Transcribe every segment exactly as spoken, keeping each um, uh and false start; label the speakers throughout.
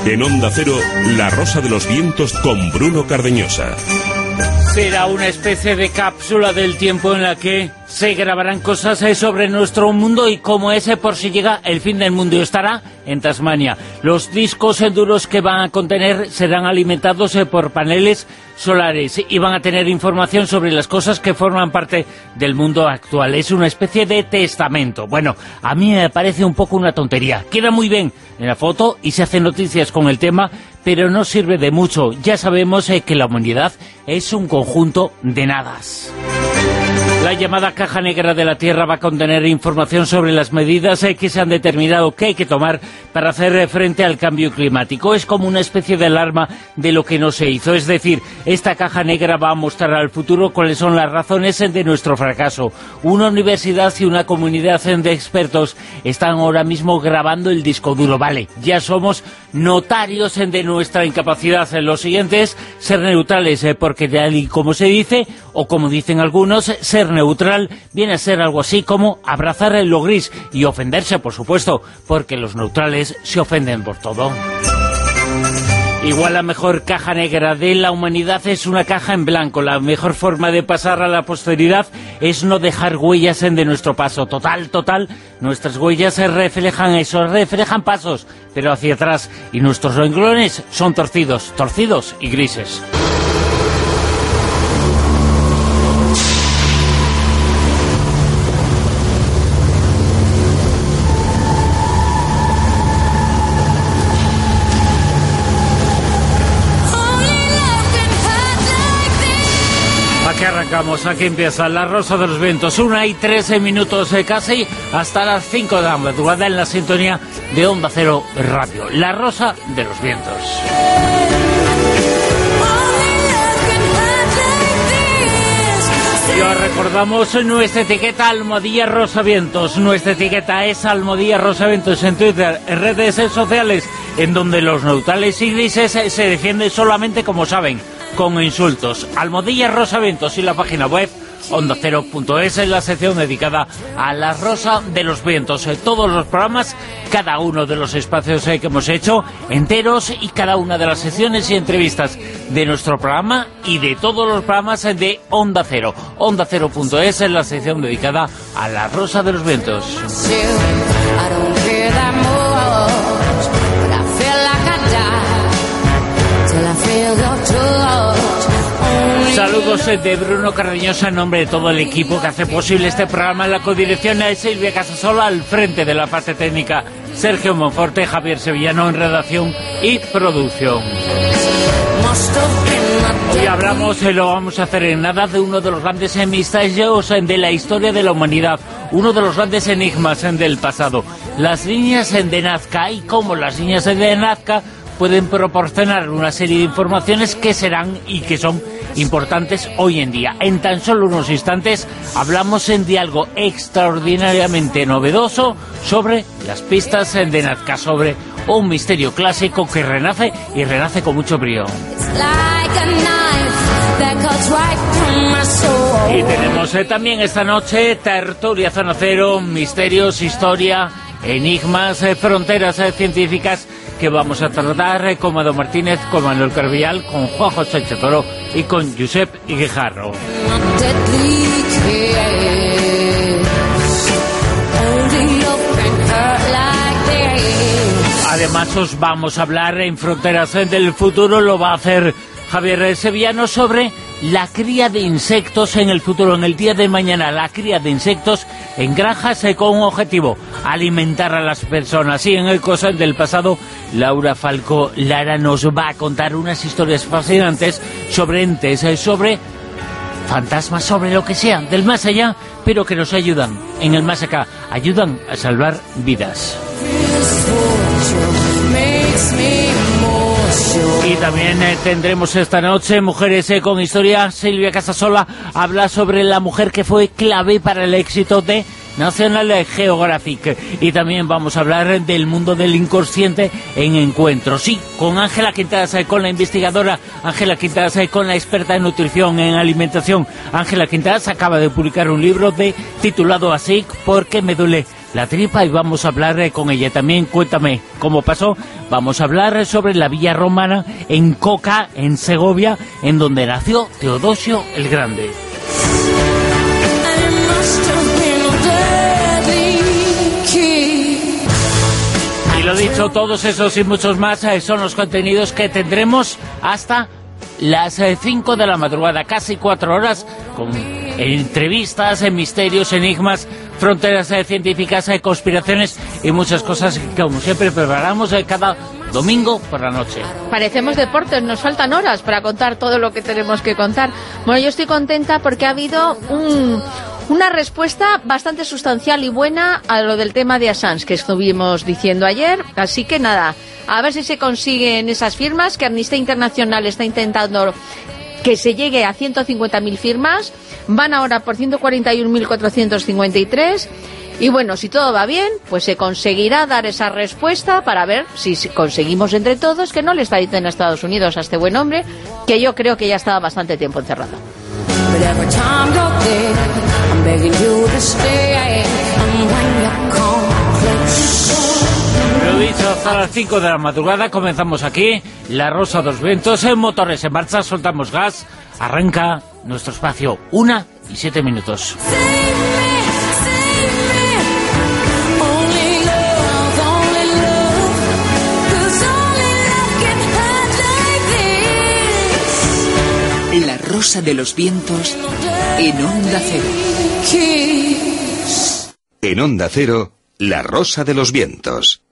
Speaker 1: En Onda Cero, La Rosa de los Vientos con Bruno Cardeñosa.
Speaker 2: Será una especie de cápsula del tiempo en la que se grabarán cosas sobre nuestro mundo y cómo ese por si llega el fin del mundo. Estará en Tasmania. Los discos duros que van a contener serán alimentados por paneles solares y van a tener información sobre las cosas que forman parte del mundo actual. Es una especie de testamento. Bueno, a mí me parece un poco una tontería. Queda muy bien en la foto y se hacen noticias con el tema, pero no sirve de mucho. Ya sabemos eh, que la humanidad es un conjunto de nadas. La llamada caja negra de la Tierra va a contener información sobre las medidas eh, que se han determinado que hay que tomar para hacer frente al cambio climático. Es como una especie de alarma de lo que no se hizo. Es decir, esta caja negra va a mostrar al futuro cuáles son las razones de nuestro fracaso. Una universidad y una comunidad de expertos están ahora mismo grabando el disco duro. Vale, ya somos notarios de nuestra incapacidad. Lo siguiente es ser neutrales, eh, porque tal y como se dice, o como dicen algunos, ser neutral viene a ser algo así como abrazar lo gris y ofenderse, por supuesto, porque los neutrales se ofenden por todo. Igual la mejor caja negra de la humanidad es una caja en blanco. La mejor forma de pasar a la posteridad es no dejar huellas en de nuestro paso. Total, total, nuestras huellas se reflejan eso, reflejan pasos, pero hacia atrás, y nuestros renglones son torcidos, torcidos y grises. Aquí arrancamos, aquí empieza La Rosa de los Vientos, una y trece minutos eh, casi, hasta las cinco de la madrugada en la sintonía de Onda Cero Radio, La Rosa de los Vientos. Y os recordamos nuestra etiqueta Almohadilla Rosavientos. Nuestra etiqueta es Almohadilla Rosavientos en Twitter, en redes sociales, en donde los neutrales y grises se defienden solamente, como saben, con insultos. Almohadilla Rosavientos y la página web onda cero punto es, en la sección dedicada a La Rosa de los Vientos. Todos los programas, cada uno de los espacios que hemos hecho, enteros, y cada una de las secciones y entrevistas de nuestro programa y de todos los programas de Onda Cero. onda cero punto es, en la sección dedicada a La Rosa de los Vientos. Saludos de Bruno Cardeñosa en nombre de todo el equipo que hace posible este programa. En la codirección es Silvia Casasola, al frente de la parte técnica Sergio Monforte, Javier Sevillano en redacción y producción. Hoy hablamos, eh, lo vamos a hacer en nada, de uno de los grandes misterios de la historia de la humanidad, uno de los grandes enigmas del pasado, las líneas de Nazca, y cómo las líneas de Nazca pueden proporcionar una serie de informaciones que serán y que son importantes hoy en día. En tan solo unos instantes hablamos en de algo extraordinariamente novedoso sobre las pistas de Nazca, sobre un misterio clásico que renace y renace con mucho brío. Y tenemos eh, también esta noche tertulia Zona Cero, misterios, historia, enigmas, eh, fronteras eh, científicas, que vamos a tratar eh, con Mado Martínez, con Manuel Carvillal, con Juanjo Sánchez Toro y con Josep Guijarro. Además os vamos a hablar en Fronteras del Futuro, lo va a hacer Javier Sevillano, sobre la cría de insectos en el futuro, en el día de mañana, la cría de insectos en granjas eh, con un objetivo, alimentar a las personas. Y en el Cosas del Pasado, Laura Falcó Lara nos va a contar unas historias fascinantes sobre entes, eh, sobre fantasmas, sobre lo que sea, del más allá, pero que nos ayudan en el más acá, ayudan a salvar vidas. Y también eh, tendremos esta noche Mujeres eh, con Historia. Silvia Casasola habla sobre la mujer que fue clave para el éxito de National Geographic. Y también vamos a hablar del mundo del inconsciente en Encuentros. Sí, con Ángela Quintadas, eh, con la investigadora Ángela Quintadas, eh, con la experta en nutrición, en alimentación. Ángela Quintadas acaba de publicar un libro de titulado así, ¿Por qué me duele la tripa y vamos a hablar eh, con ella también. Cuéntame cómo pasó. Vamos a hablar eh, sobre la villa romana en Coca, en Segovia, en donde nació Teodosio el Grande. Y lo dicho, todos esos y muchos más eh, son los contenidos que tendremos hasta las cinco de la madrugada, casi cuatro horas, con entrevistas, en misterios, enigmas, fronteras eh, científicas, eh, conspiraciones y muchas cosas que, como siempre, preparamos eh, cada domingo por la noche.
Speaker 3: Parecemos deportes, nos faltan horas para contar todo lo que tenemos que contar. Bueno, yo estoy contenta porque ha habido un... una respuesta bastante sustancial y buena a lo del tema de Assange que estuvimos diciendo ayer, así que nada, a ver si se consiguen esas firmas, que Amnistía Internacional está intentando que se llegue a ciento cincuenta mil firmas, van ahora por ciento cuarenta y un mil cuatrocientos cincuenta y tres, y bueno, si todo va bien, pues se conseguirá dar esa respuesta para ver si conseguimos entre todos que no le está diciendo a Estados Unidos a este buen hombre, que yo creo que ya estaba bastante tiempo encerrado.
Speaker 2: Lo dicho, hasta las cinco de la madrugada comenzamos aquí, La Rosa de los Vientos, en motores en marcha, soltamos gas, arranca nuestro espacio, una y siete minutos.
Speaker 4: La Rosa de los Vientos en Onda Cero.
Speaker 1: En Onda Cero, La Rosa de los Vientos.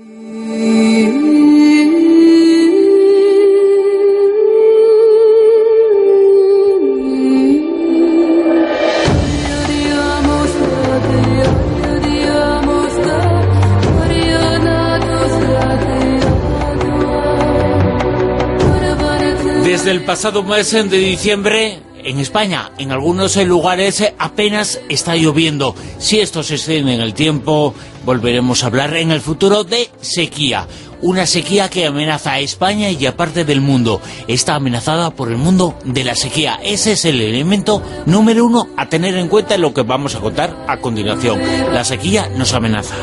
Speaker 2: Desde el pasado mes de diciembre, en España, en algunos lugares apenas está lloviendo. Si esto se extiende en el tiempo, volveremos a hablar en el futuro de sequía. Una sequía que amenaza a España y a parte del mundo. Está amenazada por el mundo de la sequía. Ese es el elemento número uno a tener en cuenta en lo que vamos a contar a continuación. La sequía nos amenaza.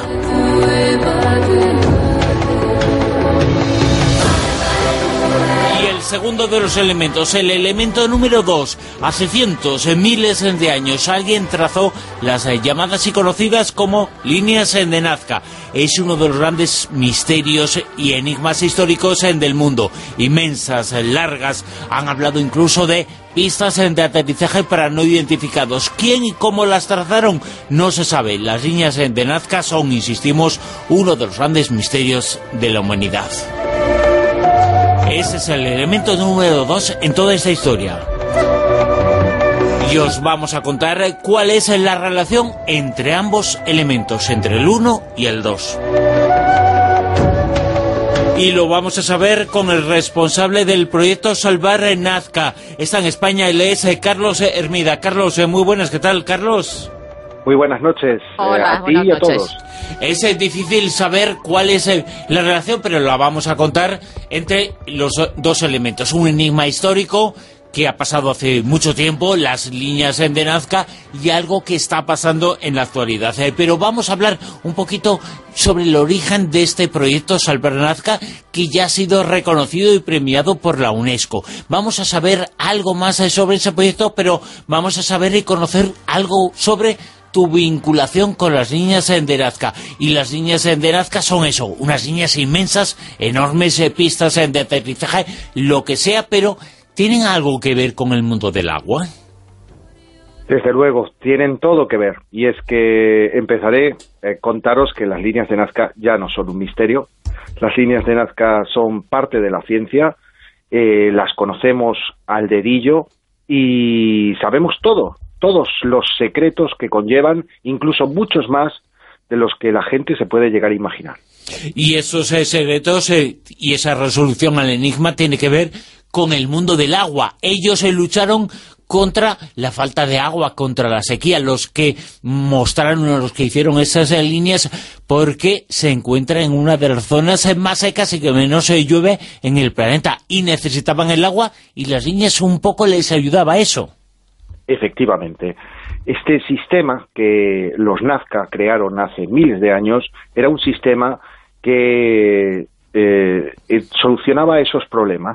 Speaker 2: Segundo de los elementos, el elemento número dos. Hace cientos, miles de años, alguien trazó las llamadas y conocidas como líneas de Nazca. Es uno de los grandes misterios y enigmas históricos del mundo. Inmensas, largas, han hablado incluso de pistas de aterrizaje para no identificados. ¿Quién y cómo las trazaron? No se sabe. Las líneas de Nazca son, insistimos, uno de los grandes misterios de la humanidad. Ese es el elemento número dos en toda esta historia. Y os vamos a contar cuál es la relación entre ambos elementos, entre el uno y el dos. Y lo vamos a saber con el responsable del proyecto Salvar Nazca. Está en España, él es Carlos Hermida. Carlos, muy buenas, ¿qué tal, Carlos?
Speaker 5: Muy buenas noches.
Speaker 3: Hola,
Speaker 5: eh, a ti y a todos.
Speaker 2: Es eh, difícil saber cuál es eh, la relación, pero la vamos a contar entre los dos elementos. Un enigma histórico que ha pasado hace mucho tiempo, las líneas de Nazca, y algo que está pasando en la actualidad. Eh, pero vamos a hablar un poquito sobre el origen de este proyecto Salvar Nazca, que ya ha sido reconocido y premiado por la UNESCO. Vamos a saber algo más eh, sobre ese proyecto, pero vamos a saber y conocer algo sobre tu vinculación con las líneas de Nazca. Y las líneas de Nazca son eso, unas líneas inmensas, enormes eh, pistas eh, de aterrizaje, lo que sea, pero ¿tienen algo que ver con el mundo del agua?
Speaker 5: Desde luego, tienen todo que ver. Y es que empezaré a eh, contaros que las líneas de Nazca ya no son un misterio. Las líneas de Nazca son parte de la ciencia, eh, las conocemos al dedillo y sabemos todo. Todos los secretos que conllevan, incluso muchos más de los que la gente se puede llegar a imaginar.
Speaker 2: Y esos eh, secretos eh, y esa resolución al enigma tiene que ver con el mundo del agua. Ellos eh, lucharon contra la falta de agua, contra la sequía, los que mostraron, los que hicieron esas eh, líneas, porque se encuentra en una de las zonas eh, más secas y que menos eh, llueve en el planeta, y necesitaban el agua, y las líneas un poco les ayudaba a eso.
Speaker 5: Efectivamente. Este sistema que los Nazca crearon hace miles de años era un sistema que eh, solucionaba esos problemas.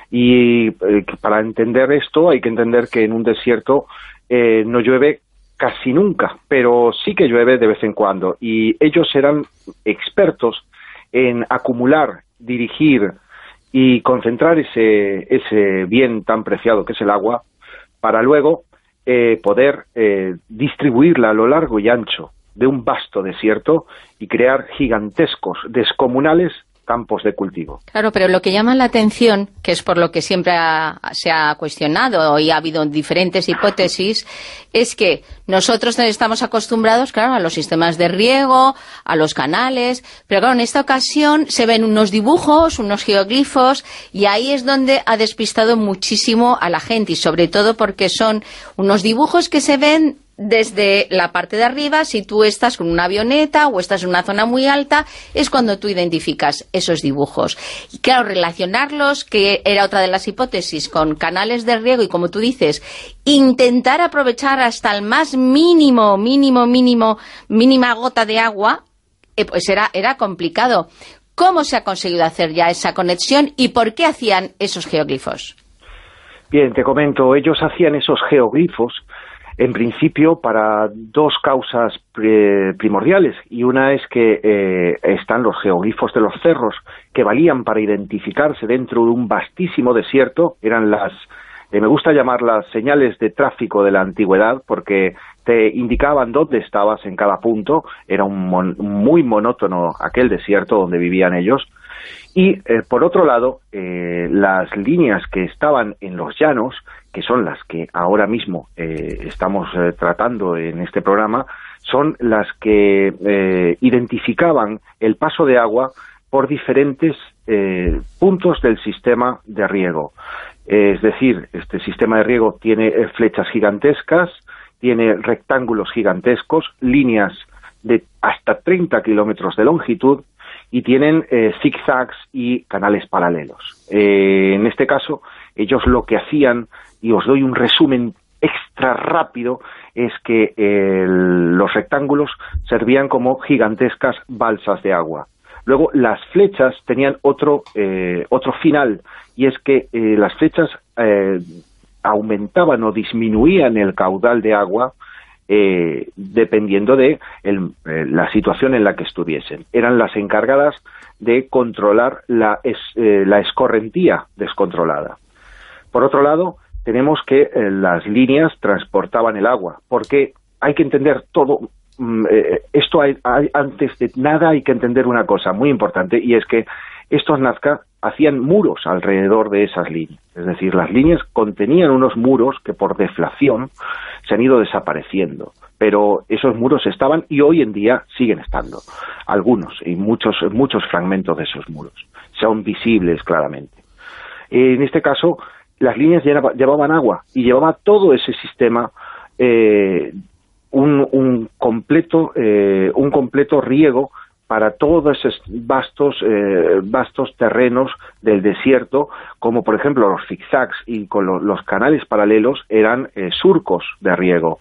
Speaker 5: Y eh, para entender esto hay que entender que en un desierto eh, no llueve casi nunca, pero sí que llueve de vez en cuando. Y ellos eran expertos en acumular, dirigir y concentrar ese, ese bien tan preciado que es el agua, para luego eh, poder eh, distribuirla a lo largo y ancho de un vasto desierto y crear gigantescos, descomunales campos de cultivo.
Speaker 3: Claro, pero lo que llama la atención, que es por lo que siempre ha, se ha cuestionado y ha habido diferentes hipótesis, es que nosotros estamos acostumbrados, claro, a los sistemas de riego, a los canales, pero claro, en esta ocasión se ven unos dibujos, unos geoglifos, y ahí es donde ha despistado muchísimo a la gente, y sobre todo porque son unos dibujos que se ven desde la parte de arriba. Si tú estás con una avioneta o estás en una zona muy alta, es cuando tú identificas esos dibujos. Y claro, relacionarlos, que era otra de las hipótesis, con canales de riego y, como tú dices, intentar aprovechar hasta el más mínimo, mínimo, mínimo, mínima gota de agua, eh, pues era, era complicado. ¿Cómo se ha conseguido hacer ya esa conexión y por qué hacían esos geoglifos?
Speaker 5: Bien, te comento, ellos hacían esos geoglifos en principio para dos causas primordiales, y una es que eh, están los geoglifos de los cerros, que valían para identificarse dentro de un vastísimo desierto. Eran las, eh, me gusta llamarlas señales de tráfico de la antigüedad, porque te indicaban dónde estabas en cada punto. Era un mon, muy monótono aquel desierto donde vivían ellos. Y eh, por otro lado, eh, las líneas que estaban en los llanos, que son las que ahora mismo eh, estamos eh, tratando en este programa, son las que eh, identificaban el paso de agua por diferentes eh, puntos del sistema de riego. Eh, es decir, este sistema de riego tiene eh, flechas gigantescas, tiene rectángulos gigantescos, líneas de hasta treinta kilómetros de longitud, y tienen eh, zigzags y canales paralelos. Eh, en este caso, ellos lo que hacían, y os doy un resumen extra rápido, es que eh, los rectángulos servían como gigantescas balsas de agua. Luego, las flechas tenían otro, eh, otro final, y es que eh, las flechas eh, aumentaban o disminuían el caudal de agua Eh, dependiendo de el, eh, la situación en la que estuviesen. Eran las encargadas de controlar la, es, eh, la escorrentía descontrolada. Por otro lado, tenemos que eh, las líneas transportaban el agua, porque hay que entender todo. Eh, esto hay, hay, antes de nada hay que entender una cosa muy importante, y es que estos Nazca hacían muros alrededor de esas líneas. Es decir, las líneas contenían unos muros que por deflación se han ido desapareciendo, pero esos muros estaban y hoy en día siguen estando. Algunos y muchos, muchos fragmentos de esos muros son visibles claramente. En este caso, las líneas llevaban agua y llevaba todo ese sistema eh, un, un completo eh, un completo riego para todos esos vastos, eh, vastos terrenos del desierto, como por ejemplo los zigzags y con lo, los canales paralelos eran eh, surcos de riego.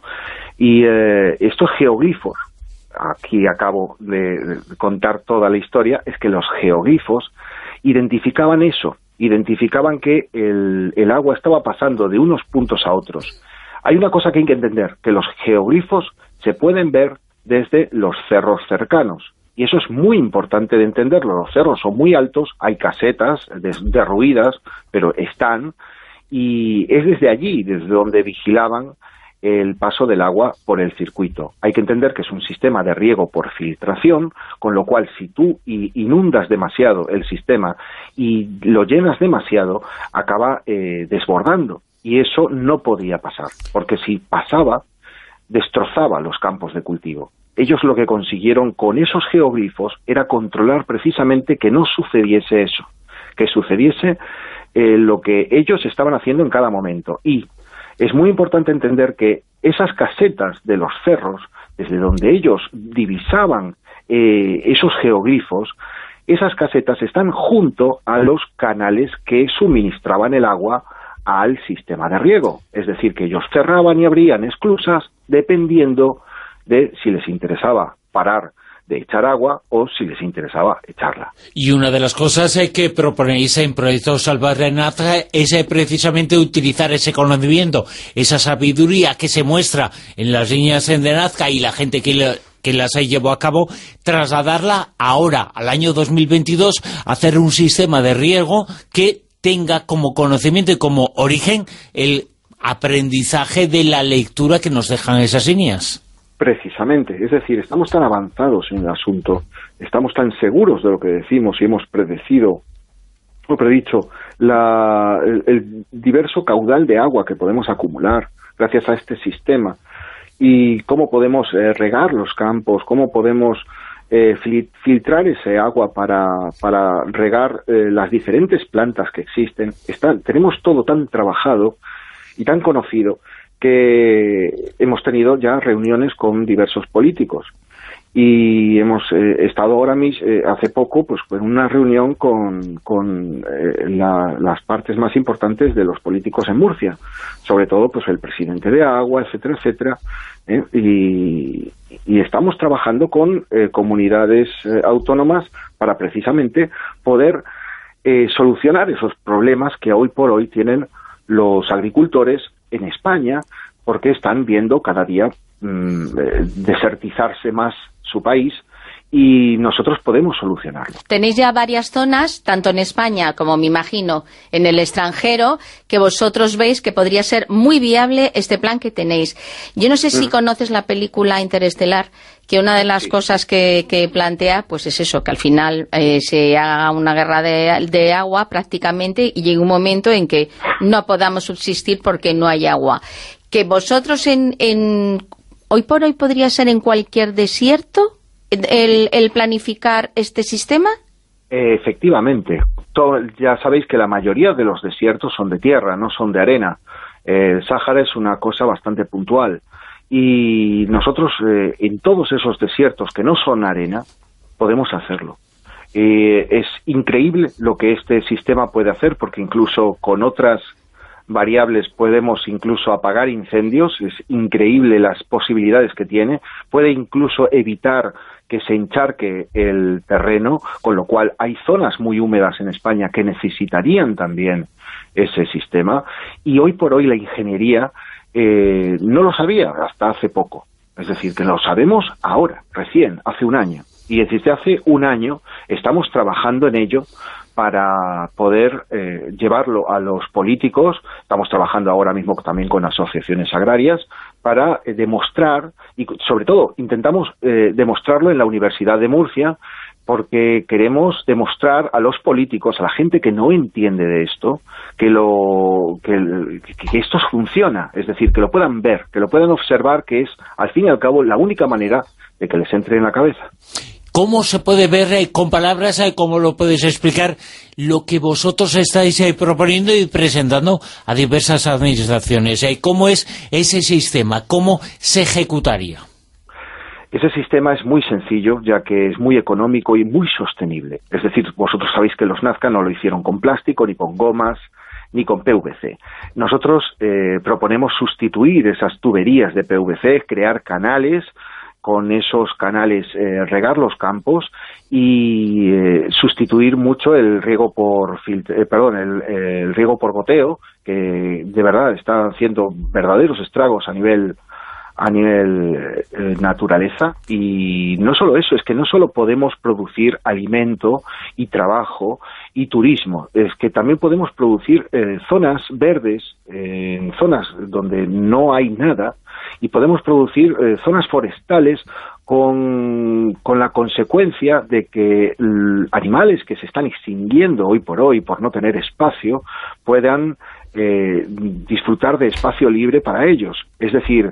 Speaker 5: Y eh, estos geoglifos, aquí acabo de, de contar toda la historia, es que los geoglifos identificaban eso, identificaban que el, el agua estaba pasando de unos puntos a otros. Hay una cosa que hay que entender, que los geoglifos se pueden ver desde los cerros cercanos. Y eso es muy importante de entenderlo. Los cerros son muy altos, hay casetas derruidas, pero están, y es desde allí, desde donde vigilaban el paso del agua por el circuito. Hay que entender que es un sistema de riego por filtración, con lo cual si tú inundas demasiado el sistema y lo llenas demasiado, acaba eh, desbordando. Y eso no podía pasar, porque si pasaba, destrozaba los campos de cultivo. Ellos lo que consiguieron con esos geoglifos era controlar precisamente que no sucediese eso, que sucediese eh, lo que ellos estaban haciendo en cada momento. Y es muy importante entender que esas casetas de los cerros, desde donde ellos divisaban eh, esos geoglifos, esas casetas están junto a los canales que suministraban el agua al sistema de riego. Es decir, que ellos cerraban y abrían esclusas dependiendo de si les interesaba parar de echar agua o si les interesaba echarla.
Speaker 2: Y una de las cosas eh, que proponéis en Proyecto Salvar la Nazca es eh, precisamente utilizar ese conocimiento, esa sabiduría que se muestra en las líneas de Nazca y la gente que, le, que las llevó a cabo, trasladarla ahora, al año dos mil veintidós, hacer un sistema de riego que tenga como conocimiento y como origen el aprendizaje de la lectura que nos dejan esas líneas.
Speaker 5: Precisamente, es decir, estamos tan avanzados en el asunto, estamos tan seguros de lo que decimos y hemos predecido o predicho la, el, el diverso caudal de agua que podemos acumular gracias a este sistema y cómo podemos eh, regar los campos, cómo podemos eh, fil filtrar ese agua para, para regar eh, las diferentes plantas que existen. Está, tenemos todo tan trabajado y tan conocido que hemos tenido ya reuniones con diversos políticos y hemos eh, estado ahora mismo, eh, hace poco, pues en una reunión con, con eh, la, las partes más importantes de los políticos en Murcia, sobre todo pues el presidente de Agua, etcétera, etcétera, ¿eh? y, y estamos trabajando con eh, comunidades eh, autónomas para precisamente poder eh, solucionar esos problemas que hoy por hoy tienen los agricultores en España, porque están viendo cada día mmm, desertizarse más su país y nosotros podemos solucionarlo.
Speaker 3: Tenéis ya varias zonas, tanto en España como me imagino en el extranjero, que vosotros veis que podría ser muy viable este plan que tenéis. Yo no sé si mm. conoces la película Interestelar, que una de las sí. cosas que, que plantea, pues es eso, que al final eh, se haga una guerra de, de agua prácticamente y llegue un momento en que no podamos subsistir porque no hay agua. Que vosotros en, en hoy por hoy podría ser en cualquier desierto el, el planificar este sistema.
Speaker 5: Efectivamente. Todo, ya sabéis que la mayoría de los desiertos son de tierra, no son de arena. El Sáhara es una cosa bastante puntual. Y nosotros eh, en todos esos desiertos que no son arena, podemos hacerlo. Eh, es increíble lo que este sistema puede hacer, porque incluso con otras variables podemos incluso apagar incendios, es increíble las posibilidades que tiene, puede incluso evitar que se encharque el terreno, con lo cual hay zonas muy húmedas en España que necesitarían también ese sistema, y hoy por hoy la ingeniería Eh, no lo sabía hasta hace poco, es decir, que lo sabemos ahora, recién, hace un año, y desde hace un año estamos trabajando en ello para poder eh, llevarlo a los políticos. Estamos trabajando ahora mismo también con asociaciones agrarias para eh, demostrar, y sobre todo intentamos eh, demostrarlo en la Universidad de Murcia, porque queremos demostrar a los políticos, a la gente que no entiende de esto, que lo que, que esto funciona, es decir, que lo puedan ver, que lo puedan observar, que es, al fin y al cabo, la única manera de que les entre en la cabeza.
Speaker 2: ¿Cómo se puede ver eh, con palabras, eh, cómo lo podéis explicar, lo que vosotros estáis eh, proponiendo y presentando a diversas administraciones? Eh, ¿Cómo es ese sistema? ¿Cómo se ejecutaría?
Speaker 5: Ese sistema es muy sencillo, ya que es muy económico y muy sostenible. Es decir, vosotros sabéis que los Nazca no lo hicieron con plástico, ni con gomas, ni con P V C. Nosotros eh, proponemos sustituir esas tuberías de P V C, crear canales, con esos canales eh, regar los campos y eh, sustituir mucho el riego por filtro, eh, perdón, el, el riego por goteo, que de verdad está haciendo verdaderos estragos a nivel a nivel eh, naturaleza. Y no solo eso, es que no solo podemos producir alimento y trabajo y turismo, es que también podemos producir eh, zonas verdes, eh, en zonas donde no hay nada, y podemos producir eh, zonas forestales con, con la consecuencia de que l, animales que se están extinguiendo hoy por hoy por no tener espacio puedan eh, disfrutar de espacio libre para ellos. Es decir,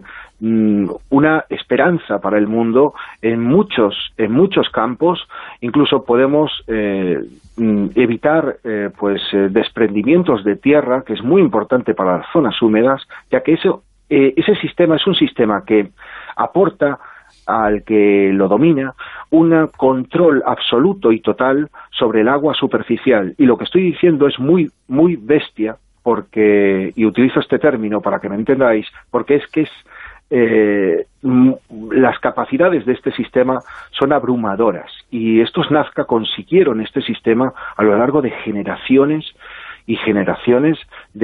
Speaker 5: una esperanza para el mundo en muchos en muchos campos. Incluso podemos eh, evitar eh, pues eh, desprendimientos de tierra, que es muy importante para las zonas húmedas, ya que eso, eh, ese sistema es un sistema que aporta al que lo domina un control absoluto y total sobre el agua superficial. Y lo que estoy diciendo es muy muy bestia, porque, y utilizo este término para que me entendáis, porque es que es eh, las capacidades de este sistema son abrumadoras, y estos Nazca consiguieron este sistema a lo largo de generaciones y generaciones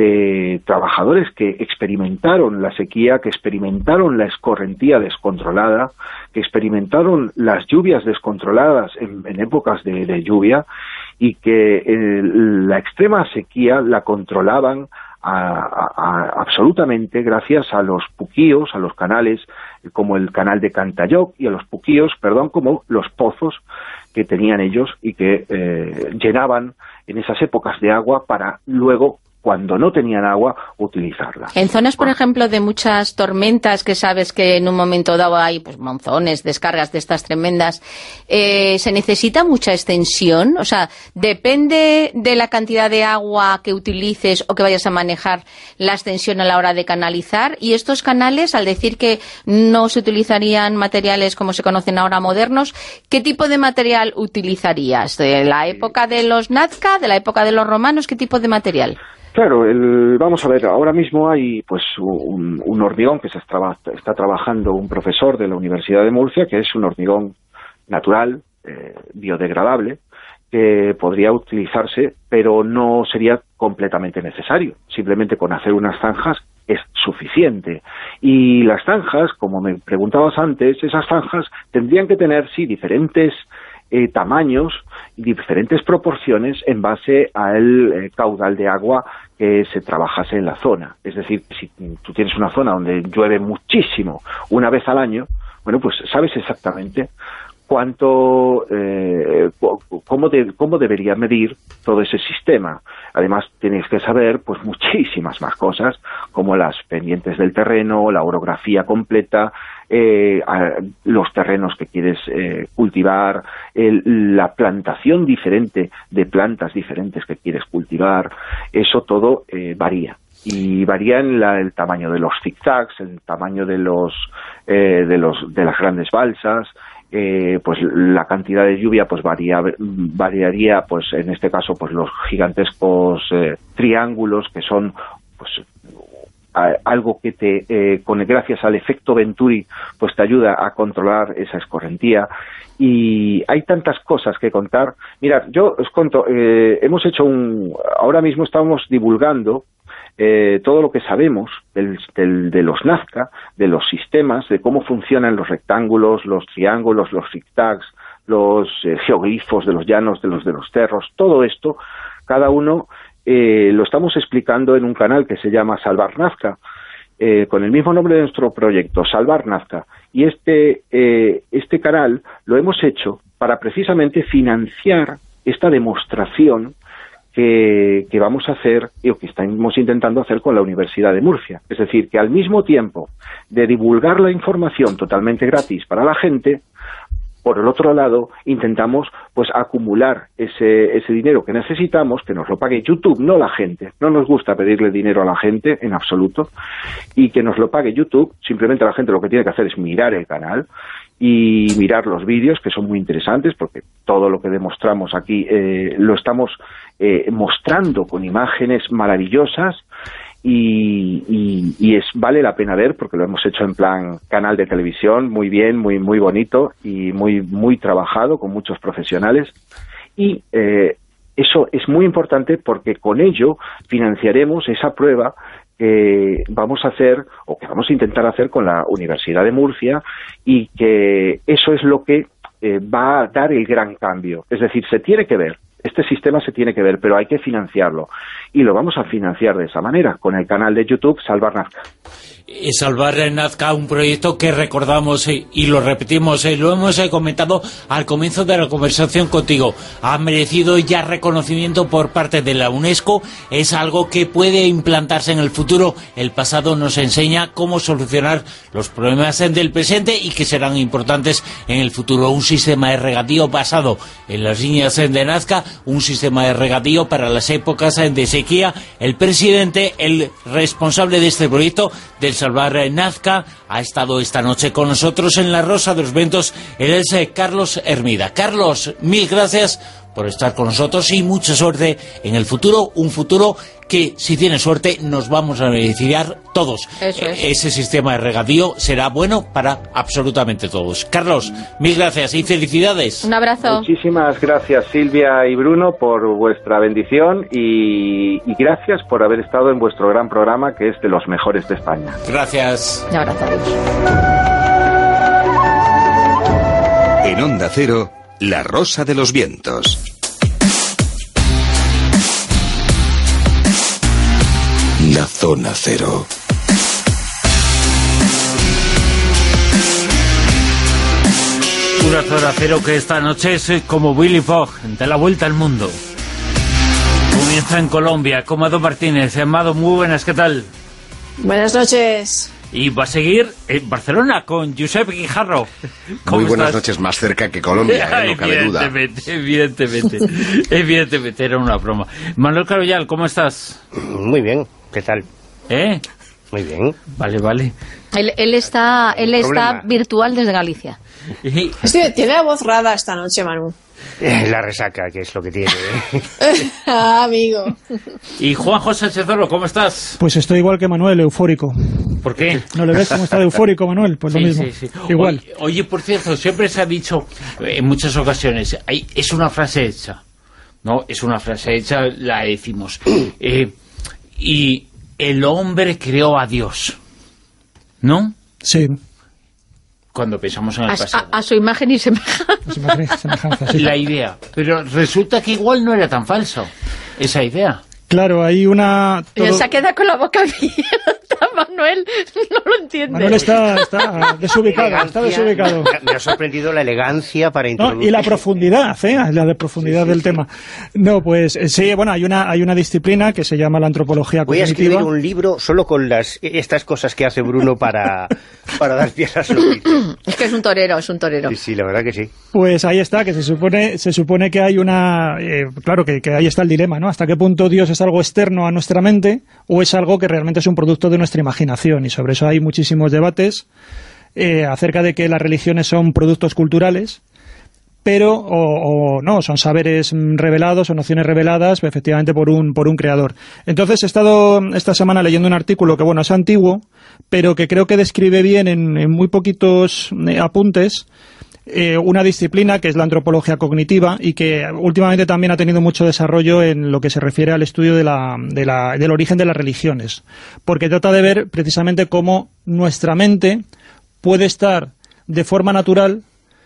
Speaker 5: de trabajadores que experimentaron la sequía, que experimentaron la escorrentía descontrolada, que experimentaron las lluvias descontroladas en, en épocas de, de lluvia, y que eh, la extrema sequía la controlaban a, a, a, absolutamente gracias a los puquíos, a los canales como el canal de Cantayoc, y a los puquíos, perdón, como los pozos que tenían ellos y que eh, llenaban en esas épocas de agua para luego, cuando no tenían agua, utilizarla.
Speaker 3: En zonas, por ejemplo, de muchas tormentas, que sabes que en un momento dado hay pues, monzones, descargas de estas tremendas, eh, ¿se necesita mucha extensión? O sea, ¿depende de la cantidad de agua que utilices o que vayas a manejar la extensión a la hora de canalizar? Y estos canales, al decir que no se utilizarían materiales como se conocen ahora modernos, ¿qué tipo de material utilizarías? ¿De la época de los Nazca, de la época de los romanos? ¿Qué tipo de material?
Speaker 5: Claro, el, vamos a ver, ahora mismo hay pues un, un hormigón que se está, está trabajando un profesor de la Universidad de Murcia, que es un hormigón natural, eh, biodegradable, que podría utilizarse, pero no sería completamente necesario. Simplemente con hacer unas zanjas es suficiente. Y las zanjas, como me preguntabas antes, esas zanjas tendrían que tener, sí, diferentes eh, tamaños y diferentes proporciones en base al eh, caudal de agua que se trabajase en la zona. Es decir, si tú tienes una zona donde llueve muchísimo una vez al año, bueno, pues sabes exactamente cuánto, eh, cómo, de, cómo debería medir todo ese sistema. Además, tienes que saber pues muchísimas más cosas, como las pendientes del terreno, la orografía completa, eh, los terrenos que quieres eh, cultivar, el, la plantación diferente de plantas diferentes que quieres cultivar. Eso todo eh, varía. Y varía en la, el tamaño de los zigzags, el tamaño de los, eh, de los de las grandes balsas. Eh, pues la cantidad de lluvia pues varía, variaría pues en este caso pues los gigantescos eh, triángulos que son pues a, algo que te eh, con gracias al efecto Venturi pues te ayuda a controlar esa escorrentía. Y hay tantas cosas que contar. Mirad, yo os cuento, eh, hemos hecho un ahora mismo estamos divulgando Eh, todo lo que sabemos del, del, de los Nazca, de los sistemas, de cómo funcionan los rectángulos, los triángulos, los zigzags, los eh, geoglifos de los llanos, de los de los cerros, todo esto, cada uno eh, lo estamos explicando en un canal que se llama Salvar Nazca, eh, con el mismo nombre de nuestro proyecto, Salvar Nazca. Y este, eh, este canal lo hemos hecho para precisamente financiar esta demostración Que, que vamos a hacer, o que estamos intentando hacer con la Universidad de Murcia. Es decir, que al mismo tiempo de divulgar la información totalmente gratis para la gente, por el otro lado, intentamos pues acumular ese, ese dinero que necesitamos, que nos lo pague YouTube, no la gente. No nos gusta pedirle dinero a la gente, en absoluto, y que nos lo pague YouTube. Simplemente la gente lo que tiene que hacer es mirar el canal y mirar los vídeos, que son muy interesantes, porque todo lo que demostramos aquí eh, lo estamos eh, mostrando con imágenes maravillosas, y, y, y es vale la pena ver, porque lo hemos hecho en plan canal de televisión, muy bien, muy muy bonito y muy muy trabajado, con muchos profesionales, y eh, eso es muy importante porque con ello financiaremos esa prueba que vamos a hacer, o que vamos a intentar hacer con la Universidad de Murcia, y que eso es lo que eh, va a dar el gran cambio. Es decir, se tiene que ver, este sistema se tiene que ver, pero hay que financiarlo. Y lo vamos a financiar de esa manera, con el canal de YouTube Salvar Nazca.
Speaker 2: Eh, Salvar Nazca, un proyecto que recordamos eh, y lo repetimos, eh, lo hemos eh, comentado al comienzo de la conversación contigo, ha merecido ya reconocimiento por parte de la UNESCO, es algo que puede implantarse en el futuro. El pasado nos enseña cómo solucionar los problemas del presente y que serán importantes en el futuro. Un sistema de regadío basado en las líneas de Nazca, un sistema de regadío para las épocas de sequía. El presidente, el responsable de este proyecto, del Salvar Nazca, ha estado esta noche con nosotros en La Rosa de los Vientos. Él es eh, Carlos Hermida. Carlos, mil gracias por estar con nosotros y mucha suerte en el futuro, un futuro que, si tiene suerte, nos vamos a beneficiar todos.
Speaker 3: Eso es.
Speaker 2: Ese sistema de regadío será bueno para absolutamente todos. Carlos, mil gracias y felicidades.
Speaker 3: Un abrazo.
Speaker 5: Muchísimas gracias, Silvia y Bruno, por vuestra bendición y, y gracias por haber estado en vuestro gran programa, que es de los mejores de España.
Speaker 2: Gracias.
Speaker 3: Un abrazo.
Speaker 1: En Onda Cero, La Rosa de los Vientos. La Zona Cero.
Speaker 2: Una Zona Cero que esta noche es como Willy Fogg, de la vuelta al mundo. Comienza en Colombia, con Mado Martínez. Mado, muy buenas, ¿qué tal?
Speaker 6: Buenas noches.
Speaker 2: Y va a seguir en Barcelona con Josep Guijarro.
Speaker 7: Muy buenas
Speaker 2: estás?
Speaker 7: noches, más cerca que Colombia, ¿eh? No cabe duda.
Speaker 2: Evidentemente, evidentemente, evidentemente, era una broma. Manuel Carvallal, ¿cómo estás?
Speaker 8: Muy bien, ¿qué tal?
Speaker 2: ¿Eh?
Speaker 8: Muy bien.
Speaker 2: Vale, vale.
Speaker 3: Él, él está, él está
Speaker 8: Problema.
Speaker 3: virtual desde Galicia.
Speaker 2: Y,
Speaker 6: Estoy- tiene la voz rara esta noche, Manu.
Speaker 8: Eh, La resaca, que es lo que tiene. ¿eh?
Speaker 6: Ah, amigo.
Speaker 2: y Juanjo Sánchez Oro, ¿cómo estás?
Speaker 9: Pues estoy igual que Manuel, eufórico.
Speaker 2: ¿Por qué?
Speaker 9: ¿No le ves cómo está de eufórico, Manuel? Pues lo
Speaker 2: Sí,
Speaker 9: mismo.
Speaker 2: sí, sí.
Speaker 9: Igual.
Speaker 2: Oye, oye, por cierto, siempre se ha dicho eh, en muchas ocasiones, hay, es una frase hecha, ¿no? Es una frase hecha, la decimos. Eh, y el hombre creó a Dios, ¿no?
Speaker 9: Sí,
Speaker 2: Cuando pensamos en el
Speaker 3: A,
Speaker 2: pasado.
Speaker 3: a- a su imagen y semejanza.
Speaker 9: pues imagen- semejanza, sí.
Speaker 2: La idea. Pero resulta que igual no era tan falso esa idea.
Speaker 9: Claro, hay una... todo-
Speaker 3: Se ha quedado con la boca abierta, Manuel. No lo entiende.
Speaker 9: Manuel está, está desubicado, está
Speaker 8: Elegancia.
Speaker 9: desubicado.
Speaker 8: Me ha sorprendido la elegancia para
Speaker 9: No,
Speaker 8: introducir.
Speaker 9: y la profundidad, ¿eh? La de profundidad del tema. No, pues eh, sí, bueno, hay una, hay una disciplina que se llama la antropología
Speaker 8: Voy a escribir
Speaker 9: cognitiva.
Speaker 8: un libro solo con las estas cosas que hace Bruno para, para dar pie a las noticias.
Speaker 3: Es que es un torero, es un torero.
Speaker 8: Sí, sí, la verdad que sí.
Speaker 9: Pues ahí está, que se supone, se supone que hay una... eh, claro, que, que ahí está el dilema, ¿no? ¿Hasta qué punto Dios es algo externo a nuestra mente o es algo que realmente es un producto de nuestra imaginación? Y sobre eso hay muchísimos debates eh, acerca de que las religiones son productos culturales, pero o, o no, son saberes mm, revelados o nociones reveladas efectivamente por un, por un creador. Entonces he estado esta semana leyendo un artículo que, bueno, es antiguo, pero que creo que describe bien en, en muy poquitos eh, apuntes eh, una disciplina que es la antropología cognitiva y que últimamente también ha tenido mucho desarrollo en lo que se refiere al estudio de la, de la, del origen de las religiones, porque trata de ver precisamente cómo nuestra mente puede estar de forma natural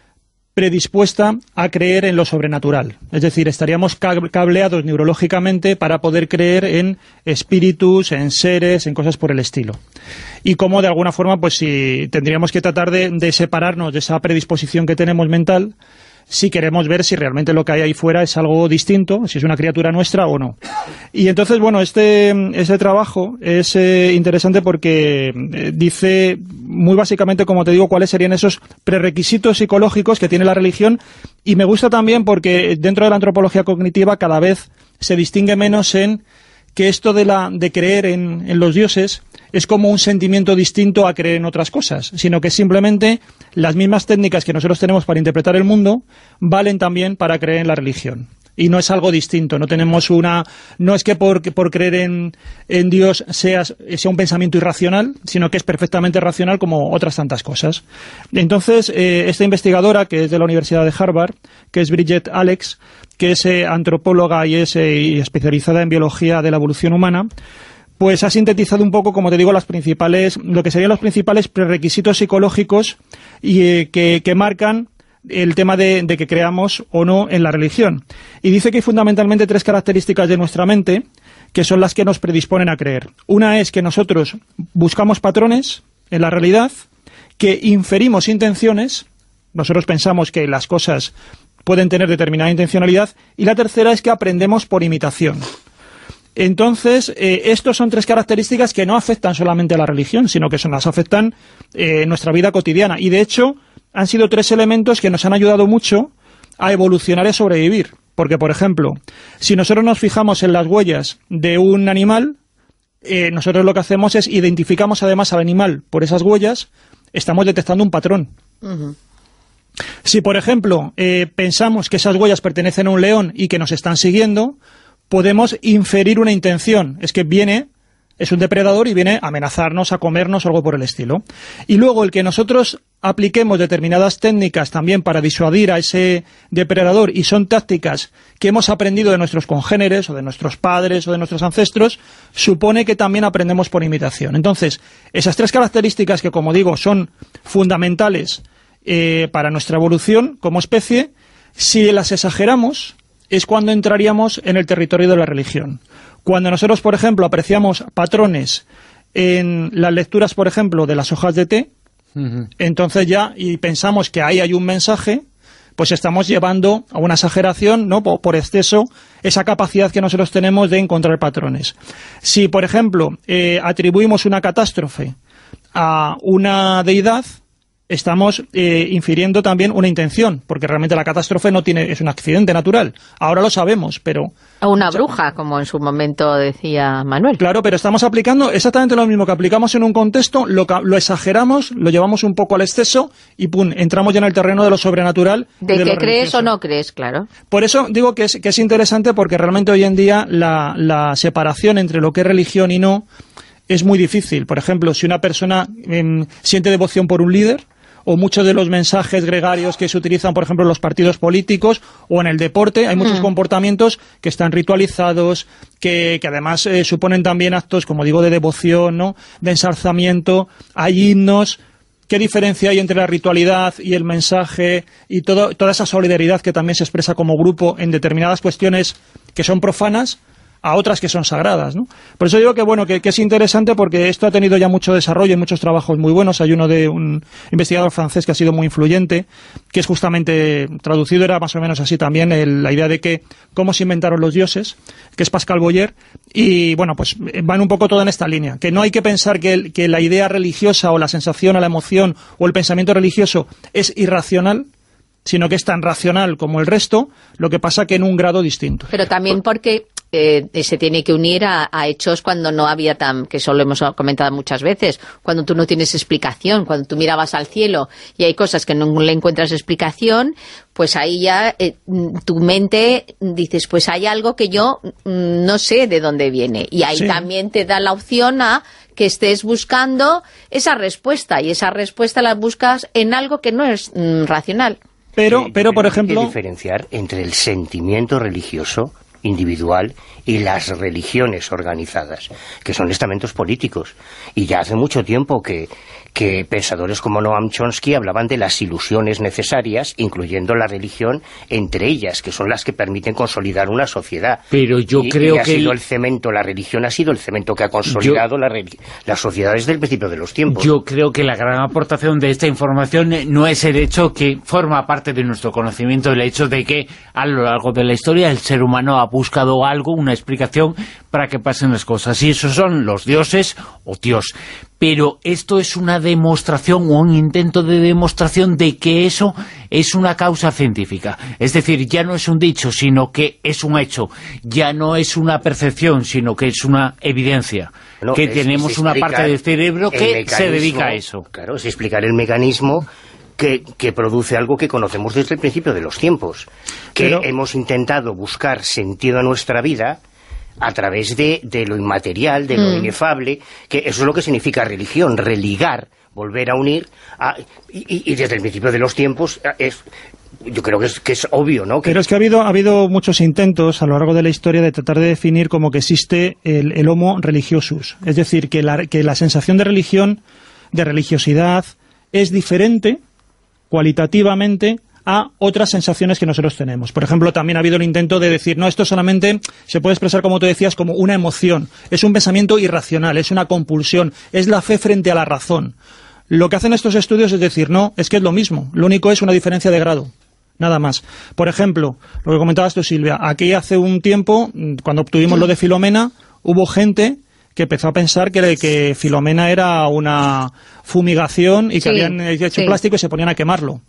Speaker 9: predispuesta a creer en lo sobrenatural. Es decir, estaríamos cableados neurológicamente para poder creer en espíritus, en seres, en cosas por el estilo. Y cómo, de alguna forma, pues si tendríamos que tratar de, de separarnos de esa predisposición que tenemos mental, si queremos ver si realmente lo que hay ahí fuera es algo distinto, si es una criatura nuestra o no. Y entonces, bueno, este, este trabajo es eh, interesante porque eh, dice muy básicamente, como te digo, cuáles serían esos prerequisitos psicológicos que tiene la religión, y me gusta también porque dentro de la antropología cognitiva cada vez se distingue menos en que esto de, la, de creer en, en los dioses es como un sentimiento distinto a creer en otras cosas, sino que simplemente las mismas técnicas que nosotros tenemos para interpretar el mundo valen también para creer en la religión. Y no es algo distinto, no tenemos una... No es que por, por creer en, en Dios sea, sea un pensamiento irracional, sino que es perfectamente racional como otras tantas cosas. Entonces, eh, esta investigadora, que es de la Universidad de Harvard, que es Bridget Alex, que es eh, antropóloga y es eh, y especializada en biología de la evolución humana, pues ha sintetizado un poco, como te digo, las principales, lo que serían los principales prerequisitos psicológicos y eh, que, que marcan el tema de, de que creamos o no en la religión. Y dice que hay fundamentalmente tres características de nuestra mente que son las que nos predisponen a creer. Una es que nosotros buscamos patrones en la realidad, que inferimos intenciones, nosotros pensamos que las cosas pueden tener determinada intencionalidad, y la tercera es que aprendemos por imitación. Entonces, eh, estos son tres características que no afectan solamente a la religión, sino que son, las afectan eh, en nuestra vida cotidiana. Y de hecho, han sido tres elementos que nos han ayudado mucho a evolucionar y a sobrevivir. Porque, por ejemplo, si nosotros nos fijamos en las huellas de un animal, eh, nosotros lo que hacemos es identificamos además al animal por esas huellas, estamos detectando un patrón.
Speaker 3: Uh-huh.
Speaker 9: Si, por ejemplo, eh, pensamos que esas huellas pertenecen a un león y que nos están siguiendo, podemos inferir una intención. Es que viene, es un depredador y viene a amenazarnos, a comernos o algo por el estilo. Y luego el que nosotros apliquemos determinadas técnicas también para disuadir a ese depredador, y son tácticas que hemos aprendido de nuestros congéneres o de nuestros padres o de nuestros ancestros, supone que también aprendemos por imitación. Entonces, esas tres características que, como digo, son fundamentales Eh, para nuestra evolución como especie, si las exageramos es cuando entraríamos en el territorio de la religión. Cuando nosotros, por ejemplo, apreciamos patrones en las lecturas, por ejemplo, de las hojas de té, uh-huh. entonces ya, y pensamos que ahí hay un mensaje, pues estamos llevando a una exageración, ¿no?, por, por exceso, esa capacidad que nosotros tenemos de encontrar patrones. Si, por ejemplo, eh, atribuimos una catástrofe a una deidad, estamos eh, infiriendo también una intención, porque realmente la catástrofe no tiene, es un accidente natural. Ahora lo sabemos, pero...
Speaker 3: O una bruja, como en su momento decía Manuel.
Speaker 9: Claro, pero estamos aplicando exactamente lo mismo que aplicamos en un contexto, lo, lo exageramos, lo llevamos un poco al exceso y pum, entramos ya en el terreno de lo sobrenatural.
Speaker 3: De,
Speaker 9: de
Speaker 3: que
Speaker 9: lo
Speaker 3: crees o no crees, claro.
Speaker 9: Por eso digo que es, que es interesante, porque realmente hoy en día la, la separación entre lo que es religión y no es muy difícil. Por ejemplo, si una persona eh, siente devoción por un líder, o muchos de los mensajes gregarios que se utilizan, por ejemplo, en los partidos políticos o en el deporte, hay muchos mm. comportamientos que están ritualizados, que, que además eh, suponen también actos, como digo, de devoción, ¿no?, de ensalzamiento, hay himnos. ¿Qué diferencia hay entre la ritualidad y el mensaje y todo, toda esa solidaridad que también se expresa como grupo en determinadas cuestiones que son profanas a otras que son sagradas, ¿no? Por eso digo que bueno, que, que es interesante, porque esto ha tenido ya mucho desarrollo y muchos trabajos muy buenos. Hay uno de un investigador francés que ha sido muy influyente, que es justamente, traducido era más o menos así también, el, la idea de que cómo se inventaron los dioses, que es Pascal Boyer, y bueno, pues van un poco todo en esta línea, que no hay que pensar que, el, que la idea religiosa o la sensación o la emoción o el pensamiento religioso es irracional, sino que es tan racional como el resto, lo que pasa que en un grado distinto.
Speaker 3: Pero también porque eh, se tiene que unir a, a hechos cuando no había tan, que eso lo hemos comentado muchas veces, cuando tú no tienes explicación, cuando tú mirabas al cielo y hay cosas que no le encuentras explicación, pues ahí ya eh, tu mente dices, pues hay algo que yo mm, no sé de dónde viene, y ahí sí. también te da la opción a que estés buscando esa respuesta, y esa respuesta la buscas en algo que no es mm, racional.
Speaker 9: Pero,
Speaker 8: sí,
Speaker 9: pero por ejemplo...
Speaker 8: Hay que diferenciar entre el sentimiento religioso individual y las religiones organizadas, que son estamentos políticos. Y ya hace mucho tiempo que, que pensadores como Noam Chomsky hablaban de las ilusiones necesarias, incluyendo la religión, entre ellas, que son las que permiten consolidar una sociedad.
Speaker 2: Pero yo
Speaker 8: y,
Speaker 2: creo
Speaker 8: y ha
Speaker 2: que...
Speaker 8: sido el cemento, la religión ha sido el cemento que ha consolidado yo... la, la sociedad desde el principio de los tiempos.
Speaker 2: Yo creo que la gran aportación de esta información no es el hecho que forma parte de nuestro conocimiento, el hecho de que a lo largo de la historia el ser humano ha buscado algo, una explicación para que pasen las cosas, y esos son los dioses o Dios. Pero esto es una demostración o un intento de demostración de que eso es una causa científica. Es decir, ya no es un dicho, sino que es un hecho. Ya no es una percepción, sino que es una evidencia. No, que es, tenemos es una parte del cerebro que se dedica a eso.
Speaker 8: Claro, es explicar el mecanismo que, que produce algo que conocemos desde el principio de los tiempos. Que Pero... hemos intentado buscar sentido a nuestra vida a través de, de lo inmaterial, de lo mm. inefable, que eso es lo que significa religión, religar, volver a unir, a, y, y desde el principio de los tiempos es... Yo creo que es, que es obvio, ¿no? Que...
Speaker 9: Pero es que ha habido, ha habido muchos intentos a lo largo de la historia de tratar de definir como que existe el, el homo religiosus. Es decir, que la, que la sensación de religión, de religiosidad, es diferente cualitativamente a otras sensaciones que nosotros tenemos. Por ejemplo, también ha habido el intento de decir, no, esto solamente se puede expresar, como tú decías, como una emoción. Es un pensamiento irracional, es una compulsión, es la fe frente a la razón. Lo que hacen estos estudios es decir, no, es que es lo mismo, lo único es una diferencia de grado, nada más. Por ejemplo, lo que comentabas tú, Silvia, aquí hace un tiempo, cuando obtuvimos lo de Filomena, hubo gente que empezó a pensar que, que Filomena era una fumigación y que sí, habían hecho sí. plástico y se ponían a quemarlo.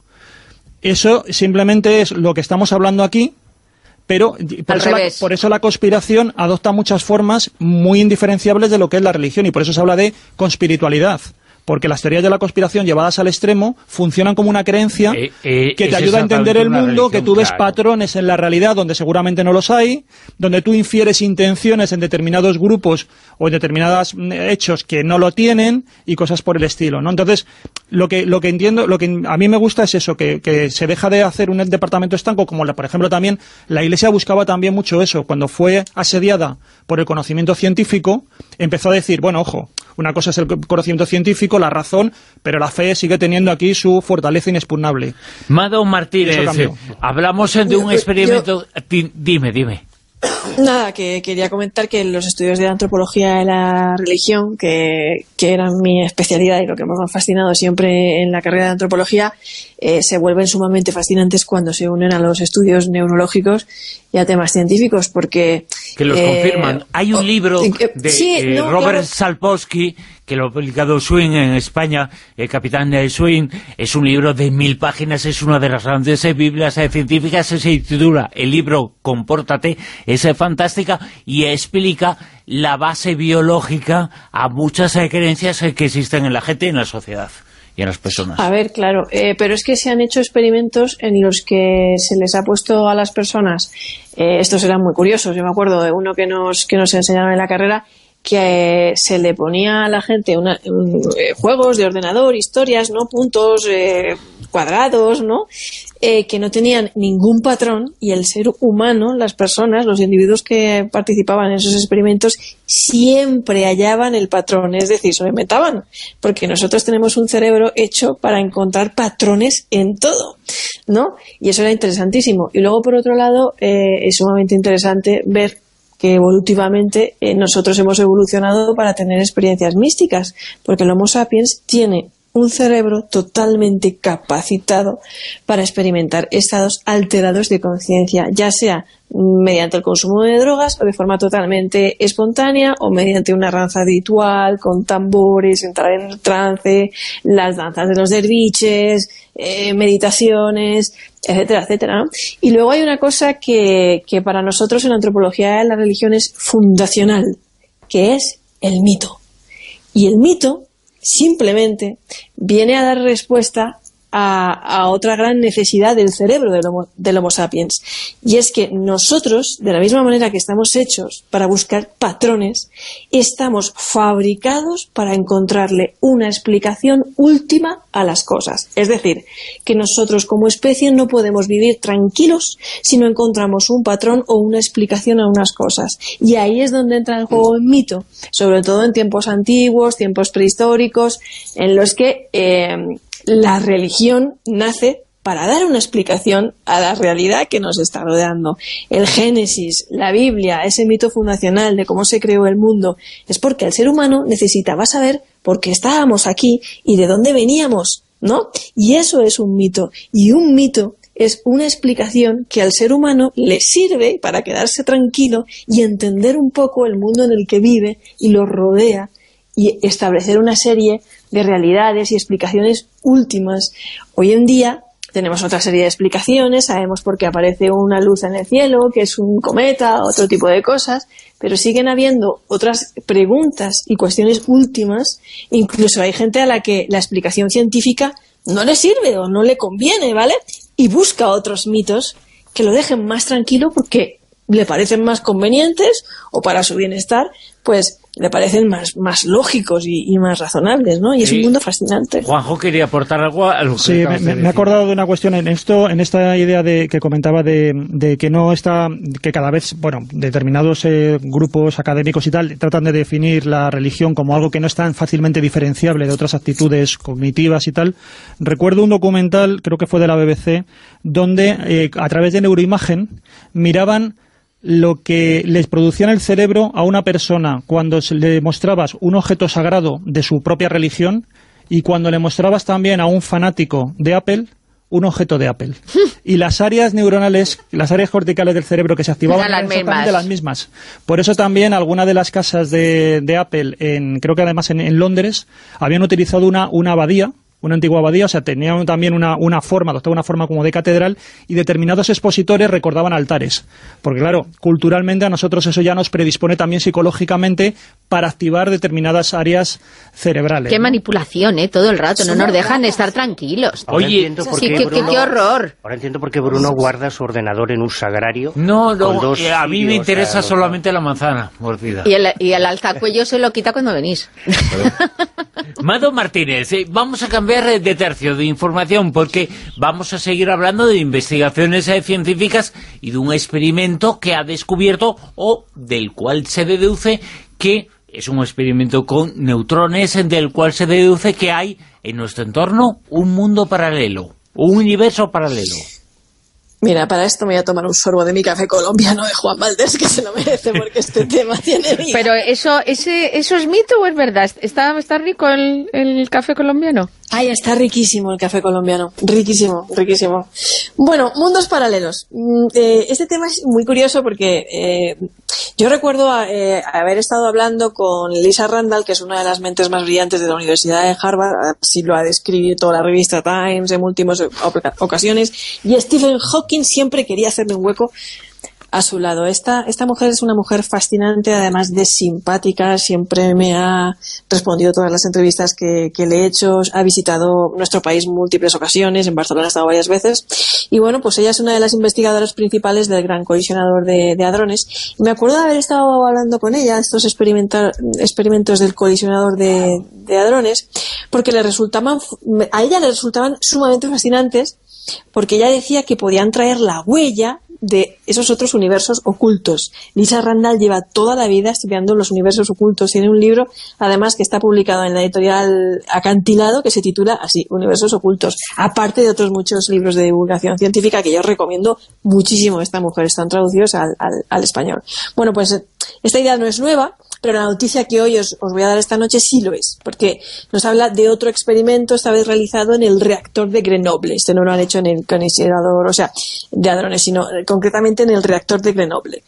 Speaker 9: Eso simplemente es lo que estamos hablando aquí, pero por eso, la, por eso la conspiración adopta muchas formas muy indiferenciables de lo que es la religión, y por eso se habla de conspiritualidad, porque las teorías de la conspiración llevadas al extremo funcionan como una creencia
Speaker 2: eh, eh,
Speaker 9: que te ayuda a entender el mundo, religión, que tú ves claro. patrones en la realidad donde seguramente no los hay, donde tú infieres intenciones en determinados grupos o en determinados hechos que no lo tienen y cosas por el estilo, ¿no? Entonces, lo que lo que entiendo, lo que a mí me gusta es eso, que, que se deja de hacer un departamento estanco, como la, por ejemplo también la Iglesia buscaba también mucho eso, cuando fue asediada por el conocimiento científico, empezó a decir, bueno, ojo, una cosa es el conocimiento científico, la razón, pero la fe sigue teniendo aquí su fortaleza inexpugnable.
Speaker 2: Mado Martínez, hablamos de un experimento... Yo... Dime, dime.
Speaker 6: Nada, que quería comentar que los estudios de la antropología de la religión, que, que eran mi especialidad y lo que me ha fascinado siempre en la carrera de antropología, eh, se vuelven sumamente fascinantes cuando se unen a los estudios neurológicos y a temas científicos, porque...
Speaker 2: Que los eh, confirman. Hay un libro de
Speaker 6: sí,
Speaker 2: eh,
Speaker 6: no,
Speaker 2: Robert
Speaker 6: claro.
Speaker 2: Sapolsky, que lo ha publicado Swing en España, el capitán de Swing. Es un libro de mil páginas, es una de las grandes biblias científicas, se titula el libro Compórtate, es fantástica y explica la base biológica a muchas creencias que existen en la gente y en la sociedad y en las personas.
Speaker 6: A ver, claro, eh, pero es que se han hecho experimentos en los que se les ha puesto a las personas, eh, estos eran muy curiosos, yo me acuerdo de uno que nos, que nos enseñaron en la carrera, que eh, se le ponía a la gente una, un, eh, juegos de ordenador, historias, ¿no? Puntos, eh, cuadrados, ¿no? Eh, que no tenían ningún patrón, y el ser humano, las personas, los individuos que participaban en esos experimentos siempre hallaban el patrón, es decir, se lo inventaban, porque nosotros tenemos un cerebro hecho para encontrar patrones en todo, ¿no? Y eso era interesantísimo. Y luego, por otro lado, eh, es sumamente interesante ver que evolutivamente eh, nosotros hemos evolucionado para tener experiencias místicas, porque el Homo sapiens tiene un cerebro totalmente capacitado para experimentar estados alterados de conciencia, ya sea mediante el consumo de drogas o de forma totalmente espontánea o mediante una danza ritual con tambores, entrar en el trance, las danzas de los derviches, eh, meditaciones, etcétera, etcétera, ¿no? Y luego hay una cosa que, que para nosotros en la antropología de la religión es fundacional, que es el mito. Y el mito simplemente viene a dar respuesta a, a otra gran necesidad del cerebro del homo, del Homo sapiens, y es que nosotros, de la misma manera que estamos hechos para buscar patrones, estamos fabricados para encontrarle una explicación última a las cosas. Es decir, que nosotros como especie no podemos vivir tranquilos si no encontramos un patrón o una explicación a unas cosas, y ahí es donde entra en juego el mito, sobre todo en tiempos antiguos, tiempos prehistóricos, en los que eh, la religión nace para dar una explicación a la realidad que nos está rodeando. El Génesis, la Biblia, ese mito fundacional de cómo se creó el mundo, es porque el ser humano necesitaba saber por qué estábamos aquí y de dónde veníamos, ¿no? Y eso es un mito. Y un mito es una explicación que al ser humano le sirve para quedarse tranquilo y entender un poco el mundo en el que vive y lo rodea, y establecer una serie de realidades y explicaciones últimas. Hoy en día tenemos otra serie de explicaciones, sabemos por qué aparece una luz en el cielo, que es un cometa, otro tipo de cosas, pero siguen habiendo otras preguntas y cuestiones últimas. Incluso hay gente a la que la explicación científica no le sirve o no le conviene, ¿vale? Y busca otros mitos que lo dejen más tranquilo porque le parecen más convenientes o para su bienestar, pues le parecen más, más lógicos y, y más razonables, ¿no? Y es sí. un mundo fascinante.
Speaker 2: Juanjo quería aportar algo a lo que
Speaker 9: sí, me, me, me he acordado de una cuestión en esto, en esta idea de que comentaba de, de que no está, que cada vez, bueno, determinados eh, grupos académicos y tal tratan de definir la religión como algo que no es tan fácilmente diferenciable de otras actitudes cognitivas y tal. Recuerdo un documental, creo que fue de la B B C, donde eh, a través de neuroimagen miraban lo que les producía en el cerebro a una persona cuando le mostrabas un objeto sagrado de su propia religión y cuando le mostrabas también a un fanático de Apple un objeto de Apple. Y las áreas neuronales, las áreas corticales del cerebro que se activaban eran exactamente las mismas. Por eso también algunas de las casas de, de Apple, en, creo que además en, en Londres, habían utilizado una, una abadía una antigua abadía, o sea, tenía también una, una forma, adoptaba una forma como de catedral, y determinados expositores recordaban altares. Porque claro, culturalmente a nosotros eso ya nos predispone también psicológicamente para activar determinadas áreas cerebrales.
Speaker 3: Qué
Speaker 9: ¿no?
Speaker 3: manipulación, ¿eh? Todo el rato, no nos dejan estar tranquilos.
Speaker 8: Oye,
Speaker 3: sí, qué, qué, qué horror.
Speaker 8: Ahora entiendo por qué Bruno guarda su ordenador en un sagrario.
Speaker 2: No, no,
Speaker 8: dos
Speaker 2: eh, a mí me
Speaker 8: sitios,
Speaker 2: interesa
Speaker 8: o sea,
Speaker 2: solamente la manzana mordida.
Speaker 3: Y el, y el alzacuello se lo quita cuando venís.
Speaker 2: Mado Martínez, eh, vamos a cambiar de tercio de información porque vamos a seguir hablando de investigaciones eh, científicas y de un experimento que ha descubierto o del cual se deduce que es un experimento con neutrones, del cual se deduce que hay en nuestro entorno un mundo paralelo, un universo paralelo.
Speaker 6: Mira, para esto me voy a tomar un sorbo de mi café colombiano de Juan Valdés, que se lo merece porque este tema tiene vida.
Speaker 3: Pero eso, ese, ¿eso es mito o es verdad? ¿Está, está rico el, el café colombiano?
Speaker 6: Ay, está riquísimo el café colombiano, riquísimo, riquísimo. Bueno, mundos paralelos. Eh, este tema es muy curioso porque eh, yo recuerdo eh, haber estado hablando con Lisa Randall, que es una de las mentes más brillantes de la Universidad de Harvard, así lo ha descrito la revista Times en múltiples ocasiones, y Stephen Hawking siempre quería hacerme un hueco a su lado. Esta, esta mujer es una mujer fascinante, además de simpática, siempre me ha respondido todas las entrevistas que, que le he hecho, ha visitado nuestro país múltiples ocasiones, en Barcelona ha estado varias veces, y bueno, pues ella es una de las investigadoras principales del gran colisionador de, de hadrones. Me acuerdo de haber estado hablando con ella, estos experimentos del colisionador de, de hadrones, porque le resultaban, a ella le resultaban sumamente fascinantes, porque ella decía que podían traer la huella de esos otros universos ocultos. Lisa Randall lleva toda la vida estudiando los universos ocultos. Tiene un libro, además, que está publicado en la editorial Acantilado, que se titula así, Universos Ocultos, aparte de otros muchos libros de divulgación científica que yo recomiendo muchísimo. Esta mujer están traducidos al, al, al español. Bueno, pues esta idea no es nueva, pero la noticia que hoy os, os voy a dar esta noche sí lo es, porque nos habla de otro experimento, esta vez realizado en el reactor de Grenoble. Este no lo han hecho en el colisionador, o sea, de hadrones, sino concretamente en el reactor de Grenoble,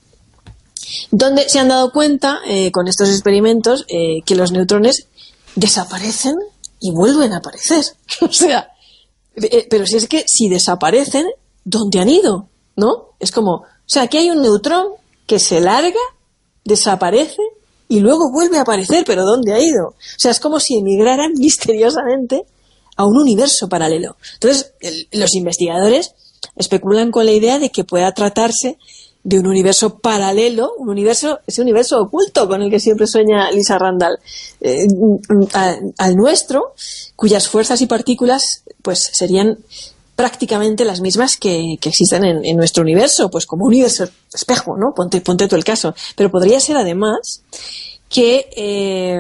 Speaker 6: donde se han dado cuenta eh, con estos experimentos eh, que los neutrones desaparecen y vuelven a aparecer. O sea, eh, pero si es que si desaparecen, ¿dónde han ido? ¿No? Es como, o sea, aquí hay un neutrón que se larga, desaparece y luego vuelve a aparecer, pero ¿dónde ha ido? O sea, es como si emigraran misteriosamente a un universo paralelo. Entonces, el, los investigadores especulan con la idea de que pueda tratarse de un universo paralelo, un universo, ese universo oculto con el que siempre sueña Lisa Randall, eh, a, al nuestro, cuyas fuerzas y partículas pues serían prácticamente las mismas que, que existen en, en nuestro universo, pues como un universo espejo, ¿no? Ponte, ponte tú el caso. Pero podría ser además que eh,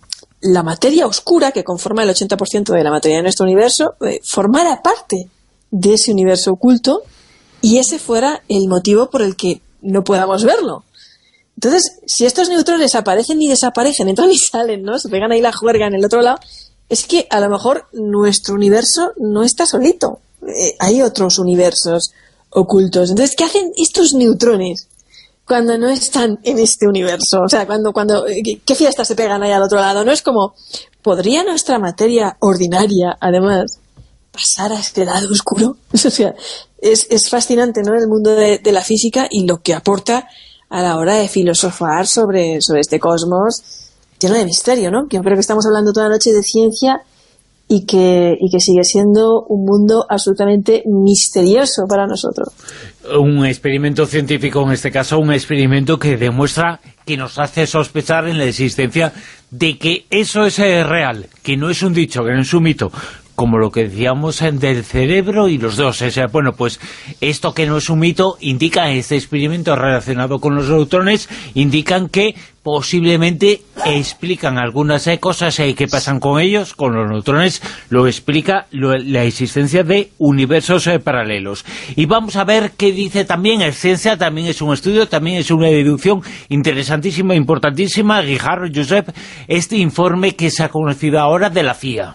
Speaker 6: la materia oscura, que conforma el ochenta por ciento de la materia de nuestro universo, eh, formara parte de ese universo oculto y ese fuera el motivo por el que no podamos verlo. Entonces, si estos neutrones aparecen y desaparecen, entran y salen, ¿no? Se pegan ahí la juerga en el otro lado, es que a lo mejor nuestro universo no está solito. Eh, hay otros universos ocultos. Entonces, ¿qué hacen estos neutrones cuando no están en este universo? O sea, cuando, cuando ¿qué fiestas se pegan ahí al otro lado? No es como, ¿podría nuestra materia ordinaria, además, pasar a este lado oscuro? O sea, es, es fascinante, ¿no? El mundo de, de la física y lo que aporta a la hora de filosofar sobre, sobre este cosmos lleno de misterio, ¿no? Yo creo que estamos hablando toda la noche de ciencia y que, y que sigue siendo un mundo absolutamente misterioso para nosotros.
Speaker 2: Un experimento científico, en este caso, un experimento que demuestra, que nos hace sospechar en la existencia de que eso es real, que no es un dicho, que no es un mito, como lo que decíamos del cerebro y los dos. O sea, bueno, pues esto que no es un mito indica, este experimento relacionado con los neutrones, indican que posiblemente explican algunas eh, cosas eh, que pasan con ellos, con los neutrones, lo explica lo, la existencia de universos eh, paralelos. Y vamos a ver qué dice también, es ciencia, también es un estudio, también es una deducción interesantísima, importantísima, Guijarro, Josep, este informe que se ha conocido ahora de la C I A.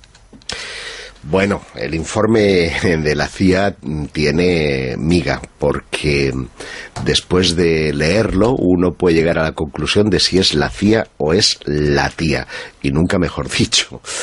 Speaker 7: Bueno, el informe de la C I A tiene miga, porque después de leerlo uno puede llegar a la conclusión de si es la C I A o es la tía, y nunca mejor dicho.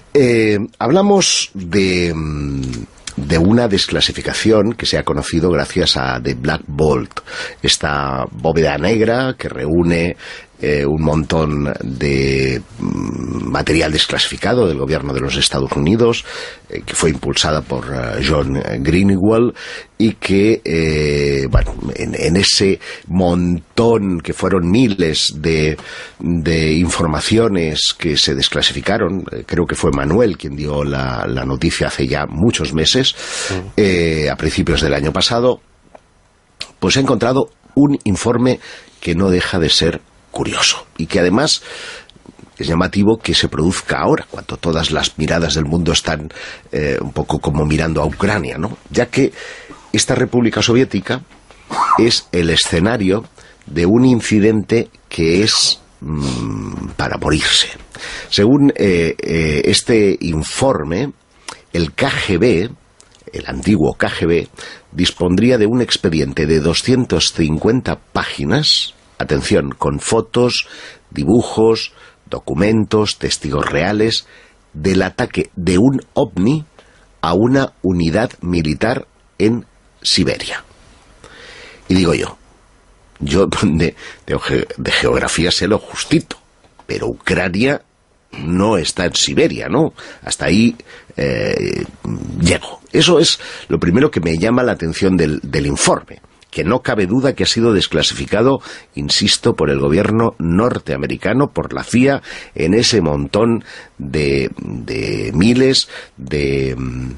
Speaker 7: Eh, hablamos de, de una desclasificación que se ha conocido gracias a The Black Vault, esta bóveda negra que reúne eh, un montón de mm, material desclasificado del gobierno de los Estados Unidos, eh, que fue impulsada por uh, John Greenwald, y que, eh, bueno, en, en ese montón que fueron miles de, de informaciones que se desclasificaron, eh, creo que fue Manuel quien dio la, la noticia hace ya muchos meses, eh, a principios del año pasado, pues he encontrado un informe que no deja de ser curioso, y que además es llamativo que se produzca ahora, cuando todas las miradas del mundo están eh, un poco como mirando a Ucrania, ¿no? Ya que esta República Soviética es el escenario de un incidente que es mmm, para morirse. Según eh, eh, este informe, el K G B, el antiguo K G B, dispondría de un expediente de doscientas cincuenta páginas, atención, con fotos, dibujos, documentos, testigos reales, del ataque de un ovni a una unidad militar en Siberia. Y digo yo, yo de, de, de geografía sé lo justito, pero Ucrania no está en Siberia, ¿no? Hasta ahí eh, llego. Eso es lo primero que me llama la atención del, del informe, que no cabe duda que ha sido desclasificado, insisto, por el gobierno norteamericano, por la C I A, en ese montón de, de miles de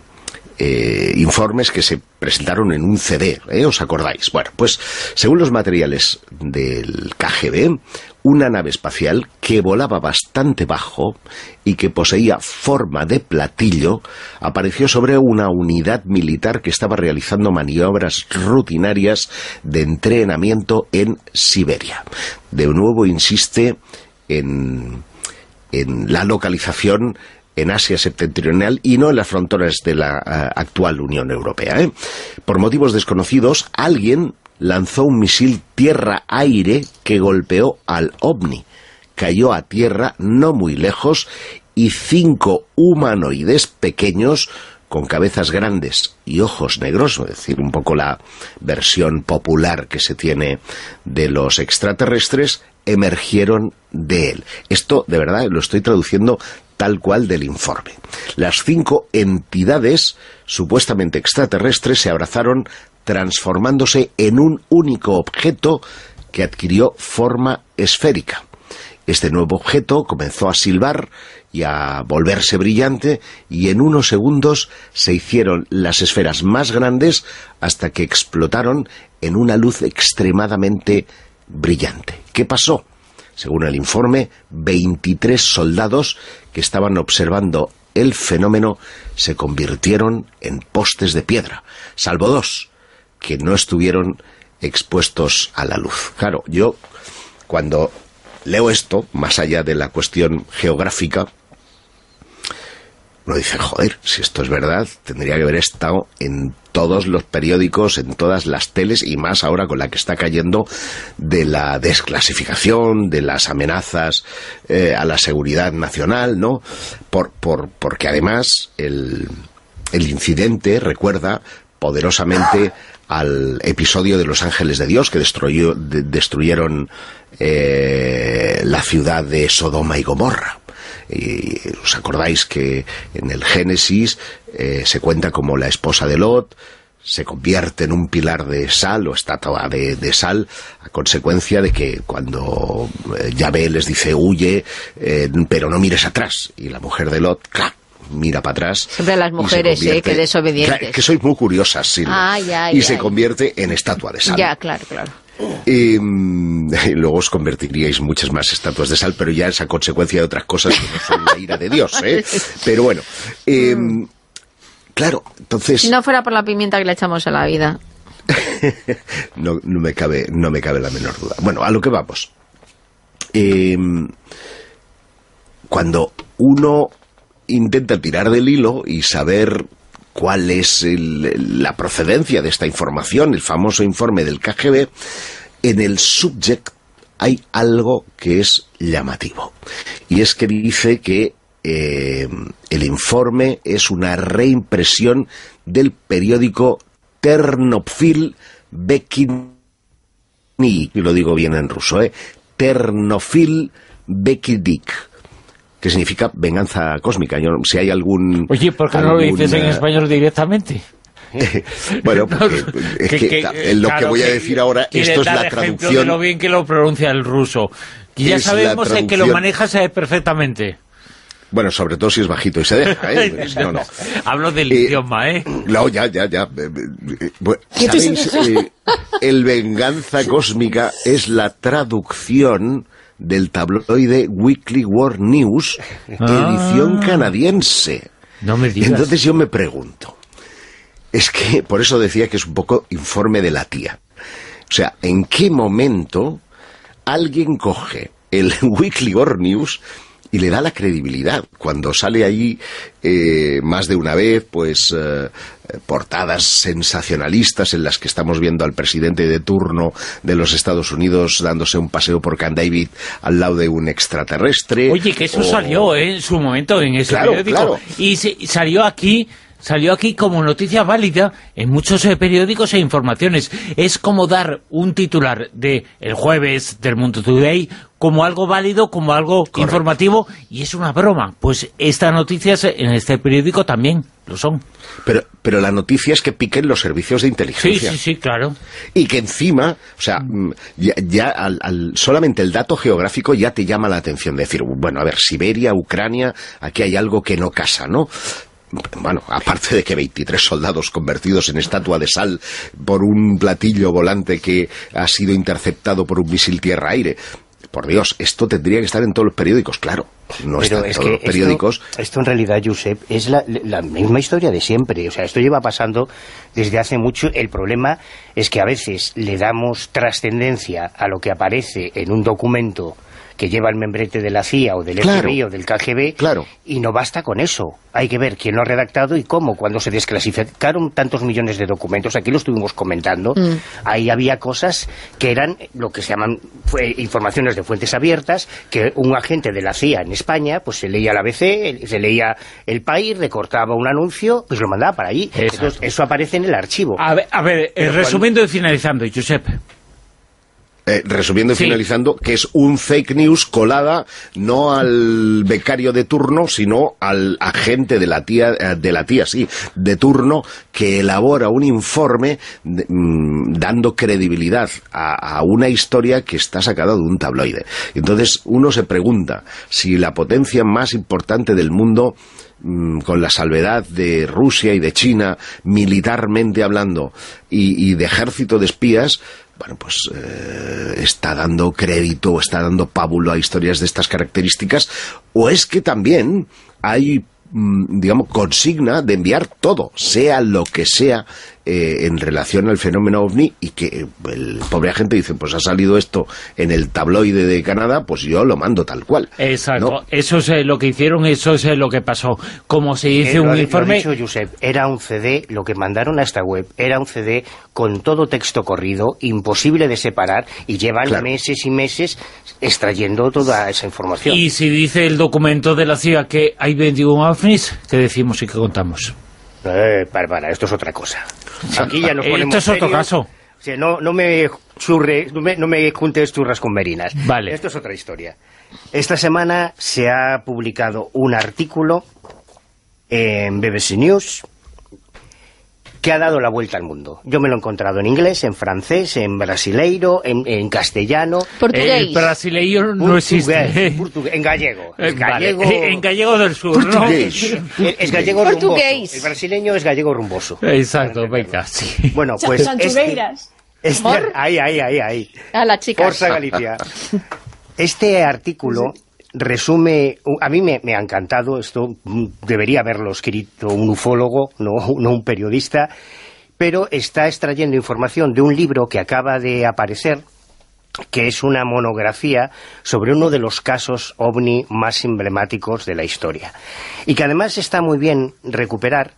Speaker 7: eh, informes que se presentaron en un C D, ¿eh? ¿Os acordáis? Bueno, pues según los materiales del K G B, una nave espacial que volaba bastante bajo y que poseía forma de platillo apareció sobre una unidad militar que estaba realizando maniobras rutinarias de entrenamiento en Siberia. De nuevo insiste en, en la localización en Asia septentrional y no en las fronteras de la uh, actual Unión Europea, ¿eh? Por motivos desconocidos, alguien lanzó un misil tierra-aire que golpeó al ovni. Cayó a tierra no muy lejos y cinco humanoides pequeños con cabezas grandes y ojos negros, es decir, un poco la versión popular que se tiene de los extraterrestres, emergieron de él. Esto, de verdad, lo estoy traduciendo tal cual del informe. Las cinco entidades supuestamente extraterrestres se abrazaron transformándose en un único objeto que adquirió forma esférica. Este nuevo objeto comenzó a silbar y a volverse brillante, y en unos segundos se hicieron las esferas más grandes hasta que explotaron en una luz extremadamente brillante. ¿Qué pasó? Según el informe, veintitrés soldados que estaban observando el fenómeno se convirtieron en postes de piedra, salvo dos que no estuvieron expuestos a la luz. Claro, yo cuando leo esto, más allá de la cuestión geográfica, uno dice, joder, si esto es verdad, tendría que haber estado en todos los periódicos, en todas las teles, y más ahora con la que está cayendo de la desclasificación, de las amenazas eh, a la seguridad nacional, ¿no? Por, por, porque además el, el incidente recuerda poderosamente al episodio de Los Ángeles de Dios, que destruyó, de, destruyeron eh, la ciudad de Sodoma y Gomorra. Y os acordáis que en el Génesis eh, se cuenta como la esposa de Lot se convierte en un pilar de sal o estatua de, de sal a consecuencia de que cuando eh, Yahvé les dice huye, eh, pero no mires atrás, y la mujer de Lot, ¡clac!, mira para atrás.
Speaker 3: Siempre las mujeres, eh, que desobedientes.
Speaker 7: Que sois muy curiosas, Silvia.
Speaker 3: Ah, ya,
Speaker 7: y
Speaker 3: ya,
Speaker 7: se
Speaker 3: ya.
Speaker 7: convierte en estatua de sal.
Speaker 3: Ya, claro, claro.
Speaker 7: Y, y luego os convertiríais muchas más estatuas de sal, pero ya es a consecuencia de otras cosas que no son la ira de Dios, ¿eh? Pero bueno, eh, claro, entonces...
Speaker 3: Si no fuera por la pimienta que le echamos a la vida.
Speaker 7: no, no, me cabe, no me cabe la menor duda. Bueno, a lo que vamos. Eh, cuando uno intenta tirar del hilo y saber cuál es el, la procedencia de esta información, el famoso informe del K G B, en el subject hay algo que es llamativo. Y es que dice que eh, el informe es una reimpresión del periódico Ternopil Bekini, y lo digo bien en ruso, ¿eh? Ternopil Bekidik, que significa venganza cósmica. Yo, si hay algún...
Speaker 2: Oye, ¿por qué
Speaker 7: algún,
Speaker 2: no lo dices en español directamente?
Speaker 7: Bueno, porque, es que, que, que lo claro, que voy a decir que, ahora, esto es la traducción...
Speaker 2: de lo bien que lo pronuncia el ruso. Y ya sabemos que lo manejas perfectamente.
Speaker 7: Bueno, sobre todo si es bajito y se deja, ¿eh? No, no.
Speaker 2: Hablo del eh, idioma, ¿eh?
Speaker 7: No, ya, ya, ya. ¿Sabéis? Eh, el Venganza Cósmica es la traducción del tabloide Weekly World News, ah, edición canadiense.
Speaker 2: No me digas.
Speaker 7: Entonces yo me pregunto, es que, por eso decía que es un poco informe de la tía. O sea, ¿en qué momento alguien coge el Weekly World News y le da la credibilidad? Cuando sale ahí eh, más de una vez, pues eh, portadas sensacionalistas en las que estamos viendo al presidente de turno de los Estados Unidos dándose un paseo por Camp David al lado de un extraterrestre.
Speaker 2: Oye, que eso
Speaker 7: o...
Speaker 2: salió ¿eh? en su momento en ese
Speaker 7: claro,
Speaker 2: periódico.
Speaker 7: Claro.
Speaker 2: Y se, salió aquí... Salió aquí como noticia válida en muchos eh, periódicos e informaciones. Es como dar un titular de El Jueves, del Mundo Today, como algo válido, como algo Correcto. informativo, y es una broma. Pues estas noticias en este periódico también lo son.
Speaker 7: Pero, pero la noticia es que piquen los servicios de inteligencia.
Speaker 2: Sí, sí, sí, claro.
Speaker 7: Y que encima, o sea, ya, ya al, al, solamente el dato geográfico ya te llama la atención. De decir, bueno, a ver, Siberia, Ucrania, aquí hay algo que no casa, ¿no? Bueno, aparte de que veintitrés soldados convertidos en estatua de sal por un platillo volante que ha sido interceptado por un misil tierra-aire. Por Dios, esto tendría que estar en todos los periódicos, claro. No
Speaker 8: Pero
Speaker 7: está en
Speaker 8: es
Speaker 7: todos
Speaker 8: que
Speaker 7: los periódicos.
Speaker 8: Esto, esto en realidad, Josep, es la, la misma historia de siempre. O sea, esto lleva pasando desde hace mucho. El problema es que a veces le damos trascendencia a lo que aparece en un documento que lleva el membrete de la C I A o del claro, F B I o del K G B,
Speaker 7: claro.
Speaker 8: y no basta con eso. Hay que ver quién lo ha redactado y cómo. Cuando se desclasificaron tantos millones de documentos, aquí lo estuvimos comentando, mm. ahí había cosas que eran lo que se llaman fue, informaciones de fuentes abiertas, que un agente de la C I A en España, pues se leía la A B C, se leía El País, recortaba un anuncio, pues lo mandaba para allí. Entonces, eso aparece en el archivo.
Speaker 2: A ver, a ver eh, resumiendo cual... y finalizando, Josep.
Speaker 7: Eh, resumiendo y sí. finalizando, que es un fake news colada no al becario de turno, sino al agente de la tía, de la tía, sí, de turno, que elabora un informe de, mmm, dando credibilidad a, a una historia que está sacada de un tabloide. Entonces uno se pregunta si la potencia más importante del mundo, con la salvedad de Rusia y de China, militarmente hablando, y, y de ejército de espías, bueno, pues eh, está dando crédito, está dando pábulo a historias de estas características, o es que también hay, digamos, consigna de enviar todo, sea lo que sea, eh, en relación al fenómeno OVNI, y que el pobre agente dice, pues ha salido esto en el tabloide de Canadá, pues yo lo mando tal cual.
Speaker 2: Exacto,
Speaker 7: ¿no?
Speaker 2: Eso es eh, lo que hicieron, eso es eh, lo que pasó. Como se dice eh, un
Speaker 8: lo,
Speaker 2: informe...
Speaker 8: Lo dicho, Josep, era un C D, lo que mandaron a esta web, era un C D con todo texto corrido, imposible de separar, y llevan claro. meses y meses extrayendo toda esa información.
Speaker 2: Y si dice el documento de la C I A que hay veintiún ovnis, ¿qué decimos y qué contamos?
Speaker 8: Eh, Bárbara, esto es otra cosa. Aquí ya nos ponemos
Speaker 2: Esto es otro
Speaker 8: serios.
Speaker 2: caso.
Speaker 8: O sea, no, no me churre, no me, no me juntes churras con merinas.
Speaker 2: Vale.
Speaker 8: Esto es otra historia. Esta semana se ha publicado un artículo en B B C News que ha dado la vuelta al mundo. Yo me lo he encontrado en inglés, en francés, en brasileiro, en, en castellano.
Speaker 3: Portugués.
Speaker 2: El brasileiro no existe.
Speaker 8: Portugués, en gallego.
Speaker 2: En
Speaker 8: gallego,
Speaker 2: vale. En gallego del sur,
Speaker 7: portugués.
Speaker 2: ¿no?
Speaker 8: Es, es gallego
Speaker 3: portugués.
Speaker 8: rumboso. El brasileño es gallego rumboso.
Speaker 2: Exacto, venga, sí.
Speaker 8: Bueno, pues este, este, ahí, ahí, ahí, ahí.
Speaker 3: A la chica.
Speaker 8: Forza Galicia. Este artículo resume, a mí me, me ha encantado, esto debería haberlo escrito un ufólogo, no, no un periodista, pero está extrayendo información de un libro que acaba de aparecer, que es una monografía sobre uno de los casos OVNI más emblemáticos de la historia. Y que además está muy bien recuperar,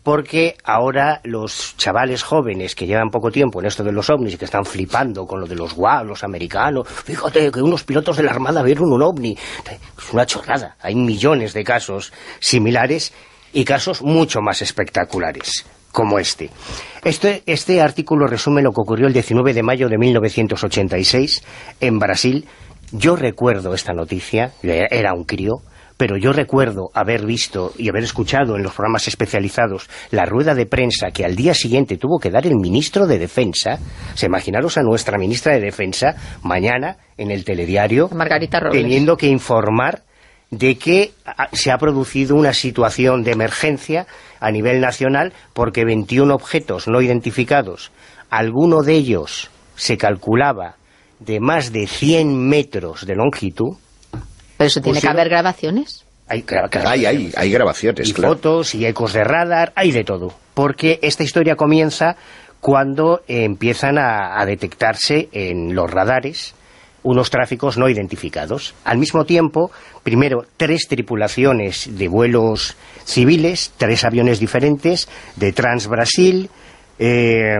Speaker 8: porque ahora los chavales jóvenes que llevan poco tiempo en esto de los ovnis y que están flipando con lo de los guau, los americanos, fíjate que unos pilotos de la Armada vieron un ovni, es una chorrada. Hay millones de casos similares y casos mucho más espectaculares como este. Este, este artículo resume lo que ocurrió el diecinueve de mayo de mil novecientos ochenta y seis en Brasil. Yo recuerdo esta noticia, era un crío, pero yo recuerdo haber visto y haber escuchado en los programas especializados la rueda de prensa que al día siguiente tuvo que dar el ministro de Defensa. Se imaginaros a nuestra ministra de Defensa mañana en el telediario,
Speaker 3: Margarita Robles,
Speaker 8: teniendo que informar de que se ha producido una situación de emergencia a nivel nacional porque veintiún objetos no identificados, alguno de ellos se calculaba de más de cien metros de longitud.
Speaker 3: Pero eso tiene
Speaker 8: pusieron...
Speaker 3: que haber grabaciones.
Speaker 8: Hay, gra
Speaker 7: hay, hay, hay grabaciones,
Speaker 8: y
Speaker 7: claro.
Speaker 8: fotos y ecos de radar, hay de todo. Porque esta historia comienza cuando eh, empiezan a, a detectarse en los radares unos tráficos no identificados. Al mismo tiempo, primero, tres tripulaciones de vuelos civiles, tres aviones diferentes, de Transbrasil, eh,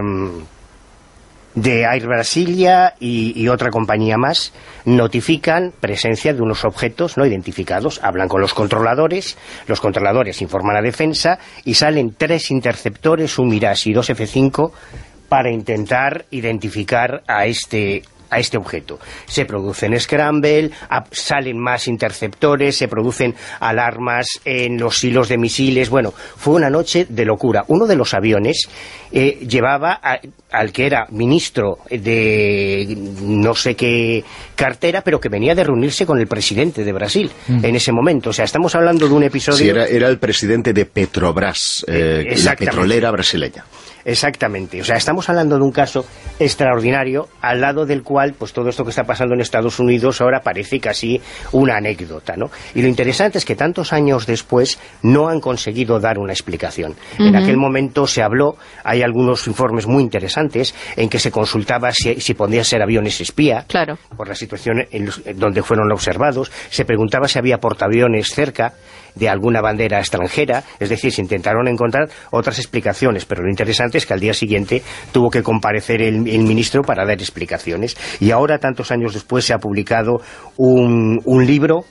Speaker 8: de Air Brasilia y, y otra compañía más, notifican presencia de unos objetos no identificados. Hablan con los controladores, los controladores informan a Defensa y salen tres interceptores, un Mirage y dos F cinco, para intentar identificar a este a este objeto. Se producen scramble, salen más interceptores, se producen alarmas en los hilos de misiles. Bueno, fue una noche de locura. Uno de los aviones eh, llevaba a, al que era ministro de no sé qué cartera, pero que venía de reunirse con el presidente de Brasil mm. en ese momento. O sea, estamos hablando de un episodio...
Speaker 7: Sí, era, era el presidente de Petrobras, eh, la petrolera brasileña.
Speaker 8: Exactamente, o sea, estamos hablando de un caso extraordinario al lado del cual, pues todo esto que está pasando en Estados Unidos ahora parece casi una anécdota, ¿no? Y lo interesante es que tantos años después no han conseguido dar una explicación. Uh-huh. En aquel momento se habló, hay algunos informes muy interesantes en que se consultaba si, si podían ser aviones espía,
Speaker 3: claro,
Speaker 8: por la situación en los, en donde fueron observados, se preguntaba si había portaaviones cerca de alguna bandera extranjera, es decir, se intentaron encontrar otras explicaciones, pero lo interesante es que al día siguiente tuvo que comparecer el, el ministro para dar explicaciones, y ahora, tantos años después, se ha publicado un, un libro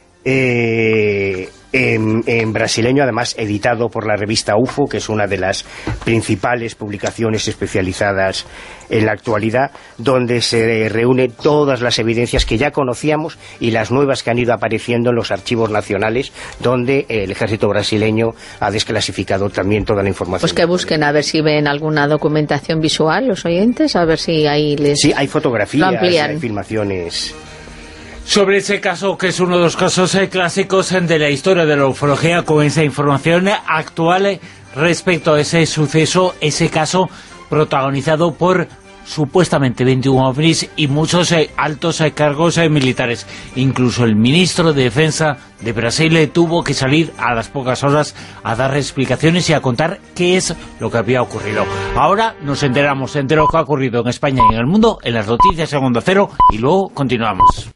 Speaker 8: eh, en, en brasileño, además editado por la revista U F O, que es una de las principales publicaciones especializadas en la actualidad, donde se reúnen todas las evidencias que ya conocíamos y las nuevas que han ido apareciendo en los archivos nacionales, donde el ejército brasileño ha desclasificado también toda la información.
Speaker 3: Pues que busquen a ver si ven alguna documentación visual los oyentes, a ver si ahí les...
Speaker 8: Sí, hay fotografías, hay filmaciones...
Speaker 2: Sobre ese caso, que es uno de los casos eh, clásicos eh, de la historia de la ufología, con esa información actual eh, respecto a ese suceso, ese caso protagonizado por supuestamente veintiún ovnis y muchos eh, altos eh, cargos eh, militares. Incluso el ministro de Defensa de Brasil eh, tuvo que salir a las pocas horas a dar explicaciones y a contar qué es lo que había ocurrido. Ahora nos enteramos de lo que ha ocurrido en España y en el mundo, en las noticias en Onda Cero, y luego continuamos.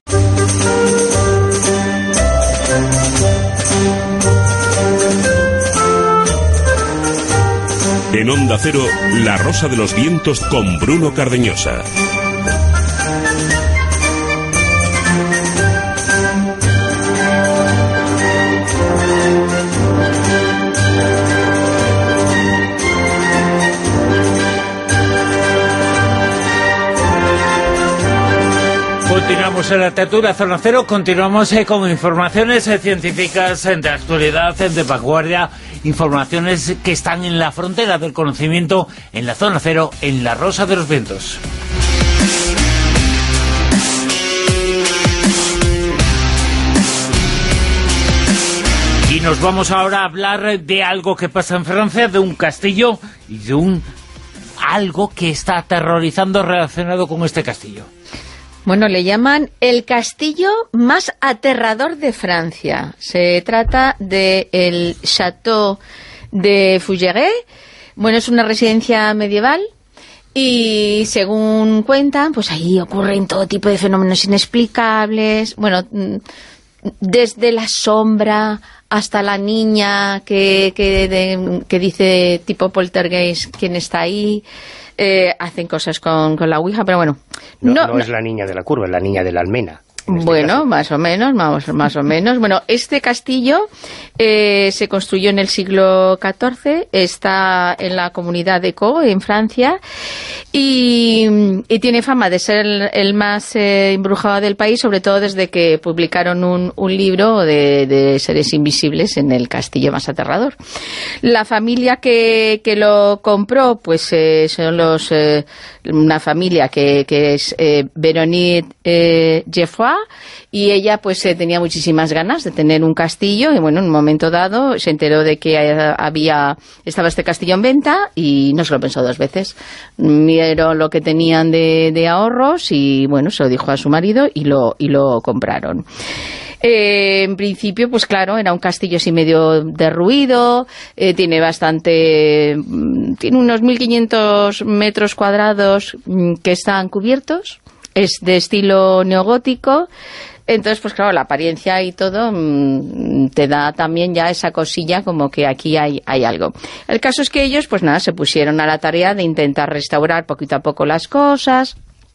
Speaker 1: En Onda Cero, La Rosa de los Vientos con Bruno Cardeñosa.
Speaker 2: Continuamos en la tertulia Zona Cero, continuamos eh, con informaciones eh, científicas eh, de actualidad, eh, de vanguardia, informaciones que están en la frontera del conocimiento, en la Zona Cero, en La Rosa de los Vientos. Y nos vamos ahora a hablar de algo que pasa en Francia, de un castillo y de un algo que está aterrorizando relacionado con este castillo.
Speaker 3: Bueno, le llaman el castillo más aterrador de Francia. Se trata de el Château de Fougeray. Bueno, es una residencia medieval y, según cuentan, pues ahí ocurren todo tipo de fenómenos inexplicables. Bueno, desde la sombra hasta la niña que, que, de, que dice tipo poltergeist quién está ahí. Eh, hacen cosas con, con la Ouija, pero bueno.
Speaker 8: No, no,
Speaker 3: no,
Speaker 8: no es la niña de la curva, es la niña de la almena. Este
Speaker 3: bueno,
Speaker 8: caso.
Speaker 3: más o menos, más, más o menos. Bueno, este castillo eh, se construyó en el siglo catorce, está en la comunidad de Caux, en Francia, y, y tiene fama de ser el, el más eh, embrujado del país, sobre todo desde que publicaron un, un libro de, de seres invisibles en el castillo más aterrador. La familia que, que lo compró, pues eh, son los eh, una familia que, que es eh, Véronique eh, Geoffroy, y ella pues eh, tenía muchísimas ganas de tener un castillo, y bueno, en un momento dado se enteró de que había estaba este castillo en venta y no se lo pensó dos veces. Vieron lo que tenían de, de ahorros y bueno, se lo dijo a su marido y lo, y lo compraron. Eh, en principio, pues claro, era un castillo así medio derruido, eh, tiene bastante, tiene unos mil quinientos metros cuadrados mm, que están cubiertos, es de estilo neogótico. Entonces, pues claro, la apariencia y todo mmm, te da también ya esa cosilla como que aquí hay, hay algo. El caso es que ellos, pues nada, se pusieron a la tarea de intentar restaurar poquito a poco las cosas,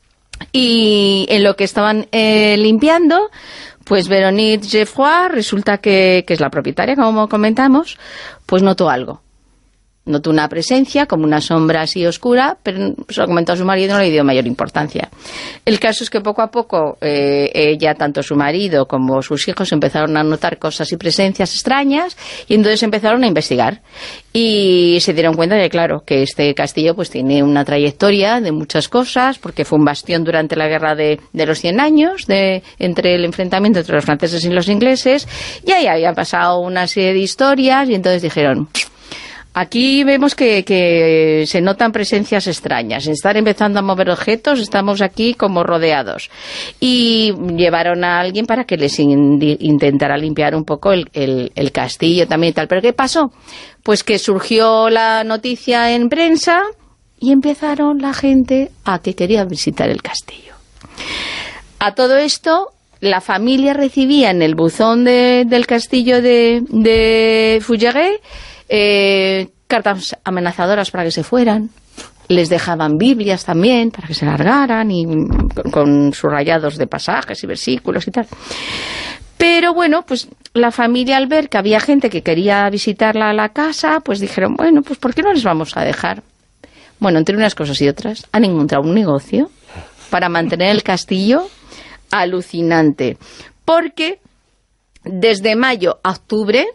Speaker 3: y en lo que estaban eh, limpiando, pues Véronique Geoffroy, resulta que, que es la propietaria, como comentamos, pues notó algo. Notó una presencia, como una sombra así oscura, pero se lo comentó a su marido y no le dio mayor importancia. El caso es que poco a poco eh, ella, tanto su marido como sus hijos, empezaron a notar cosas y presencias extrañas, y entonces empezaron a investigar. Y se dieron cuenta de, claro, que este castillo pues tiene una trayectoria de muchas cosas, porque fue un bastión durante la guerra de, de los cien años, de, entre el enfrentamiento entre los franceses y los ingleses, y ahí había pasado una serie de historias, y entonces dijeron... Aquí vemos que, que se notan presencias extrañas. Están empezando a mover objetos, estamos aquí como rodeados. Y llevaron a alguien para que les in, intentara limpiar un poco el, el, el castillo también y tal. ¿Pero qué pasó? Pues que surgió la noticia en prensa y empezaron la gente a que quería visitar el castillo. A todo esto, la familia recibía en el buzón de, del castillo de, de Fougeray Eh, cartas amenazadoras para que se fueran, les dejaban Biblias también para que se largaran, y con, con subrayados de pasajes y versículos y tal. Pero bueno, pues la familia, al ver que había gente que quería visitarla a la casa, pues dijeron, bueno, pues ¿por qué no les vamos a dejar? Bueno, entre unas cosas y otras, han encontrado un negocio para mantener el castillo alucinante, porque desde mayo a octubre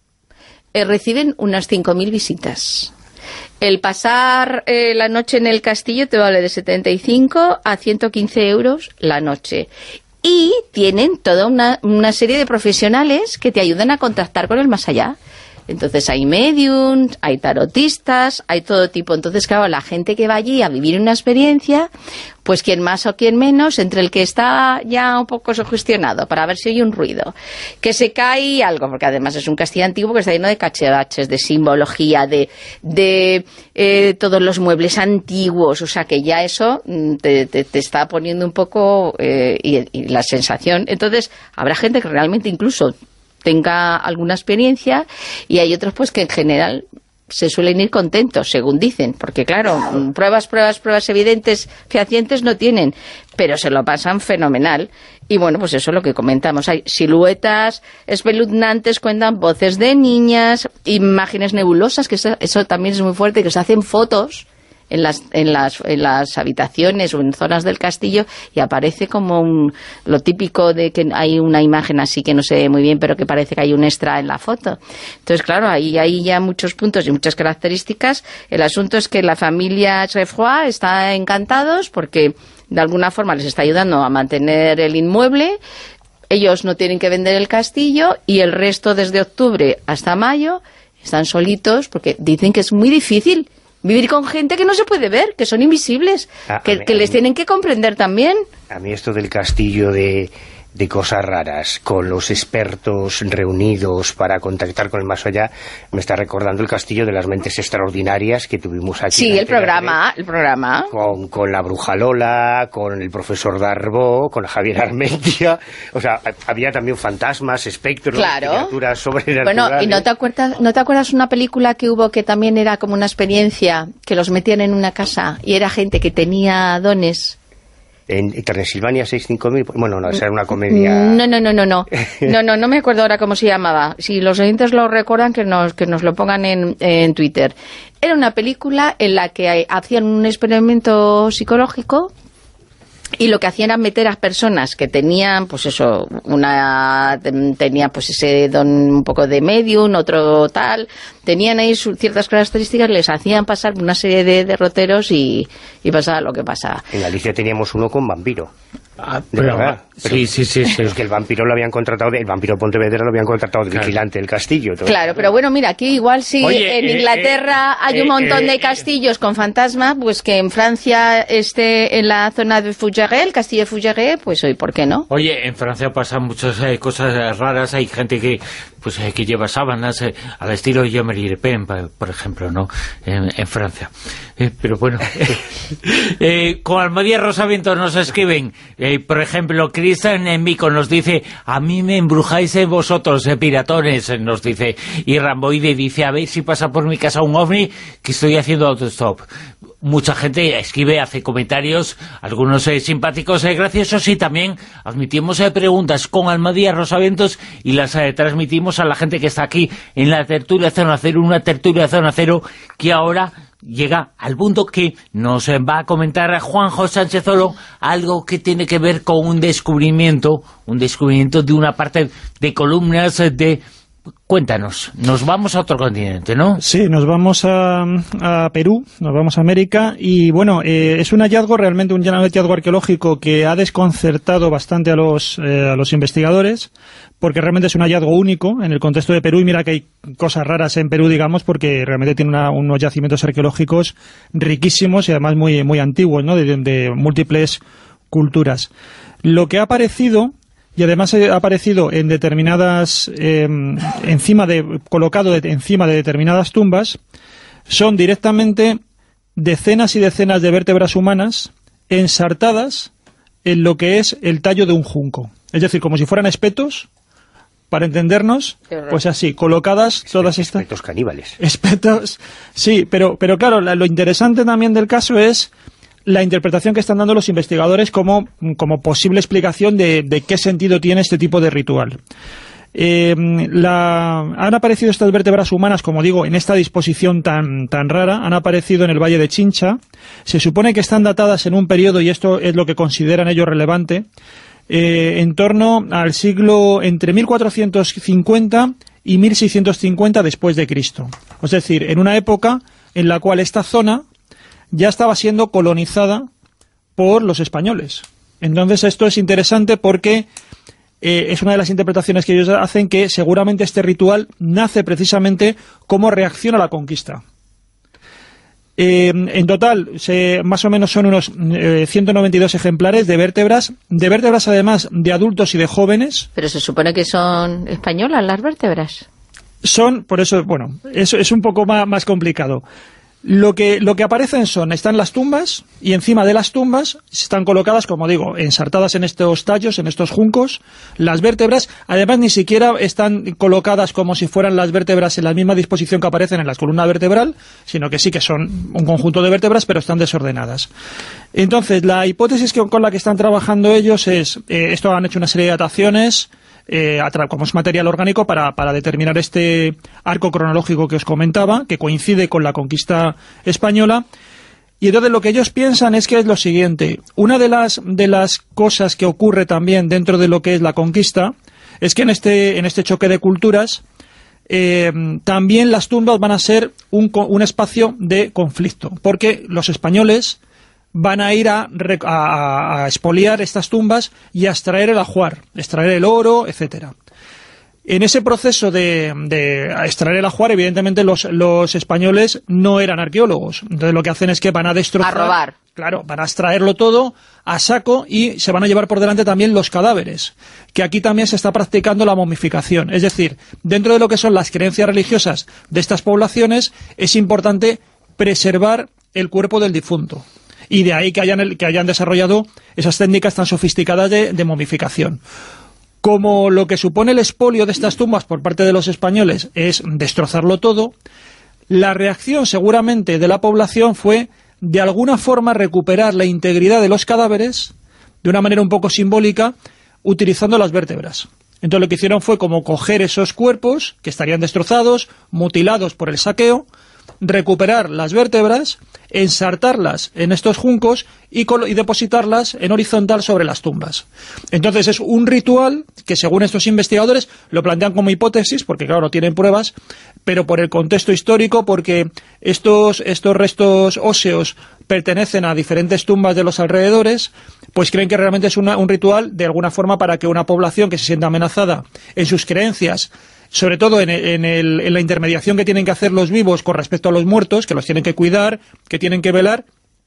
Speaker 3: Eh, reciben unas cinco mil visitas. El pasar eh, la noche en el castillo te vale de setenta y cinco a ciento quince euros la noche. Y tienen toda una, una serie de profesionales que te ayudan a contactar con el más allá. Entonces hay mediums, hay tarotistas, hay todo tipo. Entonces, claro, la gente que va allí a vivir una experiencia, pues quien más o quien menos, entre el que está ya un poco sugestionado para ver si oye un ruido, que se cae algo, porque además es un castillo antiguo que está lleno de cachivaches, de simbología, de, de eh, todos los muebles antiguos, o sea que ya eso te, te, te está poniendo un poco eh, y, y la sensación. Entonces habrá gente que realmente incluso tenga alguna experiencia, y hay otros pues que en general se suelen ir contentos, según dicen, porque claro, pruebas, pruebas, pruebas evidentes, fehacientes no tienen, pero se lo pasan fenomenal. Y bueno, pues eso es lo que comentamos, hay siluetas espeluznantes, cuentan voces de niñas, imágenes nebulosas, que eso, eso también es muy fuerte, que se hacen fotos en las, en las en las habitaciones o en zonas del castillo, y aparece como un, lo típico de que hay una imagen así que no se ve muy bien, pero que parece que hay un extra en la foto. Entonces, claro, ahí hay ya muchos puntos y muchas características. El asunto es que la familia Geoffroy está encantados porque de alguna forma les está ayudando a mantener el inmueble. Ellos no tienen que vender el castillo, y el resto, desde octubre hasta mayo, están solitos porque dicen que es muy difícil vivir con gente que no se puede ver, que son invisibles,
Speaker 8: a,
Speaker 3: que,
Speaker 8: a mí,
Speaker 3: que les tienen que comprender también.
Speaker 8: A mí esto del castillo de, de cosas raras, con los expertos reunidos para contactar con el más allá, me está recordando el Castillo de las Mentes Extraordinarias que tuvimos aquí.
Speaker 3: Sí, el programa, el programa.
Speaker 8: Con, con la bruja Lola, con el profesor Darbo, con Javier Armentia, o sea, había también fantasmas, espectros,
Speaker 3: claro.
Speaker 8: criaturas sobrenaturales.
Speaker 3: Bueno, ¿y no te acuerdas, no te acuerdas una película que hubo que también era como una experiencia, que los metían en una casa y era gente que tenía dones?
Speaker 8: En Transilvania seiscientos cinco mil, bueno, no, esa era una comedia...
Speaker 3: No, no, no, no, no, no, no, no me acuerdo ahora cómo se llamaba. Si los oyentes lo recuerdan, que nos, que nos lo pongan en, en Twitter. Era una película en la que hacían un experimento psicológico y lo que hacían era meter a personas que tenían, pues eso, una tenía pues ese don un poco de medium, otro tal, tenían ahí sus ciertas características, les hacían pasar una serie de derroteros y, y pasaba lo que pasaba.
Speaker 8: En Galicia teníamos uno con vampiro.
Speaker 2: Ah,
Speaker 8: de
Speaker 2: pero,
Speaker 8: verdad. Pero,
Speaker 2: sí, sí, sí, sí.
Speaker 8: Es que el vampiro lo habían contratado, de, el vampiro Pontevedra lo habían contratado de claro. vigilante del castillo. Todo.
Speaker 3: Claro, pero bueno, mira, aquí igual si
Speaker 2: Oye,
Speaker 3: en
Speaker 2: eh,
Speaker 3: Inglaterra eh, hay un montón
Speaker 2: eh,
Speaker 3: de castillos eh, con fantasma, pues que en Francia esté en la zona de Fougeray, el castillo de Fougeray, pues hoy, ¿por qué no?
Speaker 2: Oye, en Francia pasan muchas eh, cosas raras, hay gente que pues eh, que lleva sábanas eh, al estilo de Jean-Marie Le Pen, por ejemplo, ¿no? En, en Francia. Eh, pero bueno, eh, con Almadía Rosavientos nos escriben, eh, por ejemplo, Cristian en Mico nos dice, a mí me embrujáis eh, vosotros, eh, piratones, eh, nos dice, y Ramboide dice, a ver si pasa por mi casa un ovni, que estoy haciendo autostop. Mucha gente escribe, hace comentarios, algunos eh, simpáticos, eh, graciosos, y también admitimos eh, preguntas con Almadía Rosavientos y las eh, transmitimos a la gente que está aquí en la tertulia Zona Cero, una tertulia Zona Cero que ahora llega al punto que nos eh, va a comentar Juanjo Sánchez Oro, algo que tiene que ver con un descubrimiento, un descubrimiento de una parte de columnas eh, de... Cuéntanos, nos vamos a otro continente, ¿no?
Speaker 9: Sí, nos vamos a, a Perú, nos vamos a América, y bueno, eh, es un hallazgo, realmente un hallazgo arqueológico que ha desconcertado bastante a los, eh, a los investigadores, porque realmente es un hallazgo único en el contexto de Perú, y mira que hay cosas raras en Perú, digamos, porque realmente tiene una, unos yacimientos arqueológicos riquísimos y además muy, muy antiguos, ¿no?, de, de múltiples culturas. Lo que ha aparecido... Y además ha aparecido en determinadas, eh, encima de, colocado de, encima de determinadas tumbas, son directamente decenas y decenas de vértebras humanas ensartadas en lo que es el tallo de un junco. Es decir, como si fueran espetos, para entendernos, pues así, colocadas todas estas...
Speaker 8: Espetos caníbales.
Speaker 9: Espetos, sí, pero, pero claro, lo interesante también del caso es la interpretación que están dando los investigadores como, como posible explicación de, de qué sentido tiene este tipo de ritual. Eh, la, han aparecido estas vértebras humanas, como digo, en esta disposición tan, tan rara, han aparecido en el Valle de Chincha. Se supone que están datadas en un periodo, y esto es lo que consideran ellos relevante, eh, en torno al siglo entre mil cuatrocientos cincuenta y mil seiscientos cincuenta después de Cristo. Es decir, en una época en la cual esta zona ya estaba siendo colonizada por los españoles. Entonces esto es interesante porque eh, es una de las interpretaciones que ellos hacen, que seguramente este ritual nace precisamente como reacción a la conquista. Eh, en total, se, más o menos son unos eh, ciento noventa y dos ejemplares de vértebras, de vértebras además de adultos y de jóvenes.
Speaker 3: Pero se supone que son españolas las vértebras.
Speaker 9: Son, por eso, bueno, eso es un poco más, más complicado. Lo que, lo que aparecen son, están las tumbas, y encima de las tumbas están colocadas, como digo, ensartadas en estos tallos, en estos juncos, las vértebras. Además, ni siquiera están colocadas como si fueran las vértebras en la misma disposición que aparecen en la columna vertebral, sino que sí que son un conjunto de vértebras, pero están desordenadas. Entonces, la hipótesis que, con la que están trabajando ellos es, eh, esto han hecho una serie de dataciones, Eh, como es material orgánico, para, para determinar este arco cronológico que os comentaba, que coincide con la conquista española. Y entonces lo que ellos piensan es que es lo siguiente: una de las, de las cosas que ocurre también dentro de lo que es la conquista es que en este, en este choque de culturas eh, también las tumbas van a ser un, un espacio de conflicto, porque los españoles van a ir a, a, a expoliar estas tumbas y a extraer el ajuar, extraer el oro, etcétera. En ese proceso de, de extraer el ajuar, evidentemente los, los españoles no eran arqueólogos. Entonces lo que hacen es que van a destrozar...
Speaker 3: A robar.
Speaker 9: Claro, van a extraerlo todo a saco y se van a llevar por delante también los cadáveres, que aquí también se está practicando la momificación. Es decir, dentro de lo que son las creencias religiosas de estas poblaciones, es importante preservar el cuerpo del difunto. Y de ahí que hayan, que hayan desarrollado esas técnicas tan sofisticadas de, de momificación. Como lo que supone el expolio de estas tumbas por parte de los españoles es destrozarlo todo, la reacción seguramente de la población fue de alguna forma recuperar la integridad de los cadáveres de una manera un poco simbólica, utilizando las vértebras. Entonces lo que hicieron fue como coger esos cuerpos que estarían destrozados, mutilados por el saqueo, recuperar las vértebras, ensartarlas en estos juncos y, y depositarlas en horizontal sobre las tumbas. Entonces es un ritual que, según estos investigadores, lo plantean como hipótesis, porque claro, no tienen pruebas, pero por el contexto histórico, porque estos, estos restos óseos pertenecen a diferentes tumbas de los alrededores, pues creen que realmente es una, un ritual de alguna forma para que una población que se sienta amenazada en sus creencias, sobre todo en, en, el, en la intermediación que tienen que hacer los vivos con respecto a los muertos, que los tienen que cuidar, que tienen que velar,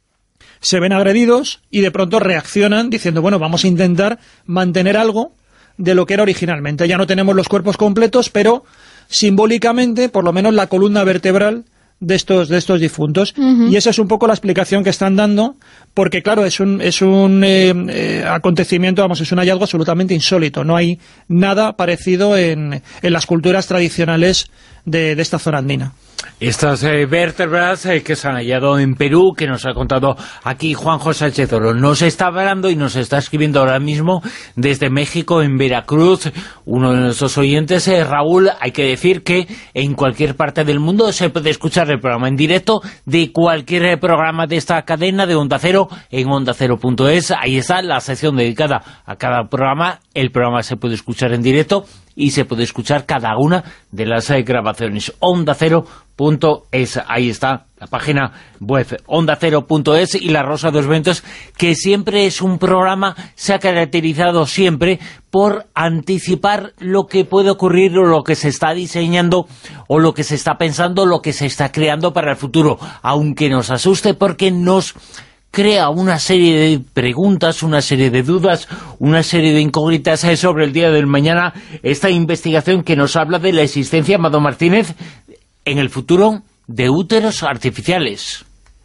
Speaker 9: se ven agredidos y de pronto reaccionan diciendo, bueno, vamos a intentar mantener algo de lo que era originalmente. Ya no tenemos los cuerpos completos, pero simbólicamente, por lo menos la columna vertebral de estos de estos difuntos. Uh-huh. Y esa es un poco la explicación que están dando, porque claro, es un es un eh, eh, acontecimiento, vamos, es un hallazgo absolutamente insólito. No hay nada parecido en, en las culturas tradicionales de, de esta zona andina.
Speaker 2: Estas eh, vértebras eh, que se han hallado en Perú, que nos ha contado aquí Juanjo Sánchez Oro, nos está hablando y nos está escribiendo ahora mismo desde México, en Veracruz, uno de nuestros oyentes, eh, Raúl. Hay que decir que en cualquier parte del mundo se puede escuchar el programa en directo de cualquier eh, programa de esta cadena de Onda Cero, en onda cero punto es. Ahí está la sección dedicada a cada programa. El programa se puede escuchar en directo y se puede escuchar cada una de las eh, grabaciones. onda cero punto es, ahí está la página web, onda cero punto es, y La Rosa de los Vientos, que siempre es un programa, se ha caracterizado siempre por anticipar lo que puede ocurrir o lo que se está diseñando o lo que se está pensando, lo que se está creando para el futuro, aunque nos asuste porque nos crea una serie de preguntas, una serie de dudas, una serie de incógnitas sobre el día del mañana. Esta investigación que nos habla de la existencia, Amado Martínez, en el futuro, de úteros artificiales.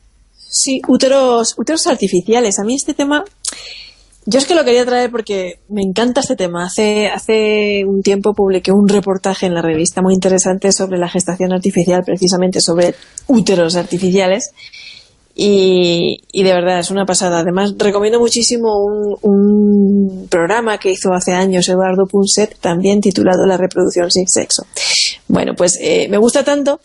Speaker 6: Sí, úteros, úteros artificiales. A mí este tema, yo es que lo quería traer porque me encanta este tema. Hace, hace un tiempo publiqué un reportaje en la revista muy interesante sobre la gestación artificial, precisamente sobre úteros artificiales. Y, y de verdad es una pasada. Además recomiendo muchísimo un, un programa que hizo hace años Eduardo Punset, también titulado La reproducción sin sexo. Bueno, pues eh, me gusta tanto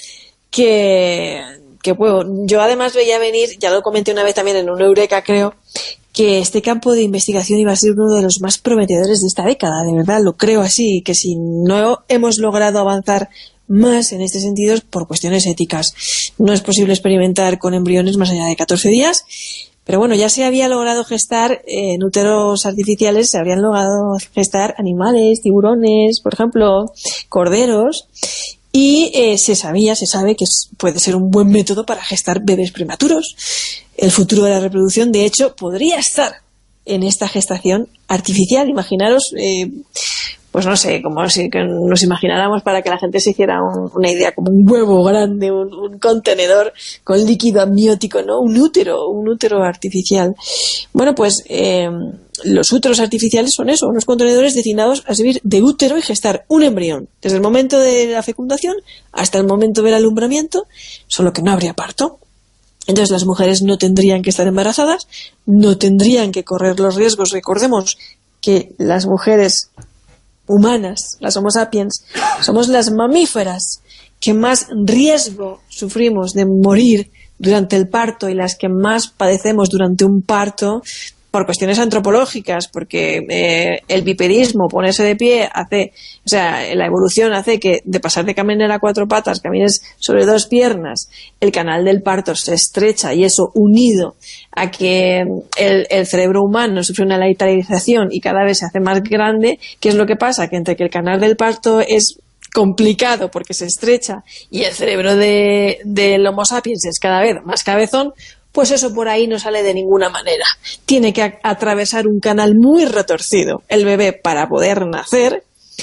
Speaker 6: que, que bueno, yo además veía venir, ya lo comenté una vez también en un Eureka, creo, que este campo de investigación iba a ser uno de los más prometedores de esta década. De verdad lo creo así, que si no hemos logrado avanzar más en este sentido por cuestiones éticas. No es posible experimentar con embriones más allá de catorce días, pero bueno, ya se había logrado gestar en úteros artificiales, se habrían logrado gestar animales, tiburones, por ejemplo, corderos, y eh, se sabía, se sabe que es, puede ser un buen método para gestar bebés prematuros. El futuro de la reproducción, de hecho, podría estar en esta gestación artificial. Imaginaros, eh, pues no sé, como si que nos imagináramos, para que la gente se hiciera un, una idea, como un huevo grande, un, un contenedor con líquido amniótico, ¿no? Un útero, un útero artificial. Bueno, pues eh, los úteros artificiales son eso, unos contenedores destinados a servir de útero y gestar un embrión, desde el momento de la fecundación hasta el momento del alumbramiento, solo que no habría parto. Entonces las mujeres no tendrían que estar embarazadas, no tendrían que correr los riesgos. Recordemos que las mujeres humanas, las Homo sapiens, somos las mamíferas que más riesgo sufrimos de morir durante el parto y las que más padecemos durante un parto por cuestiones antropológicas, porque eh, el bipedismo, ponerse de pie, hace, o sea, la evolución hace que de pasar de caminar a cuatro patas, camines sobre dos piernas, el canal del parto se estrecha, y eso unido a que el, el cerebro humano sufre una lateralización y cada vez se hace más grande. ¿Qué es lo que pasa? Que entre que el canal del parto es complicado porque se estrecha y el cerebro de, del Homo sapiens es cada vez más cabezón, Pues eso por ahí no sale de ninguna manera. Tiene que atravesar un canal muy retorcido el bebé para poder nacer.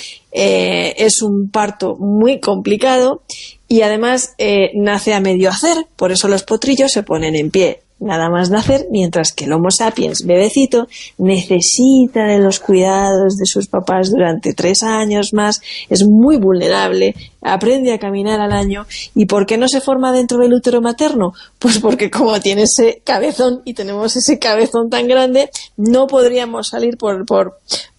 Speaker 6: Eh, es un parto muy complicado y además eh, nace a medio hacer, por eso los potrillos se ponen en pie nada más nacer, mientras que el Homo sapiens bebecito necesita de los cuidados de sus papás durante tres años más, es muy vulnerable, aprende a caminar al año. ¿Y por qué no se forma dentro del útero materno? Pues porque como tiene ese cabezón y tenemos ese cabezón tan grande, no podríamos salir por por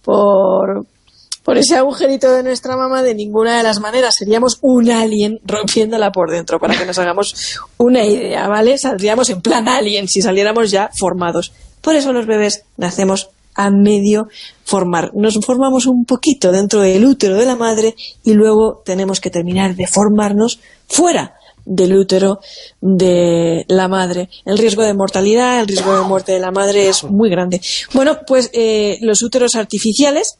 Speaker 6: por por ese agujerito de nuestra mamá de ninguna de las maneras. Seríamos un alien rompiéndola por dentro, para que nos hagamos una idea, ¿vale? Saldríamos en plan alien si saliéramos ya formados. Por eso los bebés nacemos a medio formar. Nos formamos un poquito dentro del útero de la madre y luego tenemos que terminar de formarnos fuera del útero de la madre. El riesgo de mortalidad, el riesgo de muerte de la madre es muy grande. Bueno, pues eh, los úteros artificiales,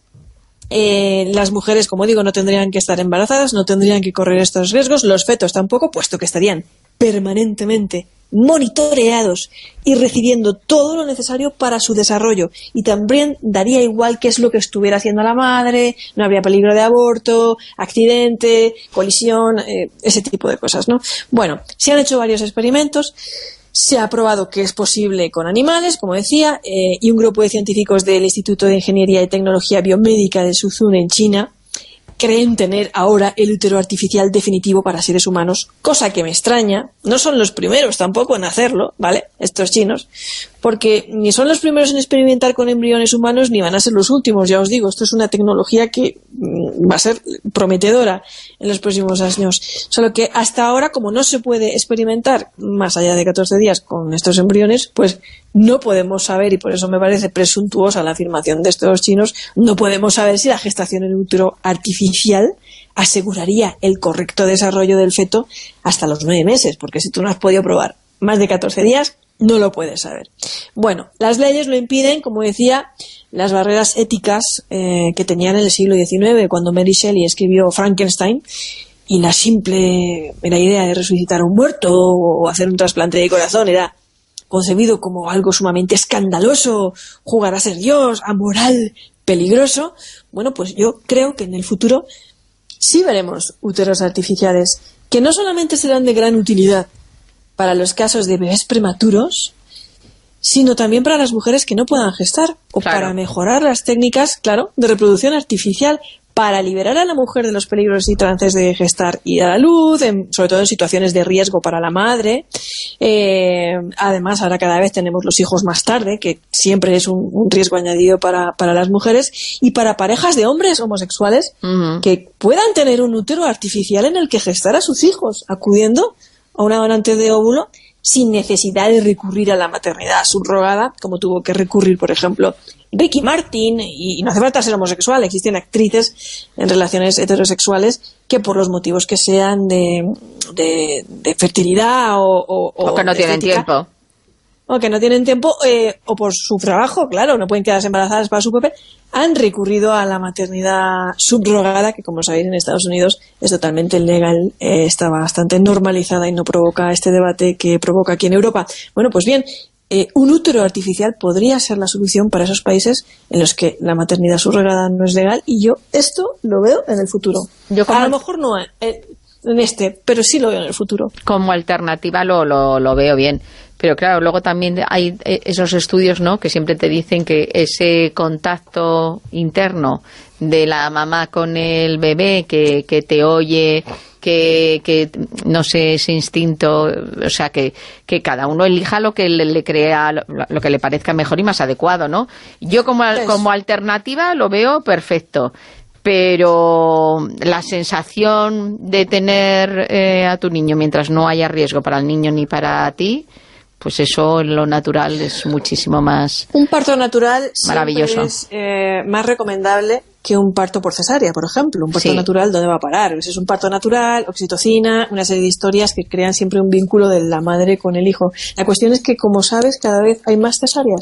Speaker 6: Eh, las mujeres, como digo, no tendrían que estar embarazadas, no tendrían que correr estos riesgos, los fetos tampoco, puesto que estarían permanentemente monitoreados y recibiendo todo lo necesario para su desarrollo. Y también daría igual qué es lo que estuviera haciendo la madre, no habría peligro de aborto, accidente, colisión, eh, ese tipo de cosas, ¿no? Bueno, se han hecho varios experimentos. Se ha probado que es posible con animales, como decía, eh, y un grupo de científicos del Instituto de Ingeniería y Tecnología Biomédica de Suzhou en China creen tener ahora el útero artificial definitivo para seres humanos, cosa que me extraña. No son los primeros tampoco en hacerlo, ¿vale?, estos chinos, porque ni son los primeros en experimentar con embriones humanos ni van a ser los últimos, ya os digo. Esto es una tecnología que mm, va a ser prometedora en los próximos años, solo que hasta ahora, como no se puede experimentar más allá de catorce días con estos embriones, pues no podemos saber, y por eso me parece presuntuosa la afirmación de estos chinos, no podemos saber si la gestación en útero artificial aseguraría el correcto desarrollo del feto hasta los nueve meses, porque si tú no has podido probar más de catorce días, no lo puedes saber. Bueno, las leyes lo impiden, como decía, las barreras éticas eh, que tenían en el siglo diecinueve, cuando Mary Shelley escribió Frankenstein, y la simple la idea de resucitar a un muerto o hacer un trasplante de corazón era concebido como algo sumamente escandaloso, jugar a ser Dios, amoral, peligroso. Bueno, pues yo creo que en el futuro sí veremos úteros artificiales que no solamente serán de gran utilidad para los casos de bebés prematuros, sino también para las mujeres que no puedan gestar, o claro, para mejorar las técnicas, claro, de reproducción artificial, para liberar a la mujer de los peligros y trances de gestar y dar a luz, en, sobre todo en situaciones de riesgo para la madre. Eh, además, ahora cada vez tenemos los hijos más tarde, que siempre es un, un riesgo añadido para, para las mujeres, y para parejas de hombres homosexuales uh-huh. que puedan tener un útero artificial en el que gestar a sus hijos, acudiendo a una donante de óvulo sin necesidad de recurrir a la maternidad subrogada, como tuvo que recurrir, por ejemplo, Ricky Martin, y, y no hace falta ser homosexual, existen actrices en relaciones heterosexuales que por los motivos que sean de, de, de fertilidad o, o,
Speaker 3: o que no tienen estética, tiempo.
Speaker 6: O que no tienen tiempo, eh, o por su trabajo, claro, no pueden quedarse embarazadas para su papel, han recurrido a la maternidad subrogada, que como sabéis en Estados Unidos es totalmente legal, eh, está bastante normalizada y no provoca este debate que provoca aquí en Europa. Bueno, pues bien, eh, un útero artificial podría ser la solución para esos países en los que la maternidad subrogada no es legal, y yo esto lo veo en el futuro. Yo como a lo mejor no eh, en este, pero sí lo veo en el futuro.
Speaker 3: Como alternativa lo, lo, lo veo bien. Pero claro, luego también hay esos estudios, ¿no?, que siempre te dicen que ese contacto interno de la mamá con el bebé, que, que te oye, que, que no sé, ese instinto, o sea, que, que cada uno elija lo que le, le crea, lo, lo que le parezca mejor y más adecuado, ¿no? Yo como, como alternativa lo veo perfecto. Pero la sensación de tener eh, a tu niño mientras no haya riesgo para el niño ni para ti, pues eso en lo natural es muchísimo más
Speaker 6: un parto natural
Speaker 3: maravilloso.
Speaker 6: Es eh, más recomendable que un parto por cesárea, por ejemplo. Un parto sí. natural, ¿dónde va a parar? Pues es un parto natural, oxitocina, una serie de historias que crean siempre un vínculo de la madre con el hijo. La cuestión es que, como sabes, cada vez hay más cesáreas.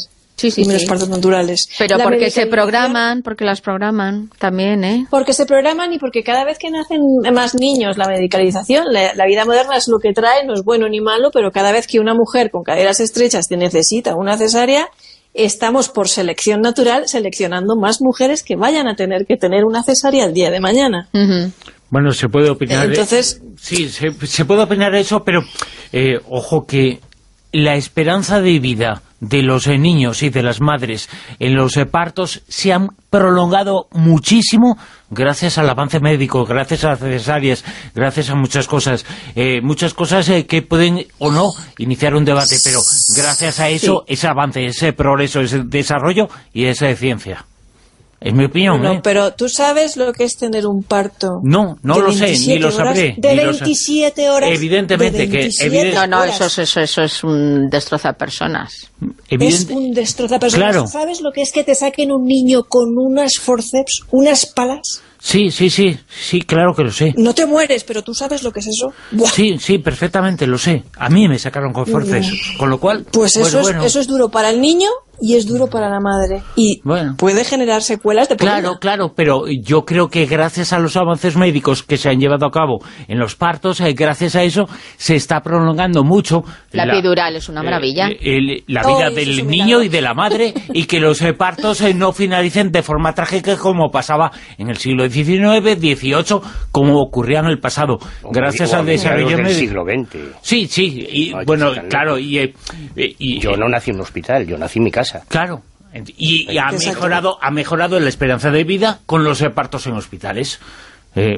Speaker 3: Sí, sí,
Speaker 6: primeros
Speaker 3: sí.
Speaker 6: partos naturales.
Speaker 3: Pero
Speaker 6: La
Speaker 3: porque se
Speaker 6: medicalización-
Speaker 3: programan, porque las programan también, ¿eh?
Speaker 6: Porque se programan y porque cada vez que nacen más niños, la medicalización, la, la vida moderna es lo que trae, no es bueno ni malo, pero cada vez que una mujer con caderas estrechas te necesita una cesárea, estamos por selección natural seleccionando más mujeres que vayan a tener que tener una cesárea el día de mañana.
Speaker 3: Uh-huh.
Speaker 2: Bueno, se puede opinar...
Speaker 6: Entonces...
Speaker 2: Sí, se, se puede opinar eso, pero eh, ojo que la esperanza de vida de los eh, niños y de las madres en los eh, partos se han prolongado muchísimo gracias al avance médico, gracias a las cesáreas, gracias a muchas cosas, eh, muchas cosas eh, que pueden o no iniciar un debate, pero gracias a eso, sí. ese avance, ese progreso, ese desarrollo y esa ciencia. Es mi opinión,
Speaker 6: bueno,
Speaker 2: ¿eh?
Speaker 6: Pero ¿tú sabes lo que es tener un parto?
Speaker 2: No, no lo sé, ni lo sabré.
Speaker 6: De
Speaker 2: ni
Speaker 6: veintisiete horas.
Speaker 2: Evidentemente, que evidente,
Speaker 3: no, no, eso, eso, eso es un destrozapersonas.
Speaker 6: Es un destrozapersonas.
Speaker 2: Claro.
Speaker 6: ¿Sabes lo que es que te saquen un niño con unas forceps, unas palas?
Speaker 2: Sí, sí, sí, sí, claro que lo sé.
Speaker 6: No te mueres, pero ¿tú sabes lo que es eso? ¡Buah!
Speaker 2: Sí, sí, perfectamente, lo sé. A mí me sacaron con forceps, con lo cual...
Speaker 6: Pues eso,
Speaker 2: pues,
Speaker 6: es,
Speaker 2: bueno.
Speaker 6: eso es duro para el niño y es duro para la madre. Y
Speaker 2: bueno.
Speaker 6: puede generar secuelas de por
Speaker 2: Claro,
Speaker 6: vida.
Speaker 2: claro, pero yo creo que gracias a los avances médicos que se han llevado a cabo en los partos, eh, gracias a eso, se está prolongando mucho...
Speaker 3: La, la epidural es una maravilla.
Speaker 2: Eh, el, la vida
Speaker 6: oh,
Speaker 2: del niño y de la madre, y que los eh, partos eh, no finalicen de forma trágica como pasaba en el siglo diecinueve, dieciocho, como ocurría en el pasado. Gracias
Speaker 8: o,
Speaker 2: al desarrollo
Speaker 8: del
Speaker 2: médico.
Speaker 8: siglo veinte.
Speaker 2: Sí, sí, y
Speaker 8: Ay,
Speaker 2: bueno,
Speaker 8: que
Speaker 2: claro, y, eh, y...
Speaker 8: Yo no nací en un hospital, yo nací en mi casa.
Speaker 2: Claro, y, y ha mejorado ha mejorado la esperanza de vida con los partos en hospitales. Eh,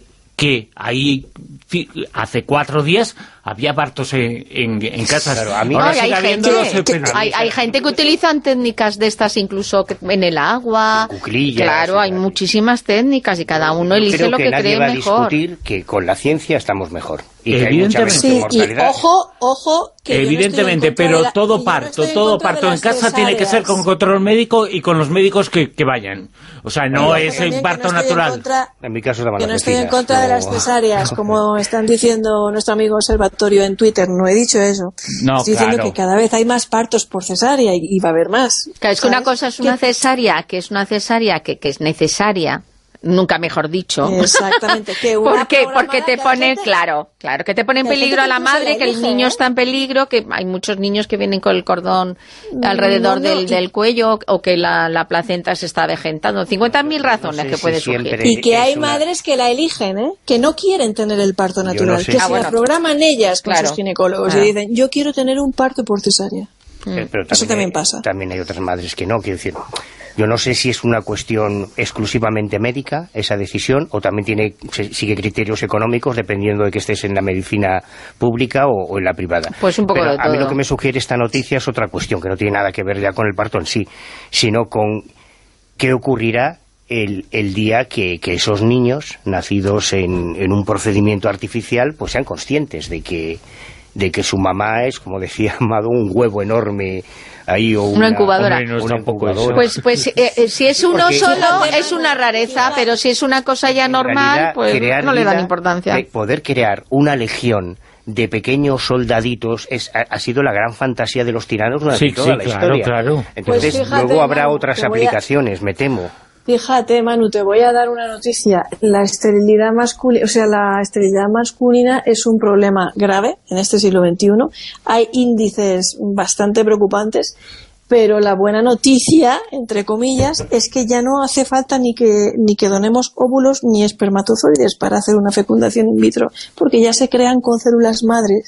Speaker 2: que ahí hace cuatro días había partos en, en, en casas.
Speaker 8: Claro, a mí
Speaker 2: ahora
Speaker 3: Ay, hay, gente, que, hay, hay gente que utilizan técnicas de estas incluso en el agua.
Speaker 8: Cuclillas,
Speaker 3: claro, hay muchísimas técnicas y cada uno elige
Speaker 8: creo
Speaker 3: lo que,
Speaker 8: que nadie
Speaker 3: cree
Speaker 8: va a
Speaker 3: mejor.
Speaker 8: discutir que con la ciencia estamos mejor. Y que hay
Speaker 2: Evidentemente.
Speaker 8: mucha
Speaker 6: Sí,
Speaker 8: mortalidad.
Speaker 6: y ojo, ojo... Que
Speaker 2: Evidentemente,
Speaker 6: no
Speaker 2: pero
Speaker 6: la,
Speaker 2: todo parto,
Speaker 6: no
Speaker 2: todo parto en casa tiene que ser con control médico y con los médicos que, que vayan. O sea, no
Speaker 6: pero
Speaker 2: es el parto
Speaker 6: no
Speaker 2: natural.
Speaker 6: En, contra,
Speaker 8: en mi caso
Speaker 6: que no estoy en contra de las cesáreas, como están diciendo nuestro amigo Observatorio en Twitter. No he dicho eso.
Speaker 2: No,
Speaker 6: estoy diciendo
Speaker 2: claro.
Speaker 6: que cada vez hay más partos por cesárea y, y va a haber más.
Speaker 3: Claro, es que una cosa es una cesárea, que es una cesárea que, que es necesaria, nunca mejor dicho.
Speaker 6: Exactamente. Que una
Speaker 3: ¿Por qué? Porque te pone,
Speaker 6: gente,
Speaker 3: claro, claro, que te pone en
Speaker 6: que
Speaker 3: peligro a la madre,
Speaker 6: la
Speaker 3: que el
Speaker 6: elige,
Speaker 3: niño
Speaker 6: ¿eh?
Speaker 3: está en peligro, que hay muchos niños que vienen con el cordón alrededor
Speaker 6: no, no,
Speaker 3: del,
Speaker 6: y,
Speaker 3: del cuello, o que la, la placenta se está avejentando. cincuenta mil razones
Speaker 8: no sé
Speaker 3: que
Speaker 8: si
Speaker 3: puede
Speaker 8: siempre
Speaker 3: surgir.
Speaker 6: Y que hay
Speaker 8: una...
Speaker 6: madres que la eligen, ¿eh? Que no quieren tener el parto natural,
Speaker 8: no sé.
Speaker 6: que
Speaker 3: Ah,
Speaker 6: se
Speaker 3: bueno.
Speaker 6: la programan ellas con
Speaker 3: Claro.
Speaker 6: sus ginecólogos
Speaker 3: Claro.
Speaker 6: y dicen, yo quiero tener un parto por cesárea.
Speaker 8: Pero, pero
Speaker 6: Eso también
Speaker 8: hay,
Speaker 6: pasa.
Speaker 8: También hay otras madres que no, quiero decir... Yo no sé si es una cuestión exclusivamente médica, esa decisión, o también tiene sigue criterios económicos, dependiendo de que estés en la medicina pública o, o en la privada.
Speaker 3: Pues un poco
Speaker 8: Pero
Speaker 3: de todo.
Speaker 8: a mí lo que me sugiere esta noticia es otra cuestión, que no tiene nada que ver ya con el parto en sí, sino con qué ocurrirá el, el día que, que esos niños, nacidos en, en un procedimiento artificial, pues sean conscientes de que, de que su mamá es, como decía Amado, un huevo enorme... Ahí, o una,
Speaker 3: una incubadora.
Speaker 2: Hombre, no
Speaker 8: una incubadora.
Speaker 3: Pues, pues eh, eh, si es uno
Speaker 8: Porque,
Speaker 3: solo
Speaker 8: fíjate,
Speaker 3: es una rareza, pero si es una cosa ya
Speaker 8: en
Speaker 3: normal,
Speaker 8: realidad,
Speaker 3: pues
Speaker 8: crear
Speaker 3: no le dan
Speaker 8: vida,
Speaker 3: importancia.
Speaker 8: de poder crear una legión de pequeños soldaditos es, ha, ha sido la gran fantasía de los tiranos durante
Speaker 2: Sí,
Speaker 8: toda
Speaker 2: sí,
Speaker 8: la
Speaker 2: claro,
Speaker 8: historia.
Speaker 2: claro.
Speaker 8: Entonces,
Speaker 6: Pues fíjate,
Speaker 8: luego habrá
Speaker 6: Manu,
Speaker 8: otras
Speaker 6: te voy a-
Speaker 8: aplicaciones, me temo.
Speaker 6: Fíjate, Manu, te voy a dar una noticia. La esterilidad masculina, o sea, la esterilidad masculina es un problema grave en este siglo veintiuno. Hay índices bastante preocupantes, pero la buena noticia, entre comillas, es que ya no hace falta ni que ni que donemos óvulos ni espermatozoides para hacer una fecundación in vitro, porque ya se crean con células madres.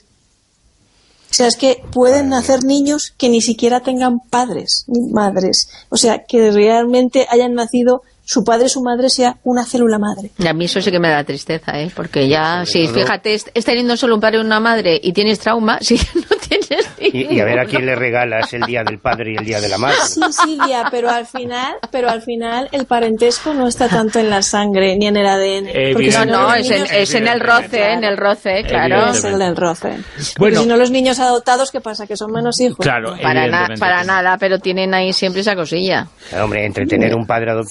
Speaker 6: O sea, es que pueden nacer niños que ni siquiera tengan padres ni madres. O sea, que realmente hayan nacido, su padre y su madre sea una célula madre.
Speaker 3: Y a mí eso sí que me da tristeza, ¿eh? Porque ya, si fíjate, es, es teniendo solo un padre y una madre y tienes trauma, si no tienes
Speaker 8: Y, y a ver a quién le regalas el día del padre y el día de la madre.
Speaker 6: Sí, Silvia, pero al final, pero al final el parentesco no está tanto en la sangre ni en el A D N. Porque
Speaker 3: No,
Speaker 6: si
Speaker 3: no,
Speaker 6: los
Speaker 3: es en,
Speaker 6: niños-
Speaker 3: es en el roce, en el roce, claro.
Speaker 6: Es el del roce.
Speaker 2: Bueno.
Speaker 6: Porque si no, los niños adoptados, ¿qué pasa? ¿Que son menos hijos?
Speaker 2: Claro,
Speaker 3: Para, na-
Speaker 2: evidentemente.
Speaker 3: para nada, pero tienen ahí siempre esa cosilla.
Speaker 8: Claro, hombre, entre tener un padre adoptivo y un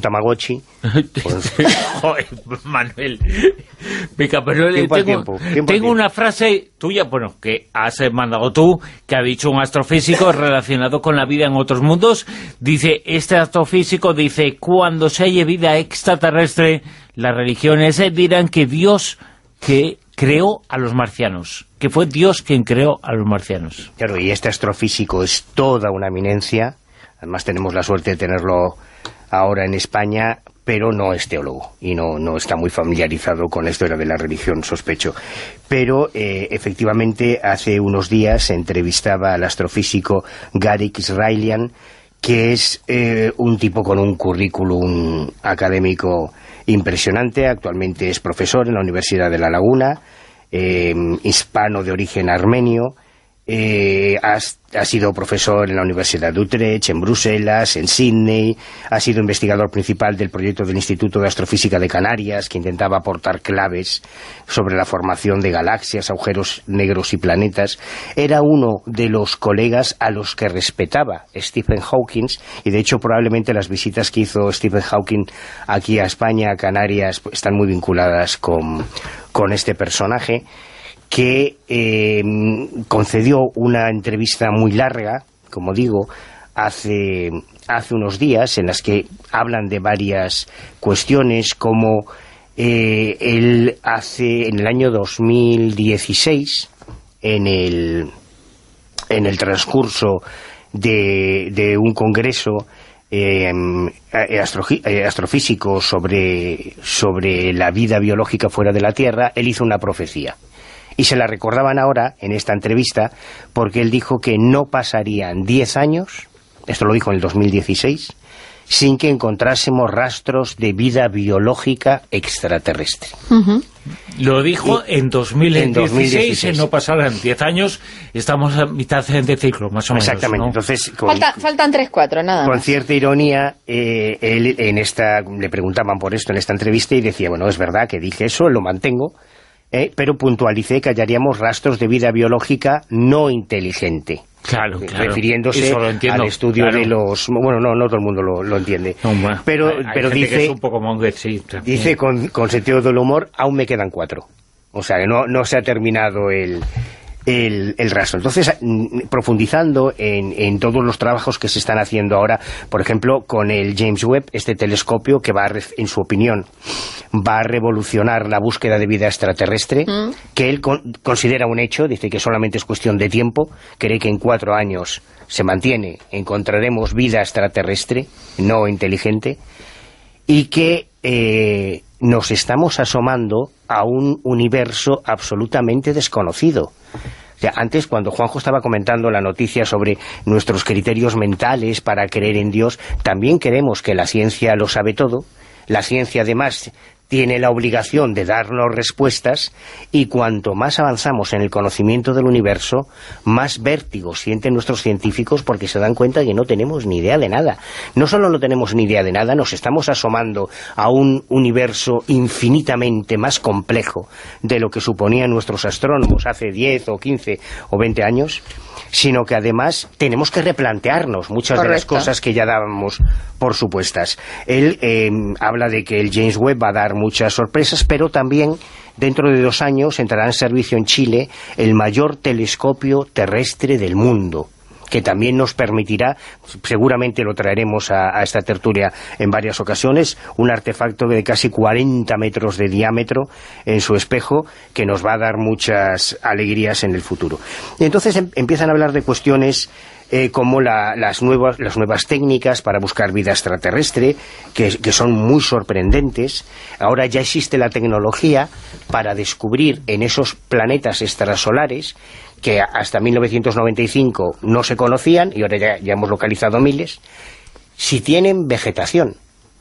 Speaker 8: Tamagotchi. Pues...
Speaker 2: Joder, Manuel. Venga, pero
Speaker 8: tiempo
Speaker 2: tengo,
Speaker 8: tiempo, tiempo
Speaker 2: tengo una frase tuya, bueno, que has mandado tú, que ha dicho un astrofísico relacionado con la vida en otros mundos. Dice, este astrofísico dice, cuando se halle vida extraterrestre, las religiones dirán que Dios que creó a los marcianos, que fue Dios quien creó a los marcianos.
Speaker 8: Claro, y este astrofísico es toda una eminencia, además tenemos la suerte de tenerlo ahora en España, pero no es teólogo y no, no está muy familiarizado con esto de la religión, sospecho. Pero eh, efectivamente hace unos días se entrevistaba al astrofísico Garrick Israelian, que es eh, un tipo con un currículum académico impresionante. Actualmente es profesor en la Universidad de La Laguna, eh, hispano de origen armenio, eh, ha, ha sido profesor en la Universidad de Utrecht, en Bruselas, en Sydney, ha sido investigador principal del proyecto del Instituto de Astrofísica de Canarias, que intentaba aportar claves sobre la formación de galaxias, agujeros negros y planetas. Era uno de los colegas a los que respetaba Stephen Hawking, y de hecho probablemente las visitas que hizo Stephen Hawking aquí a España, a Canarias, pues, están muy vinculadas con, con este personaje, que eh, concedió una entrevista muy larga, como digo, hace, hace unos días, en las que hablan de varias cuestiones, como eh, él hace, en el año dos mil dieciséis, en el, en el transcurso de, de un congreso eh, astro, eh, astrofísico sobre, sobre la vida biológica fuera de la Tierra, él hizo una profecía. Y se la recordaban ahora, en esta entrevista, porque él dijo que no pasarían diez años, esto lo dijo en el dos mil dieciséis, sin que encontrásemos rastros de vida biológica extraterrestre.
Speaker 3: Uh-huh.
Speaker 2: Lo dijo y, en, dos mil dieciséis, en dos mil dieciséis, no pasarán diez años, estamos a mitad de ciclo, más o menos.
Speaker 8: Exactamente,
Speaker 2: ¿no?
Speaker 8: entonces... Con,
Speaker 3: Falta, faltan tres, cuatro, nada
Speaker 8: Con
Speaker 3: más.
Speaker 8: cierta ironía, eh, él en esta, le preguntaban por esto en esta entrevista y decía, bueno, es verdad que dije eso, lo mantengo, Eh, pero puntualicé que hallaríamos rastros de vida biológica no inteligente.
Speaker 2: Claro, claro.
Speaker 8: Refiriéndose al estudio claro. de los... Bueno, no, no todo el mundo lo, lo entiende.
Speaker 2: No, bueno,
Speaker 8: pero
Speaker 2: hay,
Speaker 8: pero
Speaker 2: hay
Speaker 8: dice,
Speaker 2: que es un poco monger, sí,
Speaker 8: dice con, con sentido del humor, aún me quedan cuatro. O sea, que no, no se ha terminado el... El, el rastro. Entonces, profundizando en, en todos los trabajos que se están haciendo ahora, por ejemplo, con el James Webb, este telescopio que va, a, en su opinión, va a revolucionar la búsqueda de vida extraterrestre, mm. que él con, considera un hecho, dice que solamente es cuestión de tiempo, cree que en cuatro años se mantiene, encontraremos vida extraterrestre, no inteligente, y que eh, nos estamos asomando a un universo absolutamente desconocido. O sea, antes, cuando Juanjo estaba comentando la noticia sobre nuestros criterios mentales para creer en Dios, también creemos que la ciencia lo sabe todo. La ciencia, además, tiene la obligación de darnos respuestas, y cuanto más avanzamos en el conocimiento del universo, más vértigo sienten nuestros científicos, porque se dan cuenta que no tenemos ni idea de nada. No solo no tenemos ni idea de nada, nos estamos asomando a un universo infinitamente más complejo de lo que suponían nuestros astrónomos hace diez o quince o veinte años, sino que además tenemos que replantearnos muchas Correcto. de las cosas que ya dábamos por supuestas. Él eh, habla de que el James Webb va a dar muchas sorpresas, pero también dentro de dos años entrará en servicio en Chile el mayor telescopio terrestre del mundo, que también nos permitirá, seguramente lo traeremos a, a esta tertulia en varias ocasiones, un artefacto de casi cuarenta metros de diámetro en su espejo, que nos va a dar muchas alegrías en el futuro. Y entonces em, empiezan a hablar de cuestiones eh, como la, las, nuevas, las nuevas técnicas para buscar vida extraterrestre, que, que son muy sorprendentes. Ahora ya existe la tecnología para descubrir en esos planetas extrasolares que hasta mil novecientos noventa y cinco no se conocían, y ahora ya, ya hemos localizado miles, si tienen vegetación,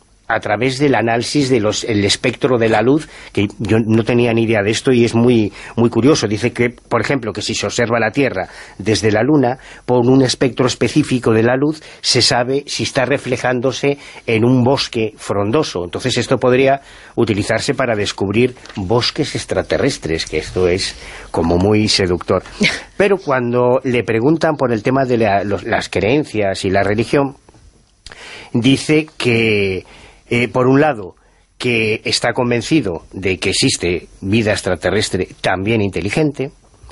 Speaker 8: a través del análisis del de espectro de la luz, que yo no tenía ni idea de esto y es muy muy curioso. Dice que, por ejemplo, que si se observa la Tierra desde la Luna, por un espectro específico de la luz, se sabe si está reflejándose en un bosque frondoso. Entonces esto podría utilizarse para descubrir bosques extraterrestres, que esto es como muy seductor. Pero cuando le preguntan por el tema de la, los, las creencias y la religión, dice que eh, por un lado, que está convencido de que existe vida extraterrestre también inteligente,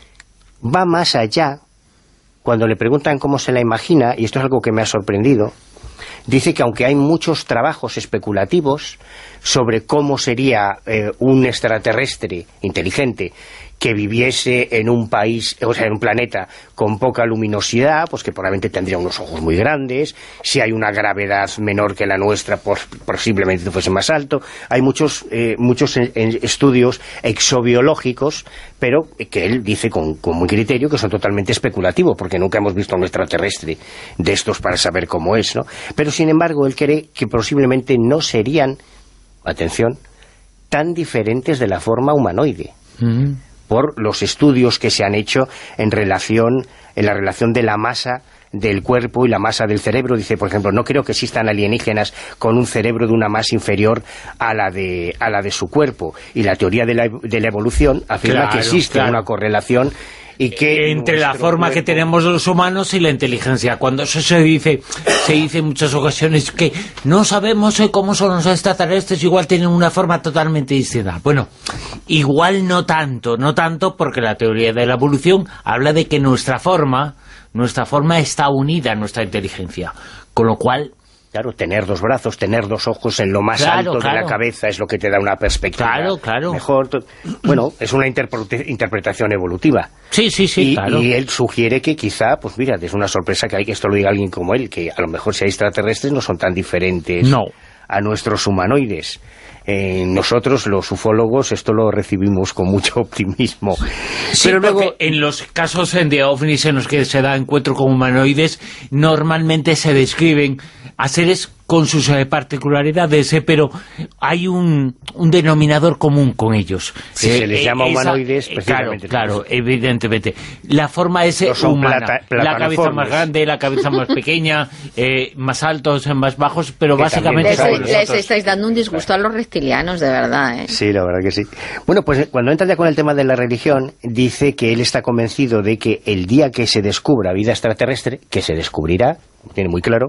Speaker 8: va más allá. Cuando le preguntan cómo se la imagina, y esto es algo que me ha sorprendido, dice que aunque hay muchos trabajos especulativos sobre cómo sería eh, un extraterrestre inteligente que viviese en un país, o sea, en un planeta con poca luminosidad, pues que probablemente tendría unos ojos muy grandes, si hay una gravedad menor que la nuestra, pues posiblemente fuese más alto. Hay muchos eh, muchos en, en estudios exobiológicos, pero que él dice con, con muy criterio que son totalmente especulativos, porque nunca hemos visto a un extraterrestre de estos para saber cómo es, ¿no? Pero sin embargo, él cree que posiblemente no serían, atención, tan diferentes de la forma humanoide. Mm. Por los estudios que se han hecho en relación en la relación de la masa del cuerpo y la masa del cerebro. Dice, por ejemplo, no creo que existan alienígenas con un cerebro de una masa inferior a la de a la de su cuerpo. Y la teoría de la, de la evolución afirma claro, que existe claro. una correlación y que
Speaker 2: entre la forma cuerpo... que tenemos los humanos y la inteligencia. Cuando eso se dice se dice en muchas ocasiones que no sabemos cómo son los extraterrestres, igual tienen una forma totalmente distinta. Bueno, igual no tanto, no tanto porque la teoría de la evolución habla de que nuestra forma, nuestra forma está unida a nuestra inteligencia, con lo cual...
Speaker 8: Claro, tener dos brazos, tener dos ojos en lo más claro, alto claro. de la cabeza es lo que te da una perspectiva
Speaker 2: claro, claro.
Speaker 8: mejor. Bueno, es una interpre interpretación evolutiva.
Speaker 2: Sí, sí, sí,
Speaker 8: y,
Speaker 2: claro.
Speaker 8: y él sugiere que quizá, pues mira, es una sorpresa que hay que esto lo diga alguien como él, que a lo mejor si hay extraterrestres no son tan diferentes
Speaker 2: no.
Speaker 8: a nuestros humanoides. Eh, nosotros, los ufólogos, esto lo recibimos con mucho optimismo.
Speaker 2: Sí, pero luego en los casos de ovnis en los que se da encuentro con humanoides, normalmente se describen a seres con sus eh, particularidades, eh, pero hay un, un denominador común con ellos.
Speaker 8: Sí, eh, se les eh, llama esa, humanoides,
Speaker 2: precisamente. Claro, claro, evidentemente. La forma es no humana. Plata, la cabeza más grande, la cabeza más pequeña, eh, más altos, más bajos, pero que básicamente...
Speaker 3: Les, les estáis dando un disgusto a los reptilianos, de verdad, ¿eh?
Speaker 8: Sí, la verdad que sí. Bueno, pues cuando entra ya con el tema de la religión, dice que él está convencido de que el día que se descubra vida extraterrestre, que se descubrirá, tiene muy claro,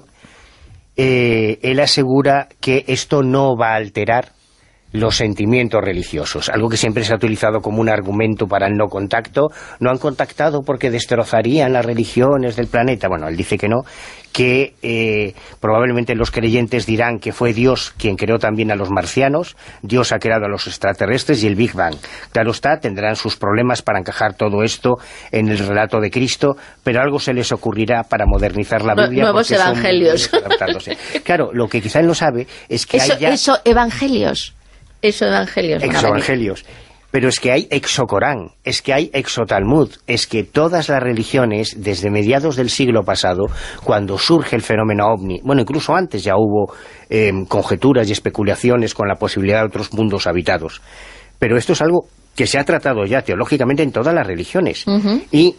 Speaker 8: Eh, él asegura que esto no va a alterar los sentimientos religiosos, algo que siempre se ha utilizado como un argumento para el no contacto. No han contactado porque destrozarían las religiones del planeta. Bueno, él dice que no, que eh, probablemente los creyentes dirán que fue Dios quien creó también a los marcianos, Dios ha creado a los extraterrestres y el Big Bang. Claro está, tendrán sus problemas para encajar todo esto en el relato de Cristo, pero algo se les ocurrirá para modernizar la Biblia.
Speaker 3: Nuevos evangelios.
Speaker 8: Claro, lo que quizá él no sabe es que
Speaker 3: eso,
Speaker 8: hay ya...
Speaker 3: Eso, evangelios. Eso, evangelios.
Speaker 8: Exoevangelios. Pero es que hay exocorán, es que hay exotalmud, es que todas las religiones, desde mediados del siglo pasado, cuando surge el fenómeno ovni, bueno, incluso antes ya hubo eh, conjeturas y especulaciones con la posibilidad de otros mundos habitados. Pero esto es algo que se ha tratado ya teológicamente en todas las religiones. Uh-huh. Y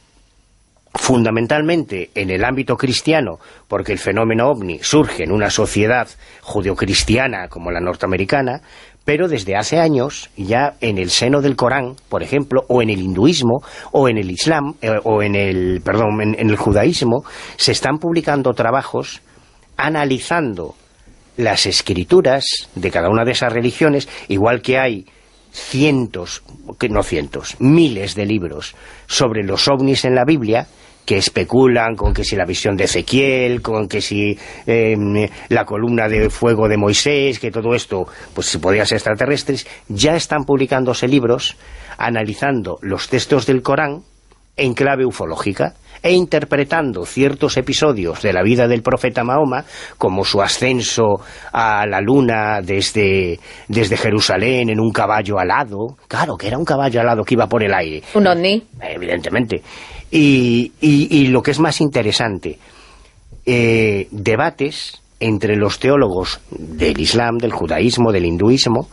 Speaker 8: fundamentalmente en el ámbito cristiano, porque el fenómeno ovni surge en una sociedad judeocristiana como la norteamericana, pero desde hace años, ya en el seno del Corán, por ejemplo, o en el hinduismo, o en el islam, eh, o en el, perdón, en, en el judaísmo, se están publicando trabajos analizando las escrituras de cada una de esas religiones, igual que hay cientos, que no cientos, miles de libros sobre los ovnis en la Biblia, que especulan con que si la visión de Ezequiel, con que si eh, la columna de fuego de Moisés, que todo esto, pues si podía ser extraterrestres, ya están publicándose libros analizando los textos del Corán en clave ufológica e interpretando ciertos episodios de la vida del profeta Mahoma, como su ascenso a la luna desde, desde Jerusalén en un caballo alado. Claro, que era un caballo alado que iba por el aire.
Speaker 3: Un ovni.
Speaker 8: Evidentemente. Y, y, y lo que es más interesante, eh, debates entre los teólogos del Islam, del judaísmo, del hinduismo,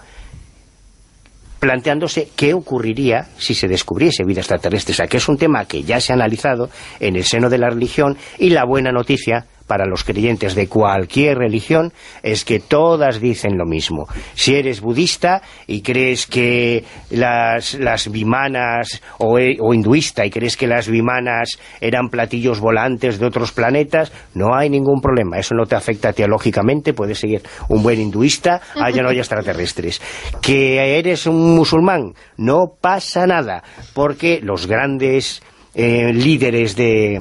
Speaker 8: planteándose qué ocurriría si se descubriese vida extraterrestre. O sea, que es un tema que ya se ha analizado en el seno de la religión, y la buena noticia para los creyentes de cualquier religión es que todas dicen lo mismo. Si eres budista y crees que las, las vimanas, o, o hinduista y crees que las vimanas eran platillos volantes de otros planetas, no hay ningún problema, eso no te afecta teológicamente, puedes seguir un buen hinduista, allá no hay extraterrestres. Que eres un musulmán, no pasa nada, porque los grandes eh, líderes de...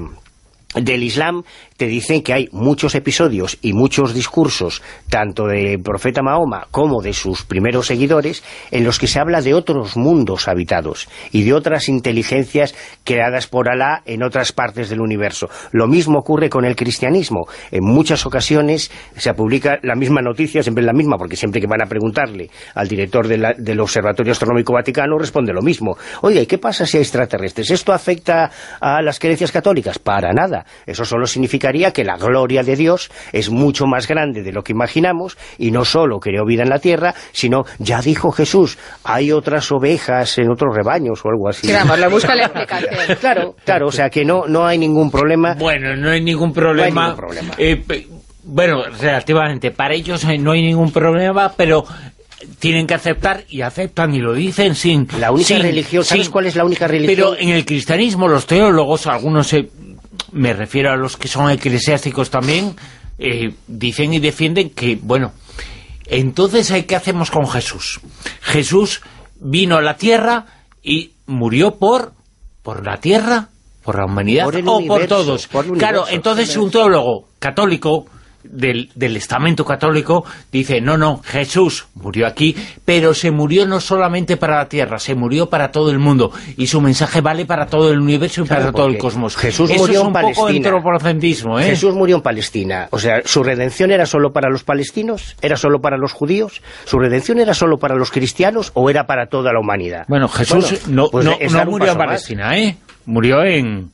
Speaker 8: del Islam te dicen que hay muchos episodios y muchos discursos, tanto del profeta Mahoma como de sus primeros seguidores, en los que se habla de otros mundos habitados y de otras inteligencias creadas por Alá en otras partes del universo. Lo mismo ocurre con el cristianismo. En muchas ocasiones se publica la misma noticia, siempre la misma, porque siempre que van a preguntarle al director de la, del Observatorio Astronómico Vaticano, responde lo mismo. Oye, ¿qué pasa si hay extraterrestres? ¿Esto afecta a las creencias católicas? Para nada. Eso solo significaría que la gloria de Dios es mucho más grande de lo que imaginamos, y no solo creó vida en la tierra, sino, ya dijo Jesús, hay otras ovejas en otros rebaños o algo así.
Speaker 3: Vamos, le busca la explicación.
Speaker 8: Claro, claro, o sea que no, no hay ningún problema.
Speaker 2: Bueno, no hay ningún problema.
Speaker 8: No hay ningún problema.
Speaker 2: Eh, bueno, relativamente, para ellos no hay ningún problema, pero tienen que aceptar, y aceptan y lo dicen sin...
Speaker 8: La única
Speaker 2: sin,
Speaker 8: religión, ¿sabes
Speaker 2: sin,
Speaker 8: cuál es la única religión?
Speaker 2: Pero en el cristianismo los teólogos, algunos se... me refiero a los que son eclesiásticos también, eh, dicen y defienden que, bueno, entonces, ¿qué hacemos con Jesús? Jesús vino a la tierra y murió por, por la tierra, por la humanidad,
Speaker 8: por
Speaker 2: o
Speaker 8: universo,
Speaker 2: por todos.
Speaker 8: Por
Speaker 2: claro, entonces un teólogo católico del, del estamento católico dice, no, no, Jesús murió aquí, pero se murió no solamente para la tierra, se murió para todo el mundo, y su mensaje vale para todo el universo y
Speaker 8: claro,
Speaker 2: para todo el cosmos.
Speaker 8: Jesús
Speaker 2: Eso
Speaker 8: murió
Speaker 2: es un
Speaker 8: en Palestina.
Speaker 2: poco antropocentrismo, ¿eh?
Speaker 8: Jesús murió en Palestina, o sea, ¿su redención era solo para los palestinos? ¿Era solo para los judíos? ¿Su redención era solo para los cristianos o era para toda la humanidad?
Speaker 2: Bueno, Jesús
Speaker 8: bueno,
Speaker 2: no,
Speaker 8: pues
Speaker 2: no, no murió en
Speaker 8: más.
Speaker 2: Palestina, ¿eh? Murió en,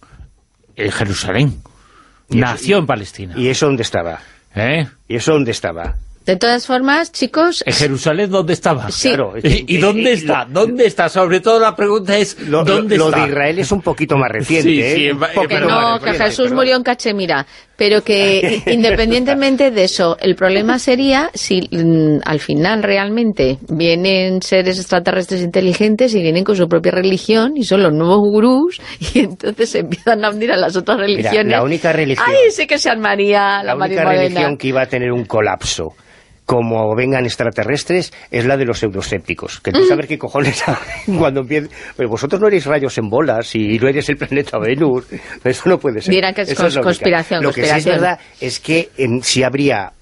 Speaker 2: en Jerusalén. Nació en Palestina.
Speaker 8: ¿Y eso dónde estaba?
Speaker 2: ¿Eh?
Speaker 8: ¿Y eso dónde estaba?
Speaker 3: De todas formas, chicos...
Speaker 2: ¿En Jerusalén dónde estaba?
Speaker 3: Sí.
Speaker 8: Claro,
Speaker 2: ¿Y, y dónde está? ¿Dónde está? Sobre todo la pregunta es,
Speaker 8: lo,
Speaker 2: ¿dónde
Speaker 8: lo,
Speaker 2: está?
Speaker 8: Lo de Israel es un poquito más reciente,
Speaker 2: sí,
Speaker 8: ¿eh?
Speaker 2: sí,
Speaker 8: Un poquito
Speaker 3: Que
Speaker 8: más
Speaker 3: no,
Speaker 8: reciente,
Speaker 3: que Jesús
Speaker 8: pero...
Speaker 3: murió en Cachemira, pero que independientemente de eso, el problema sería si mm, al final realmente vienen seres extraterrestres inteligentes y vienen con su propia religión y son los nuevos gurús, y entonces se empiezan a unir a las otras religiones.
Speaker 8: Mira, la única religión...
Speaker 3: ¡Ay, sí que se armaría la,
Speaker 8: La única religión que iba a tener un colapso como vengan extraterrestres es la de los pseudoscépticos, que tú sabes qué cojones cuando empiecen, pero vosotros no eréis rayos en bolas y no eres el planeta Venus, eso no puede ser.
Speaker 3: Dirán que es, cons
Speaker 8: es
Speaker 3: conspiración.
Speaker 8: Lo que
Speaker 3: conspiración.
Speaker 8: sí es verdad es que en, si habría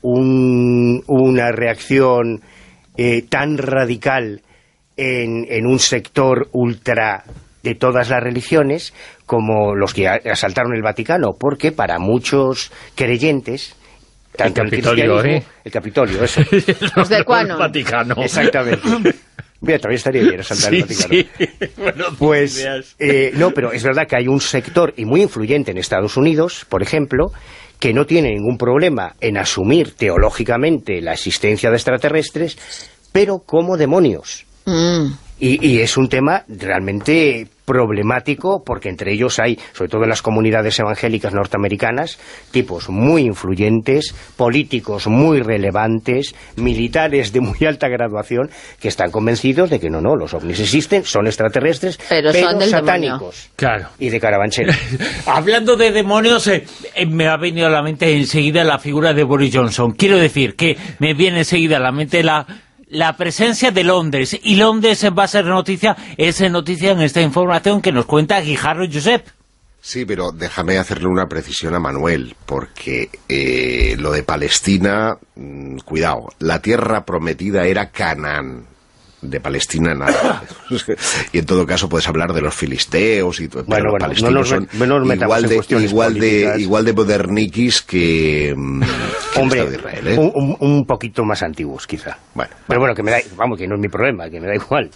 Speaker 8: un, una reacción eh, tan radical en, en un sector ultra de todas las religiones como los que asaltaron el Vaticano, porque para muchos creyentes... Tanto
Speaker 2: el Capitolio,
Speaker 8: el
Speaker 2: ¿eh?
Speaker 8: El Capitolio, eso.
Speaker 3: Los de Cuano.
Speaker 2: El Vaticano.
Speaker 8: Exactamente. Mira, también estaría bien asaltar el Vaticano.
Speaker 2: Sí. Bueno,
Speaker 8: pues, eh, no, pero es verdad que hay un sector, y muy influyente en Estados Unidos, por ejemplo, que no tiene ningún problema en asumir teológicamente la existencia de extraterrestres, pero como demonios.
Speaker 3: Mm.
Speaker 8: Y, y es un tema realmente problemático, porque entre ellos hay, sobre todo en las comunidades evangélicas norteamericanas, tipos muy influyentes, políticos muy relevantes, militares de muy alta graduación, que están convencidos de que no, no, los ovnis existen, son extraterrestres,
Speaker 3: pero,
Speaker 8: pero
Speaker 3: son del
Speaker 8: satánicos.
Speaker 3: demonio.
Speaker 2: Claro.
Speaker 8: Y de Carabanchel.
Speaker 2: Hablando de demonios, eh, eh, me ha venido a la mente enseguida la figura de Boris Johnson. Quiero decir que me viene enseguida a la mente la... la presencia de Londres, y Londres va a ser noticia, es noticia en esta información que nos cuenta Guijarro Josep.
Speaker 7: Sí, pero déjame hacerle una precisión a Manuel, porque eh, lo de Palestina, mmm, cuidado, la tierra prometida era Canaán, de Palestina nada. Y en todo caso puedes hablar de los filisteos y todo,
Speaker 8: bueno,
Speaker 7: pero
Speaker 8: bueno,
Speaker 7: los palestinos
Speaker 8: no nos,
Speaker 7: son
Speaker 8: no nos
Speaker 7: igual de igual
Speaker 8: políticas.
Speaker 7: de igual de moderniquis que, que
Speaker 8: hombre,
Speaker 7: el Estado de Israel, ¿eh?
Speaker 8: un, un, un poquito más antiguos quizá.
Speaker 7: Bueno,
Speaker 8: pero bueno, que me da, vamos, que no es mi problema, que me da igual.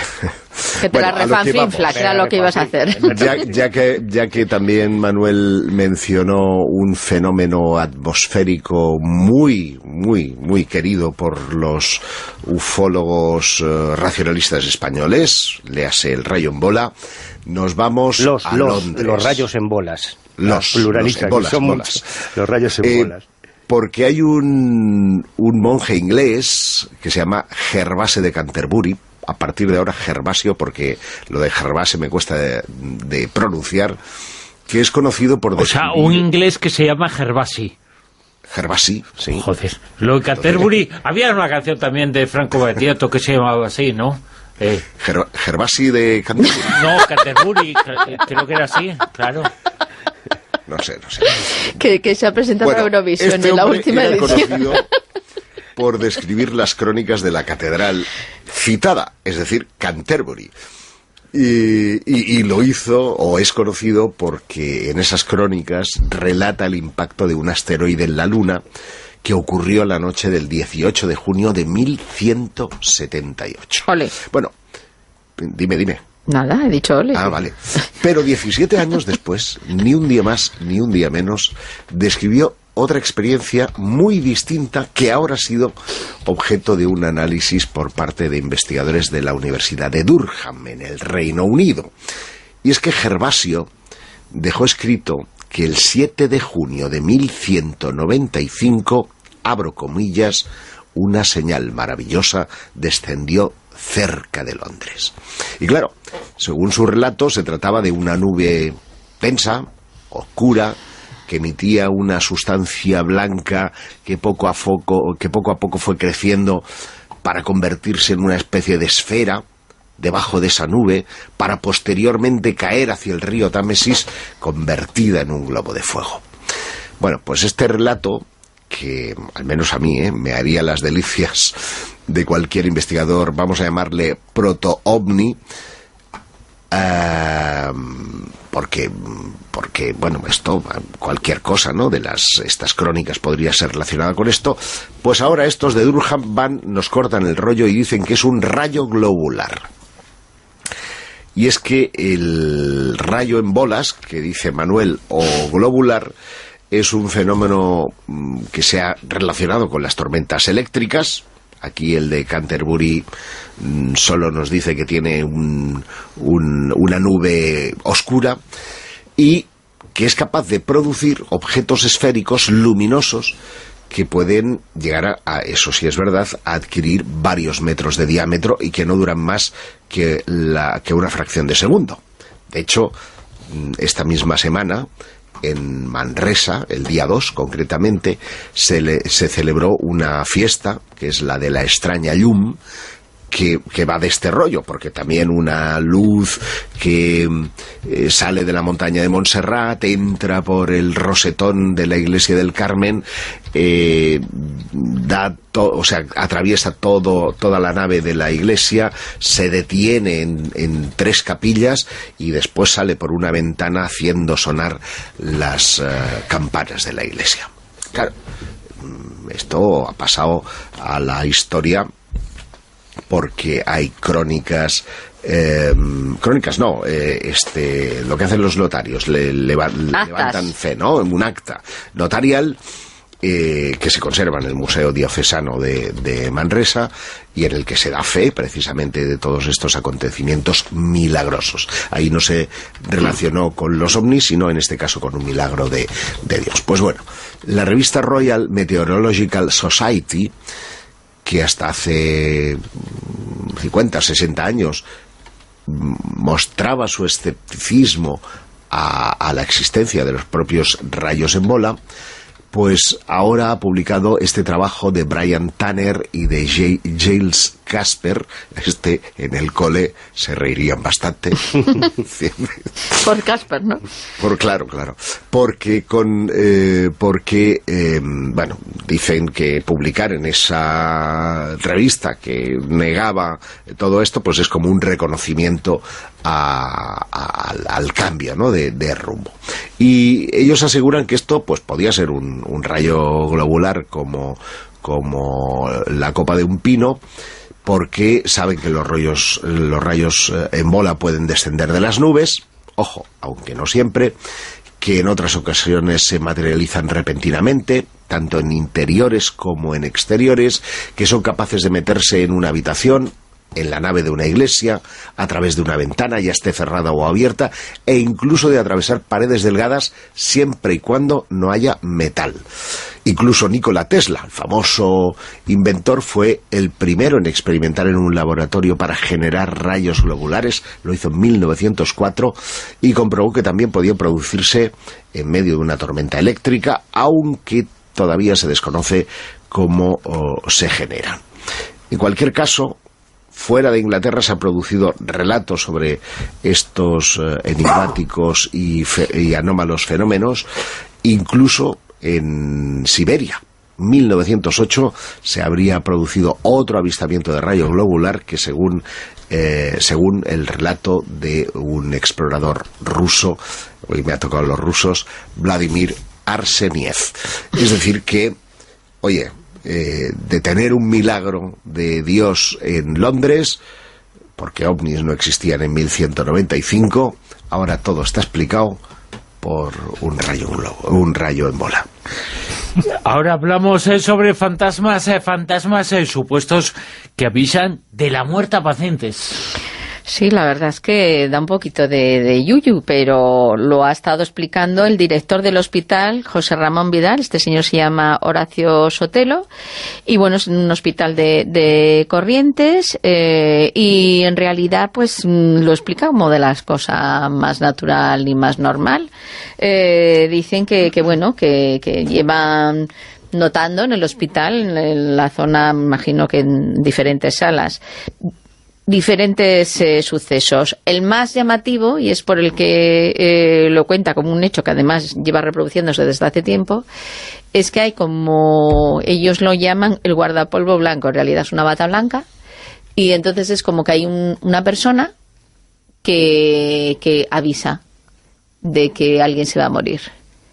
Speaker 3: Que te
Speaker 7: bueno,
Speaker 3: la refanfinfla, que era lo que ibas a hacer.
Speaker 7: Ya, ya, que, ya que también Manuel mencionó un fenómeno atmosférico muy, muy, muy querido por los ufólogos uh, racionalistas españoles, léase el rayo en bola, nos vamos
Speaker 8: los,
Speaker 7: a
Speaker 8: los,
Speaker 7: Londres.
Speaker 8: Los rayos en bolas.
Speaker 7: Los,
Speaker 8: pluralistas,
Speaker 7: los, bolas,
Speaker 8: son
Speaker 7: bolas.
Speaker 8: Los rayos en
Speaker 7: eh,
Speaker 8: bolas.
Speaker 7: Porque hay un, un monje inglés que se llama Gervase de Canterbury, a partir de ahora Gervasio, porque lo de Gervase me cuesta de, de pronunciar, que es conocido por describir...
Speaker 2: O sea, un inglés que se llama Gervasi.
Speaker 7: Gervasi, sí.
Speaker 2: Joder, lo de Canterbury... Había una canción también de Franco Battiato que se llamaba así, ¿no? Eh.
Speaker 7: Ger Gervasi de Canterbury.
Speaker 2: No, Canterbury, creo que era así, claro.
Speaker 7: No sé, no sé.
Speaker 3: Que, que se ha presentado
Speaker 7: bueno,
Speaker 3: a Eurovisión
Speaker 7: este
Speaker 3: en la
Speaker 7: hombre
Speaker 3: última
Speaker 7: era
Speaker 3: edición.
Speaker 7: Conocido por describir las crónicas de la catedral citada, es decir, Canterbury. Y, y, y lo hizo, o es conocido, porque en esas crónicas relata el impacto de un asteroide en la Luna que ocurrió la noche del dieciocho de junio de mil ciento setenta y ocho.
Speaker 3: Ole.
Speaker 7: Bueno, dime, dime.
Speaker 3: Nada, he dicho ole.
Speaker 7: Ah, vale. Pero diecisiete años después, ni un día más, ni un día menos, describió otra experiencia muy distinta que ahora ha sido objeto de un análisis por parte de investigadores de la Universidad de Durham, en el Reino Unido. Y es que Gervasio dejó escrito que el siete de junio de mil ciento noventa y cinco, abro comillas, una señal maravillosa descendió cerca de Londres. Y claro, según su relato, se trataba de una nube densa, oscura, que emitía una sustancia blanca que poco a poco, que poco a poco fue creciendo para convertirse en una especie de esfera debajo de esa nube, para posteriormente caer hacia el río Támesis, convertida en un globo de fuego. Bueno, pues este relato, que al menos a mí eh, me haría las delicias de cualquier investigador, vamos a llamarle proto-ovni, uh, porque, porque, bueno, esto, cualquier cosa, ¿no?, de las estas crónicas podría ser relacionada con esto, pues ahora estos de Durham van, nos cortan el rollo y dicen que es un rayo globular. Y es que el rayo en bolas, que dice Manuel, o globular, es un fenómeno que se ha relacionado con las tormentas eléctricas. Aquí el de Canterbury mmm, solo nos dice que tiene un, un, una nube oscura y que es capaz de producir objetos esféricos luminosos que pueden llegar a, a, eso sí es verdad, a adquirir varios metros de diámetro y que no duran más que, la, que una fracción de segundo. De hecho, esta misma semana, en Manresa, el día dos concretamente, se, le, se celebró una fiesta, que es la de la extraña llum, que, que va de este rollo, porque también una luz que eh, sale de la montaña de Montserrat, entra por el rosetón de la iglesia del Carmen, eh, da to, o sea, atraviesa todo, toda la nave de la iglesia, se detiene en, en tres capillas y después sale por una ventana haciendo sonar las uh, campanas de la iglesia. Claro, esto ha pasado a la historia porque hay crónicas, eh, crónicas no, eh, este, lo que hacen los notarios, le, le, le levantan fe, ¿no?, un acta notarial eh, que se conserva en el Museo Diocesano de, de Manresa y en el que se da fe precisamente de todos estos acontecimientos milagrosos. Ahí no se relacionó con los ovnis, sino en este caso con un milagro de, de Dios. Pues bueno, la revista Royal Meteorological Society, que hasta hace cincuenta, sesenta años mostraba su escepticismo a, a la existencia de los propios rayos en bola, pues ahora ha publicado este trabajo de Brian Tanner y de J Giles Casper. Este en el cole se reirían bastante.
Speaker 3: Por Casper, ¿no?
Speaker 7: Por claro, claro. Porque con eh, porque eh, bueno, dicen que publicar en esa revista que negaba todo esto, pues es como un reconocimiento a, a, al, al cambio, ¿no?, de, de rumbo. Y ellos aseguran que esto pues podía ser un, un rayo globular como, como la copa de un pino, porque saben que los rayos, los rayos en bola pueden descender de las nubes, ojo, aunque no siempre, que en otras ocasiones se materializan repentinamente, tanto en interiores como en exteriores, que son capaces de meterse en una habitación, en la nave de una iglesia, a través de una ventana, ya esté cerrada o abierta, e incluso de atravesar paredes delgadas siempre y cuando no haya metal. Incluso Nikola Tesla, el famoso inventor, fue el primero en experimentar en un laboratorio para generar rayos globulares, lo hizo en mil novecientos cuatro, y comprobó que también podía producirse en medio de una tormenta eléctrica, aunque todavía se desconoce cómo oh, se generan. En cualquier caso, fuera de Inglaterra se han producido relatos sobre estos eh, enigmáticos y, y anómalos fenómenos, incluso en Siberia. En mil novecientos ocho se habría producido otro avistamiento de rayo globular que según, eh, según el relato de un explorador ruso, hoy me ha tocado los rusos, Vladimir Arseniev. Es decir que, oye, eh, de tener un milagro de Dios en Londres, porque ovnis no existían en mil ciento noventa y cinco, ahora todo está explicado por un rayo, un, globo, un rayo en bola.
Speaker 2: Ahora hablamos eh, sobre fantasmas, eh, fantasmas eh, supuestos que avisan de la muerte a pacientes.
Speaker 3: Sí, la verdad es que da un poquito de, de yuyu, pero lo ha estado explicando el director del hospital, José Ramón Vidal. Este señor se llama Horacio Sotelo, y bueno, es un hospital de, de Corrientes, eh, y en realidad pues lo explica como de las cosas más natural y más normal. Eh, dicen que, que bueno, que, que llevan notando en el hospital, en la zona, imagino que en diferentes salas, diferentes eh, sucesos. El más llamativo, y es por el que eh, lo cuenta como un hecho que además lleva reproduciéndose desde hace tiempo, es que hay, como ellos lo llaman, el guardapolvo blanco. En realidad es una bata blanca, y entonces es como que hay un, una persona que, que avisa de que alguien se va a morir.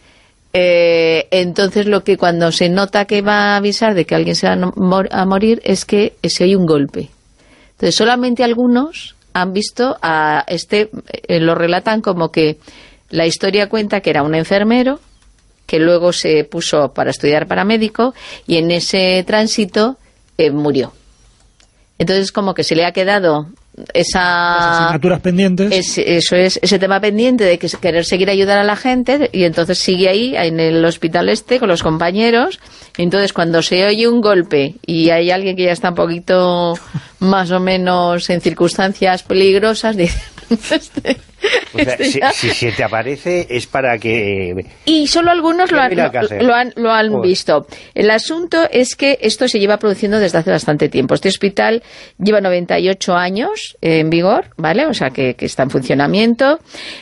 Speaker 3: Eh, entonces lo que cuando se nota que va a avisar de que alguien se va a, mor a morir es que se oye un golpe. Entonces solamente algunos han visto a este, eh, lo relatan como que la historia cuenta que era un enfermero que luego se puso para estudiar paramédico y en ese tránsito eh, murió. Entonces como que se le ha quedado esa...
Speaker 9: Las asignaturas pendientes.
Speaker 3: Es, eso es, ese tema pendiente de que querer seguir ayudar a la gente, y entonces sigue ahí en el hospital este con los compañeros. Y entonces cuando se oye un golpe y hay alguien que ya está un poquito más o menos en circunstancias peligrosas, dice... Este,
Speaker 8: o sea, este si, si se te aparece es para que...
Speaker 3: Y solo algunos lo han, lo, lo han, lo han oh. visto. El asunto es que esto se lleva produciendo desde hace bastante tiempo. Este hospital lleva noventa y ocho años en vigor, ¿vale? O sea, que, que está en funcionamiento.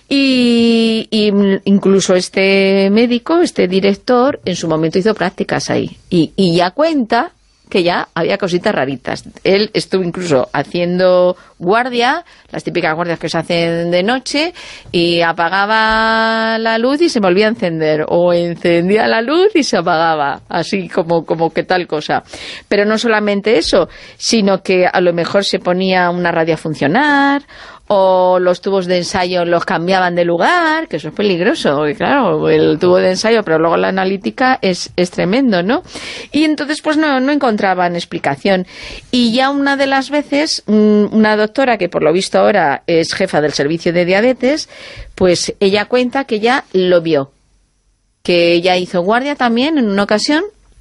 Speaker 3: Y, y incluso este médico, este director, en su momento hizo prácticas ahí. Y, y ya cuenta que ya había cositas raritas. Él estuvo incluso haciendo guardia, las típicas guardias que se hacen de noche, y apagaba la luz y se volvía a encender, o encendía la luz y se apagaba, así como, como que tal cosa. Pero no solamente eso, sino que a lo mejor se ponía una radio a funcionar, o los tubos de ensayo los cambiaban de lugar, que eso es peligroso, porque claro, el tubo de ensayo, pero luego la analítica es, es tremendo, ¿no? Y entonces pues no, no encontraban explicación. Y ya una de las veces, una doctora que por lo visto ahora es jefa del servicio de diabetes, pues ella cuenta que ya lo vio, que ella hizo guardia también en una ocasión.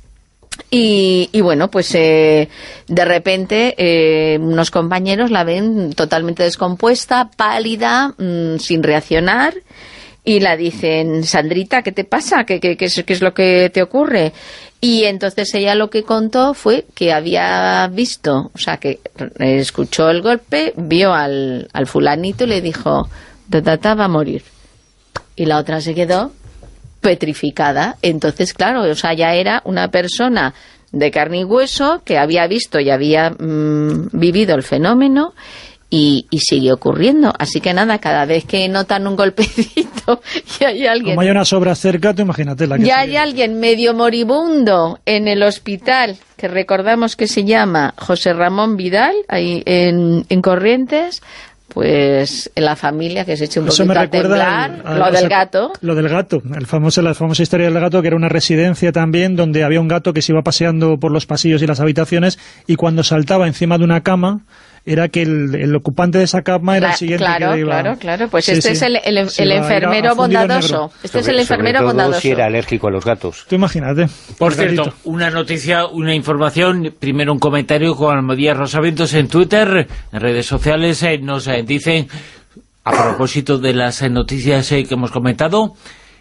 Speaker 3: Y, y bueno, pues eh, de repente eh, unos compañeros la ven totalmente descompuesta, pálida, mmm, sin reaccionar, y la dicen: Sandrita, ¿qué te pasa? ¿Qué, qué, qué, es, ¿Qué es lo que te ocurre? Y entonces ella lo que contó fue que había visto, o sea, que escuchó el golpe, vio al, al fulanito y le dijo: Tata va a morir. Y la otra se quedó petrificada. Entonces, claro, o sea, ya era una persona de carne y hueso que había visto y había mmm, vivido el fenómeno, y, y sigue ocurriendo. Así que nada, cada vez que notan un golpecito y hay alguien...
Speaker 9: Como hay una sobra cerca, tú imagínate la que...
Speaker 3: Ya hay alguien medio moribundo en el hospital, que recordamos que se llama José Ramón Vidal, ahí en, en Corrientes... Pues en la familia que se eche un
Speaker 9: Eso
Speaker 3: poquito
Speaker 9: me
Speaker 3: a temblar,
Speaker 9: al, al,
Speaker 3: lo
Speaker 9: o sea,
Speaker 3: del gato.
Speaker 9: Lo del gato, el famoso, la famosa historia del gato, que era una residencia también donde había un gato que se iba paseando por los pasillos y las habitaciones, y cuando saltaba encima de una cama, era que el, el ocupante de esa cama era
Speaker 3: La,
Speaker 9: el siguiente
Speaker 3: claro,
Speaker 9: que iba...
Speaker 3: Claro, claro, pues
Speaker 9: sí,
Speaker 3: este
Speaker 9: sí.
Speaker 3: es el, el,
Speaker 9: Se
Speaker 3: el
Speaker 9: va a ir a-
Speaker 3: enfermero
Speaker 9: a fundido
Speaker 3: bondadoso.
Speaker 9: negro.
Speaker 3: Este es
Speaker 8: Sobre-
Speaker 3: el enfermero
Speaker 8: sobre todo
Speaker 3: bondadoso.
Speaker 8: si era alérgico a los gatos.
Speaker 9: Tú imagínate.
Speaker 2: Por
Speaker 9: Margarito.
Speaker 2: cierto, una noticia, una información, primero un comentario con Almodía Rosaventos en Twitter, en redes sociales, eh, nos eh, dicen, a propósito de las eh, noticias eh, que hemos comentado,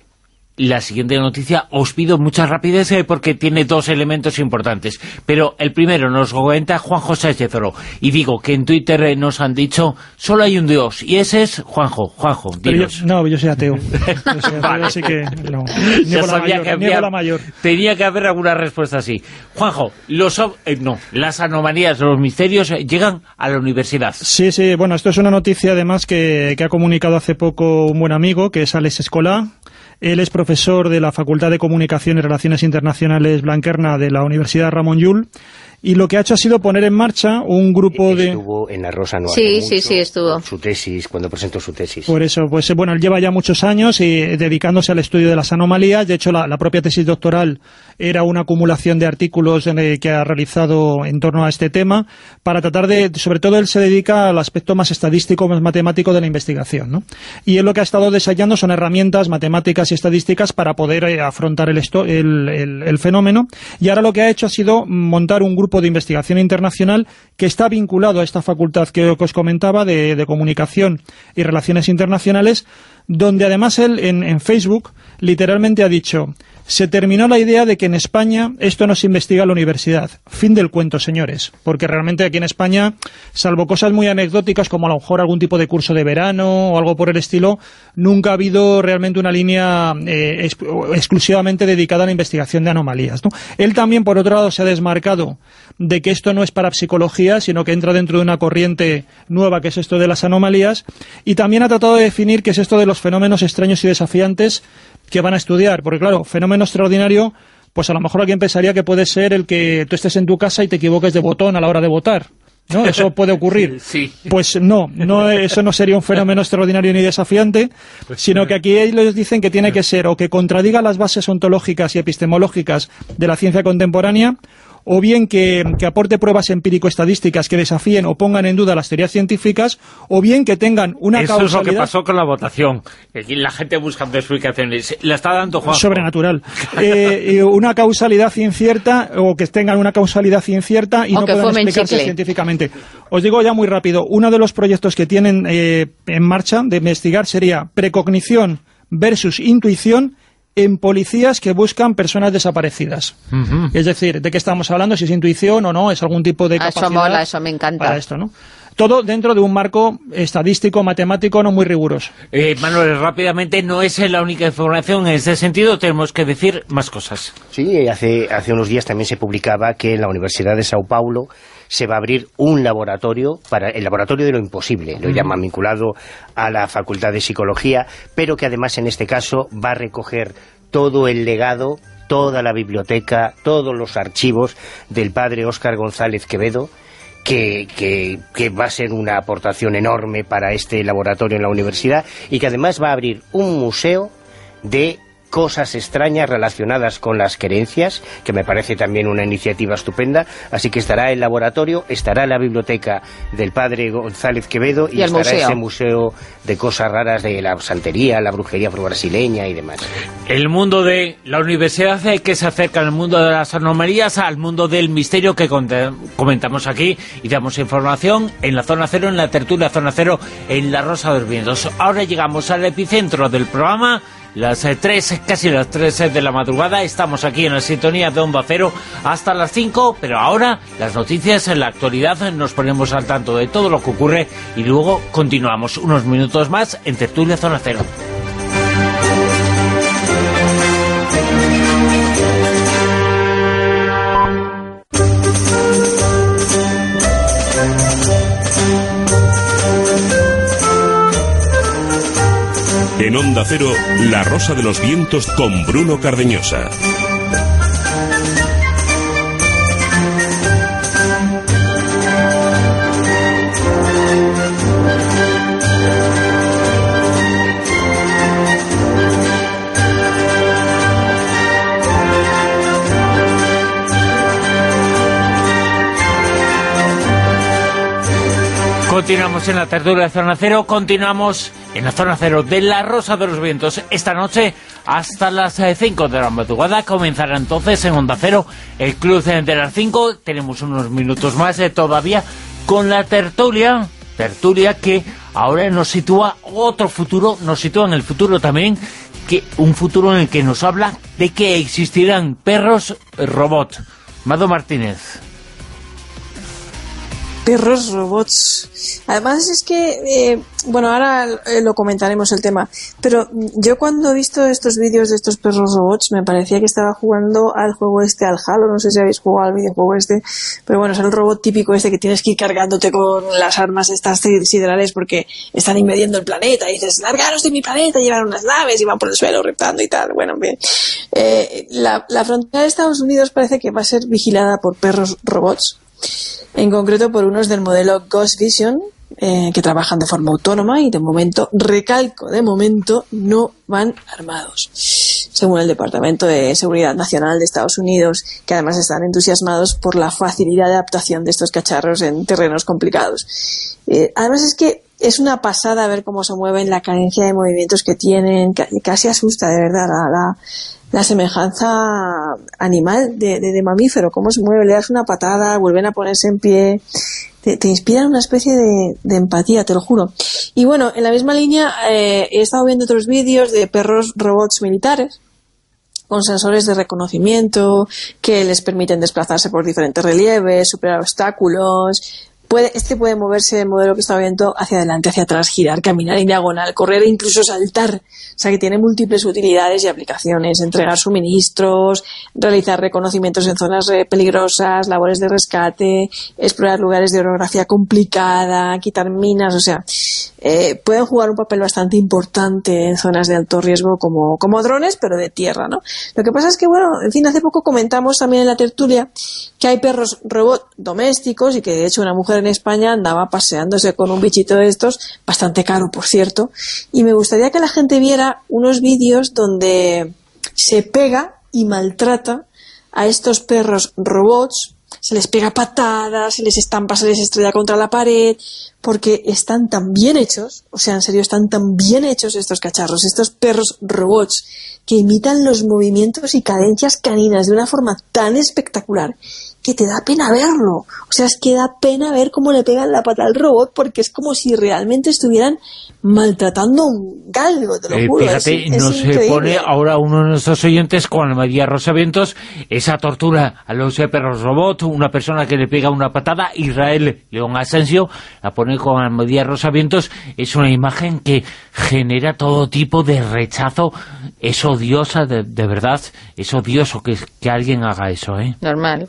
Speaker 2: la siguiente noticia, os pido mucha rapidez eh, porque tiene dos elementos importantes. Pero el primero nos comenta Juanjo Sánchez Oro. Y digo que en Twitter eh, nos han dicho, solo hay un Dios, y ese es Juanjo. Juanjo,
Speaker 9: Pero
Speaker 2: dinos.
Speaker 9: yo, no, yo soy ateo. Yo soy ateo,
Speaker 2: Vale.
Speaker 9: así que no.
Speaker 2: Ya
Speaker 9: Niego la
Speaker 2: sabía
Speaker 9: mayor,
Speaker 2: que
Speaker 9: niego
Speaker 2: había-
Speaker 9: la mayor.
Speaker 2: tenía que haber alguna respuesta así. Juanjo, los ob- eh, no, las anomalías, los misterios eh, llegan a la universidad.
Speaker 9: Sí, sí, bueno, esto es una noticia además que, que ha comunicado hace poco un buen amigo, que es Alex Escolá. Él es profesor de la Facultad de Comunicación y Relaciones Internacionales Blanquerna de la Universidad Ramon Llull, y lo que ha hecho ha sido poner en marcha un grupo de...
Speaker 8: Estuvo en la Rosa no hace
Speaker 3: Sí,
Speaker 8: mucho,
Speaker 3: sí, sí, estuvo.
Speaker 8: Su tesis, cuando presentó su tesis.
Speaker 9: Por eso, pues eh, bueno, él lleva ya muchos años y, eh, dedicándose al estudio de las anomalías. De hecho, la, la propia tesis doctoral era una acumulación de artículos eh, que ha realizado en torno a este tema, para tratar de, sobre todo él se dedica al aspecto más estadístico, más matemático de la investigación, ¿no? Y él lo que ha estado desarrollando son herramientas matemáticas y estadísticas para poder eh, afrontar el, esto, el, el, el fenómeno, y ahora lo que ha hecho ha sido montar un grupo de investigación internacional que está vinculado a esta facultad que, que os comentaba de, de Comunicación y Relaciones Internacionales, donde además él en, en Facebook literalmente ha dicho: se terminó la idea de que en España esto no se investiga en la universidad. Fin del cuento, señores. Porque realmente aquí en España, salvo cosas muy anecdóticas como a lo mejor algún tipo de curso de verano o algo por el estilo, nunca ha habido realmente una línea eh, ex exclusivamente dedicada a la investigación de anomalías, ¿no? Él también, por otro lado, se ha desmarcado de que esto no es parapsicología, sino que entra dentro de una corriente nueva, que es esto de las anomalías, y también ha tratado de definir qué es esto de los fenómenos extraños y desafiantes que van a estudiar, porque claro, fenómeno extraordinario, pues a lo mejor alguien pensaría que puede ser el que tú estés en tu casa y te equivoques de botón a la hora de votar, ¿no? Eso puede ocurrir.
Speaker 2: Sí.
Speaker 9: Pues no, no, eso no sería un fenómeno extraordinario ni desafiante, sino que aquí ellos dicen que tiene que ser o que contradiga las bases ontológicas y epistemológicas de la ciencia contemporánea, o bien que, que aporte pruebas empírico-estadísticas que desafíen o pongan en duda las teorías científicas, o bien que tengan una
Speaker 2: Eso
Speaker 9: causalidad...
Speaker 2: es lo que pasó con la votación. Aquí la gente buscando explicaciones. La está dando Juanjo.
Speaker 9: Sobrenatural. eh, eh, una causalidad incierta, o que tengan una causalidad incierta y
Speaker 3: O
Speaker 9: no
Speaker 3: que
Speaker 9: puedan
Speaker 3: fumen
Speaker 9: explicarse
Speaker 3: chicle.
Speaker 9: científicamente. Os digo ya muy rápido, uno de los proyectos que tienen eh, en marcha de investigar sería precognición versus intuición en policías que buscan personas desaparecidas.
Speaker 2: Ujú.
Speaker 9: Es decir, ¿de qué estamos hablando? Si es intuición o no, es algún tipo de
Speaker 3: Ah, eso
Speaker 9: capacidad
Speaker 3: mola, eso me encanta.
Speaker 9: para esto, ¿no? Todo dentro de un marco estadístico, matemático, no muy riguroso.
Speaker 2: Eh, Manuel, rápidamente, no es la única información. En ese sentido, tenemos que decir más cosas.
Speaker 8: Sí, hace, hace unos días también se publicaba que en la Universidad de Sao Paulo se va a abrir un laboratorio, para el laboratorio de lo imposible, lo llaman, vinculado a la Facultad de Psicología, pero que además en este caso va a recoger todo el legado, toda la biblioteca, todos los archivos del padre Óscar González Quevedo, que, que, que va a ser una aportación enorme para este laboratorio en la universidad, y que además va a abrir un museo de cosas extrañas relacionadas con las creencias, que me parece también una iniciativa estupenda. Así que estará el laboratorio, estará la biblioteca del padre González Quevedo y,
Speaker 3: Y el
Speaker 8: estará
Speaker 3: museo.
Speaker 8: ese museo de cosas raras de la santería, la brujería afro-brasileña y demás.
Speaker 2: El mundo de la universidad eh, que se acerca al mundo de las anomalías, al mundo del misterio que conte- comentamos aquí y damos información en la Zona Cero, en la tertulia Zona Cero, en la Rosa de los Vientos. Ahora llegamos al epicentro del programa, las eh, tres, casi las tres eh, de la madrugada. Estamos aquí en la sintonía de Onda Cero hasta las cinco, pero ahora las noticias en la actualidad, nos ponemos al tanto de todo lo que ocurre y luego continuamos unos minutos más en tertulia Zona Cero.
Speaker 10: En Onda Cero, La Rosa de los Vientos con Bruno Cardeñosa.
Speaker 2: Continuamos en la tertulia de Zona Cero, continuamos en la Zona Cero de La Rosa de los Vientos. Esta noche, hasta las cinco de la madrugada, comenzará entonces en Onda Cero el Club de las cinco. Tenemos unos minutos más eh, todavía con la tertulia, tertulia que ahora nos sitúa otro futuro, nos sitúa en el futuro también, que un futuro en el que nos habla de que existirán perros robot. Mado Martínez.
Speaker 6: Perros robots. Además es que, eh, bueno, ahora eh, lo comentaremos el tema, pero yo cuando he visto estos vídeos de estos perros robots me parecía que estaba jugando al juego este, al Halo, no sé si habéis jugado al videojuego este, pero bueno, es el robot típico este que tienes que ir cargándote con las armas estas siderales porque están invadiendo el planeta y dices, largaros de mi planeta, llevan unas naves y van por el suelo reptando y tal. Bueno, bien. Eh, la, la frontera de Estados Unidos parece que va a ser vigilada por perros robots, en concreto por unos del modelo Ghost Vision, eh, que trabajan de forma autónoma y de momento, recalco, de momento no van armados, según el Departamento de Seguridad Nacional de Estados Unidos, que además están entusiasmados por la facilidad de adaptación de estos cacharros en terrenos complicados. Eh, además es que es una pasada ver cómo se mueven, la cadencia de movimientos que tienen, casi asusta de verdad la, la, la semejanza animal de, de, de mamífero, cómo se mueve, le das una patada, vuelven a ponerse en pie, te, te inspiran una especie de, de empatía, te lo juro. Y bueno, en la misma línea eh, he estado viendo otros vídeos de perros robots militares con sensores de reconocimiento que les permiten desplazarse por diferentes relieves, superar obstáculos. Puede, este puede moverse, el modelo que está viendo, hacia adelante, hacia atrás, girar, caminar en diagonal, correr e incluso saltar. O sea que tiene múltiples utilidades y aplicaciones: entregar suministros, realizar reconocimientos en zonas peligrosas, labores de rescate, explorar lugares de orografía complicada, quitar minas. O sea, eh, pueden jugar un papel bastante importante en zonas de alto riesgo como, como drones, pero de tierra, ¿no? Lo que pasa es que, bueno, en fin, hace poco comentamos también en la tertulia que hay perros robot domésticos y que de hecho una mujer en España andaba paseándose con un bichito de estos, bastante caro por cierto, y me gustaría que la gente viera unos vídeos donde se pega y maltrata a estos perros robots, se les pega patadas, se les estampa, se les estrella contra la pared, porque están tan bien hechos, o sea, en serio, están tan bien hechos estos cacharros, estos perros robots, que imitan los movimientos y cadencias caninas de una forma tan espectacular que te da pena verlo. O sea, es que da pena ver cómo le pegan la pata al robot, porque es como si realmente estuvieran maltratando un galgo, te lo
Speaker 2: eh,
Speaker 6: juro.
Speaker 2: Fíjate,
Speaker 6: es,
Speaker 2: nos
Speaker 6: es
Speaker 2: pone ahora uno de nuestros oyentes con María Rosa Vientos esa tortura a los perros robot, una persona que le pega una patada. Israel León Asensio la pone con María Rosa Vientos. Es una imagen que genera todo tipo de rechazo. Es odiosa, de, de verdad, es odioso que, que alguien haga eso, ¿eh?
Speaker 3: Normal.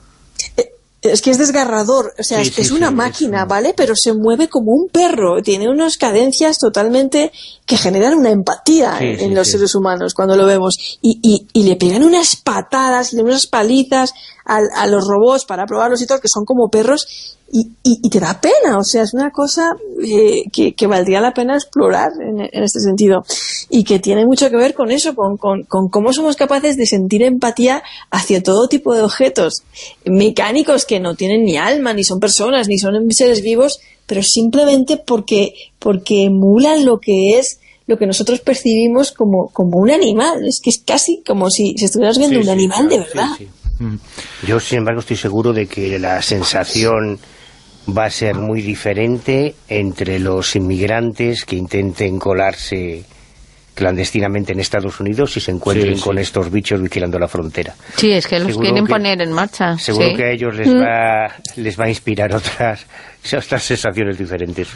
Speaker 6: Es que es desgarrador, o sea,
Speaker 2: sí,
Speaker 6: es,
Speaker 2: sí,
Speaker 6: es una
Speaker 2: sí,
Speaker 6: máquina,
Speaker 2: es un...
Speaker 6: ¿vale? Pero se mueve como un perro, tiene unas cadencias totalmente que generan una empatía
Speaker 2: sí,
Speaker 6: en,
Speaker 2: sí,
Speaker 6: en los
Speaker 2: sí.
Speaker 6: seres humanos cuando lo vemos. Y, y, y le pegan unas patadas y unas palizas a, a los robots para probarlos y todo, que son como perros, y, y, y te da pena, o sea, es una cosa eh, que, que valdría la pena explorar en, en este sentido, y que tiene mucho que ver con eso, con, con, con cómo somos capaces de sentir empatía hacia todo tipo de objetos mecánicos que no tienen ni alma, ni son personas, ni son seres vivos, pero simplemente porque, porque emulan lo que es lo que nosotros percibimos como, como un animal. Es que es casi como si, si estuvieras viendo
Speaker 2: sí,
Speaker 6: un
Speaker 2: sí,
Speaker 6: animal
Speaker 2: claro,
Speaker 6: de verdad.
Speaker 2: sí, sí. Mm.
Speaker 8: Yo, sin embargo, estoy seguro de que la sensación va a ser muy diferente entre los inmigrantes que intenten colarse clandestinamente en Estados Unidos y se encuentren
Speaker 2: sí, sí.
Speaker 8: con estos bichos vigilando la frontera.
Speaker 3: Sí, es que los
Speaker 8: Seguro
Speaker 3: quieren
Speaker 8: que,
Speaker 3: poner en marcha.
Speaker 8: Seguro
Speaker 3: sí.
Speaker 8: que a ellos les va, les va a inspirar otras, otras sensaciones diferentes.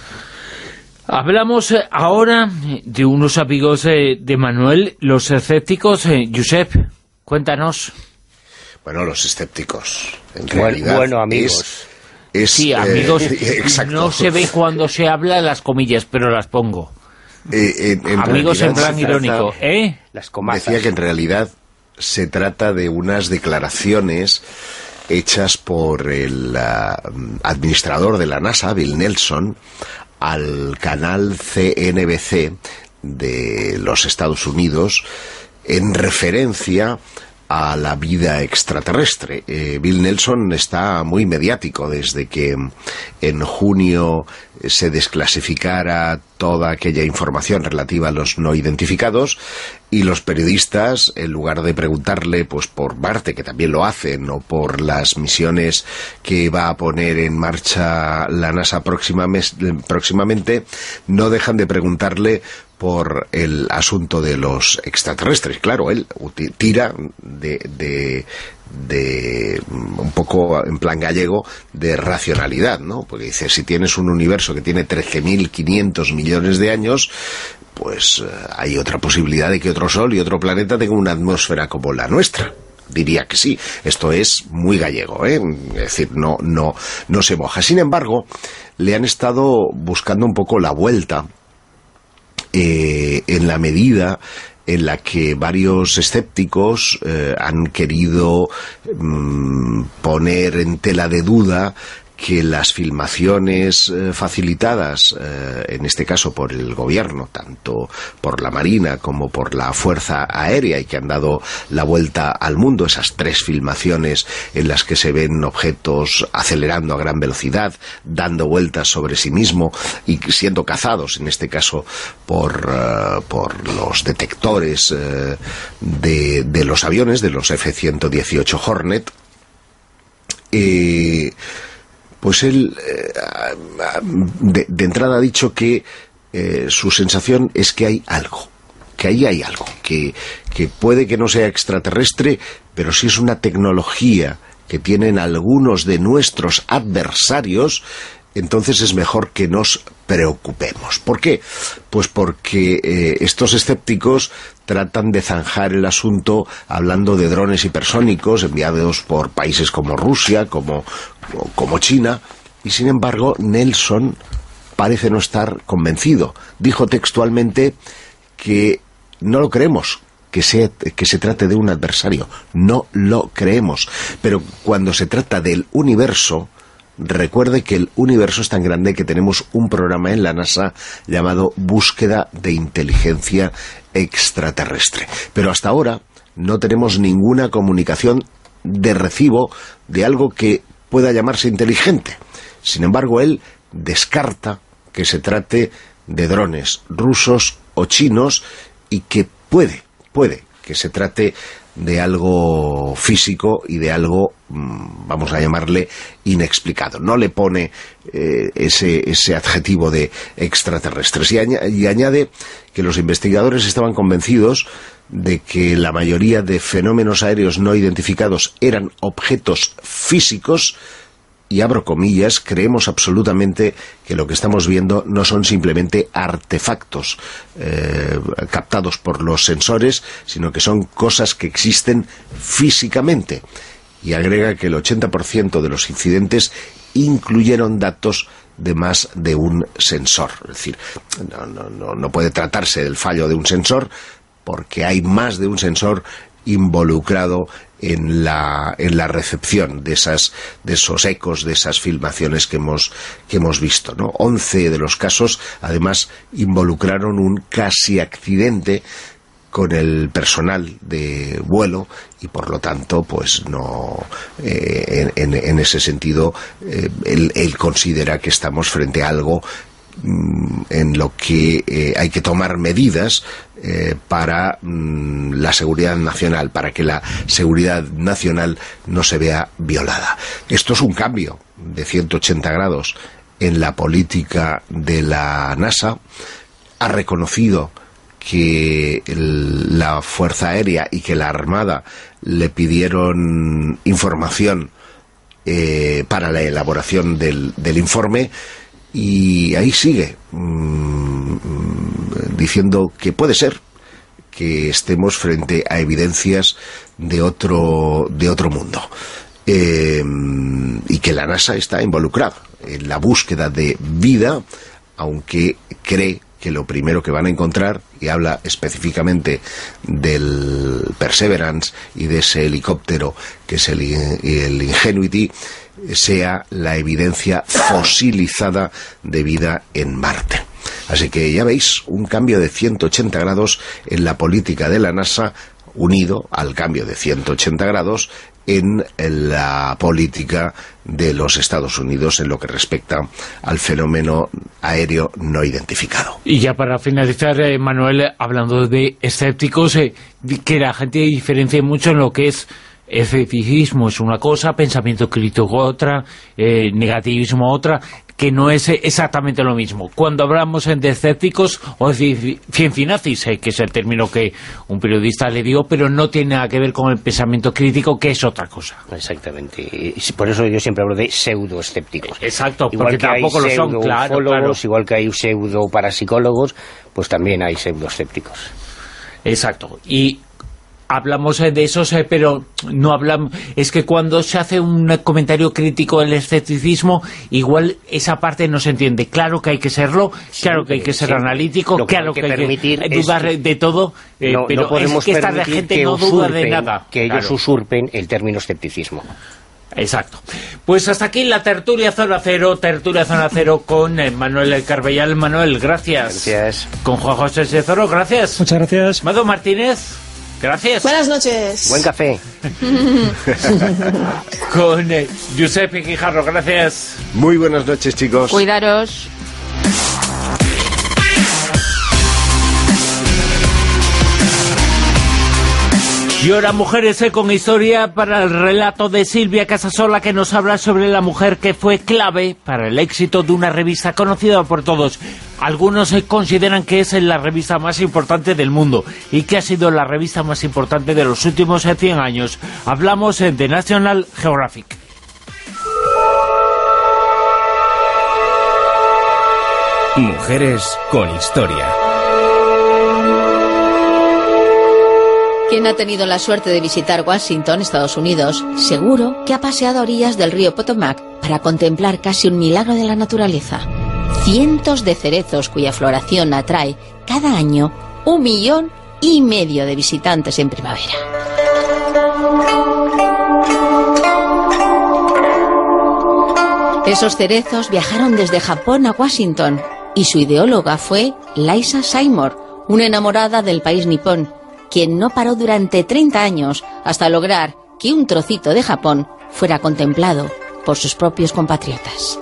Speaker 2: Hablamos eh, ahora de unos amigos eh, de Manuel, los escépticos. eh, Josep, cuéntanos.
Speaker 7: Bueno, los escépticos, en
Speaker 8: Bueno,
Speaker 7: realidad,
Speaker 8: bueno, amigos.
Speaker 7: Es, es,
Speaker 2: Sí,
Speaker 7: eh,
Speaker 2: amigos,
Speaker 7: exacto.
Speaker 2: no se ve cuando se habla las comillas, pero las pongo.
Speaker 7: Eh, en, en
Speaker 2: Amigos en
Speaker 7: realidad
Speaker 2: plan
Speaker 7: se
Speaker 2: irónico,
Speaker 7: trata-
Speaker 2: ¿eh?
Speaker 8: Las comazas.
Speaker 7: Decía que en realidad se trata de unas declaraciones hechas por el uh, administrador de la NASA, Bill Nelson, al canal C N B C de los Estados Unidos, en referencia a la vida extraterrestre. Eh, Bill Nelson está muy mediático desde que en junio se desclasificara toda aquella información relativa a los no identificados, y los periodistas, en lugar de preguntarle pues por Marte, que también lo hacen, o por las misiones que va a poner en marcha la NASA próximamente, no dejan de preguntarle por el asunto de los extraterrestres. Claro, él tira de, de, de un poco en plan gallego de racionalidad, ¿no? Porque dice, si tienes un universo que tiene trece mil quinientos millones de años, pues eh, hay otra posibilidad de que otro sol y otro planeta tengan una atmósfera como la nuestra. Diría que sí. Esto es muy gallego, ¿eh? Es decir, no, no, no se moja. Sin embargo, le han estado buscando un poco la vuelta, Eh, en la medida en la que varios escépticos eh, han querido mm, poner en tela de duda que las filmaciones eh, facilitadas, eh, en este caso por el gobierno, tanto por la Marina como por la Fuerza Aérea, y que han dado la vuelta al mundo, esas tres filmaciones en las que se ven objetos acelerando a gran velocidad, dando vueltas sobre sí mismo y siendo cazados, en este caso por, uh, por los detectores uh, de, de los aviones, de los F ciento dieciocho Hornet, eh, pues él eh, de, de entrada ha dicho que eh, su sensación es que hay algo, que ahí hay algo, que, que puede que no sea extraterrestre, pero sí es una tecnología que tienen algunos de nuestros adversarios. Entonces es mejor que nos preocupemos. ¿Por qué? Pues porque eh, estos escépticos tratan de zanjar el asunto hablando de drones hipersónicos enviados por países como Rusia, como, como China, y sin embargo Nelson parece no estar convencido. Dijo textualmente que no lo creemos, que se, que se trate de un adversario. No lo creemos. Pero cuando se trata del universo, recuerde que el universo es tan grande que tenemos un programa en la NASA llamado Búsqueda de Inteligencia Extraterrestre. Pero hasta ahora no tenemos ninguna comunicación de recibo de algo que pueda llamarse inteligente. Sin embargo, él descarta que se trate de drones rusos o chinos, y que puede, puede que se trate de algo físico y de algo, vamos a llamarle, inexplicado. No le pone eh, ese, ese adjetivo de extraterrestres. Y, añ- y añade que los investigadores estaban convencidos de que la mayoría de fenómenos aéreos no identificados eran objetos físicos, y abro comillas, creemos absolutamente que lo que estamos viendo no son simplemente artefactos eh, captados por los sensores, sino que son cosas que existen físicamente. Y agrega que el ochenta por ciento de los incidentes incluyeron datos de más de un sensor. Es decir, no, no, no, no puede tratarse del fallo de un sensor, porque hay más de un sensor involucrado en la, en la recepción de esas, de esos ecos, de esas filmaciones que hemos, que hemos visto, ¿no? once de los casos, además, involucraron un casi accidente con el personal de vuelo, y por lo tanto, pues no, eh, en, en, en ese sentido, eh, él, él considera que estamos frente a algo en lo que eh, hay que tomar medidas eh, para mm, la seguridad nacional, para que la seguridad nacional no se vea violada. Esto es un cambio de ciento ochenta grados en la política de la NASA. Ha reconocido que el, la Fuerza Aérea y que la Armada le pidieron información eh, para la elaboración del, del informe. Y ahí sigue mmm, diciendo que puede ser que estemos frente a evidencias de otro, de otro mundo, eh, y que la NASA está involucrada en la búsqueda de vida, aunque cree que lo primero que van a encontrar, y habla específicamente del Perseverance y de ese helicóptero que es el, el Ingenuity, sea la evidencia fosilizada de vida en Marte. Así que ya veis, un cambio de ciento ochenta grados en la política de la NASA, unido al cambio de ciento ochenta grados en la política de los Estados Unidos en lo que respecta al fenómeno aéreo no identificado.
Speaker 2: Y ya para finalizar, eh, Manuel, hablando de escépticos, eh, que la gente diferencia mucho en lo que es escepticismo es una cosa, pensamiento crítico otra, eh, negativismo otra, que no es exactamente lo mismo. Cuando hablamos de escépticos o de ciencinazis, eh, que es el término que un periodista le dio, pero no tiene nada que ver con el pensamiento crítico, que es otra cosa.
Speaker 8: Exactamente. Y por eso yo siempre hablo de pseudoescépticos.
Speaker 2: Exacto,
Speaker 8: igual
Speaker 2: porque
Speaker 8: que
Speaker 2: tampoco
Speaker 8: hay
Speaker 2: lo son, claro, claro.
Speaker 8: Igual que hay pseudoparapsicólogos, pues también hay pseudoescépticos.
Speaker 2: Exacto. Y hablamos de esos, eh, pero no hablamos... Es que cuando se hace un comentario crítico del escepticismo, igual esa parte no se entiende. Claro que hay que serlo, claro que hay que ser analítico, claro que hay que dudar de todo, eh,
Speaker 8: no,
Speaker 2: pero
Speaker 8: no podemos
Speaker 2: es que esta gente no duda de nada.
Speaker 8: Que ellos
Speaker 2: claro.
Speaker 8: usurpen el término escepticismo.
Speaker 2: Exacto. Pues hasta aquí la tertulia Zona Cero, tertulia Zona Cero con eh, Manuel Carbellal. Manuel, gracias.
Speaker 8: Gracias.
Speaker 2: Con Juan José Sezoro, gracias.
Speaker 9: Muchas gracias.
Speaker 2: Mado Martínez. Gracias.
Speaker 6: Buenas noches.
Speaker 8: Buen café.
Speaker 2: Con eh, Giuseppe Quijarro, gracias.
Speaker 7: Muy buenas noches, chicos.
Speaker 3: Cuidaros.
Speaker 2: Y ahora Mujeres eh, con historia para el relato de Silvia Casasola, que nos habla sobre la mujer que fue clave para el éxito de una revista conocida por todos. Algunos eh, consideran que es la revista más importante del mundo y que ha sido la revista más importante de los últimos eh, cien años. Hablamos eh, de National Geographic.
Speaker 1: Mujeres con historia.
Speaker 3: Quien ha tenido la suerte de visitar Washington, Estados Unidos, seguro que ha paseado a orillas del río Potomac para contemplar casi un milagro de la naturaleza. Cientos de cerezos cuya floración atrae cada año un millón y medio de visitantes en primavera. Esos cerezos viajaron desde Japón a Washington y su ideóloga fue Liza Seymour, una enamorada del país nipón, quien no paró durante treinta años hasta lograr que un trocito de Japón fuera contemplado por sus propios compatriotas.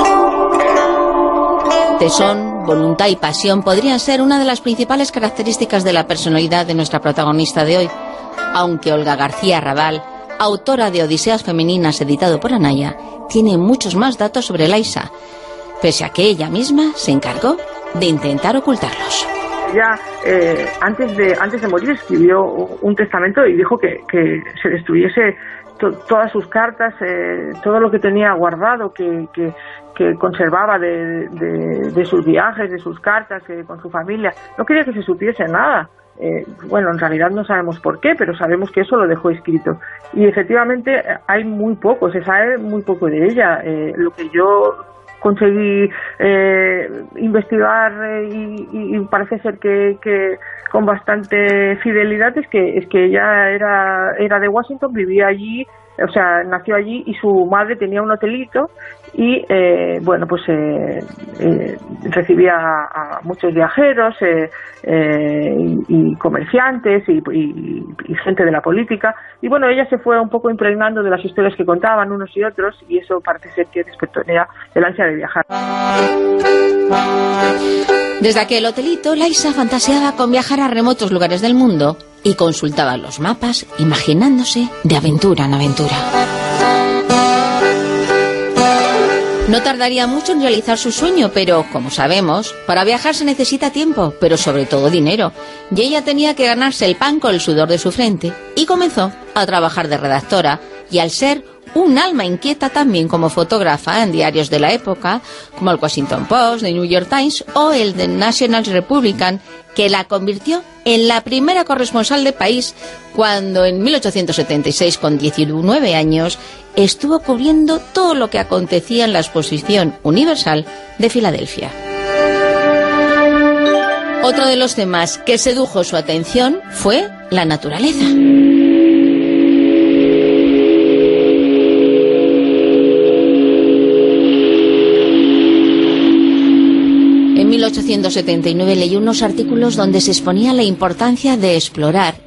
Speaker 3: Tesón, voluntad y pasión podrían ser una de las principales características de la personalidad de nuestra protagonista de hoy, aunque Olga García Raval, autora de Odiseas femeninas editado por Anaya, tiene muchos más datos sobre Liza, pese a que ella misma se encargó de intentar ocultarlos.
Speaker 11: Ella, eh, antes de antes de morir, escribió un testamento y dijo que, que se destruyese to, todas sus cartas, eh, todo lo que tenía guardado, que, que, que conservaba de, de, de sus viajes, de sus cartas, eh, con su familia. No quería que se supiese nada. Eh, bueno, en realidad no sabemos por qué, pero sabemos que eso lo dejó escrito. Y efectivamente hay muy poco, se sabe muy poco de ella. Eh, lo que yo conseguí eh, investigar eh, y, y parece ser que, que con bastante fidelidad es que es que ella era era de Washington, vivía allí, o sea, nació allí y su madre tenía un hotelito y eh, bueno, pues eh, eh, recibía a, a muchos viajeros eh, eh, y, y comerciantes y, y, y gente de la política, y bueno, ella se fue un poco impregnando de las historias que contaban unos y otros, y eso parece ser que despertó en ella el ansia de viajar.
Speaker 3: Desde aquel hotelito, Liza fantaseaba con viajar a remotos lugares del mundo y consultaba los mapas, imaginándose de aventura en aventura. No tardaría mucho en realizar su sueño, pero, como sabemos, para viajar se necesita tiempo, pero sobre todo dinero, y ella tenía que ganarse el pan con el sudor de su frente, y comenzó a trabajar de redactora, y al ser un alma inquieta también como fotógrafa en diarios de la época, como el Washington Post, el New York Times o el The National Republican, que la convirtió en la primera corresponsal del país cuando en mil ochocientos setenta y seis, con diecinueve años, estuvo cubriendo todo lo que acontecía en la Exposición Universal de Filadelfia. Otro de los temas que sedujo su atención fue la naturaleza. En mil ochocientos setenta y nueve leyó unos artículos donde se exponía la importancia de explorar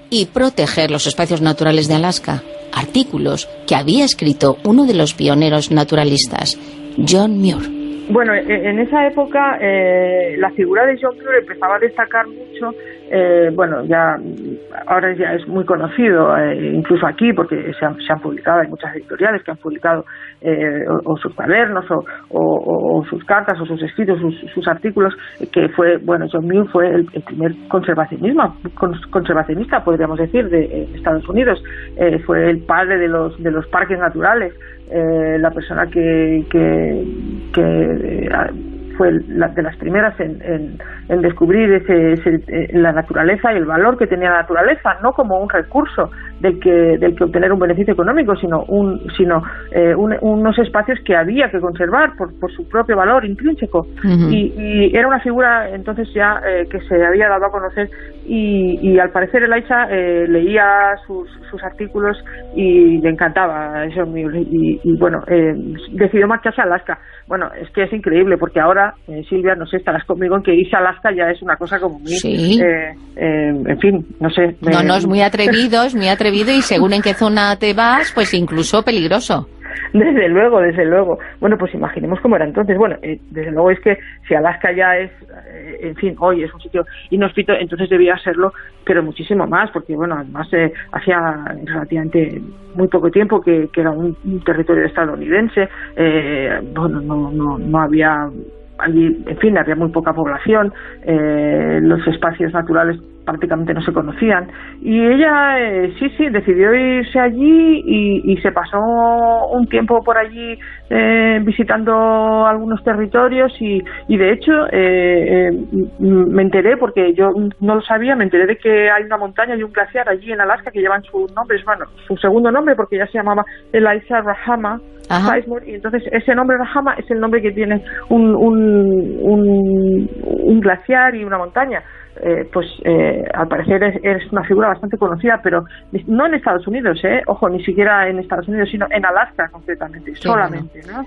Speaker 12: y proteger los espacios naturales de Alaska, artículos que había escrito uno de los pioneros naturalistas, John Muir.
Speaker 11: Bueno, en esa época eh, la figura de John Muir empezaba a destacar mucho. Eh, bueno, ya ahora ya es muy conocido, eh, incluso aquí, porque se han, se han publicado, hay muchas editoriales que han publicado eh, o, o sus cuadernos o, o, o sus cartas o sus escritos, sus, sus artículos, que fue, bueno, John Muir fue el, el primer conservacionista, conservacionista, podríamos decir, de, de Estados Unidos. Eh, fue el padre de los de los parques naturales. Eh, la persona que, que, que eh, fue la, de las primeras en, en, en descubrir ese, ese, la naturaleza y el valor que tenía la naturaleza, no como un recurso del que, del que obtener un beneficio económico, sino, un, sino eh, un, unos espacios que había que conservar por, por su propio valor intrínseco. Uh-huh. y, y era una figura entonces ya eh, que se había dado a conocer y, y al parecer Eliza eh, leía sus, sus artículos y le encantaba eso y, y bueno, eh, decidió marcharse a Alaska. Bueno, es que es increíble porque ahora, eh, Silvia, no sé, estarás conmigo en que irse a Alaska ya es una cosa como muy...
Speaker 12: Sí.
Speaker 11: Eh, eh, en fin, no sé.
Speaker 12: Me... No, no, es muy atrevido, es muy atrevido y según en qué zona te vas, pues incluso peligroso.
Speaker 11: Desde luego, desde luego. Bueno, pues imaginemos cómo era entonces. Bueno, eh, desde luego es que si Alaska ya es, eh, en fin, hoy es un sitio inhóspito, entonces debía serlo, pero muchísimo más, porque bueno, además eh, hacía relativamente muy poco tiempo que, que era un, un territorio estadounidense. Eh, bueno, no, no, no había allí, en fin, había muy poca población, eh, los espacios naturales prácticamente no se conocían y ella eh, sí, sí, decidió irse allí y, y se pasó un tiempo por allí eh, visitando algunos territorios y, y de hecho eh, eh, me enteré, porque yo no lo sabía, me enteré de que hay una montaña y un glaciar allí en Alaska que llevan sus nombres, bueno, su segundo nombre porque ya se llamaba Eliza Rahama Sizemore, y entonces ese nombre Rahama es el nombre que tiene un, un, un, un glaciar y una montaña. Eh, pues eh, al parecer es, es una figura bastante conocida, pero no en Estados Unidos, eh, ojo, ni siquiera en Estados Unidos, sino en Alaska concretamente, sí, solamente, ¿no?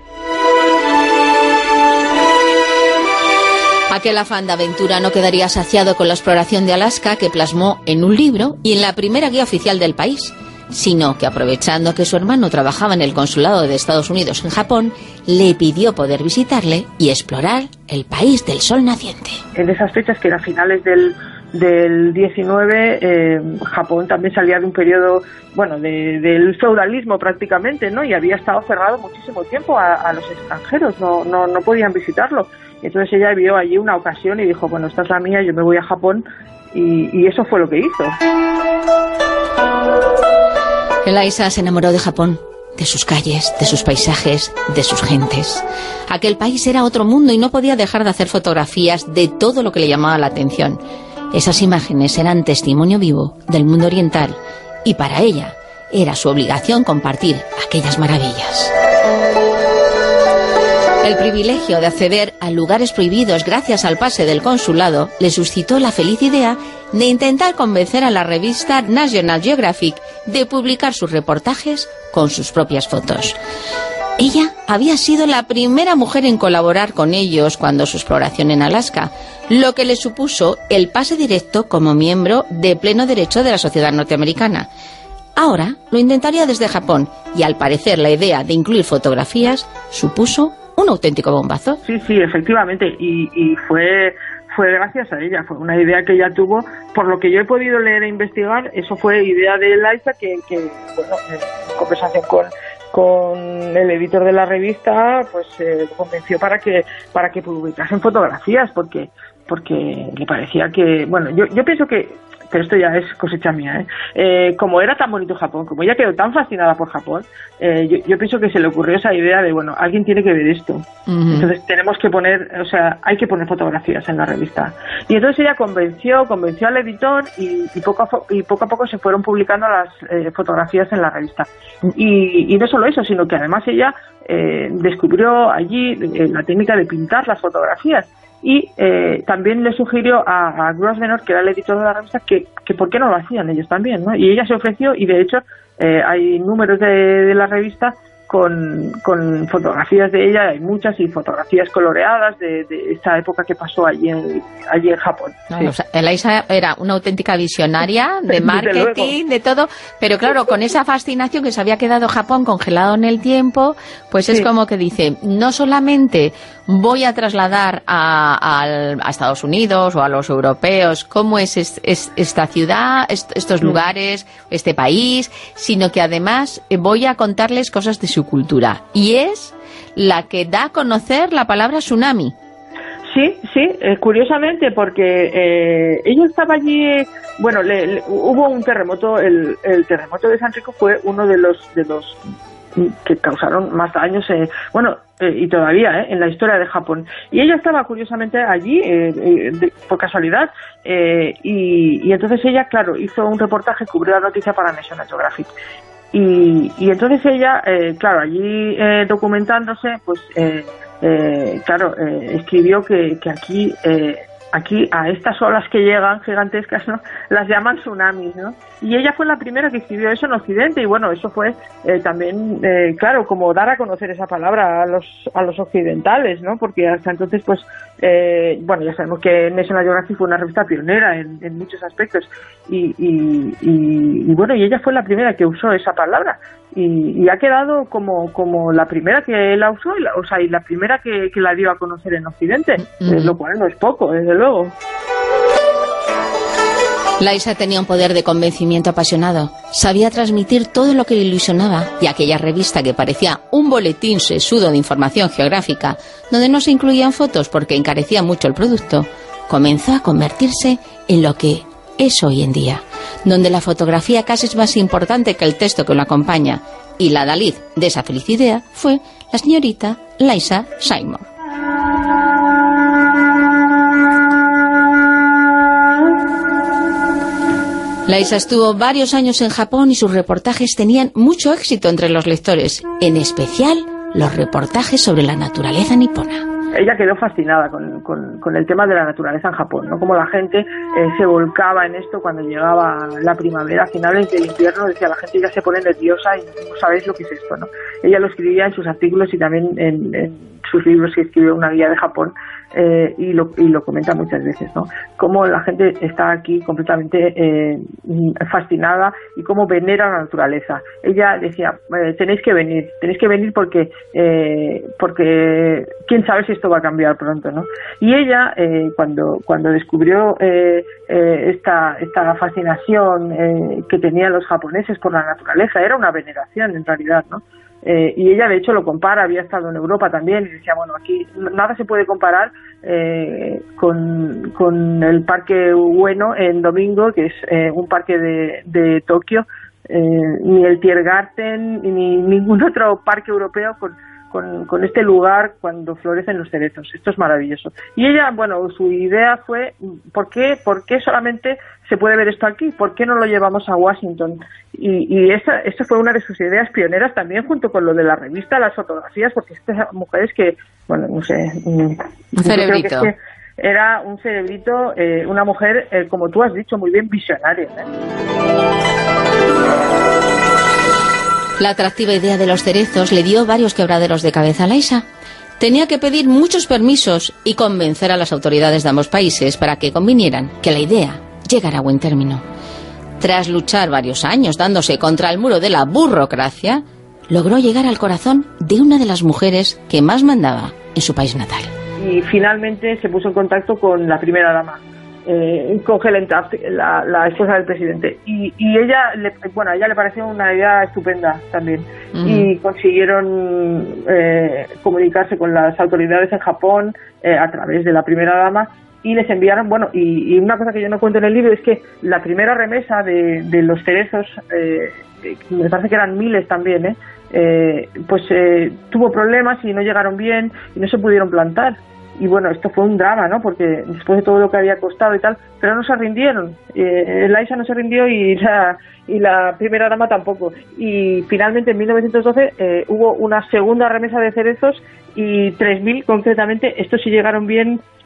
Speaker 12: Aquel afán de aventura no quedaría saciado con la exploración de Alaska que plasmó en un libro y en la primera guía oficial del país, sino que aprovechando que su hermano trabajaba en el consulado de Estados Unidos en Japón, le pidió poder visitarle y explorar el país del sol naciente.
Speaker 11: En esas fechas, que eran finales del, del diecinueve, eh, Japón también salía de un periodo, bueno, de, del feudalismo prácticamente, ¿no? Y había estado cerrado muchísimo tiempo a, a los extranjeros, no, no, no podían visitarlo. Entonces ella vio allí una ocasión y dijo, bueno, esta es la mía, yo me voy a Japón, y, y eso fue lo que hizo.
Speaker 12: Eliza se enamoró de Japón, de sus calles, de sus paisajes, de sus gentes. Aquel país era otro mundo y no podía dejar de hacer fotografías de todo lo que le llamaba la atención. Esas imágenes eran testimonio vivo del mundo oriental y para ella era su obligación compartir aquellas maravillas. El privilegio de acceder a lugares prohibidos gracias al pase del consulado le suscitó la feliz idea de intentar convencer a la revista National Geographic de publicar sus reportajes con sus propias fotos. Ella había sido la primera mujer en colaborar con ellos cuando su exploración en Alaska, lo que le supuso el pase directo como miembro de pleno derecho de la sociedad norteamericana. Ahora lo intentaría desde Japón y al parecer la idea de incluir fotografías supuso un auténtico bombazo.
Speaker 11: Sí, sí, efectivamente, y, y fue fue gracias a ella, fue una idea que ella tuvo, por lo que yo he podido leer e investigar, eso fue idea de Eliza, que, que bueno, en conversación con con el editor de la revista, pues eh, lo convenció para que para que publicasen fotografías, porque porque le parecía que, bueno, yo yo pienso que, pero esto ya es cosecha mía, ¿eh? Eh, como era tan bonito Japón, como ella quedó tan fascinada por Japón, eh, yo, yo pienso que se le ocurrió esa idea de, bueno, alguien tiene que ver esto. Uh-huh. Entonces tenemos que poner, o sea, hay que poner fotografías en la revista. Y entonces ella convenció, convenció al editor y, y, poco, a fo- y poco a poco se fueron publicando las eh, fotografías en la revista. Y, y no solo eso, sino que además ella eh, descubrió allí eh, la técnica de pintar las fotografías. Y eh, también le sugirió a, a Grosvenor, que era el editor de la revista, que, que por qué no lo hacían ellos también, ¿no? Y ella se ofreció, y de hecho eh, hay números de, de la revista con, con fotografías de ella, hay muchas, y fotografías coloreadas de, de esta época que pasó allí en, allí en Japón.
Speaker 12: Claro, sí. O sea, Eliza era una auténtica visionaria de marketing, de todo, pero claro, con esa fascinación que se había quedado Japón congelado en el tiempo, pues es sí. como que dice, no solamente voy a trasladar a, a, a Estados Unidos o a los europeos cómo es, es, es esta ciudad, est, estos mm. lugares, este país, sino que además voy a contarles cosas de su cultura. Y es la que da a conocer la palabra tsunami.
Speaker 11: Sí, sí, eh, curiosamente, porque eh, ella estaba allí, bueno, le, le, hubo un terremoto, el, el terremoto de San Rico fue uno de los de los que causaron más daños, eh, bueno, eh, y todavía eh, en la historia de Japón. Y ella estaba curiosamente allí, eh, eh, de, por casualidad, eh, y, y entonces ella, claro, hizo un reportaje, cubrió la noticia para National Geographic. Y, y entonces ella, eh, claro, allí eh, documentándose, pues, eh, eh, claro, eh, escribió que, que aquí... Eh, Aquí, a estas olas que llegan gigantescas, ¿no?, las llaman tsunamis, ¿no? Y ella fue la primera que escribió eso en Occidente, y bueno, eso fue eh, también, eh, claro, como dar a conocer esa palabra a los a los occidentales, ¿no? Porque hasta entonces, pues, eh, bueno, ya sabemos que National Geographic fue una revista pionera en, en muchos aspectos, y, y, y, y bueno, y ella fue la primera que usó esa palabra, y, y ha quedado como como la primera que la usó, y la, o sea, y la primera que, que la dio a conocer en Occidente, mm-hmm. eh, lo cual no es poco, desde luego.
Speaker 12: Eliza tenía un poder de convencimiento apasionado. Sabía transmitir todo lo que le ilusionaba, y aquella revista que parecía un boletín sesudo de información geográfica, donde no se incluían fotos porque encarecía mucho el producto, comenzó a convertirse en lo que es hoy en día, donde la fotografía casi es más importante que el texto que lo acompaña, y la Dalí de esa feliz idea fue la señorita Eliza Seymour. Eliza estuvo varios años en Japón y sus reportajes tenían mucho éxito entre los lectores, en especial los reportajes sobre la naturaleza nipona.
Speaker 11: Ella quedó fascinada con, con, con el tema de la naturaleza en Japón, ¿no? Como la gente eh, se volcaba en esto cuando llegaba la primavera, a finales del invierno, decía la gente ya se pone nerviosa y no sabéis lo que es esto, ¿no? Ella lo escribía en sus artículos y también en, en sus libros, que escribió una guía de Japón, eh, y, lo, y lo comenta muchas veces, ¿no? Cómo la gente está aquí completamente eh, fascinada y cómo venera la naturaleza. Ella decía, eh, tenéis que venir, tenéis que venir porque eh, porque quién sabe si esto va a cambiar pronto, ¿no? Y ella, eh, cuando cuando descubrió eh, eh, esta esta fascinación eh, que tenían los japoneses por la naturaleza, era una veneración en realidad, ¿no? Eh, y ella de hecho lo compara, había estado en Europa también y decía, bueno, aquí nada se puede comparar eh, con, con el Parque Ueno en Domingo, que es eh, un parque de, de Tokio, eh, ni el Tiergarten ni ningún otro parque europeo con Con, con este lugar cuando florecen los cerezos. Esto es maravilloso. Y ella, bueno, su idea fue, ¿por qué, por qué solamente se puede ver esto aquí? ¿Por qué no lo llevamos a Washington? Y, y esa, esa fue una de sus ideas pioneras también, junto con lo de la revista, las fotografías, porque estas mujeres que, bueno, no sé...
Speaker 12: Un cerebrito.
Speaker 11: Creo que es que era un cerebrito, eh, una mujer, eh, como tú has dicho, muy bien visionaria, ¿eh?
Speaker 12: La atractiva idea de los cerezos le dio varios quebraderos de cabeza a Eliza. Tenía que pedir muchos permisos y convencer a las autoridades de ambos países para que convinieran que la idea llegara a buen término. Tras luchar varios años dándose contra el muro de la burocracia, logró llegar al corazón de una de las mujeres que más mandaba en su país natal.
Speaker 11: Y finalmente se puso en contacto con la primera dama, Eh, con Helen Taft, la, la esposa del presidente, y, y ella le, bueno, a ella le pareció una idea estupenda también, uh-huh. y consiguieron eh, comunicarse con las autoridades en Japón eh, a través de la primera dama, y les enviaron, bueno, y, y una cosa que yo no cuento en el libro es que la primera remesa de, de los cerezos, eh, me parece que eran miles también, eh, eh, pues eh, tuvo problemas y no llegaron bien y no se pudieron plantar. Y bueno, esto fue un drama, ¿no? Porque después de todo lo que había costado y tal, pero no se rindieron. Eh, Eliza no se rindió y la, y la primera dama tampoco. Y finalmente en mil novecientos doce eh, hubo una segunda remesa de cerezos y tres mil concretamente. Estos sí llegaron bien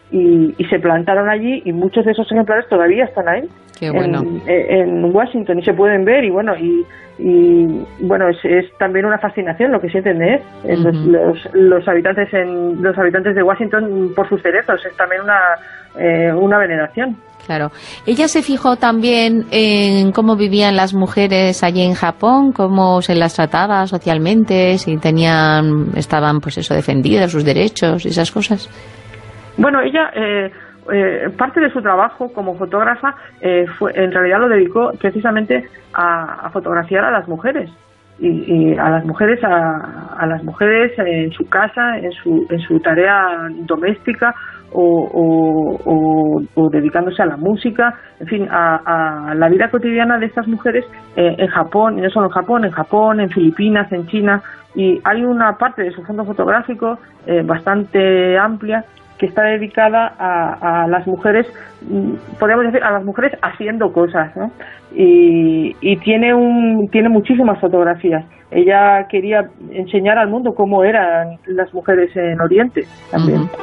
Speaker 11: y, y se plantaron allí, y muchos de esos ejemplares todavía están ahí.
Speaker 3: Qué bueno.
Speaker 11: en, en Washington, y se pueden ver, y bueno, y, y bueno, es, es también una fascinación lo que sienten de él. Uh-huh. los, los, los habitantes en los habitantes de Washington por sus cerezos, es también una, eh, una veneración.
Speaker 12: Claro. Ella se fijó también en cómo vivían las mujeres allí en Japón, cómo se las trataba socialmente, si tenían, estaban pues eso, defendidos sus derechos y esas cosas.
Speaker 11: Bueno, ella, eh, eh, parte de su trabajo como fotógrafa, eh, fue, en realidad lo dedicó precisamente a, a fotografiar a las mujeres. Y, y a las mujeres a, a las mujeres en su casa, en su, en su tarea doméstica, o, o, o, o dedicándose a la música, en fin, a, a la vida cotidiana de estas mujeres eh, en Japón, y no solo en Japón, en Japón, en Filipinas, en China, y hay una parte de su fondo fotográfico eh, bastante amplia que está dedicada a, a las mujeres, podríamos decir, a las mujeres haciendo cosas, ¿no? Y, y tiene un tiene muchísimas fotografías. Ella quería enseñar al mundo cómo eran las mujeres en Oriente también. Uh-huh.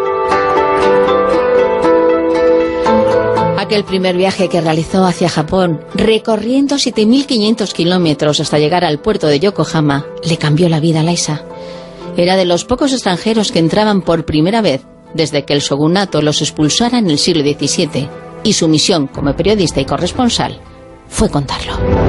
Speaker 12: Aquel primer viaje que realizó hacia Japón, recorriendo siete mil quinientos kilómetros hasta llegar al puerto de Yokohama, le cambió la vida a Laisa. Era de los pocos extranjeros que entraban por primera vez desde que el shogunato los expulsara en el siglo diecisiete, y su misión como periodista y corresponsal fue contarlo.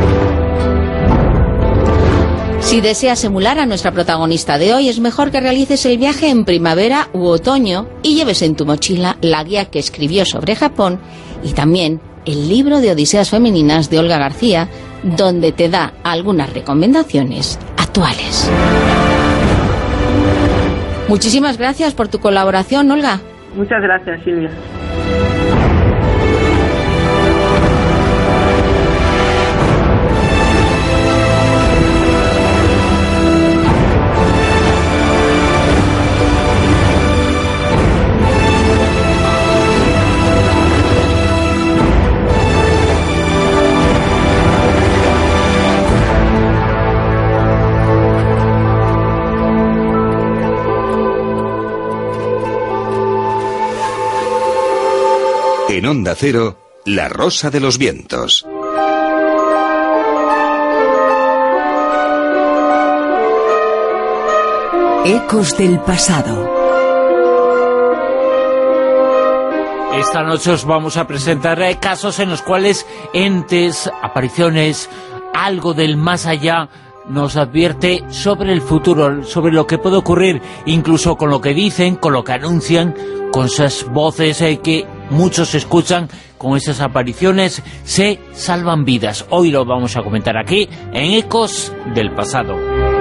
Speaker 12: Si deseas emular a nuestra protagonista de hoy, es mejor que realices el viaje en primavera u otoño y lleves en tu mochila la guía que escribió sobre Japón y también el libro de Odiseas Femeninas de Olga García, donde te da algunas recomendaciones actuales. Muchísimas gracias por tu colaboración, Olga.
Speaker 11: Muchas gracias, Silvia.
Speaker 1: En Onda Cero, La Rosa de los Vientos.
Speaker 4: Ecos del pasado.
Speaker 2: Esta noche os vamos a presentar eh, casos en los cuales entes, apariciones, algo del más allá nos advierte sobre el futuro, sobre lo que puede ocurrir, incluso con lo que dicen, con lo que anuncian, con esas voces eh, que muchos escuchan, con esas apariciones se salvan vidas. Hoy lo vamos a comentar aquí en Ecos del Pasado.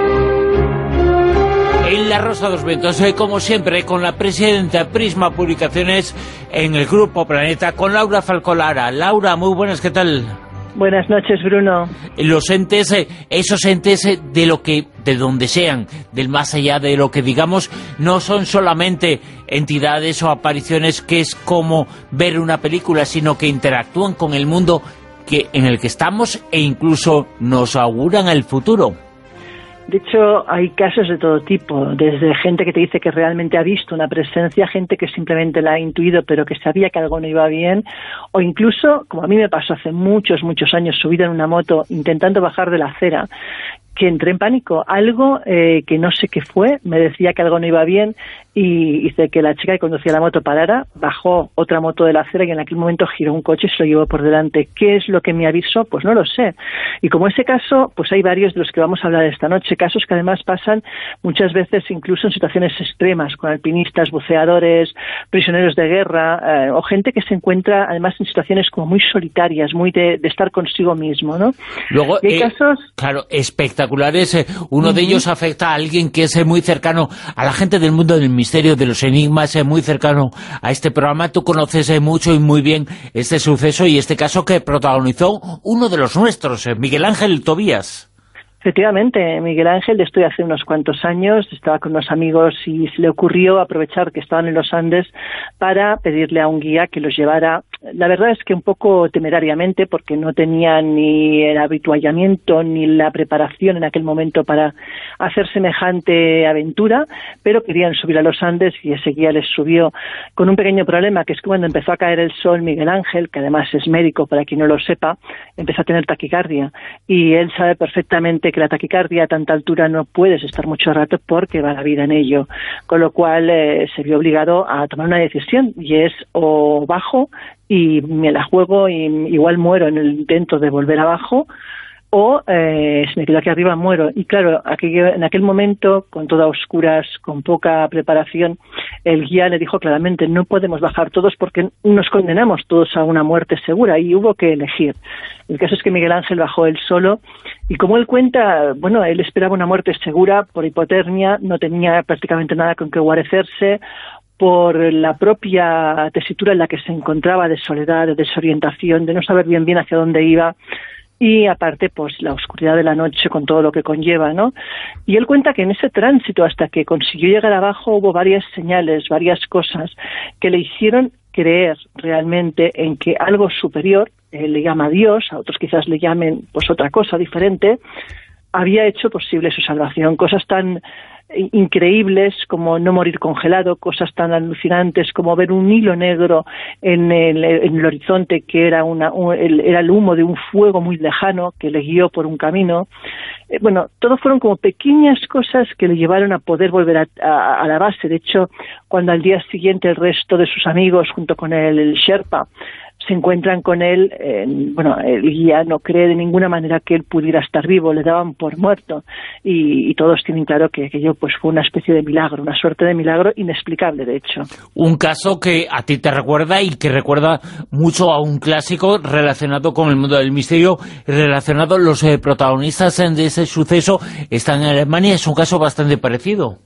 Speaker 2: En La Rosa de los Vientos, eh, como siempre, con la presidenta Prisma Publicaciones en el Grupo Planeta, con Laura Falcolara. Laura, muy buenas, ¿qué tal?
Speaker 13: Buenas noches, Bruno.
Speaker 2: Los entes, eh, esos entes eh, de lo que, de donde sean, del más allá, de lo que digamos, no son solamente entidades o apariciones que es como ver una película, sino que interactúan con el mundo que, en el que estamos e incluso nos auguran el futuro.
Speaker 13: De hecho, hay casos de todo tipo, desde gente que te dice que realmente ha visto una presencia, gente que simplemente la ha intuido pero que sabía que algo no iba bien, o incluso, como a mí me pasó hace muchos, muchos años, subida en una moto intentando bajar de la acera, que entré en pánico. Algo eh, que no sé qué fue, me decía que algo no iba bien y hice que la chica que conducía la moto parara, bajó otra moto de la acera y en aquel momento giró un coche y se lo llevó por delante. ¿Qué es lo que me avisó? Pues no lo sé. Y como ese caso, pues hay varios de los que vamos a hablar esta noche, casos que además pasan muchas veces incluso en situaciones extremas, con alpinistas, buceadores, prisioneros de guerra, eh, o gente que se encuentra además en situaciones como muy solitarias, muy de, de estar consigo mismo, ¿no?
Speaker 2: Luego,
Speaker 13: y hay
Speaker 2: eh,
Speaker 13: casos...
Speaker 2: claro, espectaculares. Uno uh-huh. de ellos afecta a alguien que es muy cercano a la gente del mundo del misterio, de los enigmas, muy cercano a este programa. Tú conoces mucho y muy bien este suceso y este caso que protagonizó uno de los nuestros, Miguel Ángel Tobías.
Speaker 13: Efectivamente, Miguel Ángel, estoy hace unos cuantos años, estaba con unos amigos y se le ocurrió aprovechar que estaban en los Andes para pedirle a un guía que los llevara la verdad es que un poco temerariamente, porque no tenían ni el habituallamiento ni la preparación en aquel momento para hacer semejante aventura, pero querían subir a los Andes y ese guía les subió con un pequeño problema, que es que cuando empezó a caer el sol, Miguel Ángel, que además es médico, para quien no lo sepa, empezó a tener taquicardia, y él sabe perfectamente que la taquicardia a tanta altura no puedes estar mucho rato porque va la vida en ello, con lo cual eh, se vio obligado a tomar una decisión, y es o bajo y me la juego y igual muero en el intento de volver abajo, o eh, si me quedo aquí arriba muero. Y claro, aquello, en aquel momento, con todo a oscuras, con poca preparación, el guía le dijo claramente: no podemos bajar todos porque nos condenamos todos a una muerte segura, y hubo que elegir. El caso es que Miguel Ángel bajó él solo, y como él cuenta, bueno, él esperaba una muerte segura por hipotermia, no tenía prácticamente nada con que guarecerse, por la propia tesitura en la que se encontraba, de soledad, de desorientación, de no saber bien bien hacia dónde iba, y aparte pues la oscuridad de la noche con todo lo que conlleva, ¿no? Y él cuenta que en ese tránsito hasta que consiguió llegar abajo hubo varias señales, varias cosas que le hicieron creer realmente en que algo superior, él le llama Dios, a otros quizás le llamen pues otra cosa diferente, había hecho posible su salvación. Cosas tan increíbles como no morir congelado, cosas tan alucinantes como ver un hilo negro en el, en el horizonte, que era, una, un, el, era el humo de un fuego muy lejano que le guió por un camino. Eh, bueno, todo fueron como pequeñas cosas que le llevaron a poder volver a, a, a la base. De hecho, cuando al día siguiente el resto de sus amigos, junto con el, el Sherpa, se encuentran con él, eh, bueno, el guía no cree de ninguna manera que él pudiera estar vivo, le daban por muerto, y, y todos tienen claro que aquello pues fue una especie de milagro, una suerte de milagro inexplicable, de hecho. Un caso que a ti te recuerda y que recuerda mucho a un clásico relacionado con el mundo del misterio, relacionado, los eh, protagonistas de ese suceso están en Alemania, es un caso bastante parecido.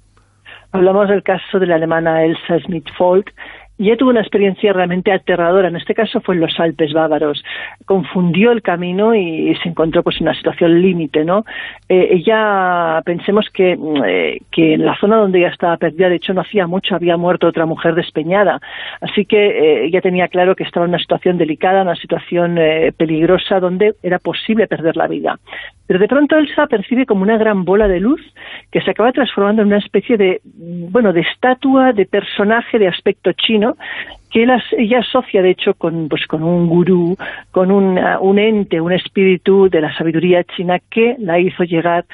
Speaker 13: Hablamos del caso de la alemana Elsa Schmidt-Volk. Y ella tuvo una experiencia realmente aterradora. En este caso fue en los Alpes bávaros. Confundió el camino y se encontró pues en una situación límite, ¿no? Eh, ella, pensemos que, eh, que en la zona donde ella estaba perdida, de hecho no hacía mucho, había muerto otra mujer despeñada. Así que eh, ella tenía claro que estaba en una situación delicada, una situación eh, peligrosa, donde era posible perder la vida. Pero de pronto Elsa percibe como una gran bola de luz que se acaba transformando en una especie de, bueno, de estatua, de personaje de aspecto chino, que ella, ella asocia de hecho con, pues, con un gurú, con un, un ente, un espíritu de la sabiduría china que la hizo llegar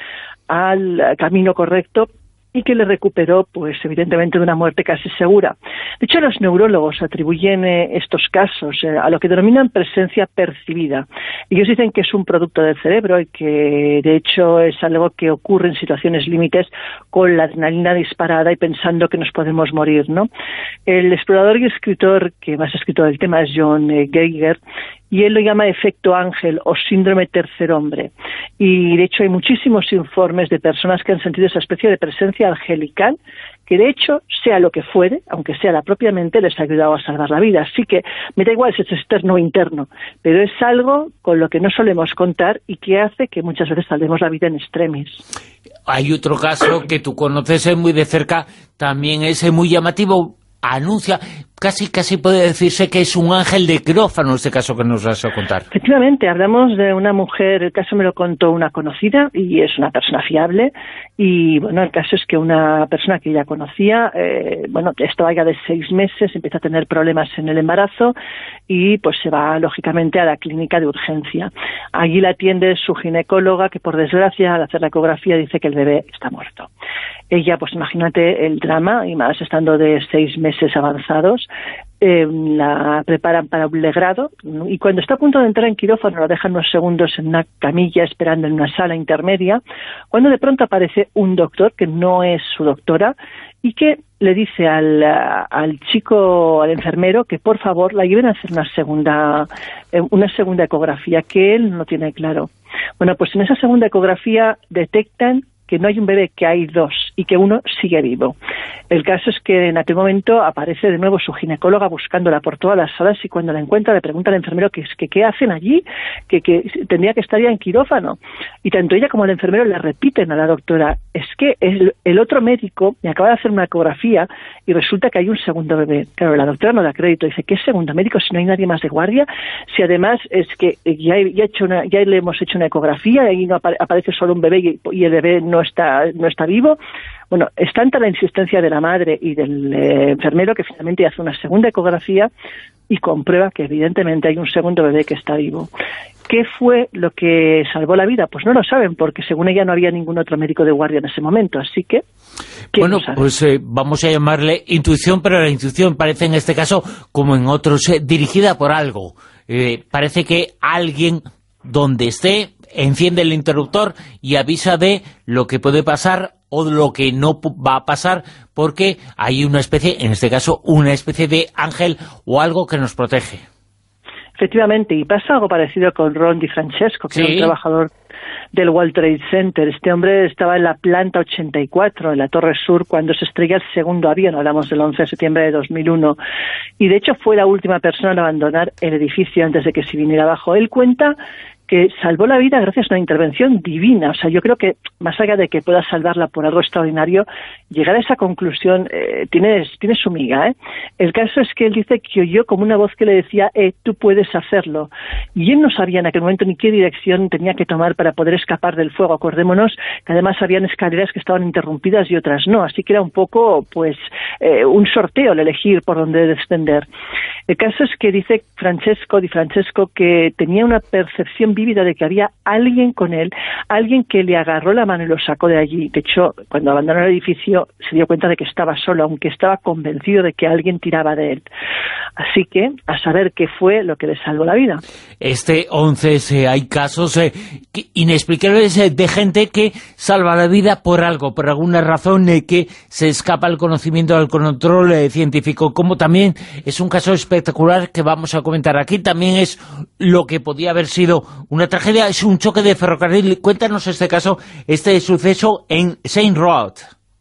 Speaker 13: al camino correcto y que le recuperó, pues evidentemente, de una muerte casi segura. De hecho, los neurólogos atribuyen eh, estos casos eh, a lo que denominan presencia percibida. Ellos dicen que es un producto del cerebro y que, de hecho, es algo que ocurre en situaciones límites con la adrenalina disparada y pensando que nos podemos morir, ¿no? El explorador y escritor que más ha escrito del tema es John eh, Geiger, y él lo llama efecto ángel o síndrome tercer hombre. Y de hecho hay muchísimos informes de personas que han sentido esa especie de presencia angelical, que de hecho, sea lo que fuere, aunque sea la propia mente, les ha ayudado a salvar la vida. Así que me da igual si es externo o interno, pero es algo con lo que no solemos contar y que hace que muchas veces salvemos la vida en extremis. Hay otro caso que tú conoces muy de cerca, también es muy llamativo, anuncia, casi casi puede decirse que es un ángel de quirófano este caso que nos vas a contar. Efectivamente, hablamos de una mujer, el caso me lo contó una conocida y es una persona fiable, y bueno, el caso es que una persona que ella conocía, eh, bueno, estaba ya de seis meses, empieza a tener problemas en el embarazo y pues se va lógicamente a la clínica de urgencia. Allí la atiende su ginecóloga, que por desgracia al hacer la ecografía dice que el bebé está muerto. Ella, pues imagínate el drama, y más estando de seis meses avanzados, eh, la preparan para un legrado, y cuando está a punto de entrar en quirófano la dejan unos segundos en una camilla esperando en una sala intermedia, cuando de pronto aparece un doctor que no es su doctora y que le dice al, al chico, al enfermero, que por favor la lleven a hacer una segunda, una segunda ecografía, que él no tiene claro. Bueno, pues en esa segunda ecografía detectan que no hay un bebé, que hay dos, y que uno sigue vivo. El caso es que en aquel momento aparece de nuevo su ginecóloga buscándola por todas las salas y cuando la encuentra le pregunta al enfermero que, que qué hacen allí, que, que tendría que estar ya en quirófano. Y tanto ella como el enfermero le repiten a la doctora, es que el, el otro médico me acaba de hacer una ecografía y resulta que hay un segundo bebé. Claro, la doctora no da crédito, dice, ¿qué segundo médico si no hay nadie más de guardia? Si además es que ya, ya, he hecho una, ya le hemos hecho una ecografía y no apare, aparece solo un bebé y, y el bebé no está, no está vivo. Bueno, es tanta la insistencia de la madre y del eh, enfermero que finalmente hace una segunda ecografía y comprueba que evidentemente hay un segundo bebé que está vivo. ¿Qué fue lo que salvó la vida? Pues no lo saben, porque según ella no había ningún otro médico de guardia en ese momento, así que...
Speaker 2: Bueno, pues eh, vamos a llamarle intuición, pero la intuición parece en este caso, como en otros, eh, dirigida por algo. Eh, parece que alguien, donde esté, enciende el interruptor y avisa de lo que puede pasar o lo que no va a pasar, porque hay una especie, en este caso, una especie de ángel o algo que nos protege.
Speaker 13: Efectivamente, y pasa algo parecido con Ron DiFrancesco, que
Speaker 2: ¿Sí?
Speaker 13: era un trabajador del World Trade Center. Este hombre estaba en la planta ochenta y cuatro, en la Torre Sur, cuando se estrella el segundo avión, hablamos del once de septiembre de dos mil uno, y de hecho fue la última persona en abandonar el edificio antes de que se viniera abajo. Él cuenta que salvó la vida gracias a una intervención divina. O sea, yo creo que, más allá de que pueda salvarla por algo extraordinario, llegar a esa conclusión eh, tiene, tiene su miga, ¿eh? El caso es que él dice que oyó como una voz que le decía, eh, tú puedes hacerlo. Y él no sabía en aquel momento ni qué dirección tenía que tomar para poder escapar del fuego. Acordémonos que además habían escaleras que estaban interrumpidas y otras no. Así que era un poco, pues, eh, un sorteo el elegir por dónde descender. El caso es que dice Francesco, Di Francesco, que tenía una percepción vívida de que había alguien con él, alguien que le agarró la mano y lo sacó de allí. De hecho, cuando abandonó el edificio se dio cuenta de que estaba solo, aunque estaba convencido de que alguien tiraba de él. Así que, a saber qué fue lo que le salvó la vida.
Speaker 2: Este once, eh, hay casos eh, inexplicables eh, de gente que salva la vida por algo, por alguna razón eh, que se escapa al conocimiento, al control eh, científico, como también es un caso espectacular que vamos a comentar aquí. También es lo que podía haber sido una tragedia, es un choque de ferrocarril. Cuéntanos este caso, este suceso en Saint Road.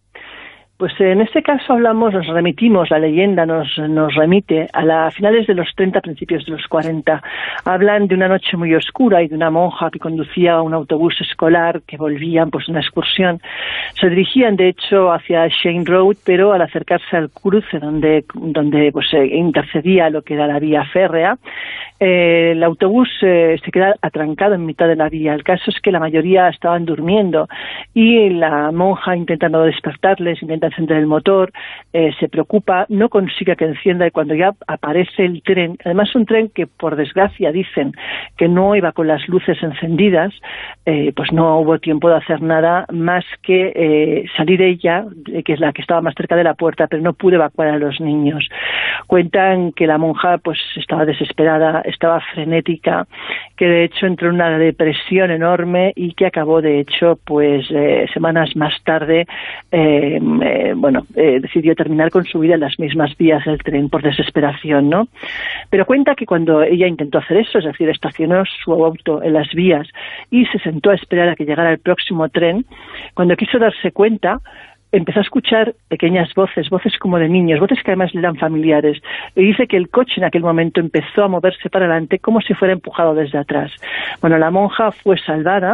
Speaker 13: Pues en este caso hablamos, nos remitimos, la leyenda nos, nos remite a, la, a finales de los treinta, principios de los cuarenta. Hablan de una noche muy oscura y de una monja que conducía a un autobús escolar que volvían pues una excursión. Se dirigían de hecho hacia Shane Road, pero al acercarse al cruce donde, donde pues, eh, intercedía lo que era la vía férrea, eh, el autobús eh, se queda atrancado en mitad de la vía. El caso es que la mayoría estaban durmiendo y la monja, intentando despertarles, intenta encender el motor, eh, se preocupa, no consigue que encienda y cuando ya aparece el tren, además un tren que por desgracia dicen que no iba con las luces encendidas, eh, pues no hubo tiempo de hacer nada más que eh, salir ella, que es la que estaba más cerca de la puerta, pero no pudo evacuar a los niños. Cuentan que la monja pues estaba desesperada, estaba frenética, que de hecho entró en una depresión enorme y que acabó de hecho pues eh, semanas más tarde eh, eh, bueno, eh, decidió terminar con su vida en las mismas vías del tren por desesperación, ¿no? Pero cuenta que cuando ella intentó hacer eso, es decir, estacionó su auto en las vías y se sentó a esperar a que llegara el próximo tren, cuando quiso darse cuenta, empezó a escuchar pequeñas voces, voces como de niños, voces que además le eran familiares. Y dice que el coche en aquel momento empezó a moverse para adelante como si fuera empujado desde atrás. Bueno, la monja fue salvada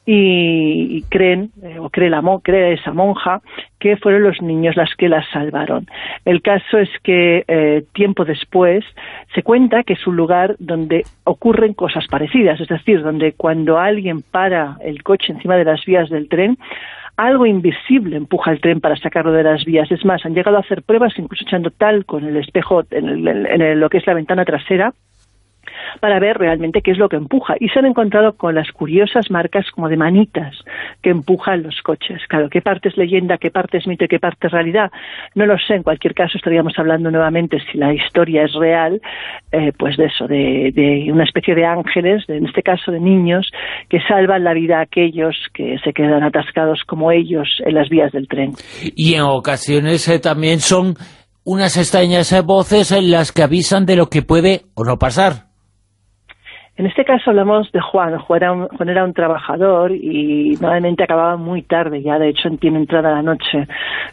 Speaker 13: y, y creen, eh, o cree, la, cree esa monja, que fueron los niños las que la salvaron. El caso es que eh, tiempo después se cuenta que es un lugar donde ocurren cosas parecidas, es decir, donde cuando alguien para el coche encima de las vías del tren, algo invisible empuja el tren para sacarlo de las vías. Es más, han llegado a hacer pruebas, incluso echando talco en el espejo, en, el, en el, lo que es la ventana trasera, para ver realmente qué es lo que empuja. Y se han encontrado con las curiosas marcas como de manitas que empujan los coches. Claro, ¿qué parte es leyenda, qué parte es mito y qué parte es realidad? No lo sé. En cualquier caso estaríamos hablando nuevamente, si la historia es real, eh, pues de eso, de, de una especie de ángeles, de, en este caso de niños, que salvan la vida a aquellos que se quedan atascados como ellos en las vías del tren.
Speaker 2: Y en ocasiones eh, también son unas extrañas eh, voces en las que avisan de lo que puede o no pasar.
Speaker 13: En este caso hablamos de Juan. Juan era un, Juan era un trabajador y normalmente acababa muy tarde, ya de hecho tiene entrada a la noche.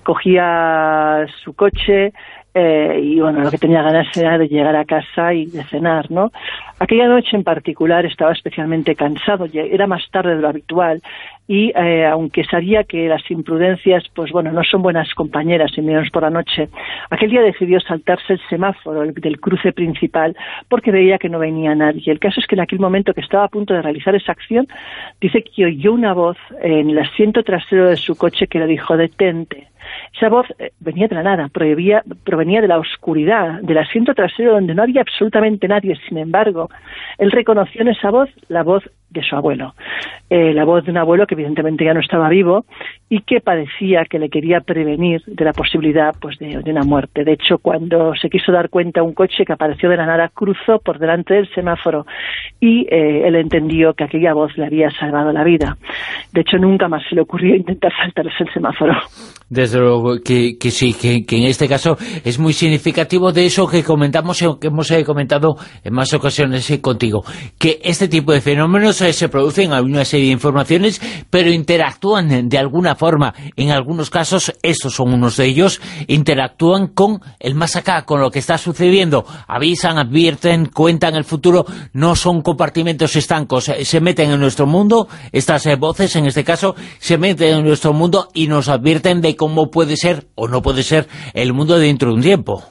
Speaker 13: Cogía su coche eh, y bueno, lo que tenía ganas era de llegar a casa y de cenar, ¿no? Aquella noche en particular estaba especialmente cansado, era más tarde de lo habitual y eh, aunque sabía que las imprudencias, pues bueno, no son buenas compañeras, y menos por la noche, aquel día decidió saltarse el semáforo el, del cruce principal porque veía que no venía nadie. El caso es que en aquel momento que estaba a punto de realizar esa acción, dice que oyó una voz en el asiento trasero de su coche que le dijo: detente. Esa voz eh, venía de la nada, provenía, provenía de la oscuridad, del asiento trasero donde no había absolutamente nadie. Sin embargo, él reconoció en esa voz la voz de su abuelo, eh, la voz de un abuelo que evidentemente ya no estaba vivo y que parecía que le quería prevenir de la posibilidad pues de, de una muerte. De hecho, cuando se quiso dar cuenta, un coche que apareció de la nada cruzó por delante del semáforo y eh, él entendió que aquella voz le había salvado la vida. De hecho, nunca más se le ocurrió intentar saltarse el semáforo.
Speaker 2: Desde luego que, que sí, que, que en este caso es muy significativo de eso que comentamos, que hemos eh, comentado en más ocasiones eh, contigo, que este tipo de fenómenos eh, se producen a una serie de informaciones, pero interactúan de alguna forma. En algunos casos, estos son unos de ellos, interactúan con el más acá, con lo que está sucediendo. Avisan, advierten, cuentan el futuro, no son compartimentos estancos, eh, se meten en nuestro mundo, estas eh, voces en este caso, se meten en nuestro mundo y nos advierten de cómo puede ser o no puede ser el mundo dentro de un tiempo.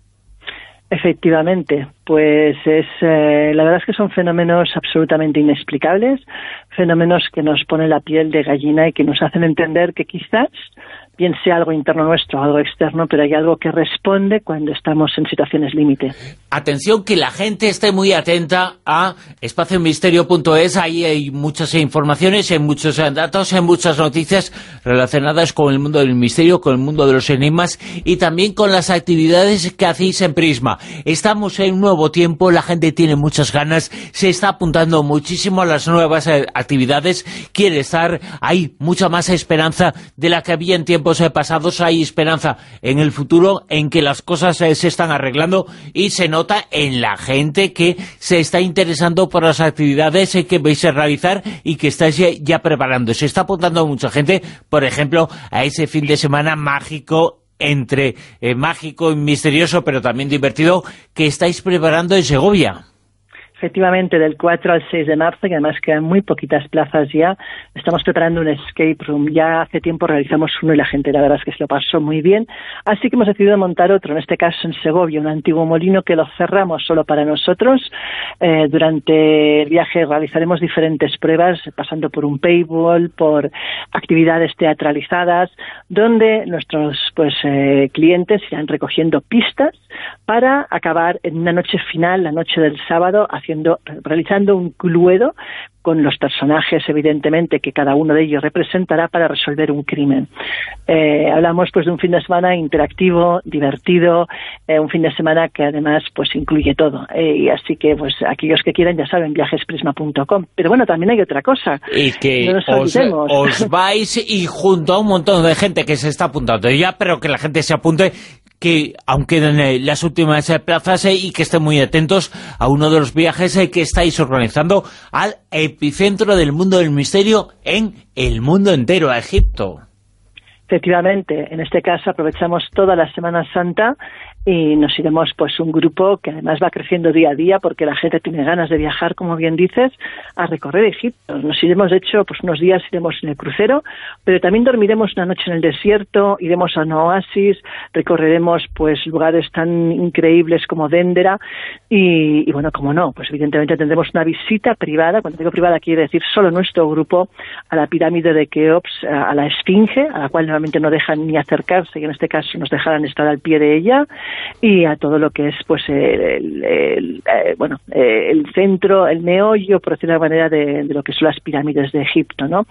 Speaker 13: Efectivamente, pues es eh, la verdad es que son fenómenos absolutamente inexplicables, fenómenos que nos ponen la piel de gallina y que nos hacen entender que quizás bien sea algo interno nuestro, algo externo, pero hay algo que responde cuando estamos en situaciones límite.
Speaker 2: Atención, que la gente esté muy atenta a espacio misterio punto es, ahí hay muchas informaciones, hay muchos datos, hay muchas noticias relacionadas con el mundo del misterio, con el mundo de los enigmas y también con las actividades que hacéis en Prisma. Estamos en un nuevo tiempo, la gente tiene muchas ganas, se está apuntando muchísimo a las nuevas eh, actividades, quiere estar, hay mucha más esperanza de la que había en tiempos eh, pasados, hay esperanza en el futuro, en que las cosas eh, se están arreglando y se nota en la gente que se está interesando por las actividades eh, que vais a realizar y que estáis ya, ya preparando. Se está apuntando mucha gente, por ejemplo, a ese fin de semana mágico, entre eh, mágico y misterioso, pero también divertido, que estáis preparando en Segovia.
Speaker 13: Efectivamente, del cuatro al seis de marzo, que además quedan muy poquitas plazas ya, estamos preparando un escape room. Ya hace tiempo realizamos uno y la gente, la verdad es que se lo pasó muy bien. Así que hemos decidido montar otro, en este caso en Segovia, un antiguo molino que lo cerramos solo para nosotros. Eh, durante el viaje realizaremos diferentes pruebas, pasando por un paintball, por actividades teatralizadas, donde nuestros pues eh, clientes irán recogiendo pistas para acabar en una noche final, la noche del sábado, haciendo realizando un cluedo con los personajes, evidentemente, que cada uno de ellos representará para resolver un crimen. Eh, hablamos pues de un fin de semana interactivo, divertido, eh, un fin de semana que además pues incluye todo. Eh, y así que pues aquellos que quieran ya saben, viajes prisma punto com. Pero bueno, también hay otra cosa.
Speaker 2: Y que
Speaker 13: no nos
Speaker 2: os,
Speaker 13: olvidemos.
Speaker 2: os vais y junto a un montón de gente que se está apuntando ya, pero que la gente se apunte, que aún queden eh, las últimas eh, plazas eh, y que estén muy atentos a uno de los viajes eh, que estáis organizando al epicentro del mundo del misterio en el mundo entero, a Egipto.
Speaker 13: Efectivamente, en este caso aprovechamos toda la Semana Santa y nos iremos pues un grupo que además va creciendo día a día porque la gente tiene ganas de viajar, como bien dices, a recorrer Egipto. Nos iremos, de hecho, pues unos días iremos en el crucero, pero también dormiremos una noche en el desierto, iremos a un oasis, recorreremos pues lugares tan increíbles como Déndera y, y bueno, como no, pues evidentemente tendremos una visita privada, cuando digo privada quiere decir solo nuestro grupo, a la pirámide de Keops, a, a la Esfinge, a la cual normalmente no dejan ni acercarse, y en este caso nos dejarán estar al pie de ella, y a todo lo que es pues el, el, el, eh, bueno eh, el centro, el meollo, por decirlo de alguna manera, de, de lo que son las pirámides de Egipto, ¿no?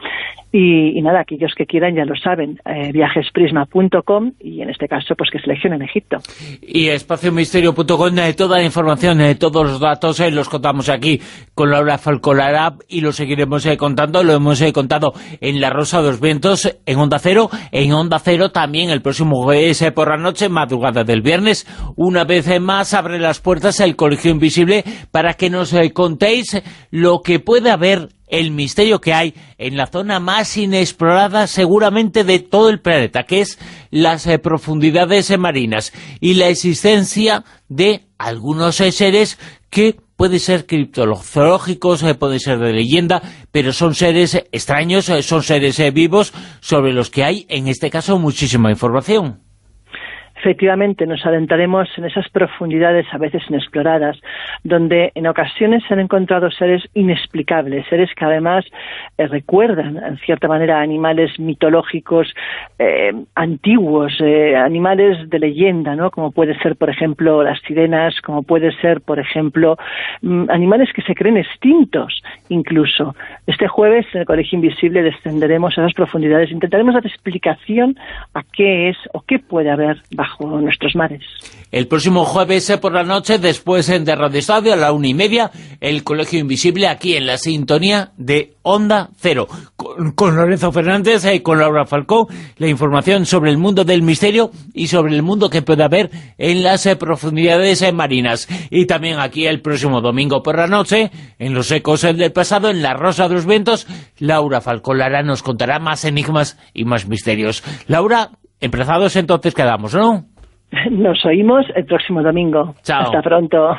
Speaker 13: Y, y nada, aquellos que quieran ya lo saben, eh, viajes prisma punto com y en este caso pues que seleccionen Egipto.
Speaker 2: Y espacio misterio punto com, eh, toda la información, eh, todos los datos eh, los contamos aquí con Laura Falcolarab y lo seguiremos eh, contando, lo hemos eh, contado en La Rosa de los Vientos, en Onda Cero, en Onda Cero también el próximo jueves eh, por la noche, madrugada del viernes, viernes, una vez más, abre las puertas el Colegio Invisible para que nos eh, contéis lo que puede haber, el misterio que hay en la zona más inexplorada seguramente de todo el planeta, que es las eh, profundidades eh, marinas y la existencia de algunos eh, seres que pueden ser criptozoológicos, eh, pueden ser de leyenda, pero son seres eh, extraños, eh, son seres eh, vivos sobre los que hay, en este caso, muchísima información.
Speaker 13: Efectivamente, nos adentraremos en esas profundidades a veces inexploradas, donde en ocasiones se han encontrado seres inexplicables, seres que además eh, recuerdan, en cierta manera, a animales mitológicos eh, antiguos, eh, animales de leyenda, ¿no? Como puede ser, por ejemplo, las sirenas, como puede ser, por ejemplo, mm, animales que se creen extintos, incluso. Este jueves, en el Colegio Invisible, descenderemos a esas profundidades, intentaremos dar explicación a qué es o qué puede haber bajo nuestros mares.
Speaker 2: El próximo jueves por la noche, después de Radio Estadio, a la una y media, el Colegio Invisible, aquí en la sintonía de Onda Cero, con, con Lorenzo Fernández y con Laura Falcó, la información sobre el mundo del misterio y sobre el mundo que puede haber en las eh, profundidades eh, marinas. Y también aquí el próximo domingo por la noche, en Los Ecos del Pasado, en La Rosa de los Vientos, Laura Falcó Lara nos contará más enigmas y más misterios. Laura, emplazados entonces quedamos, ¿no?
Speaker 13: Nos oímos el próximo domingo.
Speaker 2: Chao.
Speaker 13: Hasta pronto.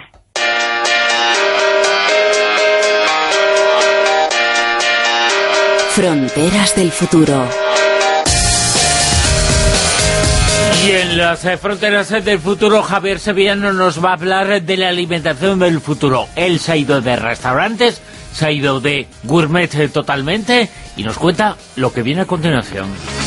Speaker 4: Fronteras del futuro.
Speaker 2: Y en las eh, fronteras del futuro, Javier Sevillano nos va a hablar de la alimentación del futuro. Él se ha ido de restaurantes, se ha ido de gourmet eh, totalmente, y nos cuenta lo que viene a continuación.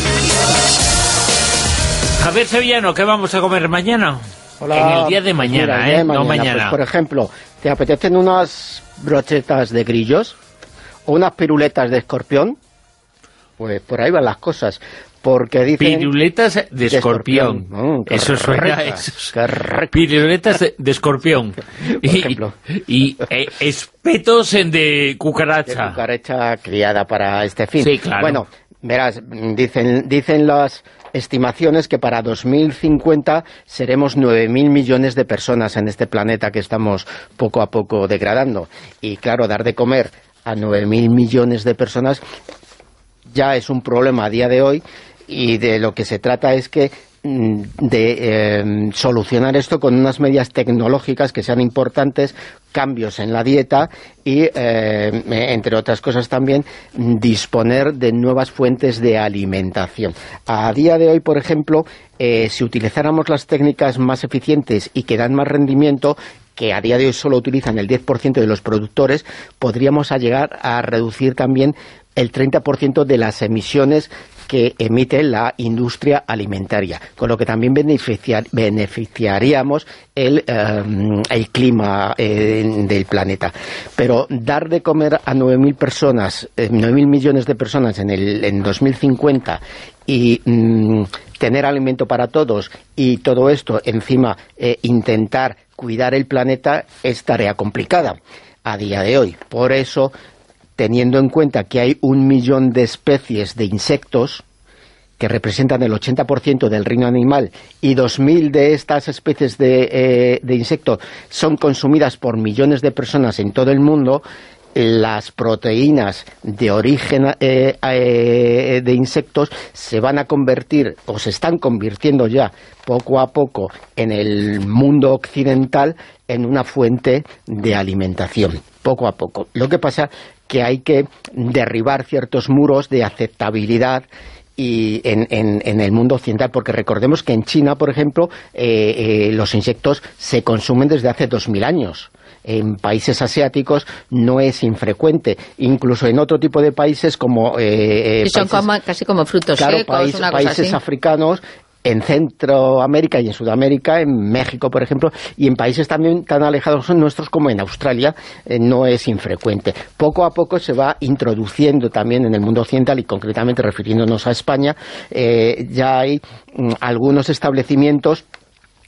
Speaker 2: Javier Sevillano, ¿qué vamos a comer mañana?
Speaker 14: Hola,
Speaker 2: en el día de mañana,
Speaker 14: mira,
Speaker 2: ¿eh?
Speaker 14: día de mañana,
Speaker 2: no mañana.
Speaker 14: Pues, por ejemplo, ¿te apetecen unas brochetas de grillos? ¿O unas piruletas de escorpión? Pues por ahí van las cosas. Porque dicen...
Speaker 2: Piruletas de, de escorpión. escorpión. Mm, eso suena... Piruletas de, de escorpión. Por y, ejemplo. Y eh, espetos de cucaracha.
Speaker 14: De cucaracha criada para este fin.
Speaker 2: Sí, claro.
Speaker 14: Bueno, verás, dicen, dicen las estimaciones que para dos mil cincuenta seremos nueve mil millones de personas en este planeta que estamos poco a poco degradando. Y claro, dar de comer a nueve mil millones de personas ya es un problema a día de hoy, y de lo que se trata es que de eh, solucionar esto con unas medidas tecnológicas que sean importantes, cambios en la dieta y, eh, entre otras cosas también, disponer de nuevas fuentes de alimentación. A día de hoy, por ejemplo, eh, si utilizáramos las técnicas más eficientes y que dan más rendimiento, que a día de hoy solo utilizan el diez por ciento de los productores, podríamos llegar a reducir también el treinta por ciento de las emisiones que emite la industria alimentaria, con lo que también beneficiar, beneficiaríamos el, eh, el clima eh, del planeta. Pero dar de comer a nueve mil personas, eh, nueve mil millones de personas en, el, en dos mil cincuenta y mm, tener alimento para todos y todo esto, encima eh, intentar cuidar el planeta, es tarea complicada a día de hoy. Por eso, teniendo en cuenta que hay un millón de especies de insectos que representan el ochenta por ciento del reino animal, y dos mil de estas especies de, eh, de insectos son consumidas por millones de personas en todo el mundo, las proteínas de origen eh, eh, de insectos se van a convertir, o se están convirtiendo ya poco a poco en el mundo occidental, en una fuente de alimentación, poco a poco. Lo que pasa que hay que derribar ciertos muros de aceptabilidad y en, en, en el mundo occidental, porque recordemos que en China, por ejemplo, eh, eh, los insectos se consumen desde hace dos mil años. En países asiáticos no es infrecuente, incluso en otro tipo de países como... Eh,
Speaker 3: y son
Speaker 14: países,
Speaker 3: como, casi como frutos
Speaker 14: claro,
Speaker 3: secos,
Speaker 14: país,
Speaker 3: una cosa
Speaker 14: países
Speaker 3: así.
Speaker 14: africanos, en Centroamérica y en Sudamérica, en México, por ejemplo, y en países también tan alejados nuestros como en Australia, eh, no es infrecuente. Poco a poco se va introduciendo también en el mundo occidental, y concretamente refiriéndonos a España, eh, ya hay mm, algunos establecimientos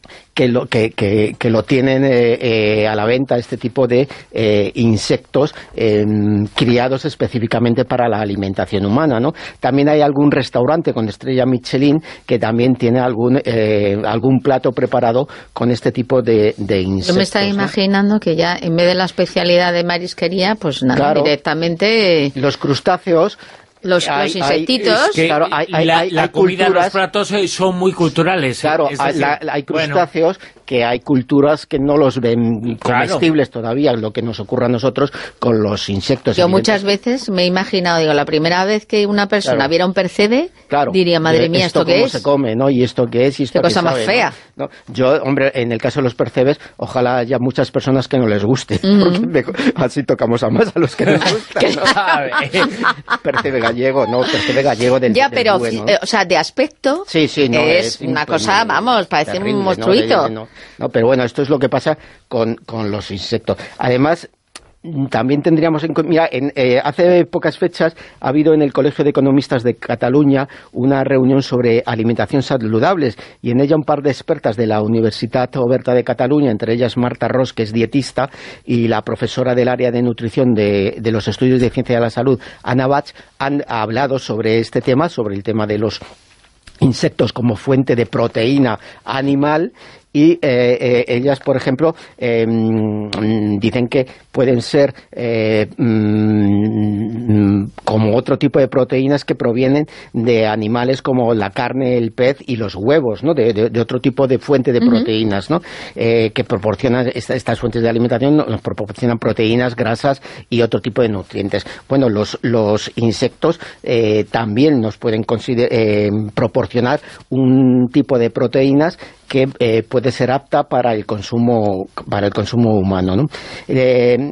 Speaker 14: que lo, que, que, que lo tienen eh, eh, a la venta, este tipo de eh, insectos eh, criados específicamente para la alimentación humana, ¿no? También hay algún restaurante con estrella Michelin que también tiene algún eh, algún plato preparado con este tipo de, de insectos.
Speaker 12: Yo me estaba, ¿no?, imaginando que ya en vez de la especialidad de marisquería, pues nada, claro, directamente...
Speaker 14: Los crustáceos...
Speaker 12: Los,
Speaker 14: hay,
Speaker 12: los insectitos.
Speaker 2: Hay, es que
Speaker 14: claro, hay, hay,
Speaker 2: la,
Speaker 14: hay,
Speaker 2: la
Speaker 14: hay
Speaker 2: comida,
Speaker 14: culturas,
Speaker 2: los platos son muy culturales.
Speaker 14: Claro,
Speaker 2: es decir,
Speaker 14: la, la, hay crustáceos, bueno, que hay culturas que no los ven comestibles, claro, todavía, lo que nos ocurre a nosotros con los insectos.
Speaker 12: Yo muchas veces me he imaginado, digo, la primera vez que una persona, claro, viera un percebe, claro, diría, madre mía, ¿esto, esto qué es?
Speaker 14: ¿Cómo se come, no? ¿Y esto qué es? ¿Y esto
Speaker 12: qué cosa
Speaker 14: qué
Speaker 12: más
Speaker 14: sabe,
Speaker 12: fea?
Speaker 14: ¿no? ¿No? Yo, hombre, en el caso de los percebes, ojalá haya muchas personas que no les guste, uh-huh, porque me, así tocamos a más a los que les gusta, ¿no? Percebe gallego, no, percebe gallego del,
Speaker 12: ya,
Speaker 14: del
Speaker 12: pero,
Speaker 14: bueno.
Speaker 12: eh, o sea, de aspecto,
Speaker 14: sí, sí, no,
Speaker 12: es,
Speaker 14: es
Speaker 12: una
Speaker 14: pues,
Speaker 12: cosa, vamos, parece terrible, un monstruito.
Speaker 14: No, no, no, pero bueno, esto es lo que pasa con, con los insectos. Además, también tendríamos en mira, en, eh, hace pocas fechas ha habido en el Colegio de Economistas de Cataluña una reunión sobre alimentación saludable, y en ella un par de expertas de la Universitat Oberta de Cataluña, entre ellas Marta Ros, que es dietista, y la profesora del área de nutrición de, de los estudios de ciencia de la salud, Ana Bach, han hablado sobre este tema, sobre el tema de los insectos como fuente de proteína animal. Y eh, eh, ellas, por ejemplo, eh, dicen que pueden ser eh, mm, como otro tipo de proteínas que provienen de animales como la carne, el pez y los huevos, ¿no? De, de, de otro tipo de fuente de proteínas, ¿no? Eh, que proporcionan esta, estas fuentes de alimentación, nos proporcionan proteínas, grasas y otro tipo de nutrientes. Bueno, los, los insectos eh, también nos pueden eh, proporcionar un tipo de proteínas que eh, puede ser apta para el consumo para el consumo humano, ¿no? Eh,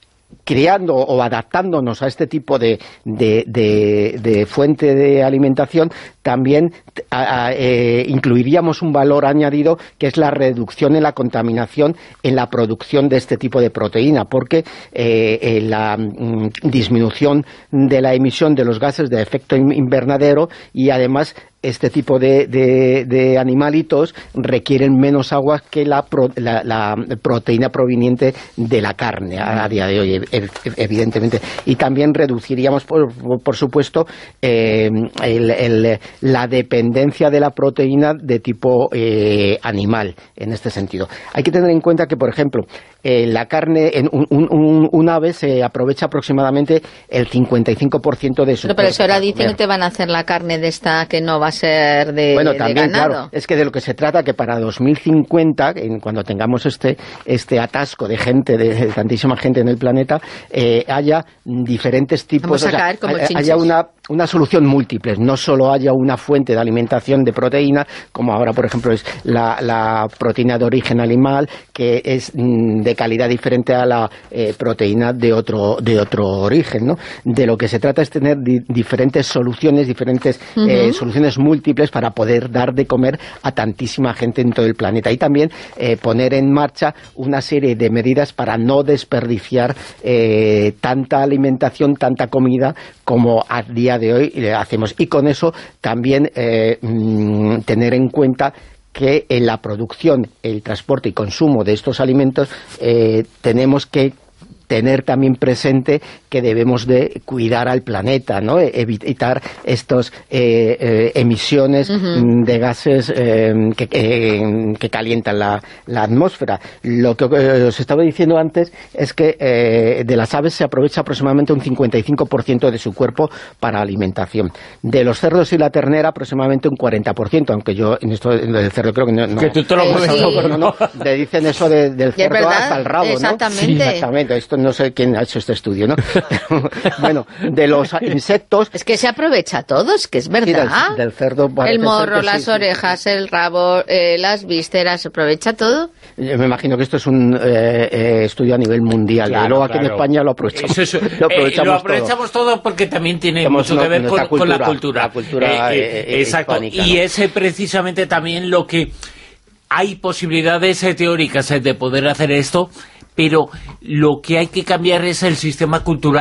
Speaker 14: creando o adaptándonos a este tipo de, de, de, de fuente de alimentación, también a, a, eh, incluiríamos un valor añadido, que es la reducción en la contaminación en la producción de este tipo de proteína, porque eh, eh, la mm, disminución de la emisión de los gases de efecto invernadero, y además este tipo de, de, de animalitos requieren menos agua que la, pro, la, la proteína proveniente de la carne a, a día de hoy, evidentemente. Y también reduciríamos, por, por supuesto, eh, el, el, la dependencia de la proteína de tipo eh, animal, en este sentido. Hay que tener en cuenta que, por ejemplo, eh, la carne, en un, un, un ave se aprovecha aproximadamente el cincuenta y cinco por ciento de su
Speaker 12: Pero, pero eso ahora dicen que te van a hacer la carne de esta que no va a ser de,
Speaker 14: bueno,
Speaker 12: de
Speaker 14: también,
Speaker 12: ganado.
Speaker 14: Claro, es que de lo que se trata, que para dos mil cincuenta, en, cuando tengamos este este atasco de gente, de, de tantísima gente en el planeta, eh, haya diferentes tipos,
Speaker 12: Vamos a
Speaker 14: o sea,
Speaker 12: caer como
Speaker 14: haya, haya una, una solución múltiple, no solo haya una fuente de alimentación de proteína, como ahora, por ejemplo, es la, la proteína de origen animal, que es mm, de calidad diferente a la eh, proteína de otro de otro origen, ¿no? De lo que se trata es tener di diferentes soluciones, diferentes uh-huh. eh, soluciones múltiples para poder dar de comer a tantísima gente en todo el planeta, y también eh, poner en marcha una serie de medidas para no desperdiciar eh, tanta alimentación, tanta comida como a día de hoy le hacemos, y con eso también eh, mmm, tener en cuenta que en la producción, el transporte y consumo de estos alimentos eh, tenemos que tener también presente que debemos de cuidar al planeta, ¿no? Evitar estos eh, eh, emisiones uh-huh. de gases eh, que, eh, que calientan la, la atmósfera. Lo que eh, os estaba diciendo antes es que eh, de las aves se aprovecha aproximadamente un cincuenta y cinco por ciento de su cuerpo para alimentación. De los cerdos y la ternera aproximadamente un cuarenta por ciento, aunque yo en esto del cerdo creo que no... no
Speaker 2: que tú te lo
Speaker 14: puedes sí. no, no, no, le dicen eso de, del cerdo hasta el rabo,
Speaker 12: exactamente.
Speaker 14: ¿no? Sí. Exactamente. Esto no sé quién ha hecho este estudio, ¿no? Pero, bueno, de los insectos...
Speaker 12: Es que se aprovecha todo, es que es verdad.
Speaker 14: Sí, del, del cerdo...
Speaker 12: El morro,
Speaker 14: que
Speaker 12: las
Speaker 14: sí,
Speaker 12: orejas,
Speaker 14: sí.
Speaker 12: el rabo, eh, las vísceras, se aprovecha todo.
Speaker 14: Yo me imagino que esto es un eh, eh, estudio a nivel mundial.
Speaker 2: Claro,
Speaker 14: y luego
Speaker 2: claro.
Speaker 14: aquí en España lo aprovechamos,
Speaker 2: eso, eso,
Speaker 14: lo aprovechamos,
Speaker 2: eh, lo aprovechamos todo. todo porque también tiene
Speaker 14: Somos
Speaker 2: mucho que ver con,
Speaker 14: cultura,
Speaker 2: con la cultura.
Speaker 14: La cultura
Speaker 2: eh,
Speaker 14: eh,
Speaker 2: eh, exacto.
Speaker 14: hispánica,
Speaker 2: y
Speaker 14: ¿no?
Speaker 2: es precisamente también lo que... Hay posibilidades eh, teóricas eh, de poder hacer esto, pero lo que hay que cambiar es el sistema cultural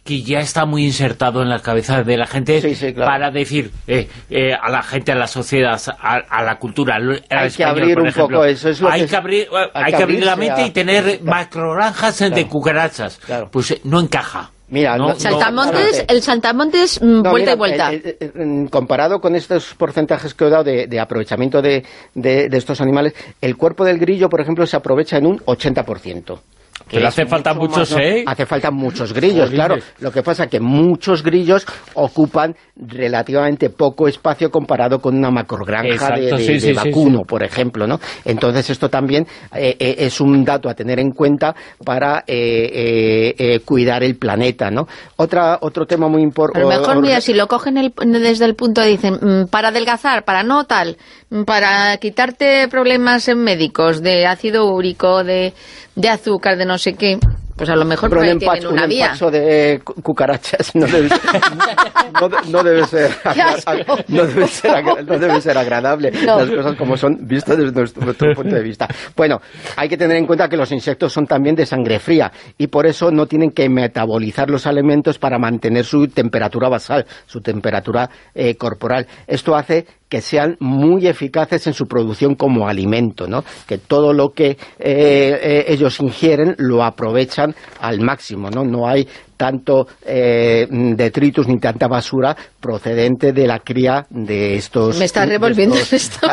Speaker 2: que ya está muy insertado en la cabeza de la gente, sí, sí, claro, para decir eh, eh, a la gente, a la sociedad, a, a la cultura, al
Speaker 14: hay
Speaker 2: español,
Speaker 14: que abrir
Speaker 2: por
Speaker 14: un
Speaker 2: ejemplo,
Speaker 14: poco eso. Es lo
Speaker 2: hay,
Speaker 14: que
Speaker 2: que abrir, hay, hay que abrir la mente a... y tener claro, macrogranjas claro, de cucarachas. Claro. Pues eh, no encaja.
Speaker 14: Mira,
Speaker 2: no,
Speaker 14: no,
Speaker 3: Saltamontes, no, el Saltamontes no, vuelta
Speaker 14: mira,
Speaker 3: y vuelta.
Speaker 14: Eh, eh, eh, comparado con estos porcentajes que he dado de, de aprovechamiento de, de, de estos animales, el cuerpo del grillo, por ejemplo, se aprovecha en un ochenta por ciento.
Speaker 2: Pero hace falta muchos, más, ¿no? ¿eh?
Speaker 14: Hace falta muchos grillos, Horrible. Claro. Lo que pasa es que muchos grillos ocupan relativamente poco espacio comparado con una macrogranja Exacto, de, de, sí, de sí, vacuno, sí, sí. por ejemplo, ¿no? Entonces esto también eh, eh, es un dato a tener en cuenta para eh, eh, eh, cuidar el planeta, ¿no? Otra, otro tema muy importante...
Speaker 3: A lo mejor, or, mira, si lo cogen el, desde el punto, dicen, mmm, para adelgazar, para no tal, para quitarte problemas médicos de ácido úrico, de... de azúcar, de no sé qué, pues a lo mejor
Speaker 14: pero
Speaker 3: por ahí
Speaker 14: un empacho,
Speaker 3: tienen una
Speaker 14: un
Speaker 3: vía.
Speaker 14: empacho de cucarachas no debe ser, no, no debe ser, no debe ser, agra, no debe ser agradable, no. Las cosas como son vistas desde nuestro, nuestro punto de vista. Bueno, hay que tener en cuenta que los insectos son también de sangre fría y por eso no tienen que metabolizar los alimentos para mantener su temperatura basal, su temperatura eh, corporal. Esto hace que sean muy eficaces en su producción como alimento, ¿no? Que todo lo que eh, eh, ellos ingieren lo aprovechan al máximo, ¿no? No hay tanto eh, detritus ni tanta basura procedente de la cría de estos...
Speaker 3: Me está revolviendo esto.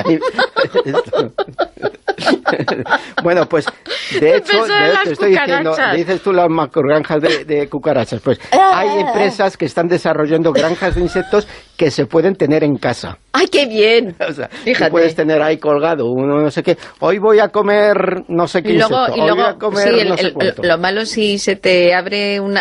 Speaker 14: Bueno, pues de hecho, de hecho estoy diciendo, dices tú las macrogranjas de, de cucarachas, pues hay empresas que están desarrollando granjas de insectos que se pueden tener en casa.
Speaker 3: ¡Ay, qué bien!
Speaker 14: O sea, tú puedes tener ahí colgado uno no sé qué, hoy voy a comer no sé qué
Speaker 3: y luego,
Speaker 14: insecto,
Speaker 3: y
Speaker 14: hoy
Speaker 3: luego,
Speaker 14: voy a comer
Speaker 3: sí, el,
Speaker 14: no sé
Speaker 3: el,
Speaker 14: cuánto.
Speaker 3: Lo malo si se te abre una...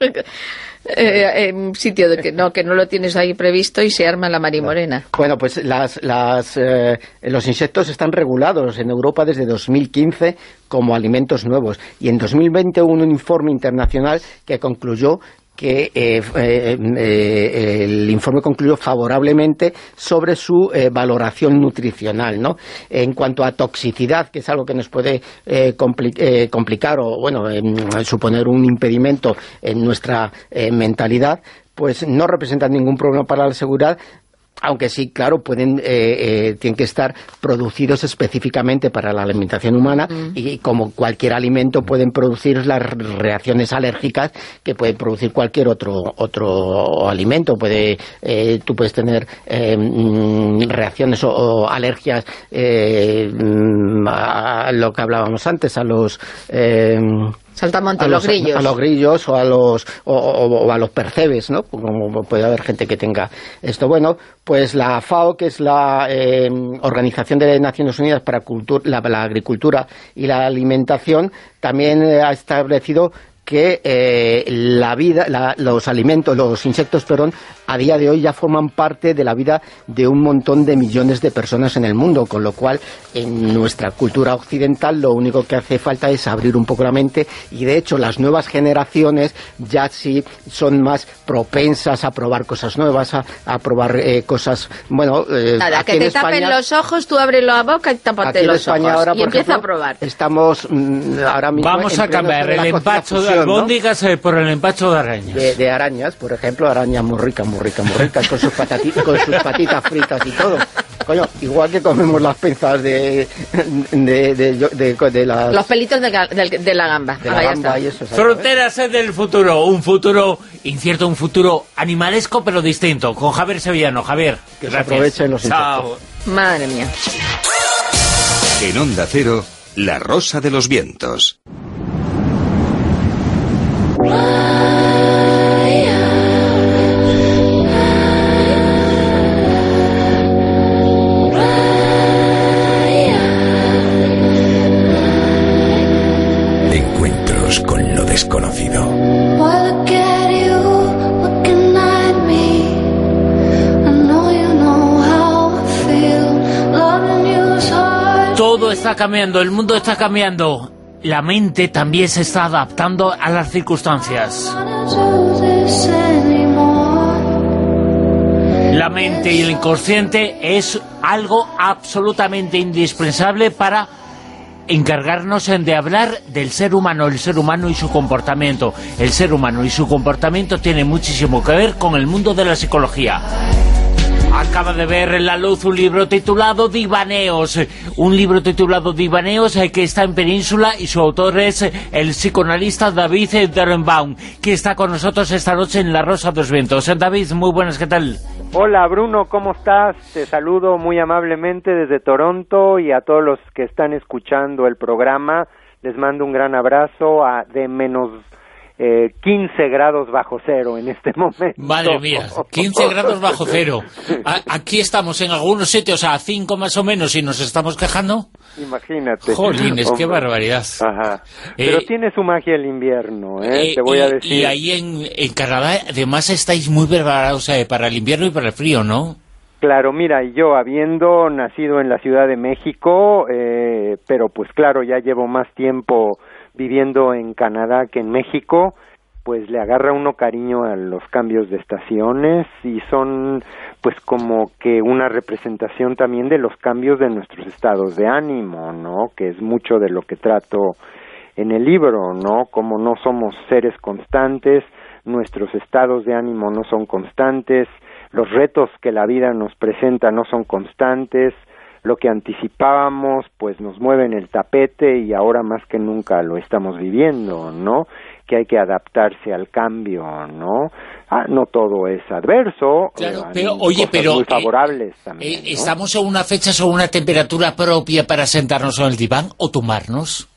Speaker 3: Eh, en un sitio de que no que no lo tienes ahí previsto y se arma la marimorena.
Speaker 14: Bueno, pues las, las, eh, los insectos están regulados en Europa desde dos mil quince como alimentos nuevos y en dos mil veinte hubo un informe internacional que concluyó que eh, eh, eh, el informe concluyó favorablemente sobre su eh, valoración nutricional, ¿no? En cuanto a toxicidad, que es algo que nos puede eh, compli eh, complicar o bueno eh, suponer un impedimento en nuestra eh, mentalidad, pues no representan ningún problema para la seguridad. Aunque sí, claro, pueden eh, eh, tienen que estar producidos específicamente para la alimentación humana mm. y como cualquier alimento pueden producir las reacciones alérgicas que puede producir cualquier otro otro alimento. Puede eh, tú puedes tener eh, reacciones o, o alergias eh, a lo que hablábamos antes, a los... Eh,
Speaker 3: Saltamontes,
Speaker 14: a los,
Speaker 3: los grillos.
Speaker 14: A los grillos o a los o, o, o a los percebes, ¿no? Como puede haber gente que tenga esto. Bueno, pues la FAO, que es la eh, Organización de Naciones Unidas para Cultura, la, la Agricultura y la Alimentación, también eh, ha establecido que eh, la vida, la, los alimentos, los insectos, perdón, a día de hoy ya forman parte de la vida de un montón de millones de personas en el mundo, con lo cual en nuestra cultura occidental lo único que hace falta es abrir un poco la mente y de hecho las nuevas generaciones ya sí son más propensas a probar cosas nuevas, a, a probar eh, cosas, bueno... Eh,
Speaker 3: Nada, que te España, tapen los ojos, tú abres la boca y tápate los España ojos ahora, y empieza ejemplo, a probar.
Speaker 14: Estamos mm, ahora mismo...
Speaker 2: Vamos a cambiar el empacho de albóndigas, ¿no? por el empacho de arañas.
Speaker 14: De, de arañas, por ejemplo, arañas muy ricas, muy ricas, muy ricas, con sus patatitas, con sus patitas fritas y todo. Coño, igual que comemos las pinzas de de, de, de, de, de las...
Speaker 3: Los pelitos de, de, de la gamba.
Speaker 14: De la
Speaker 3: ah,
Speaker 14: gamba y eso,
Speaker 2: Fronteras del futuro, un futuro incierto, un futuro animalesco pero distinto. Con Javier Sevillano. Javier,
Speaker 14: que se aprovechen los insectos.
Speaker 3: Madre mía.
Speaker 1: En Onda Cero, La Rosa de los Vientos.
Speaker 10: Encuentros con lo desconocido.
Speaker 2: Todo está cambiando, el mundo está cambiando. La mente también se está adaptando a las circunstancias. La mente y el inconsciente es algo absolutamente indispensable para encargarnos de hablar del ser humano, el ser humano y su comportamiento. El ser humano y su comportamiento tiene muchísimo que ver con el mundo de la psicología. Acaba de ver en la luz un libro titulado Divaneos, un libro titulado Divaneos eh, que está en Península, y su autor es el psicoanalista David Derenbaum, que está con nosotros esta noche en La Rosa de los Vientos. David, muy buenas, ¿qué tal?
Speaker 15: Hola Bruno, ¿cómo estás? Te saludo muy amablemente desde Toronto, y a todos los que están escuchando el programa les mando un gran abrazo a de menos Eh, quince grados bajo cero en este momento.
Speaker 2: Madre mía, quince grados bajo cero. A, aquí estamos en algunos sitios a cinco más o menos y nos estamos quejando.
Speaker 15: Imagínate.
Speaker 2: Jolines, qué barbaridad.
Speaker 15: Ajá. Pero eh, tiene su magia el invierno, ¿eh? eh te voy
Speaker 2: y,
Speaker 15: a decir.
Speaker 2: Y ahí en, en Canadá, además, estáis muy preparados eh, para el invierno y para el frío, ¿no?
Speaker 15: Claro, mira, yo habiendo nacido en la Ciudad de México, eh, pero pues claro, ya llevo más tiempo viviendo en Canadá que en México, pues le agarra uno cariño a los cambios de estaciones, y son pues como que una representación también de los cambios de nuestros estados de ánimo, ¿no? Que es mucho de lo que trato en el libro, ¿no? Como no somos seres constantes, nuestros estados de ánimo no son constantes, los retos que la vida nos presenta no son constantes, lo que anticipábamos pues nos mueve en el tapete, y ahora más que nunca lo estamos viviendo, ¿no? Que hay que adaptarse al cambio, ¿no? Ah, no todo es adverso,
Speaker 2: claro, pero oye, pero
Speaker 15: muy favorables
Speaker 2: eh,
Speaker 15: también,
Speaker 2: eh,
Speaker 15: ¿no?
Speaker 2: ¿Estamos en una fecha o una temperatura propia para sentarnos en el diván o tomarnos?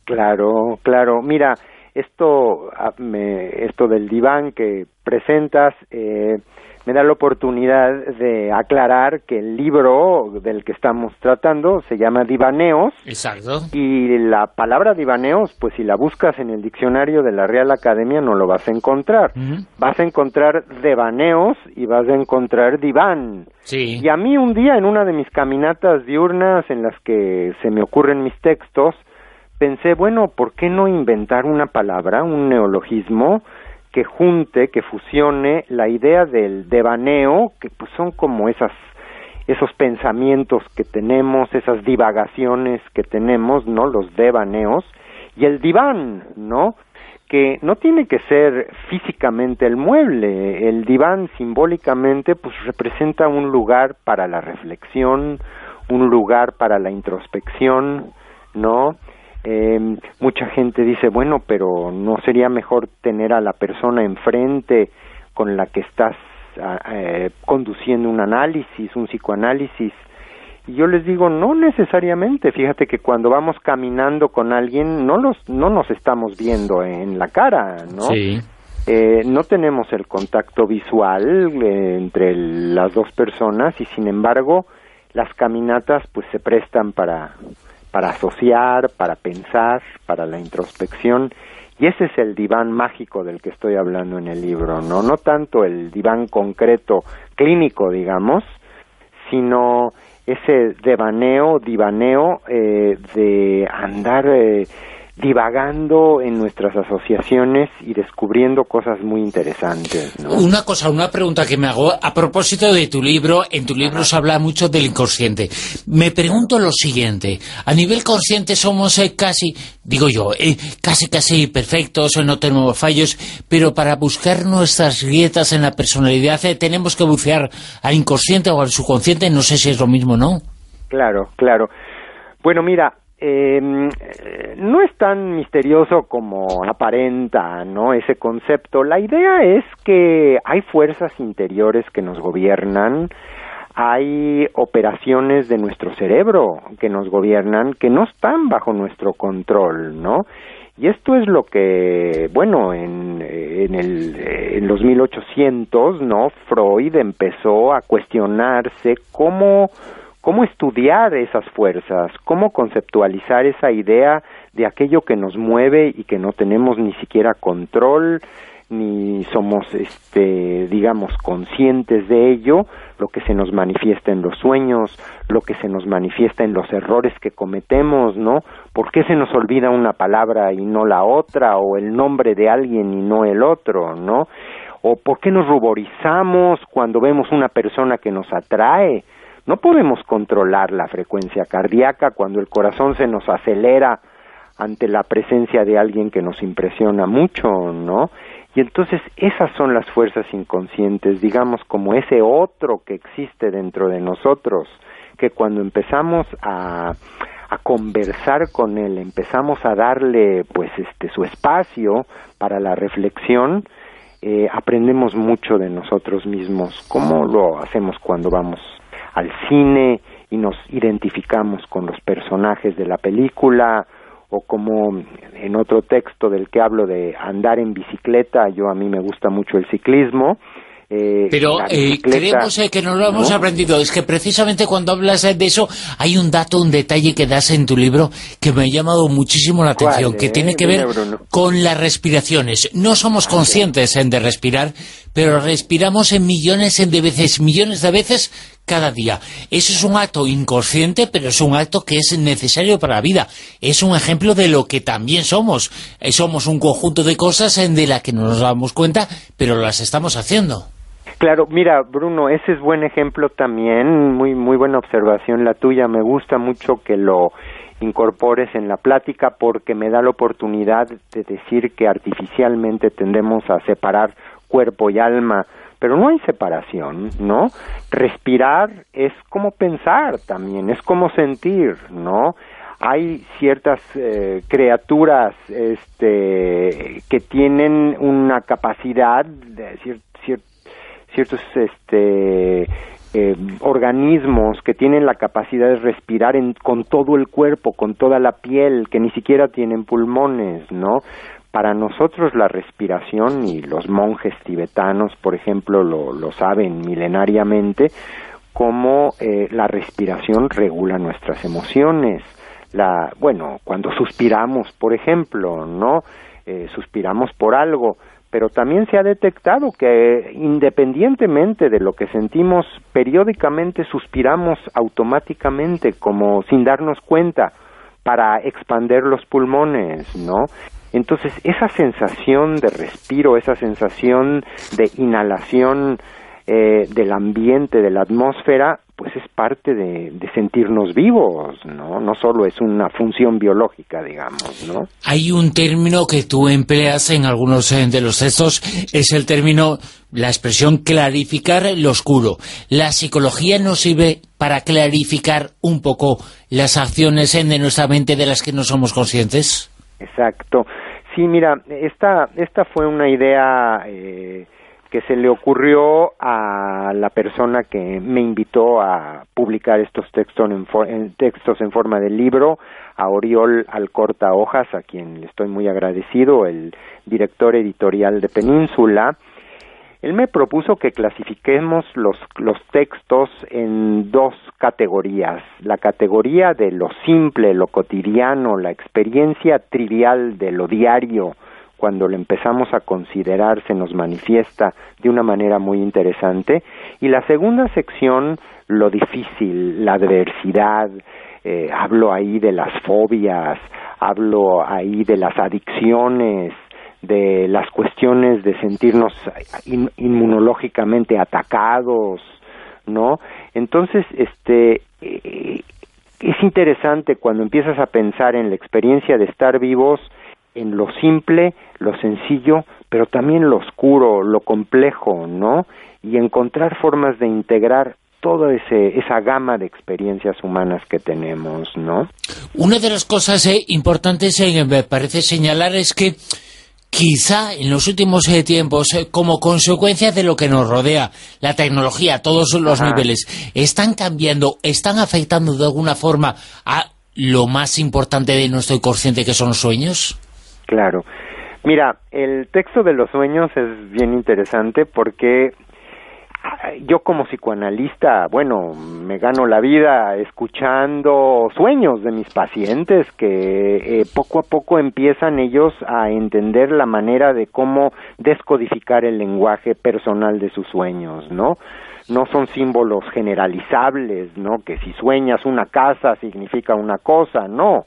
Speaker 15: Claro, claro. Mira, esto, me, esto del diván que presentas eh, me da la oportunidad de aclarar que el libro del que estamos tratando se llama Divaneos.
Speaker 2: Exacto.
Speaker 15: Y la palabra divaneos, pues si la buscas en el diccionario de la Real Academia no lo vas a encontrar. Uh-huh. Vas a encontrar devaneos y vas a encontrar diván.
Speaker 2: Sí.
Speaker 15: Y a mí un día en una de mis caminatas diurnas en las que se me ocurren mis textos, pensé, bueno, ¿por qué no inventar una palabra, un neologismo que junte, que fusione la idea del devaneo, que pues son como esas esos pensamientos que tenemos, esas divagaciones que tenemos, ¿no? Los devaneos, y el diván, ¿no? Que no tiene que ser físicamente el mueble, el diván simbólicamente pues representa un lugar para la reflexión, un lugar para la introspección, ¿no? Eh, mucha gente dice, bueno, pero ¿no sería mejor tener a la persona enfrente con la que estás eh, conduciendo un análisis, un psicoanálisis? Y yo les digo, no necesariamente. Fíjate que cuando vamos caminando con alguien no los no nos estamos viendo en la cara, ¿no?
Speaker 2: Sí.
Speaker 15: Eh, no tenemos el contacto visual eh, entre el, las dos personas, y sin embargo las caminatas pues se prestan para para asociar, para pensar, para la introspección, y ese es el diván mágico del que estoy hablando en el libro, no no tanto el diván concreto clínico, digamos, sino ese devaneo, divaneo eh, de andar eh, divagando en nuestras asociaciones y descubriendo cosas muy interesantes, ¿no?
Speaker 2: Una cosa, una pregunta que me hago a propósito de tu libro. En tu libro se habla mucho del inconsciente. Me pregunto lo siguiente: a nivel consciente somos eh, casi, digo yo, eh, casi casi perfectos, no tenemos fallos, pero para buscar nuestras grietas en la personalidad eh, tenemos que bucear al inconsciente o al subconsciente. No sé si es lo mismo, ¿no?
Speaker 15: Claro, claro. Bueno, mira, Eh, no es tan misterioso como aparenta, ¿no? Ese concepto. La idea es que hay fuerzas interiores que nos gobiernan, hay operaciones de nuestro cerebro que nos gobiernan, que no están bajo nuestro control, ¿no? Y esto es lo que, bueno, en, en, el, en los mil ochocientos, ¿no? Freud empezó a cuestionarse cómo cómo estudiar esas fuerzas, cómo conceptualizar esa idea de aquello que nos mueve y que no tenemos ni siquiera control, ni somos, este, digamos, conscientes de ello, lo que se nos manifiesta en los sueños, lo que se nos manifiesta en los errores que cometemos, ¿no? ¿Por qué se nos olvida una palabra y no la otra, o el nombre de alguien y no el otro, ¿no? O ¿por qué nos ruborizamos cuando vemos una persona que nos atrae? No podemos controlar la frecuencia cardíaca cuando el corazón se nos acelera ante la presencia de alguien que nos impresiona mucho, ¿no? Y entonces esas son las fuerzas inconscientes, digamos, como ese otro que existe dentro de nosotros, que cuando empezamos a, a conversar con él, empezamos a darle pues este su espacio para la reflexión, eh, aprendemos mucho de nosotros mismos, como lo hacemos cuando vamos al cine y nos identificamos con los personajes de la película, o como en otro texto del que hablo de andar en bicicleta. Yo a mí me gusta mucho el ciclismo. Eh,
Speaker 2: Pero eh, creemos eh, que no lo hemos ¿no? aprendido. Es que precisamente cuando hablas de eso hay un dato, un detalle que das en tu libro que me ha llamado muchísimo la atención,
Speaker 15: ¿Cuál,
Speaker 2: que
Speaker 15: eh?
Speaker 2: tiene que ver
Speaker 15: Bruno.
Speaker 2: con las respiraciones. No somos conscientes en de respirar, pero respiramos en millones de veces, millones de veces cada día. Eso es un acto inconsciente, pero es un acto que es necesario para la vida. Es un ejemplo de lo que también somos. Eh, somos un conjunto de cosas en de las que no nos damos cuenta, pero las estamos haciendo.
Speaker 15: Claro, mira, Bruno, ese es buen ejemplo también, muy muy buena observación la tuya. Me gusta mucho que lo incorpores en la plática porque me da la oportunidad de decir que artificialmente tendemos a separar cuerpo y alma, pero no hay separación, ¿no? Respirar es como pensar también, es como sentir, ¿no? Hay ciertas eh, criaturas este, que tienen una capacidad de cier, cier, ciertos este, eh, organismos que tienen la capacidad de respirar en, con todo el cuerpo, con toda la piel, que ni siquiera tienen pulmones, ¿no? Para nosotros la respiración, y los monjes tibetanos, por ejemplo, lo, lo saben milenariamente, cómo eh, la respiración regula nuestras emociones. La, bueno, cuando suspiramos, por ejemplo, ¿no? Eh, suspiramos por algo, pero también se ha detectado que independientemente de lo que sentimos, periódicamente suspiramos automáticamente, como sin darnos cuenta, para expander los pulmones, ¿no? Entonces, esa sensación de respiro, esa sensación de inhalación eh, del ambiente, de la atmósfera, pues es parte de, de sentirnos vivos, ¿no? No solo es una función biológica, digamos, ¿no?
Speaker 2: Hay un término que tú empleas en algunos de los textos, es el término, la expresión clarificar lo oscuro. ¿La psicología nos sirve para clarificar un poco las acciones de nuestra mente de las que no somos conscientes?
Speaker 15: Exacto. Sí, mira, esta, esta fue una idea eh, que se le ocurrió a la persona que me invitó a publicar estos textos en, for, en, textos en forma de libro, a Oriol Alcorta Hojas, a quien le estoy muy agradecido, el director editorial de Península. Él me propuso que clasifiquemos los, los textos en dos categorías. La categoría de lo simple, lo cotidiano, la experiencia trivial de lo diario, cuando lo empezamos a considerar se nos manifiesta de una manera muy interesante. Y la segunda sección, lo difícil, la adversidad, eh, hablo ahí de las fobias, hablo ahí de las adicciones, de las cuestiones de sentirnos in, inmunológicamente atacados, ¿no? Entonces, este, eh, es interesante cuando empiezas a pensar en la experiencia de estar vivos, en lo simple, lo sencillo, pero también lo oscuro, lo complejo, ¿no? Y encontrar formas de integrar toda ese, esa gama de experiencias humanas que tenemos, ¿no?
Speaker 2: Una de las cosas eh, importantes, eh, me parece señalar, es que quizá en los últimos eh, tiempos, eh, como consecuencia de lo que nos rodea, la tecnología a todos los Ajá. niveles, están cambiando, están afectando de alguna forma a lo más importante de nuestro inconsciente, que son los sueños.
Speaker 15: Claro. Mira, el texto de los sueños es bien interesante porque yo como psicoanalista, bueno, me gano la vida escuchando sueños de mis pacientes que eh, poco a poco empiezan ellos a entender la manera de cómo descodificar el lenguaje personal de sus sueños, ¿no? No son símbolos generalizables, ¿no? Que si sueñas una casa significa una cosa, no.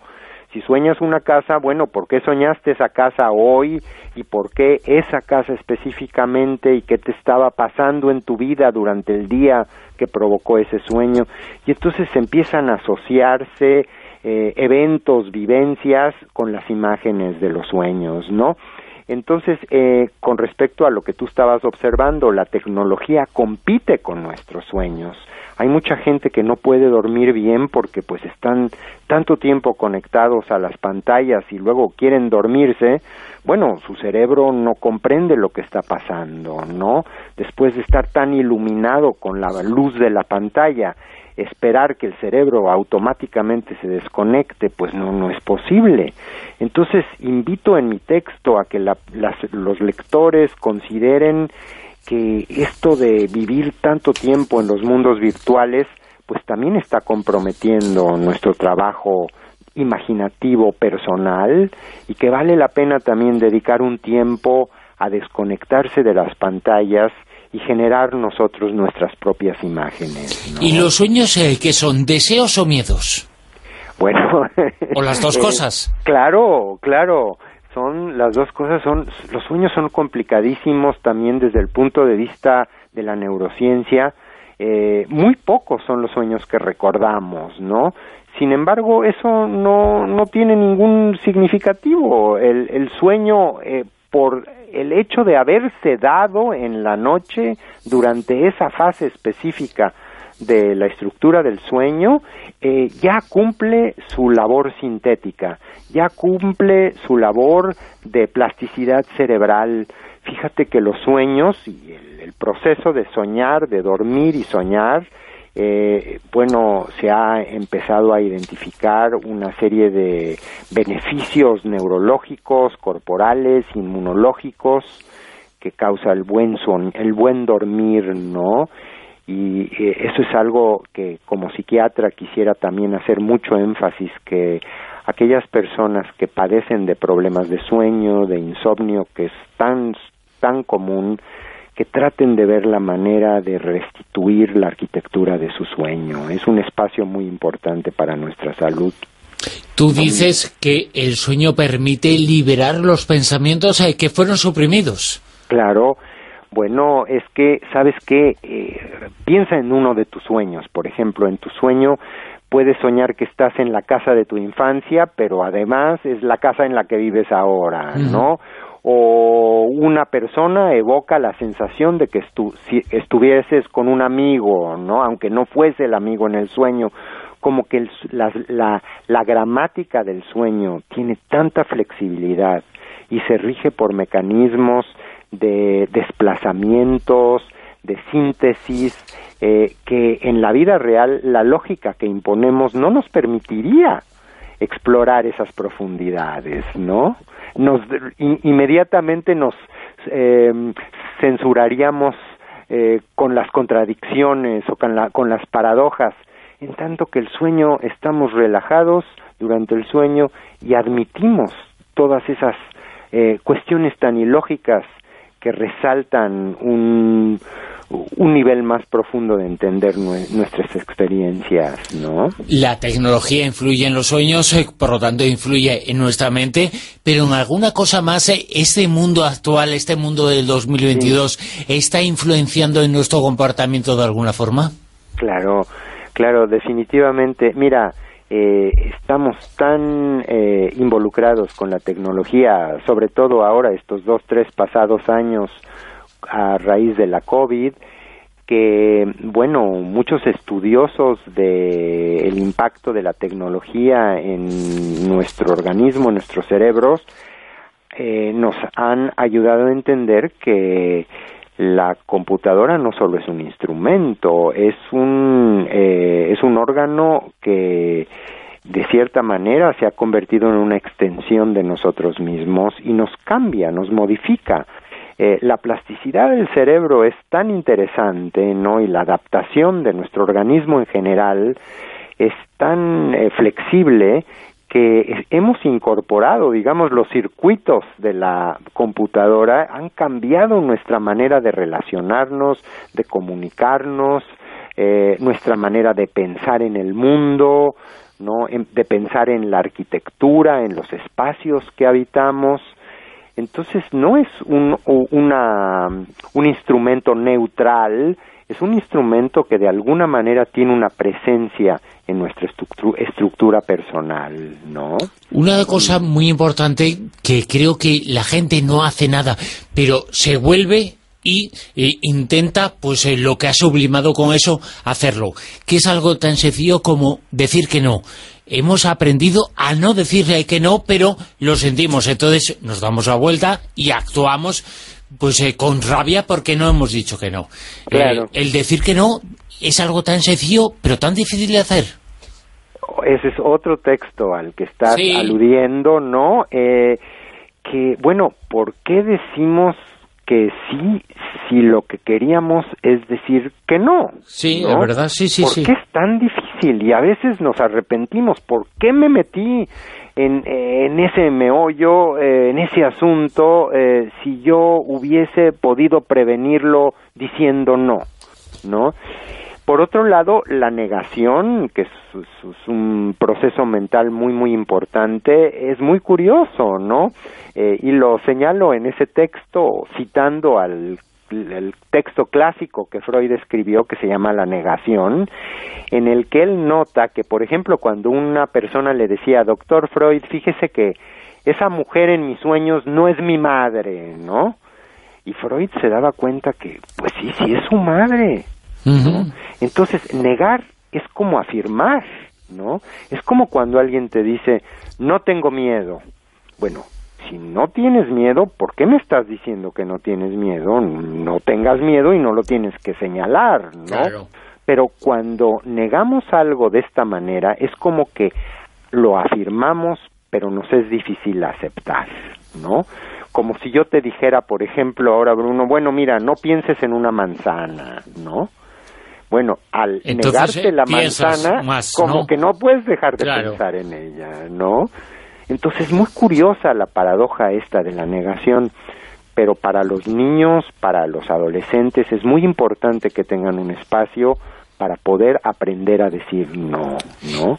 Speaker 15: Si sueñas una casa, bueno, ¿por qué soñaste esa casa hoy? ¿Y por qué esa casa específicamente? ¿Y qué te estaba pasando en tu vida durante el día que provocó ese sueño? Y entonces empiezan a asociarse eh, eventos, vivencias con las imágenes de los sueños, ¿no? Entonces, eh, con respecto a lo que tú estabas observando, la tecnología compite con nuestros sueños. Hay mucha gente que no puede dormir bien porque pues están tanto tiempo conectados a las pantallas y luego quieren dormirse. Bueno, su cerebro no comprende lo que está pasando, ¿no? Después de estar tan iluminado con la luz de la pantalla, esperar que el cerebro automáticamente se desconecte, pues no, no es posible. Entonces, invito en mi texto a que la, las, los lectores consideren que esto de vivir tanto tiempo en los mundos virtuales, pues también está comprometiendo nuestro trabajo imaginativo personal y que vale la pena también dedicar un tiempo a desconectarse de las pantallas y generar nosotros nuestras propias imágenes, ¿no?
Speaker 2: ¿Y los sueños eh, qué son? ¿Deseos o miedos?
Speaker 15: Bueno...
Speaker 2: ¿O las dos
Speaker 15: eh,
Speaker 2: cosas?
Speaker 15: Claro, claro. Son las dos cosas, son los sueños son complicadísimos también desde el punto de vista de la neurociencia. Eh, muy pocos son los sueños que recordamos, ¿no? Sin embargo, eso no, no tiene ningún significativo. El, el sueño, eh, por el hecho de haberse dado en la noche durante esa fase específica de la estructura del sueño, eh, ya cumple su labor sintética, ya cumple su labor de plasticidad cerebral. Fíjate que los sueños y el, el proceso de soñar, de dormir y soñar, eh, bueno, se ha empezado a identificar una serie de beneficios neurológicos, corporales, inmunológicos, que causa el buen son, el buen dormir, ¿no? Y eh, eso es algo que como psiquiatra quisiera también hacer mucho énfasis, que aquellas personas que padecen de problemas de sueño, de insomnio, que es tan, tan común, que traten de ver la manera de restituir la arquitectura de su sueño. Es un espacio muy importante para nuestra salud.
Speaker 2: Tú dices que el sueño permite liberar los pensamientos eh, que fueron suprimidos.
Speaker 15: Claro. Bueno, es que, ¿sabes qué? Eh, piensa en uno de tus sueños. Por ejemplo, en tu sueño puedes soñar que estás en la casa de tu infancia, pero además es la casa en la que vives ahora, ¿no? O una persona evoca la sensación de que estu si estuvieses con un amigo, ¿no? Aunque no fuese el amigo en el sueño. Como que el, la, la, la gramática del sueño tiene tanta flexibilidad y se rige por mecanismos de desplazamientos, de síntesis, eh, que en la vida real la lógica que imponemos no nos permitiría explorar esas profundidades, ¿no? Nos in, inmediatamente nos eh, censuraríamos eh, con las contradicciones o con, la, con las paradojas, en tanto que el sueño estamos relajados durante el sueño y admitimos todas esas eh, cuestiones tan ilógicas que resaltan un, un nivel más profundo de entender nuestras experiencias, ¿no?
Speaker 2: La tecnología influye en los sueños, por lo tanto influye en nuestra mente, pero en alguna cosa más, este mundo actual, este mundo del dos mil veintidós, sí, ¿está influenciando en nuestro comportamiento de alguna forma?
Speaker 15: Claro, claro, definitivamente. Mira, Eh, estamos tan eh, involucrados con la tecnología, sobre todo ahora, estos dos, tres pasados años a raíz de la COVID, que, bueno, muchos estudiosos del impacto de la tecnología en nuestro organismo, en nuestros cerebros, eh, nos han ayudado a entender que la computadora no solo es un instrumento, es un eh, es un órgano que de cierta manera se ha convertido en una extensión de nosotros mismos y nos cambia, nos modifica. Eh, la plasticidad del cerebro es tan interesante, ¿no? Y la adaptación de nuestro organismo en general es tan eh, flexible que hemos incorporado, digamos, los circuitos de la computadora han cambiado nuestra manera de relacionarnos, de comunicarnos, eh, nuestra manera de pensar en el mundo, ¿no? de pensar en la arquitectura, en los espacios que habitamos. Entonces no es un, una, un instrumento neutral, es un instrumento que de alguna manera tiene una presencia en nuestra estructura, estructura personal, ¿no?
Speaker 2: Una cosa muy importante que creo que la gente no hace nada, pero se vuelve y eh, intenta, pues eh, lo que ha sublimado con eso, hacerlo, que es algo tan sencillo como decir que no. Hemos aprendido a no decirle que no, pero lo sentimos, entonces nos damos la vuelta y actuamos pues eh, con rabia porque no hemos dicho que no.
Speaker 15: Claro.
Speaker 2: Eh, el decir que no es algo tan sencillo, pero tan difícil de hacer.
Speaker 15: Ese es otro texto al que estás
Speaker 2: sí.
Speaker 15: aludiendo, ¿no? Eh, que, bueno, ¿por qué decimos que sí, si lo que queríamos es decir que no?
Speaker 2: Sí,
Speaker 15: ¿no?
Speaker 2: la verdad, sí, sí,
Speaker 15: ¿Por
Speaker 2: sí.
Speaker 15: qué es tan difícil? Y a veces nos arrepentimos. ¿Por qué me metí en, en ese meollo, eh, en ese asunto, eh, si yo hubiese podido prevenirlo diciendo no? ¿No? Por otro lado, la negación, que es, es, es un proceso mental muy, muy importante, es muy curioso, ¿no? Eh, y lo señalo en ese texto, citando al el texto clásico que Freud escribió, que se llama La negación, en el que él nota que, por ejemplo, cuando una persona le decía, doctor Freud, fíjese que esa mujer en mis sueños no es mi madre, ¿no? Y Freud se daba cuenta que, pues sí, sí es su madre, ¿no? Uh-huh. Entonces, negar es como afirmar, ¿no? Es como cuando alguien te dice, no tengo miedo. Bueno, si no tienes miedo, ¿por qué me estás diciendo que no tienes miedo? No tengas miedo y no lo tienes que señalar, ¿no?
Speaker 2: Claro.
Speaker 15: Pero cuando negamos algo de esta manera, es como que lo afirmamos, pero nos es difícil aceptar, ¿no? Como si yo te dijera, por ejemplo, ahora, Bruno, bueno, mira, no pienses en una manzana, ¿no? Bueno, al
Speaker 2: Entonces,
Speaker 15: negarte la
Speaker 2: piensas
Speaker 15: manzana,
Speaker 2: más,
Speaker 15: como
Speaker 2: ¿no?
Speaker 15: que no puedes dejar de
Speaker 2: Claro.
Speaker 15: pensar en ella, ¿no? Entonces, es muy curiosa la paradoja esta de la negación, pero para los niños, para los adolescentes, es muy importante que tengan un espacio para poder aprender a decir no, ¿no?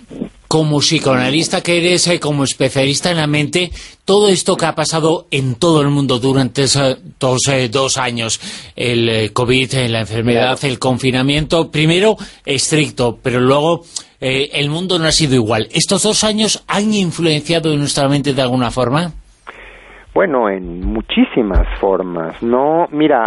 Speaker 2: Como psicoanalista que eres, eh, como especialista en la mente, todo esto que ha pasado en todo el mundo durante estos eh, dos años, el eh, COVID, eh, la enfermedad, claro. El confinamiento, primero estricto, pero luego eh, el mundo no ha sido igual. ¿Estos dos años han influenciado en nuestra mente de alguna forma?
Speaker 15: Bueno, en muchísimas formas, ¿no? Mira,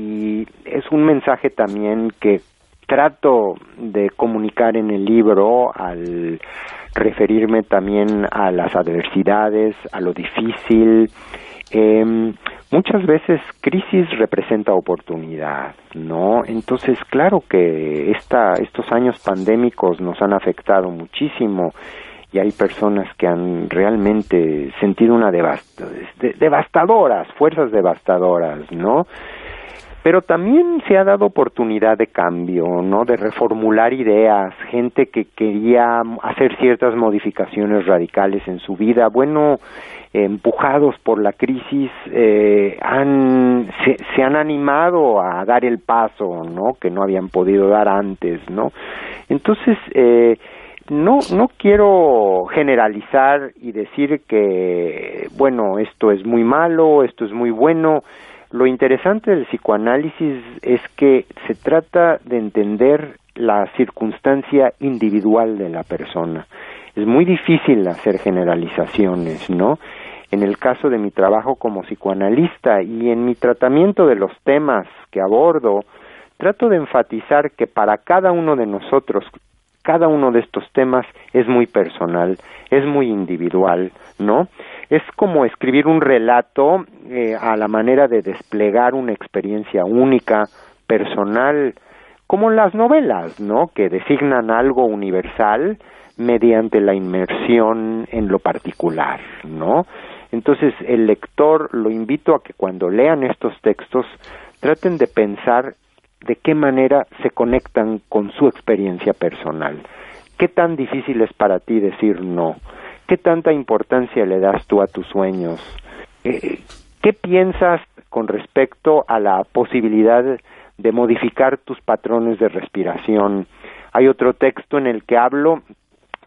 Speaker 15: y es un mensaje también que trato de comunicar en el libro al referirme también a las adversidades, a lo difícil. Eh, muchas veces crisis representa oportunidad, ¿no? Entonces, claro que esta, estos años pandémicos nos han afectado muchísimo y hay personas que han realmente sentido una devast- de- devastadoras, fuerzas devastadoras, ¿no? Pero también se ha dado oportunidad de cambio, ¿no? De reformular ideas, gente que quería hacer ciertas modificaciones radicales en su vida, bueno, eh, empujados por la crisis, eh, han, se, se han animado a dar el paso, ¿no? Que no habían podido dar antes, ¿no? Entonces, eh, no, no quiero generalizar y decir que, bueno, esto es muy malo, esto es muy bueno. Lo interesante del psicoanálisis es que se trata de entender la circunstancia individual de la persona. Es muy difícil hacer generalizaciones, ¿no? En el caso de mi trabajo como psicoanalista y en mi tratamiento de los temas que abordo, trato de enfatizar que para cada uno de nosotros, cada uno de estos temas es muy personal, es muy individual, ¿no? Es como escribir un relato eh, a la manera de desplegar una experiencia única, personal, como las novelas, ¿no? Que designan algo universal mediante la inmersión en lo particular, ¿no? Entonces, el lector lo invito a que cuando lean estos textos traten de pensar de qué manera se conectan con su experiencia personal. ¿Qué tan difícil es para ti decir no? ¿Qué tanta importancia le das tú a tus sueños? Eh, ¿Qué piensas con respecto a la posibilidad de modificar tus patrones de respiración? Hay otro texto en el que hablo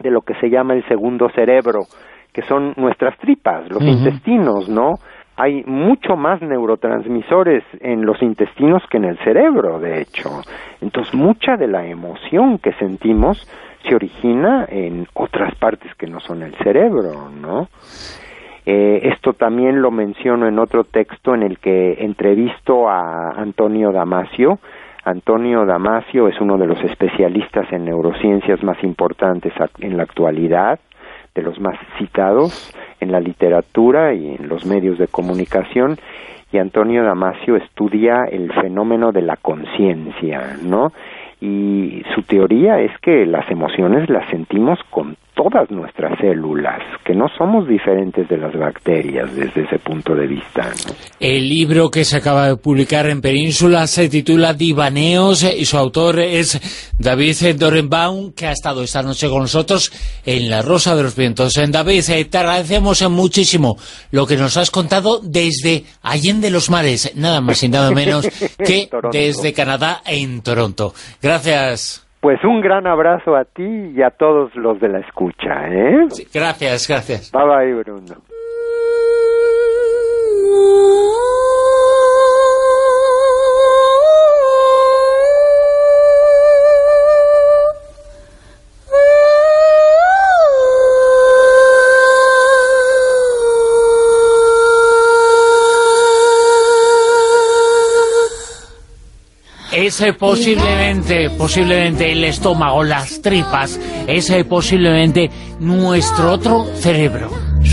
Speaker 15: de lo que se llama el segundo cerebro, que son nuestras tripas, los uh-huh. intestinos, ¿no? Hay mucho más neurotransmisores en los intestinos que en el cerebro, de hecho. Entonces, mucha de la emoción que sentimos se origina en otras partes que no son el cerebro, ¿no? Eh, esto también lo menciono en otro texto en el que entrevisto a Antonio Damasio. Antonio Damasio es uno de los especialistas en neurociencias más importantes en la actualidad, de los más citados en la literatura y en los medios de comunicación, y Antonio Damasio estudia el fenómeno de la conciencia, ¿no? Y su teoría es que las emociones las sentimos con todas nuestras células, que no somos diferentes de las bacterias desde ese punto de vista, ¿no?
Speaker 2: El libro que se acaba de publicar en Península se titula Divaneos y su autor es David Dorenbaum, que ha estado esta noche con nosotros en La Rosa de los Vientos. David, te agradecemos muchísimo lo que nos has contado desde Allende los Mares, nada más y nada menos que desde Canadá en Toronto. Gracias.
Speaker 15: Pues un gran abrazo a ti y a todos los de la escucha, ¿eh?
Speaker 2: Sí, gracias, gracias.
Speaker 15: Bye bye, Bruno.
Speaker 2: Ese posiblemente, posiblemente el estómago, las tripas, ese posiblemente nuestro otro cerebro.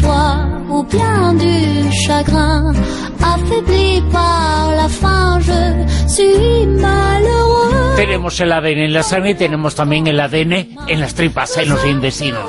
Speaker 2: Tenemos el A D N en la sangre y tenemos también el A D N en las tripas, en los intestinos.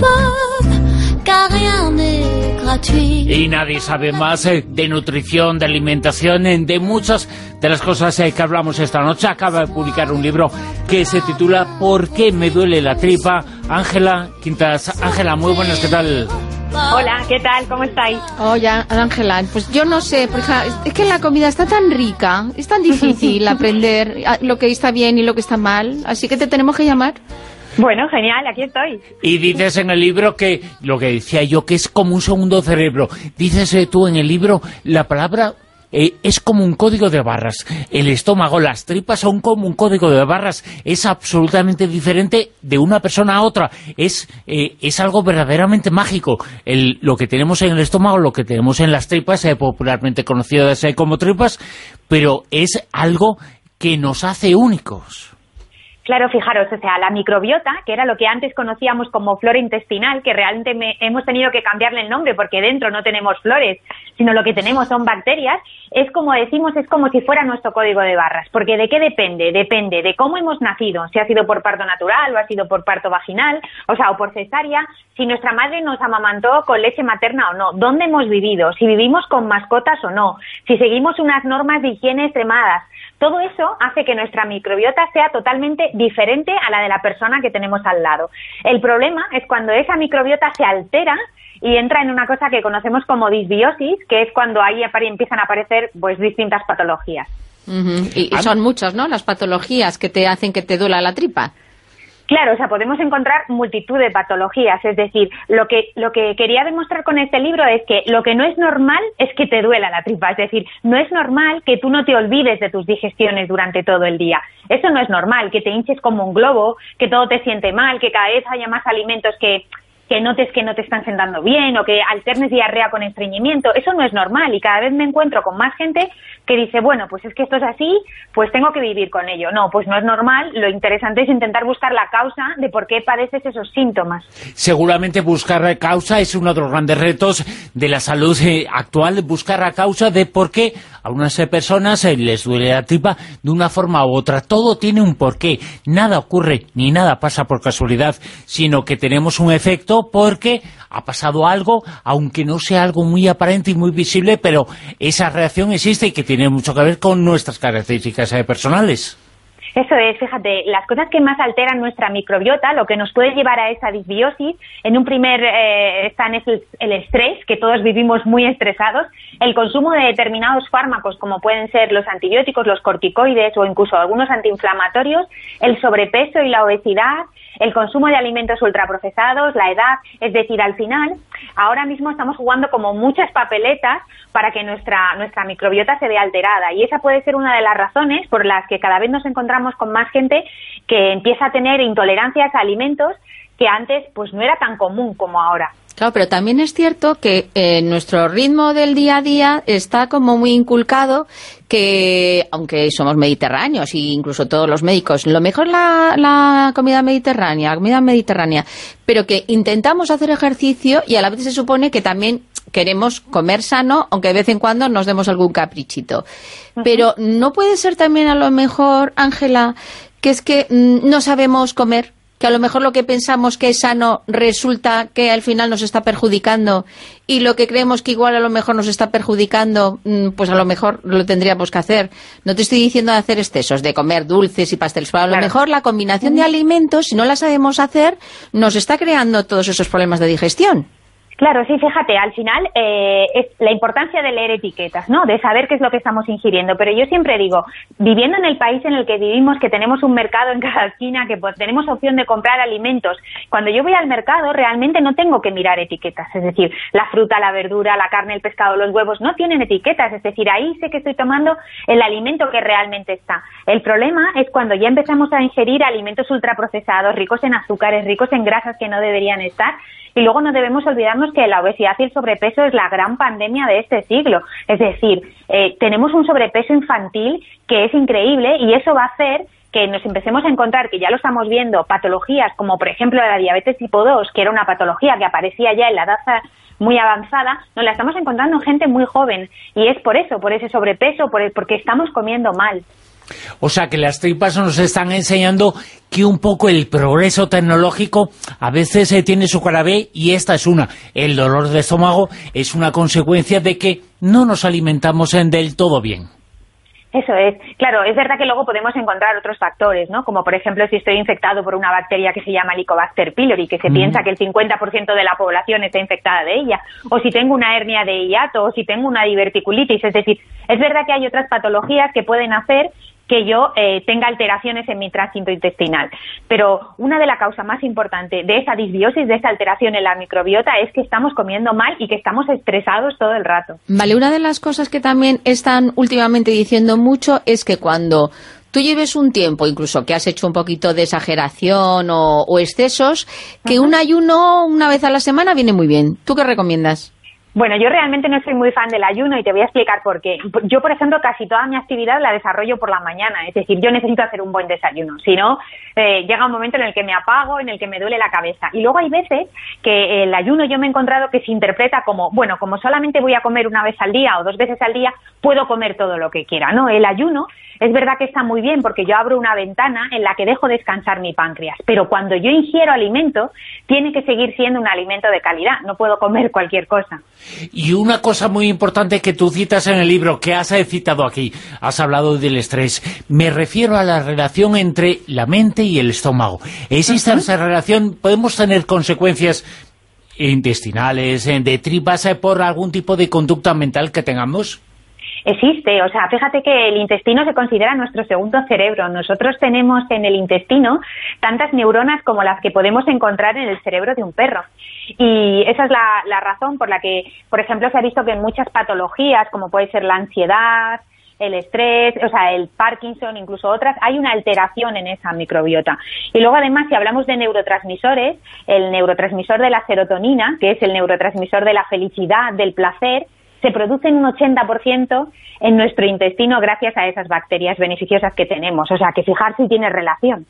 Speaker 2: Y nadie sabe más eh, de nutrición, de alimentación, eh, de muchas de las cosas eh, que hablamos esta noche. Acaba de publicar un libro que se titula ¿Por qué me duele la tripa? Ángela Quintas. Ángela, muy buenas, ¿qué tal?
Speaker 16: Hola, ¿qué tal? ¿Cómo estáis?
Speaker 3: Oye, Ángela, pues yo no sé, porque es que la comida está tan rica, es tan difícil aprender lo que está bien y lo que está mal, así que te tenemos que llamar.
Speaker 16: Bueno, genial, aquí estoy.
Speaker 2: Y dices en el libro que, lo que decía yo, que es como un segundo cerebro. Dices eh, tú en el libro, la palabra eh, es como un código de barras. El estómago, las tripas son como un código de barras. Es absolutamente diferente de una persona a otra. Es, eh, es algo verdaderamente mágico. El, lo que tenemos en el estómago, lo que tenemos en las tripas, eh, popularmente conocidas eh, como tripas, pero es algo que nos hace únicos.
Speaker 16: Claro, fijaros, o sea, la microbiota, que era lo que antes conocíamos como flora intestinal, que realmente me, hemos tenido que cambiarle el nombre porque dentro no tenemos flores, sino lo que tenemos son bacterias, es como decimos, es como si fuera nuestro código de barras. Porque ¿de qué depende? Depende de cómo hemos nacido, si ha sido por parto natural o ha sido por parto vaginal, o sea, o por cesárea, si nuestra madre nos amamantó con leche materna o no, dónde hemos vivido, si vivimos con mascotas o no, si seguimos unas normas de higiene extremadas. Todo eso hace que nuestra microbiota sea totalmente diferente a la de la persona que tenemos al lado. El problema es cuando esa microbiota se altera y entra en una cosa que conocemos como disbiosis, que es cuando ahí empiezan a aparecer pues distintas patologías.
Speaker 3: Uh-huh. Y, y son muchas, ¿no?, las patologías que te hacen que te duela la tripa.
Speaker 16: Claro, o sea, podemos encontrar multitud de patologías, es decir, lo que lo que quería demostrar con este libro es que lo que no es normal es que te duela la tripa, es decir, no es normal que tú no te olvides de tus digestiones durante todo el día, eso no es normal, que te hinches como un globo, que todo te siente mal, que cada vez haya más alimentos que, que notes que no te están sentando bien o que alternes diarrea con estreñimiento, eso no es normal y cada vez me encuentro con más gente que dice, bueno, pues es que esto es así, pues tengo que vivir con ello. No, pues no es normal, lo interesante es intentar buscar la causa de por qué padeces esos síntomas.
Speaker 2: Seguramente buscar la causa es uno de los grandes retos de la salud eh, actual, buscar la causa de por qué a unas personas eh, les duele la tripa de una forma u otra. Todo tiene un porqué, nada ocurre ni nada pasa por casualidad, sino que tenemos un efecto porque ha pasado algo, aunque no sea algo muy aparente y muy visible, pero esa reacción existe y que tiene mucho que ver con nuestras características eh, personales.
Speaker 16: Eso es, fíjate, las cosas que más alteran nuestra microbiota, lo que nos puede llevar a esa disbiosis, en un primer eh, están es el, el estrés, que todos vivimos muy estresados, el consumo de determinados fármacos, como pueden ser los antibióticos, los corticoides o incluso algunos antiinflamatorios, el sobrepeso y la obesidad, el consumo de alimentos ultraprocesados, la edad, es decir, al final, ahora mismo estamos jugando como muchas papeletas para que nuestra, nuestra microbiota se vea alterada, y esa puede ser una de las razones por las que cada vez nos encontramos con más gente que empieza a tener intolerancias a alimentos que antes pues no era tan común como ahora.
Speaker 12: Claro, pero también es cierto que eh, nuestro ritmo del día a día está como muy inculcado, que aunque somos mediterráneos, e incluso todos los médicos, lo mejor la, la comida mediterránea, la comida mediterránea, pero que intentamos hacer ejercicio y a la vez se supone que también queremos comer sano, aunque de vez en cuando nos demos algún caprichito. Uh-huh. Pero ¿no puede ser también a lo mejor, Ángela, que es que mmm, no sabemos comer? Que a lo mejor lo que pensamos que es sano resulta que al final nos está perjudicando, y lo que creemos que igual a lo mejor nos está perjudicando, pues a lo mejor lo tendríamos que hacer. No te estoy diciendo de hacer excesos, de comer dulces y pasteles, pero a lo claro. mejor la combinación de alimentos, si no la sabemos hacer, nos está creando todos esos problemas de digestión.
Speaker 16: Claro, sí, fíjate, al final eh, es la importancia de leer etiquetas, ¿no? De saber qué es lo que estamos ingiriendo. Pero yo siempre digo, viviendo en el país en el que vivimos, que tenemos un mercado en cada esquina, que pues, tenemos opción de comprar alimentos, cuando yo voy al mercado realmente no tengo que mirar etiquetas. Es decir, la fruta, la verdura, la carne, el pescado, los huevos no tienen etiquetas. Es decir, ahí sé que estoy tomando el alimento que realmente está. El problema es cuando ya empezamos a ingerir alimentos ultraprocesados, ricos en azúcares, ricos en grasas que no deberían estar. Y luego no debemos olvidarnos que la obesidad y el sobrepeso es la gran pandemia de este siglo. Es decir, eh, tenemos un sobrepeso infantil que es increíble, y eso va a hacer que nos empecemos a encontrar, que ya lo estamos viendo, patologías como por ejemplo la diabetes tipo dos, que era una patología que aparecía ya en la edad muy avanzada, nos la estamos encontrando en gente muy joven, y es por eso, por ese sobrepeso, por el, porque estamos comiendo mal.
Speaker 2: O sea, que las tripas nos están enseñando que un poco el progreso tecnológico a veces eh, tiene su cara B, y esta es una. El dolor de estómago es una consecuencia de que no nos alimentamos en del todo bien.
Speaker 16: Eso es. Claro, es verdad que luego podemos encontrar otros factores, ¿no? Como por ejemplo si estoy infectado por una bacteria que se llama Helicobacter pylori, que se mm. piensa que el cincuenta por ciento de la población está infectada de ella, o si tengo una hernia de hiato, o si tengo una diverticulitis. Es decir, es verdad que hay otras patologías que pueden hacer que yo eh, tenga alteraciones en mi tránsito intestinal. Pero una de las causas más importantes de esa disbiosis, de esa alteración en la microbiota, es que estamos comiendo mal y que estamos estresados todo el rato.
Speaker 12: Vale, una de las cosas que también están últimamente diciendo mucho es que cuando tú lleves un tiempo, incluso que has hecho un poquito de exageración o, o excesos, que uh-huh. un ayuno una vez a la semana viene muy bien. ¿Tú qué recomiendas?
Speaker 16: Bueno, yo realmente no soy muy fan del ayuno, y te voy a explicar por qué. Yo, por ejemplo, casi toda mi actividad la desarrollo por la mañana, es decir, yo necesito hacer un buen desayuno, si no, eh, llega un momento en el que me apago, en el que me duele la cabeza. Y luego hay veces que el ayuno yo me he encontrado que se interpreta como, bueno, como solamente voy a comer una vez al día o dos veces al día, puedo comer todo lo que quiera, ¿no? El ayuno es verdad que está muy bien porque yo abro una ventana en la que dejo descansar mi páncreas, pero cuando yo ingiero alimento, tiene que seguir siendo un alimento de calidad, no puedo comer cualquier cosa.
Speaker 2: Y una cosa muy importante que tú citas en el libro, que has citado aquí, has hablado del estrés. Me refiero a la relación entre la mente y el estómago. ¿Existe uh-huh. esa relación? ¿Podemos tener consecuencias intestinales, de tripas, por algún tipo de conducta mental que tengamos?
Speaker 16: Existe, o sea, fíjate que el intestino se considera nuestro segundo cerebro. Nosotros tenemos en el intestino tantas neuronas como las que podemos encontrar en el cerebro de un perro. Y esa es la, la razón por la que, por ejemplo, se ha visto que en muchas patologías, como puede ser la ansiedad, el estrés, o sea, el Parkinson, incluso otras, hay una alteración en esa microbiota. Y luego, además, si hablamos de neurotransmisores, el neurotransmisor de la serotonina, que es el neurotransmisor de la felicidad, del placer, se produce en un ochenta por ciento en nuestro intestino gracias a esas bacterias beneficiosas que tenemos. O sea, que fijar si tiene relación.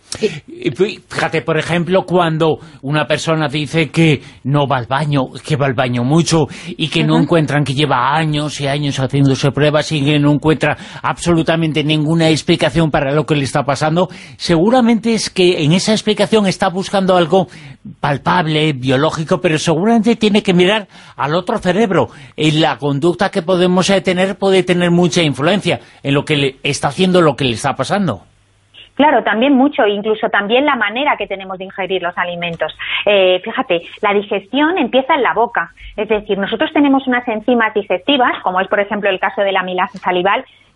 Speaker 2: Fíjate, por ejemplo, cuando una persona dice que no va al baño, que va al baño mucho, y que uh-huh. no encuentran, que lleva años y años haciéndose pruebas y que no encuentra absolutamente ninguna explicación para lo que le está pasando, seguramente es que en esa explicación está buscando algo palpable, biológico, pero seguramente tiene que mirar al otro cerebro. En la conducta que podemos tener puede tener mucha influencia en lo que le está haciendo, lo que le está pasando.
Speaker 16: Claro, también mucho, incluso también la manera que tenemos de ingerir los alimentos. Eh, fíjate, la digestión empieza en la boca, es decir, nosotros tenemos unas enzimas digestivas, como es por ejemplo el caso de la amilasa salival,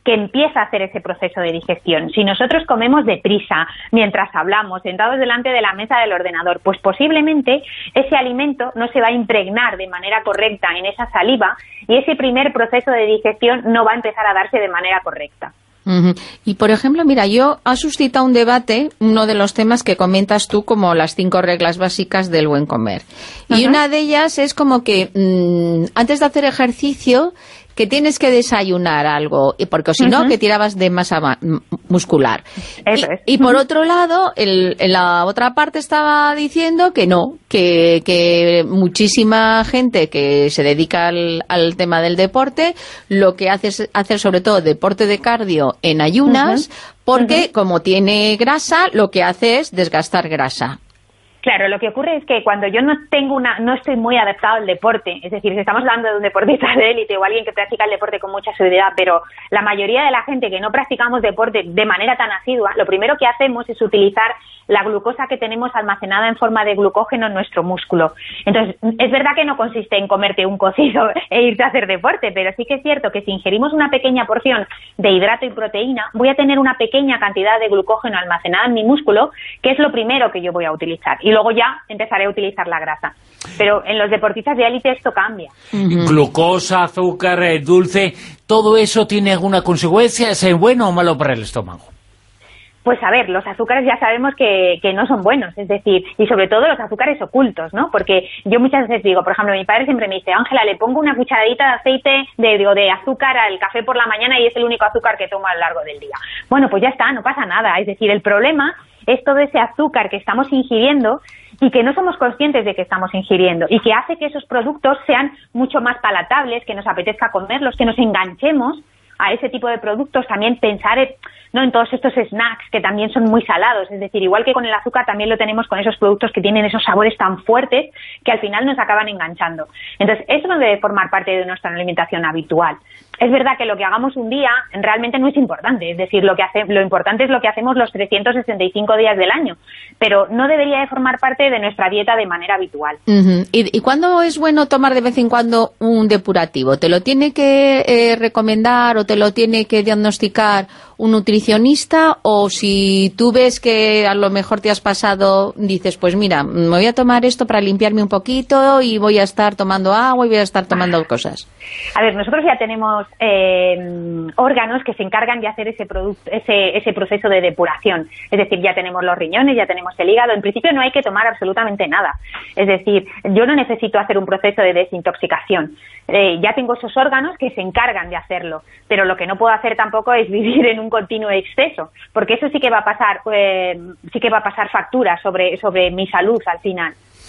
Speaker 16: que empieza a hacer ese proceso de digestión. Si nosotros comemos deprisa, mientras hablamos, sentados delante de la mesa del ordenador, pues posiblemente ese alimento no se va a impregnar de manera correcta en esa saliva y ese primer proceso de digestión no va a empezar a darse de manera correcta.
Speaker 12: Uh-huh. Y, por ejemplo, mira, yo ha suscitado un debate, uno de los temas que comentas tú como las cinco reglas básicas del buen comer. Uh-huh. Y una de ellas es como que mmm, antes de hacer ejercicio, que tienes que desayunar algo, porque si no, uh-huh. que tirabas de masa ma muscular.
Speaker 16: Eso
Speaker 12: y,
Speaker 16: es.
Speaker 12: y por otro lado, el, en la otra parte estaba diciendo que no, que, que muchísima gente que se dedica al, al tema del deporte, lo que hace es hacer sobre todo deporte de cardio en ayunas, uh-huh. porque uh-huh. como tiene grasa, lo que hace es desgastar grasa.
Speaker 16: Claro, lo que ocurre es que cuando yo no tengo una, no estoy muy adaptado al deporte, es decir, si estamos hablando de un deportista de élite o alguien que practica el deporte con mucha seguridad, pero la mayoría de la gente que no practicamos deporte de manera tan asidua, lo primero que hacemos es utilizar la glucosa que tenemos almacenada en forma de glucógeno en nuestro músculo. Entonces, es verdad que no consiste en comerte un cocido e irte a hacer deporte, pero sí que es cierto que si ingerimos una pequeña porción de hidrato y proteína, voy a tener una pequeña cantidad de glucógeno almacenada en mi músculo, que es lo primero que yo voy a utilizar. Y luego ya empezaré a utilizar la grasa. Pero en los deportistas de élite esto cambia.
Speaker 2: Uh-huh. Glucosa, azúcar, eh, dulce, ¿todo eso tiene alguna consecuencia? ¿Es bueno o malo para el estómago?
Speaker 16: Pues a ver, los azúcares ya sabemos que, que no son buenos, es decir, y sobre todo los azúcares ocultos, ¿no? Porque yo muchas veces digo, por ejemplo, mi padre siempre me dice, Ángela, le pongo una cucharadita de aceite, de, digo, de azúcar al café por la mañana y es el único azúcar que tomo a lo largo del día. Bueno, pues ya está, no pasa nada. Es decir, el problema es todo ese azúcar que estamos ingiriendo y que no somos conscientes de que estamos ingiriendo y que hace que esos productos sean mucho más palatables, que nos apetezca comerlos, que nos enganchemos a ese tipo de productos, también pensar en, ¿no? en todos estos snacks que también son muy salados, es decir, igual que con el azúcar también lo tenemos con esos productos que tienen esos sabores tan fuertes que al final nos acaban enganchando. Entonces, eso no debe formar parte de nuestra alimentación habitual. Es verdad que lo que hagamos un día realmente no es importante, es decir, lo que hace, lo importante es lo que hacemos los trescientos sesenta y cinco días del año, pero no debería de formar parte de nuestra dieta de manera habitual.
Speaker 12: Uh-huh. ¿Y, ¿Y cuándo es bueno tomar de vez en cuando un depurativo? ¿Te lo tiene que eh, recomendar o te lo tiene que diagnosticar un nutricionista, o si tú ves que a lo mejor te has pasado, dices, pues mira, me voy a tomar esto para limpiarme un poquito y voy a estar tomando agua y voy a estar tomando cosas?
Speaker 16: A ver, nosotros ya tenemos eh, órganos que se encargan de hacer ese, ese, ese proceso de depuración. Es decir, ya tenemos los riñones, ya tenemos el hígado. En principio no hay que tomar absolutamente nada. Es decir, yo no necesito hacer un proceso de desintoxicación. Eh, ya tengo esos órganos que se encargan de hacerlo. Pero lo que no puedo hacer tampoco es vivir en un continuo exceso, porque eso sí que va a pasar, eh, sí que va a pasar factura sobre, sobre mi salud al final.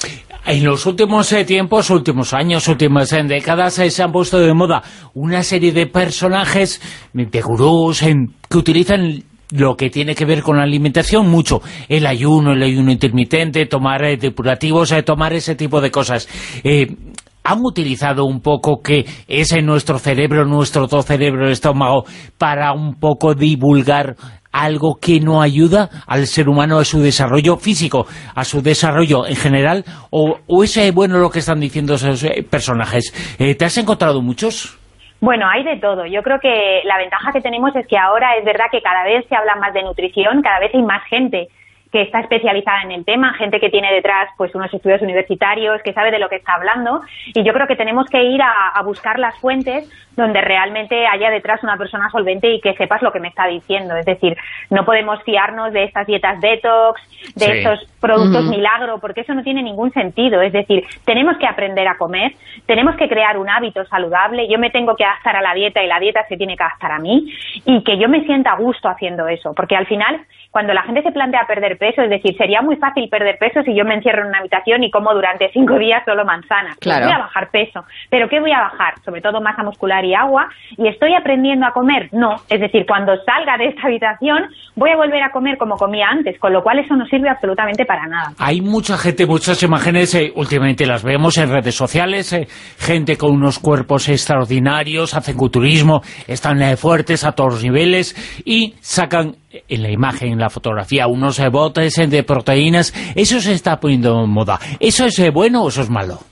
Speaker 2: En los últimos eh, tiempos, últimos años, últimas eh, décadas, eh, se han puesto de moda una serie de personajes, de gurús, eh, que utilizan lo que tiene que ver con la alimentación mucho, el ayuno, el ayuno intermitente, tomar eh, depurativos, eh, tomar ese tipo de cosas. Eh, han utilizado un poco que es en nuestro cerebro, nuestro todo cerebro, el estómago, para un poco divulgar algo que no ayuda al ser humano a su desarrollo físico, a su desarrollo en general, o, o es eh, bueno lo que están diciendo esos eh, personajes. Eh, ¿Te has encontrado muchos?
Speaker 16: Bueno, hay de todo. Yo creo que la ventaja que tenemos es que ahora es verdad que cada vez se habla más de nutrición, cada vez hay más gente que está especializada en el tema, gente que tiene detrás pues unos estudios universitarios, que sabe de lo que está hablando, y yo creo que tenemos que ir a, a buscar las fuentes donde realmente haya detrás una persona solvente y que sepas lo que me está diciendo. Es decir, no podemos fiarnos de estas dietas detox, de sí. estos productos uh-huh. milagro, porque eso no tiene ningún sentido. Es decir, tenemos que aprender a comer, tenemos que crear un hábito saludable, yo me tengo que adaptar a la dieta y la dieta se tiene que adaptar a mí, y que yo me sienta a gusto haciendo eso, porque al final, cuando la gente se plantea perder peso, es decir, sería muy fácil perder peso si yo me encierro en una habitación y como durante cinco días solo manzanas.
Speaker 12: Claro.
Speaker 16: Voy a bajar peso, pero ¿qué voy a bajar? Sobre todo masa muscular y agua. ¿Y estoy aprendiendo a comer? No. Es decir, cuando salga de esta habitación voy a volver a comer como comía antes, con lo cual eso no sirve absolutamente para nada.
Speaker 2: Hay mucha gente, muchas imágenes, eh, últimamente las vemos en redes sociales, eh, gente con unos cuerpos extraordinarios, hacen culturismo, están eh, fuertes a todos los niveles y sacan en la imagen, en la fotografía, unos eh, botes eh, de proteínas. Eso se está poniendo en moda. ¿Eso es eh, bueno o eso es malo?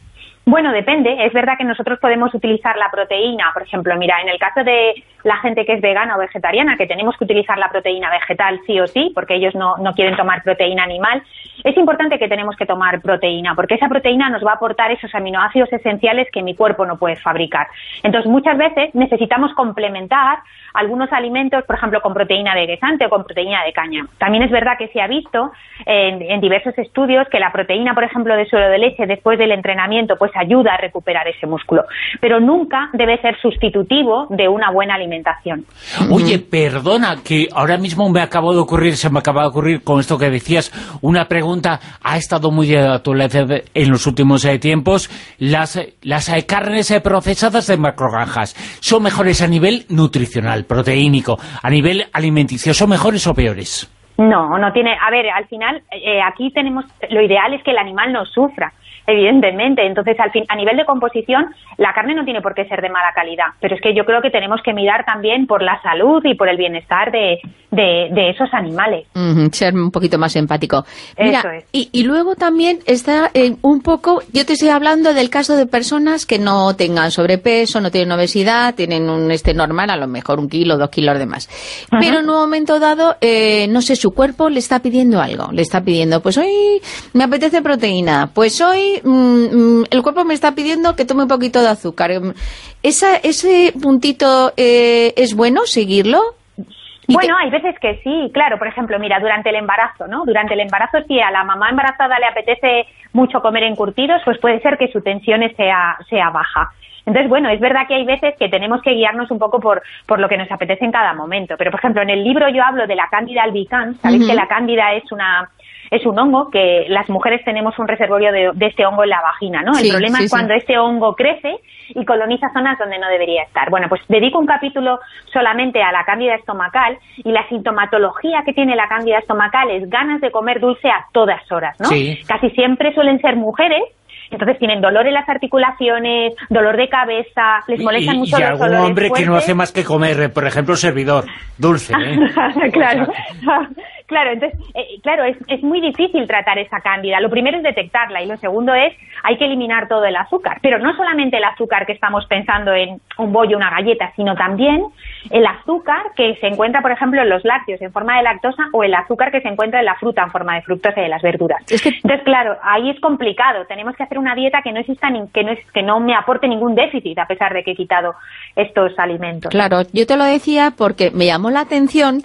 Speaker 16: Bueno, depende. Es verdad que nosotros podemos utilizar la proteína, por ejemplo, mira, en el caso de la gente que es vegana o vegetariana, que tenemos que utilizar la proteína vegetal sí o sí, porque ellos no, no quieren tomar proteína animal, es importante que tenemos que tomar proteína, porque esa proteína nos va a aportar esos aminoácidos esenciales que mi cuerpo no puede fabricar. Entonces, muchas veces necesitamos complementar algunos alimentos, por ejemplo, con proteína de guisante o con proteína de caña. También es verdad que se ha visto en, en diversos estudios que la proteína, por ejemplo, de suero de leche después del entrenamiento, pues ayuda a recuperar ese músculo, pero nunca debe ser sustitutivo de una buena alimentación.
Speaker 2: Oye, perdona, que ahora mismo me acabo de ocurrir, se me acaba de ocurrir con esto que decías, una pregunta, ha estado muy de actualidad en los últimos eh, tiempos, las, las eh, carnes eh, procesadas de macrogranjas, ¿son mejores a nivel nutricional, proteínico, a nivel alimenticio, son mejores o peores?
Speaker 16: No, no tiene, a ver, al final, eh, aquí tenemos, lo ideal es que el animal no sufra, evidentemente. Entonces, al fin, a nivel de composición, la carne no tiene por qué ser de mala calidad, pero es que yo creo que tenemos que mirar también por la salud y por el bienestar de, de, de esos animales.
Speaker 12: Uh-huh, ser un poquito más empático. Mira,
Speaker 16: Eso es.
Speaker 12: y, y luego también está eh, un poco, yo te estoy hablando del caso de personas que no tengan sobrepeso, no tienen obesidad, tienen un este normal, a lo mejor un kilo, dos kilos de más. Uh-huh. Pero en un momento dado, eh, no sé, su cuerpo le está pidiendo algo, le está pidiendo, pues hoy me apetece proteína, pues hoy Mm, el cuerpo me está pidiendo que tome un poquito de azúcar. ¿Esa, ¿Ese puntito eh, es bueno seguirlo?
Speaker 16: Bueno, hay veces que sí, claro. Por ejemplo, mira, durante el embarazo, ¿no? Durante el embarazo, si a la mamá embarazada le apetece mucho comer encurtidos, pues puede ser que su tensión sea, sea baja. Entonces, bueno, es verdad que hay veces que tenemos que guiarnos un poco por, por lo que nos apetece en cada momento. Pero, por ejemplo, en el libro yo hablo de la Cándida albicans. Sabéis uh-huh. que la cándida es una... es un hongo que las mujeres tenemos un reservorio de, de este hongo en la vagina, ¿no? Sí, el problema sí, es cuando sí. este hongo crece y coloniza zonas donde no debería estar. Bueno, pues dedico un capítulo solamente a la cándida estomacal, y la sintomatología que tiene la cándida estomacal es ganas de comer dulce a todas horas, ¿no? Sí. Casi siempre suelen ser mujeres. Entonces tienen dolor en las articulaciones, dolor de cabeza, les molestan
Speaker 2: y,
Speaker 16: mucho
Speaker 2: y
Speaker 16: los
Speaker 2: algún
Speaker 16: dolores
Speaker 2: hombre
Speaker 16: fuertes.
Speaker 2: Que no hace más que comer, por ejemplo, servidor, dulce, ¿eh?
Speaker 16: Claro, claro, entonces, eh, claro, es, es muy difícil tratar esa cándida. Lo primero es detectarla, y lo segundo es, hay que eliminar todo el azúcar. Pero no solamente el azúcar que estamos pensando en un bollo, una galleta, sino también el azúcar que se encuentra, por ejemplo, en los lácteos en forma de lactosa, o el azúcar que se encuentra en la fruta en forma de fructosa y de las verduras. Es que... Entonces, claro, ahí es complicado. Tenemos que hacer una dieta que no exista, ni, que, no es, que no me aporte ningún déficit, a pesar de que he quitado estos alimentos.
Speaker 12: Claro, yo te lo decía porque me llamó la atención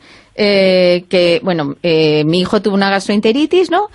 Speaker 12: eh, que, bueno, eh, mi hijo tuvo una gastroenteritis, ¿no?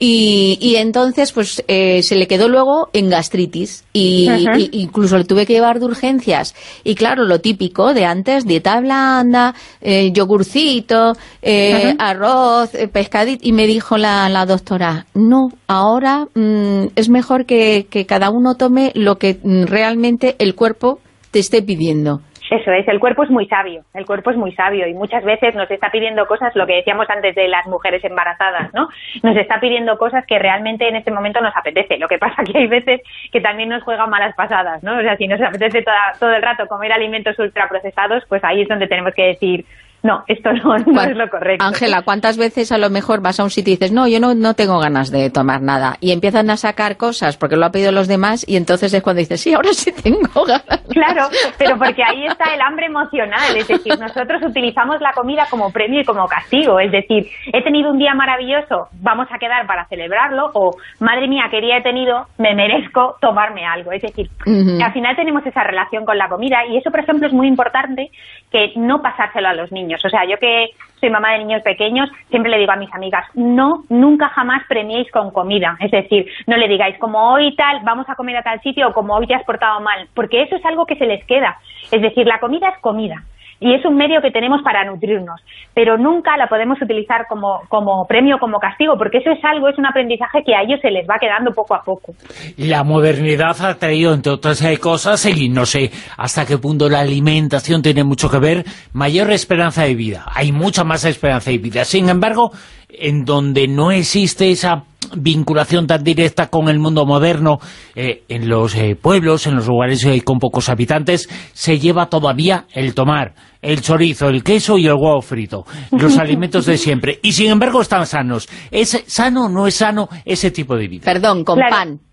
Speaker 12: Y, y entonces, pues, eh, se le quedó luego en gastritis, y, uh-huh. y incluso le tuve que llevar de urgencias. Y claro, lo típico de antes, dieta blanda, eh, yogurcito, eh, uh-huh. arroz, eh, pescadito, y me dijo la, la doctora, no, ahora mmm, es mejor que, que cada uno tome lo que mmm, realmente el cuerpo te esté pidiendo.
Speaker 16: Eso es, el cuerpo es muy sabio, el cuerpo es muy sabio, y muchas veces nos está pidiendo cosas, lo que decíamos antes de las mujeres embarazadas, ¿no? Nos está pidiendo cosas que realmente en este momento nos apetece. Lo que pasa que hay veces que también nos juegan malas pasadas, ¿no? O sea, si nos apetece toda, todo el rato comer alimentos ultraprocesados, pues ahí es donde tenemos que decir, no, esto no, no bueno, es lo correcto.
Speaker 12: Ángela, ¿cuántas veces a lo mejor vas a un sitio y dices, no, yo no, no tengo ganas de tomar nada? Y empiezan a sacar cosas porque lo ha pedido los demás, y entonces es cuando dices, sí, ahora sí tengo ganas.
Speaker 16: Claro, pero porque ahí está el hambre emocional. Es decir, nosotros utilizamos la comida como premio y como castigo. Es decir, he tenido un día maravilloso, vamos a quedar para celebrarlo, o madre mía, qué día he tenido, me merezco tomarme algo. Es decir, uh-huh. al final tenemos esa relación con la comida, y eso, por ejemplo, es muy importante, que no pasárselo a los niños. O sea, yo que soy mamá de niños pequeños, siempre le digo a mis amigas, no, nunca jamás premiéis con comida. Es decir, no le digáis, como hoy tal, vamos a comer a tal sitio, o como hoy te has portado mal, porque eso es algo que se les queda. Es decir, la comida es comida, y es un medio que tenemos para nutrirnos, pero nunca la podemos utilizar como, como premio, como castigo, porque eso es algo, es un aprendizaje que a ellos se les va quedando poco a poco.
Speaker 2: La modernidad ha traído, entre otras cosas, y no sé hasta qué punto la alimentación tiene mucho que ver, mayor esperanza de vida. Hay mucha más esperanza de vida. Sin embargo, en donde no existe esa vinculación tan directa con el mundo moderno, eh, en los eh, pueblos, en los lugares eh, con pocos habitantes, se lleva todavía el tomar el chorizo, el queso y el huevo frito, los alimentos de siempre, y sin embargo están sanos. ¿Es sano o no es sano ese tipo de vida?
Speaker 12: Perdón, con
Speaker 16: claro.
Speaker 12: pan.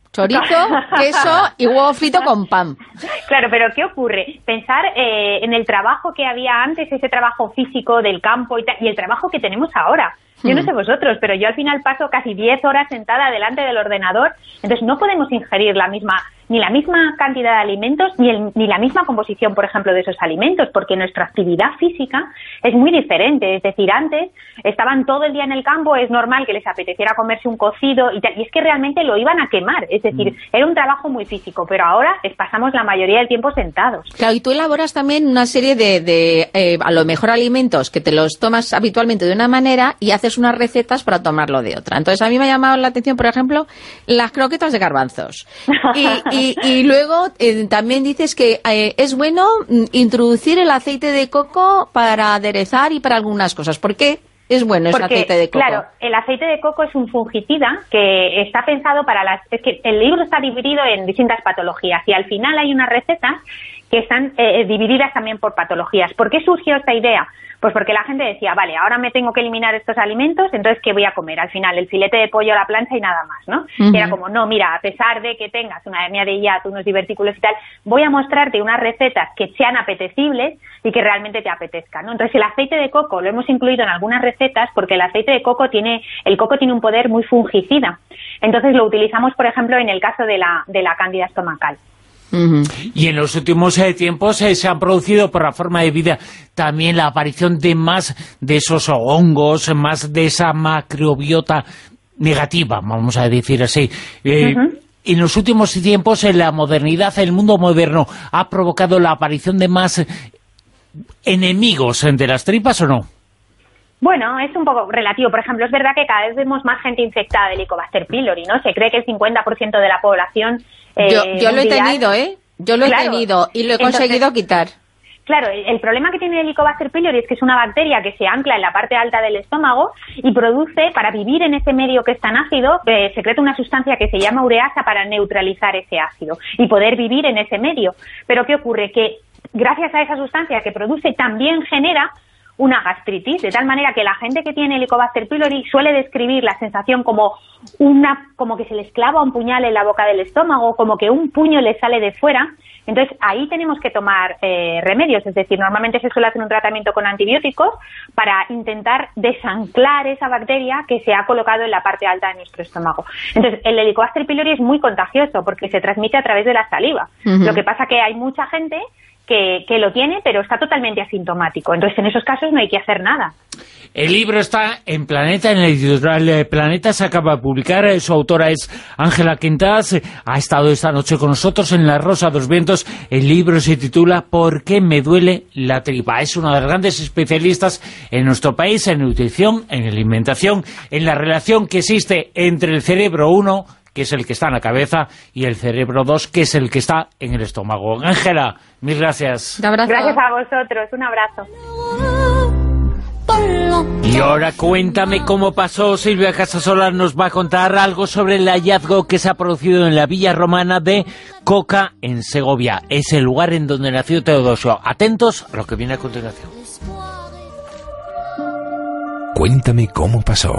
Speaker 12: chorizo, queso y huevo frito con pan.
Speaker 16: Claro, pero ¿qué ocurre? Pensar eh, en el trabajo que había antes, ese trabajo físico del campo y, y el trabajo que tenemos ahora. Yo no sé vosotros, pero yo al final paso casi diez horas sentada delante del ordenador, entonces no podemos ingerir la misma ni la misma cantidad de alimentos ni, el, ni la misma composición, por ejemplo, de esos alimentos, porque nuestra actividad física es muy diferente. Es decir, antes estaban todo el día en el campo, es normal que les apeteciera comerse un cocido y tal, y es que realmente lo iban a quemar, es decir, mm. era un trabajo muy físico, pero ahora es, pasamos la mayoría del tiempo sentados.
Speaker 12: Claro, y tú elaboras también una serie de, de eh, a lo mejor alimentos que te los tomas habitualmente de una manera y haces unas recetas para tomarlo de otra. Entonces a mí me ha llamado la atención, por ejemplo, las croquetas de garbanzos. Y, y, y luego eh, también dices que eh, es bueno introducir el aceite de coco para aderezar y para algunas cosas. ¿Por qué es bueno ese
Speaker 16: Porque,
Speaker 12: aceite de coco?
Speaker 16: Claro, el aceite de coco es un fungicida que está pensado para las... Es que el libro está dividido en distintas patologías y al final hay unas recetas que están eh, divididas también por patologías. ¿Por qué surgió esta idea? Pues porque la gente decía, vale, ahora me tengo que eliminar estos alimentos, entonces ¿qué voy a comer? Al final, el filete de pollo a la plancha y nada más, ¿no? Uh-huh. Y era como, no, mira, a pesar de que tengas una hernia de hiato, unos divertículos y tal, voy a mostrarte unas recetas que sean apetecibles y que realmente te apetezcan, ¿no? Entonces, el aceite de coco lo hemos incluido en algunas recetas porque el aceite de coco tiene, el coco tiene un poder muy fungicida. Entonces, lo utilizamos, por ejemplo, en el caso de la, de la cándida estomacal.
Speaker 2: Uh-huh. Y en los últimos eh, tiempos eh, se han producido por la forma de vida también la aparición de más de esos hongos, más de esa macrobiota negativa, vamos a decir así. Eh, uh-huh. En los últimos tiempos, en la modernidad, el mundo moderno, ¿ha provocado la aparición de más enemigos de las tripas o no?
Speaker 16: Bueno, es un poco relativo. Por ejemplo, es verdad que cada vez vemos más gente infectada de Helicobacter pylori, ¿no? Se cree que el cincuenta por ciento de la población... Eh,
Speaker 12: yo yo lo he tenido, ¿eh? Yo lo
Speaker 16: claro.
Speaker 12: he tenido y lo he
Speaker 16: Entonces,
Speaker 12: conseguido quitar.
Speaker 16: Claro, el problema que tiene el Helicobacter pylori es que es una bacteria que se ancla en la parte alta del estómago y produce, para vivir en ese medio que es tan ácido, eh, secreta una sustancia que se llama ureasa para neutralizar ese ácido y poder vivir en ese medio. Pero ¿qué ocurre? Que gracias a esa sustancia que produce también genera una gastritis, de tal manera que la gente que tiene Helicobacter pylori suele describir la sensación como una como que se les clava un puñal en la boca del estómago, como que un puño le sale de fuera. Entonces ahí tenemos que tomar eh, remedios, es decir, normalmente se suele hacer un tratamiento con antibióticos para intentar desanclar esa bacteria que se ha colocado en la parte alta de nuestro estómago. Entonces el Helicobacter pylori es muy contagioso porque se transmite a través de la saliva. Uh-huh. Lo que pasa que hay mucha gente Que, que lo tiene, pero está totalmente asintomático. Entonces, en esos casos no hay que hacer nada.
Speaker 2: El libro está en Planeta, en la editorial Planeta, se acaba de publicar, su autora es Ángela Quintas, ha estado esta noche con nosotros en La Rosa de los Vientos. El libro se titula ¿Por qué me duele la tripa? Es una de las grandes especialistas en nuestro país en nutrición, en alimentación, en la relación que existe entre el cerebro uno, que es el que está en la cabeza, y el cerebro dos, que es el que está en el estómago. Ángela, mil gracias.
Speaker 16: Un abrazo. Gracias a vosotros, un abrazo.
Speaker 2: Y ahora cuéntame cómo pasó. Silvia Casasola nos va a contar algo sobre el hallazgo que se ha producido en la villa romana de Coca, en Segovia. Es el lugar en donde nació Teodosio. Atentos a lo que viene a continuación.
Speaker 1: Cuéntame cómo pasó.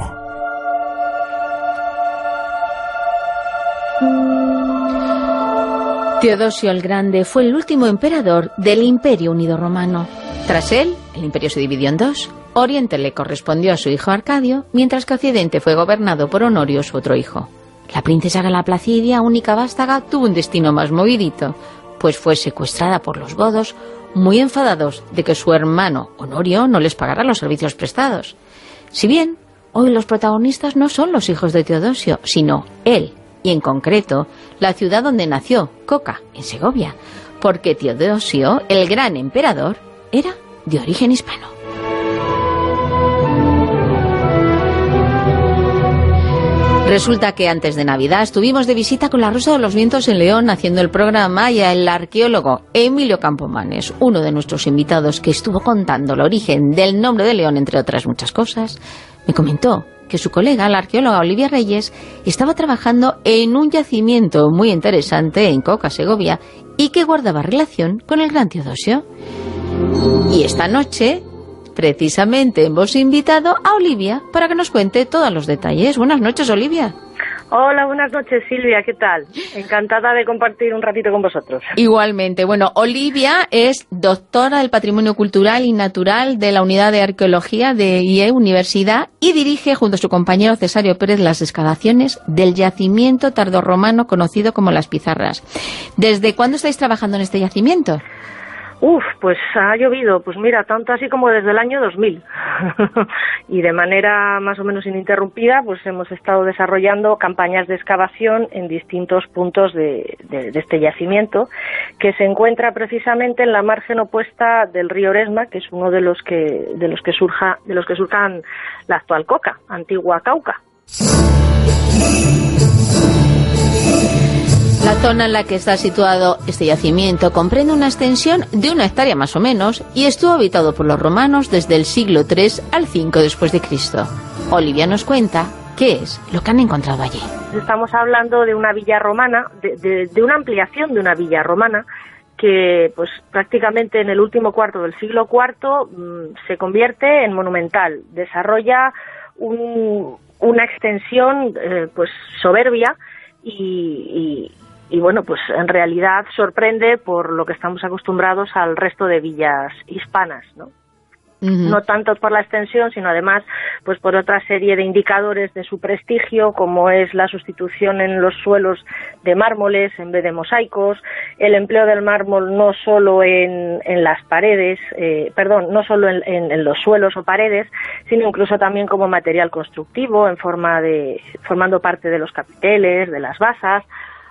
Speaker 12: Teodosio el Grande fue el último emperador del Imperio Unido Romano. Tras él, el imperio se dividió en dos. Oriente le correspondió a su hijo Arcadio, mientras que Occidente fue gobernado por Honorio, su otro hijo. La princesa Gala Placidia, única vástaga, tuvo un destino más movidito, pues fue secuestrada por los godos, muy enfadados de que su hermano Honorio no les pagara los servicios prestados. Si bien, hoy los protagonistas no son los hijos de Teodosio, sino él, y en concreto, la ciudad donde nació, Coca, en Segovia, porque Teodosio, el gran emperador, era de origen hispano. Resulta que antes de Navidad estuvimos de visita con La Rosa de los Vientos en León haciendo el programa, y el arqueólogo Emilio Campomanes, uno de nuestros invitados que estuvo contando el origen del nombre de León, entre otras muchas cosas, me comentó que su colega, la arqueóloga Olivia Reyes, estaba trabajando en un yacimiento muy interesante en Coca, Segovia, y que guardaba relación con el gran Teodosio. Y esta noche, precisamente, hemos invitado a Olivia para que nos cuente todos los detalles. Buenas noches, Olivia.
Speaker 17: Hola, buenas noches, Silvia, ¿qué tal? Encantada de compartir un ratito con vosotros.
Speaker 12: Igualmente. Bueno, Olivia es doctora del Patrimonio Cultural y Natural de la Unidad de Arqueología de I E Universidad y dirige, junto a su compañero Cesario Pérez, las excavaciones del yacimiento tardorromano conocido como Las Pizarras. ¿Desde cuándo estáis trabajando en este yacimiento?
Speaker 17: Uf, pues ha llovido, pues mira, tanto así como desde el año dos mil. Y de manera más o menos ininterrumpida, pues hemos estado desarrollando campañas de excavación en distintos puntos de, de, de este yacimiento, que se encuentra precisamente en la margen opuesta del río Oresma, que es uno de los que de los que surja de los que surjan la actual Coca, antigua Cauca.
Speaker 12: La zona en la que está situado este yacimiento comprende una extensión de una hectárea más o menos y estuvo habitado por los romanos desde el siglo tres al cinco después de Cristo. Olivia nos cuenta qué es lo que han encontrado allí.
Speaker 17: Estamos hablando de una villa romana, de, de, de una ampliación de una villa romana que pues prácticamente en el último cuarto del siglo cuarto mmm, se convierte en monumental, desarrolla un, una extensión eh, pues soberbia y, y Y bueno, pues en realidad sorprende por lo que estamos acostumbrados al resto de villas hispanas, ¿no? Uh-huh. No tanto por la extensión, sino además pues por otra serie de indicadores de su prestigio, como es la sustitución en los suelos de mármoles en vez de mosaicos, el empleo del mármol no solo en, en las paredes, eh, perdón, no solo en, en, en los suelos o paredes, sino incluso también como material constructivo, en forma de formando parte de los capiteles, de las basas,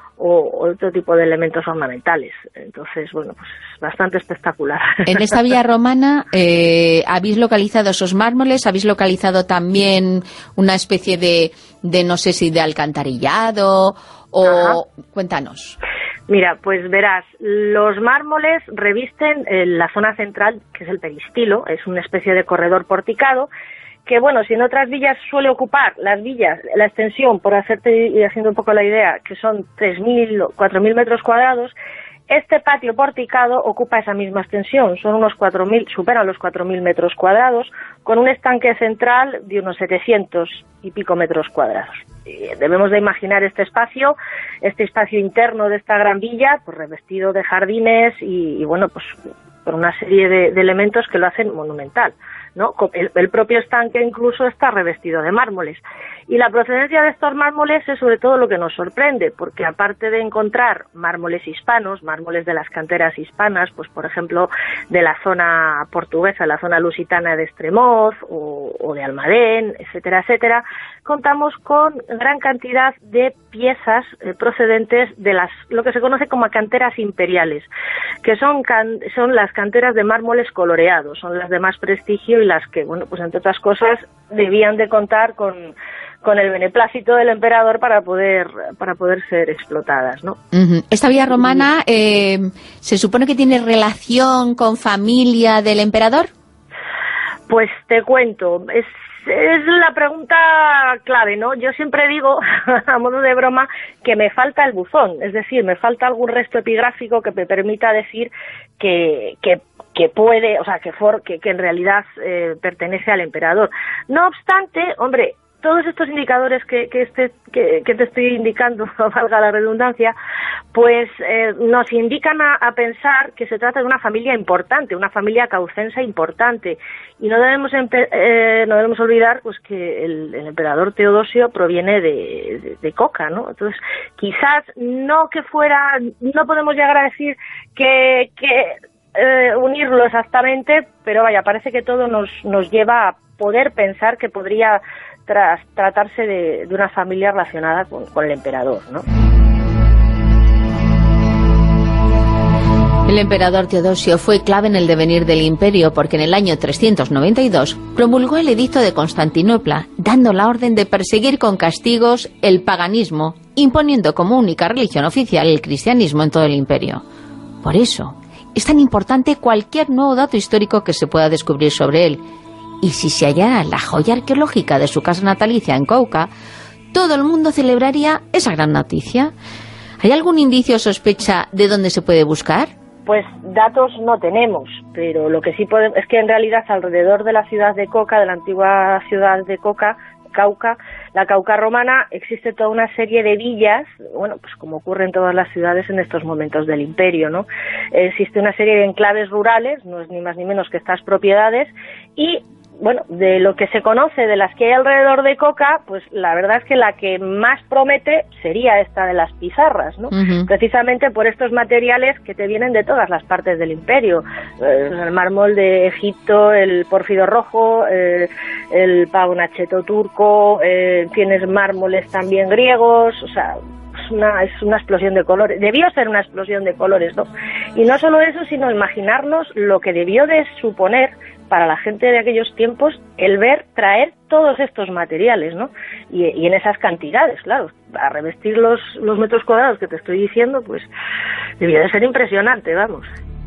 Speaker 17: o otro tipo de elementos ornamentales. Entonces, bueno, pues es bastante espectacular.
Speaker 12: En esta villa romana, eh, ¿habéis localizado esos mármoles? ¿Habéis localizado también una especie de, de no sé si de alcantarillado? O Ajá. Cuéntanos.
Speaker 17: Mira, pues verás, los mármoles revisten en la zona central, que es el peristilo, es una especie de corredor porticado, que bueno, si en otras villas suele ocupar las villas, la extensión, por hacerte y haciendo un poco la idea, que son tres mil, cuatro mil metros cuadrados, este patio porticado ocupa esa misma extensión, son unos cuatro mil, superan los cuatro mil metros cuadrados, con un estanque central de unos setecientos y pico metros cuadrados. Y debemos de imaginar este espacio, este espacio interno de esta gran villa, pues revestido de jardines y, y bueno, pues por una serie de, de elementos que lo hacen monumental, ¿no? El, el propio estanque incluso está revestido de mármoles. Y la procedencia de estos mármoles es sobre todo lo que nos sorprende, porque aparte de encontrar mármoles hispanos, mármoles de las canteras hispanas, pues por ejemplo de la zona portuguesa, la zona lusitana de Estremoz o, o de Almadén, etcétera, etcétera, contamos con gran cantidad de piezas eh, procedentes de las lo que se conoce como canteras imperiales, que son, can, son las canteras de mármoles coloreados, son las de más prestigio y las que, bueno, pues entre otras cosas, debían de contar con, con el beneplácito del emperador para poder para poder ser explotadas, ¿no?
Speaker 12: Uh-huh. Esta villa romana eh, ¿se supone que tiene relación con familia del emperador?
Speaker 17: Pues te cuento, es es la pregunta clave, ¿no? Yo siempre digo, a modo de broma, que me falta el buzón, es decir, me falta algún resto epigráfico que me permita decir que, que, que puede, o sea, que, for, que, que en realidad eh, pertenece al emperador. No obstante, hombre, todos estos indicadores que, que, este, que, que te estoy indicando, valga la redundancia, pues eh, nos indican a, a pensar que se trata de una familia importante, una familia caucense importante, y no debemos eh, no debemos olvidar pues que el, el emperador Teodosio proviene de, de, de Coca, ¿no? Entonces, quizás no que fuera, no podemos llegar a decir que, que eh, unirlo exactamente, pero vaya, parece que todo nos, nos lleva a poder pensar que podría tras tratarse de, de una familia relacionada con, con el emperador, ¿no?
Speaker 12: El emperador Teodosio fue clave en el devenir del imperio porque en el año trescientos noventa y dos promulgó el edicto de Constantinopla, dando la orden de perseguir con castigos el paganismo, imponiendo como única religión oficial el cristianismo en todo el imperio. Por eso, es tan importante cualquier nuevo dato histórico que se pueda descubrir sobre él. Y si se hallara la joya arqueológica de su casa natalicia en Cauca, todo el mundo celebraría esa gran noticia. ¿Hay algún indicio o sospecha de dónde se puede buscar?
Speaker 17: Pues datos no tenemos, pero lo que sí podemos es que en realidad alrededor de la ciudad de Coca, de la antigua ciudad de Coca, Cauca, la Cauca romana, existe toda una serie de villas, bueno, pues como ocurre en todas las ciudades en estos momentos del imperio, ¿no? Existe una serie de enclaves rurales, no es ni más ni menos que estas propiedades, y bueno, de lo que se conoce de las que hay alrededor de Coca, pues la verdad es que la que más promete sería esta de las pizarras, ¿no? Uh-huh. Precisamente por estos materiales que te vienen de todas las partes del imperio. Eh, el mármol de Egipto, el pórfido rojo, eh, el pavonacheto turco, eh, tienes mármoles también griegos, o sea... Una, es una explosión de colores, debió ser una explosión de colores, ¿no? Y no solo eso, sino imaginarnos lo que debió de suponer para la gente de aquellos tiempos el ver traer todos estos materiales, ¿no? Y, y en esas cantidades, claro, a revestir los, los metros cuadrados que te estoy diciendo, pues debió de ser impresionante, vamos.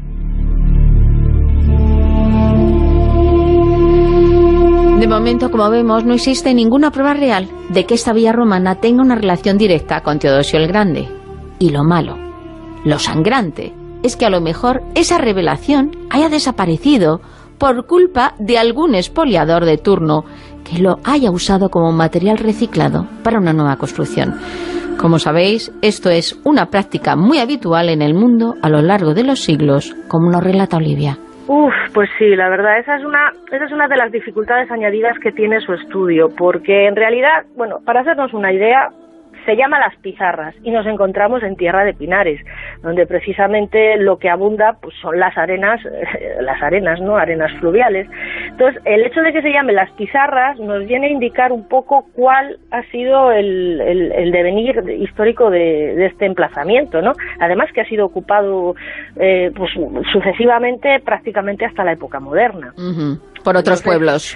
Speaker 12: De momento, como vemos, no existe ninguna prueba real de que esta villa romana tenga una relación directa con Teodosio el Grande. Y lo malo, lo sangrante, es que a lo mejor esa revelación haya desaparecido por culpa de algún expoliador de turno que lo haya usado como material reciclado para una nueva construcción. Como sabéis, esto es una práctica muy habitual en el mundo a lo largo de los siglos, como nos relata Olivia.
Speaker 17: Uf, pues sí, la verdad, esa es una esa es una de las dificultades añadidas que tiene su estudio, porque en realidad, bueno, para hacernos una idea, se llama Las Pizarras y nos encontramos en tierra de pinares, donde precisamente lo que abunda pues son las arenas, eh, las arenas, ¿no? Arenas fluviales. Entonces, el hecho de que se llame Las Pizarras nos viene a indicar un poco cuál ha sido el, el, el devenir histórico de, de este emplazamiento, ¿no? Además que ha sido ocupado eh, pues sucesivamente prácticamente hasta la época moderna.
Speaker 12: Uh-huh. Por otros Entonces, pueblos.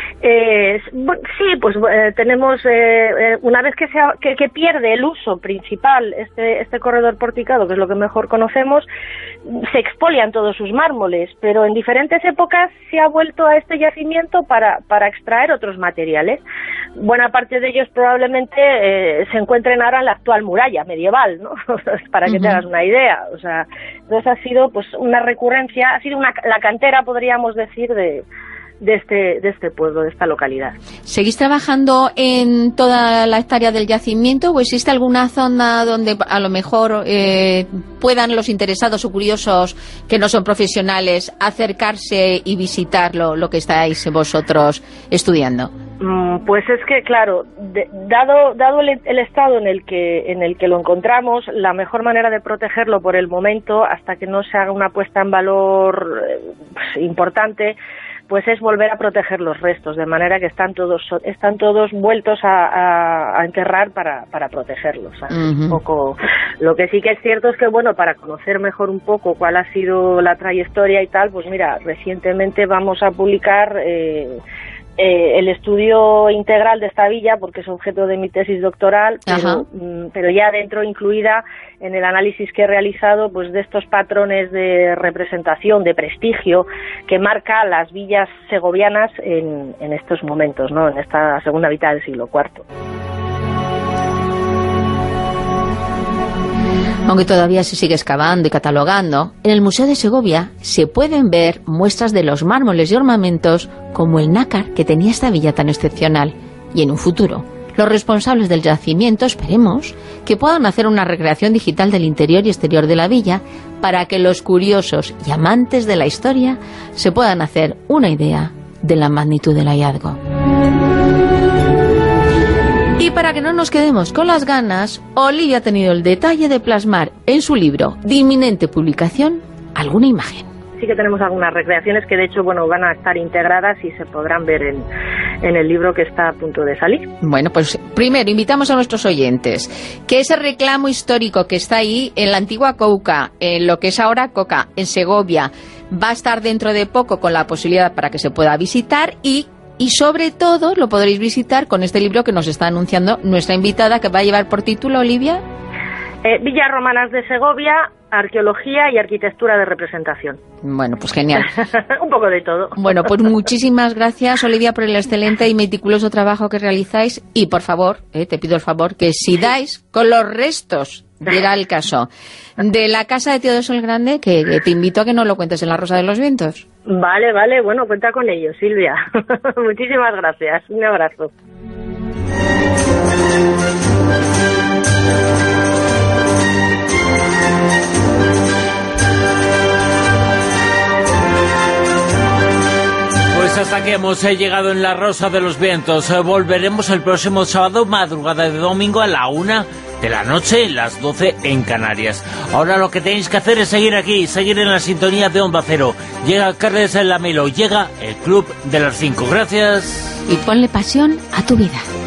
Speaker 17: Eh, sí, pues eh, tenemos, eh, eh, una vez que, se ha, que, que pierde el uso principal este, este corredor porticado, que es lo que mejor conocemos, se expolian todos sus mármoles, pero en diferentes épocas se ha vuelto a este yacimiento para, para extraer otros materiales. Buena parte de ellos probablemente eh, se encuentren ahora en la actual muralla medieval, ¿no? Para que uh-huh. te hagas una idea. O sea, entonces ha sido pues una recurrencia, ha sido una, la cantera, podríamos decir, de... de este de este pueblo, de esta localidad.
Speaker 12: ¿Seguís trabajando en toda la hectárea del yacimiento o existe alguna zona donde a lo mejor eh, puedan los interesados o curiosos que no son profesionales acercarse y visitar lo, lo que estáis vosotros estudiando?
Speaker 17: Mm, pues es que, claro, de, dado dado el, el estado en el que en el que lo encontramos, la mejor manera de protegerlo por el momento, hasta que no se haga una puesta en valor eh, importante, pues es volver a proteger los restos, de manera que están todos están todos vueltos a, a, a enterrar para, para protegerlos. Uh-huh. Un poco. Lo que sí que es cierto es que, bueno, para conocer mejor un poco cuál ha sido la trayectoria y tal, pues mira, recientemente vamos a publicar eh, eh, el estudio integral de esta villa, porque es objeto de mi tesis doctoral, pero, mm, pero ya dentro incluida en el análisis que he realizado pues de estos patrones de representación, de prestigio, que marca las villas segovianas en, en estos momentos, ¿no? En esta segunda mitad del siglo cuarto.
Speaker 12: Aunque todavía se sigue excavando y catalogando, en el Museo de Segovia se pueden ver muestras de los mármoles y ornamentos como el nácar que tenía esta villa tan excepcional. Y en un futuro, los responsables del yacimiento esperemos que puedan hacer una recreación digital del interior y exterior de la villa para que los curiosos y amantes de la historia se puedan hacer una idea de la magnitud del hallazgo. Y para que no nos quedemos con las ganas, Olivia ha tenido el detalle de plasmar en su libro de inminente publicación alguna imagen.
Speaker 17: Sí que tenemos algunas recreaciones que de hecho bueno van a estar integradas y se podrán ver en, en el libro que está a punto de salir.
Speaker 12: Bueno, pues primero invitamos a nuestros oyentes que ese reclamo histórico que está ahí en la antigua Cauca, en lo que es ahora Coca, en Segovia, va a estar dentro de poco con la posibilidad para que se pueda visitar y Y sobre todo lo podréis visitar con este libro que nos está anunciando nuestra invitada, que va a llevar por título, Olivia.
Speaker 17: Eh, Villas Romanas de Segovia, Arqueología y Arquitectura de Representación.
Speaker 12: Bueno, pues genial.
Speaker 17: Un poco de todo.
Speaker 12: Bueno, pues muchísimas gracias, Olivia, por el excelente y meticuloso trabajo que realizáis. Y por favor, eh, te pido el favor, que si dais con los restos, dirá el caso, de la casa de Teodosio el Grande, que, que te invito a que no lo cuentes en La Rosa de los Vientos.
Speaker 17: Vale, vale, bueno, cuenta con ello, Silvia. Muchísimas gracias, un abrazo.
Speaker 2: Hasta que hemos eh, llegado en La Rosa de los Vientos. Eh, volveremos el próximo sábado, madrugada de domingo, a la una de la noche, las doce en Canarias. Ahora lo que tenéis que hacer es seguir aquí, seguir en la sintonía de Onda Cero. Llega Carles Lamelo, llega el Club de las Cinco. Gracias.
Speaker 12: Y ponle pasión a tu vida.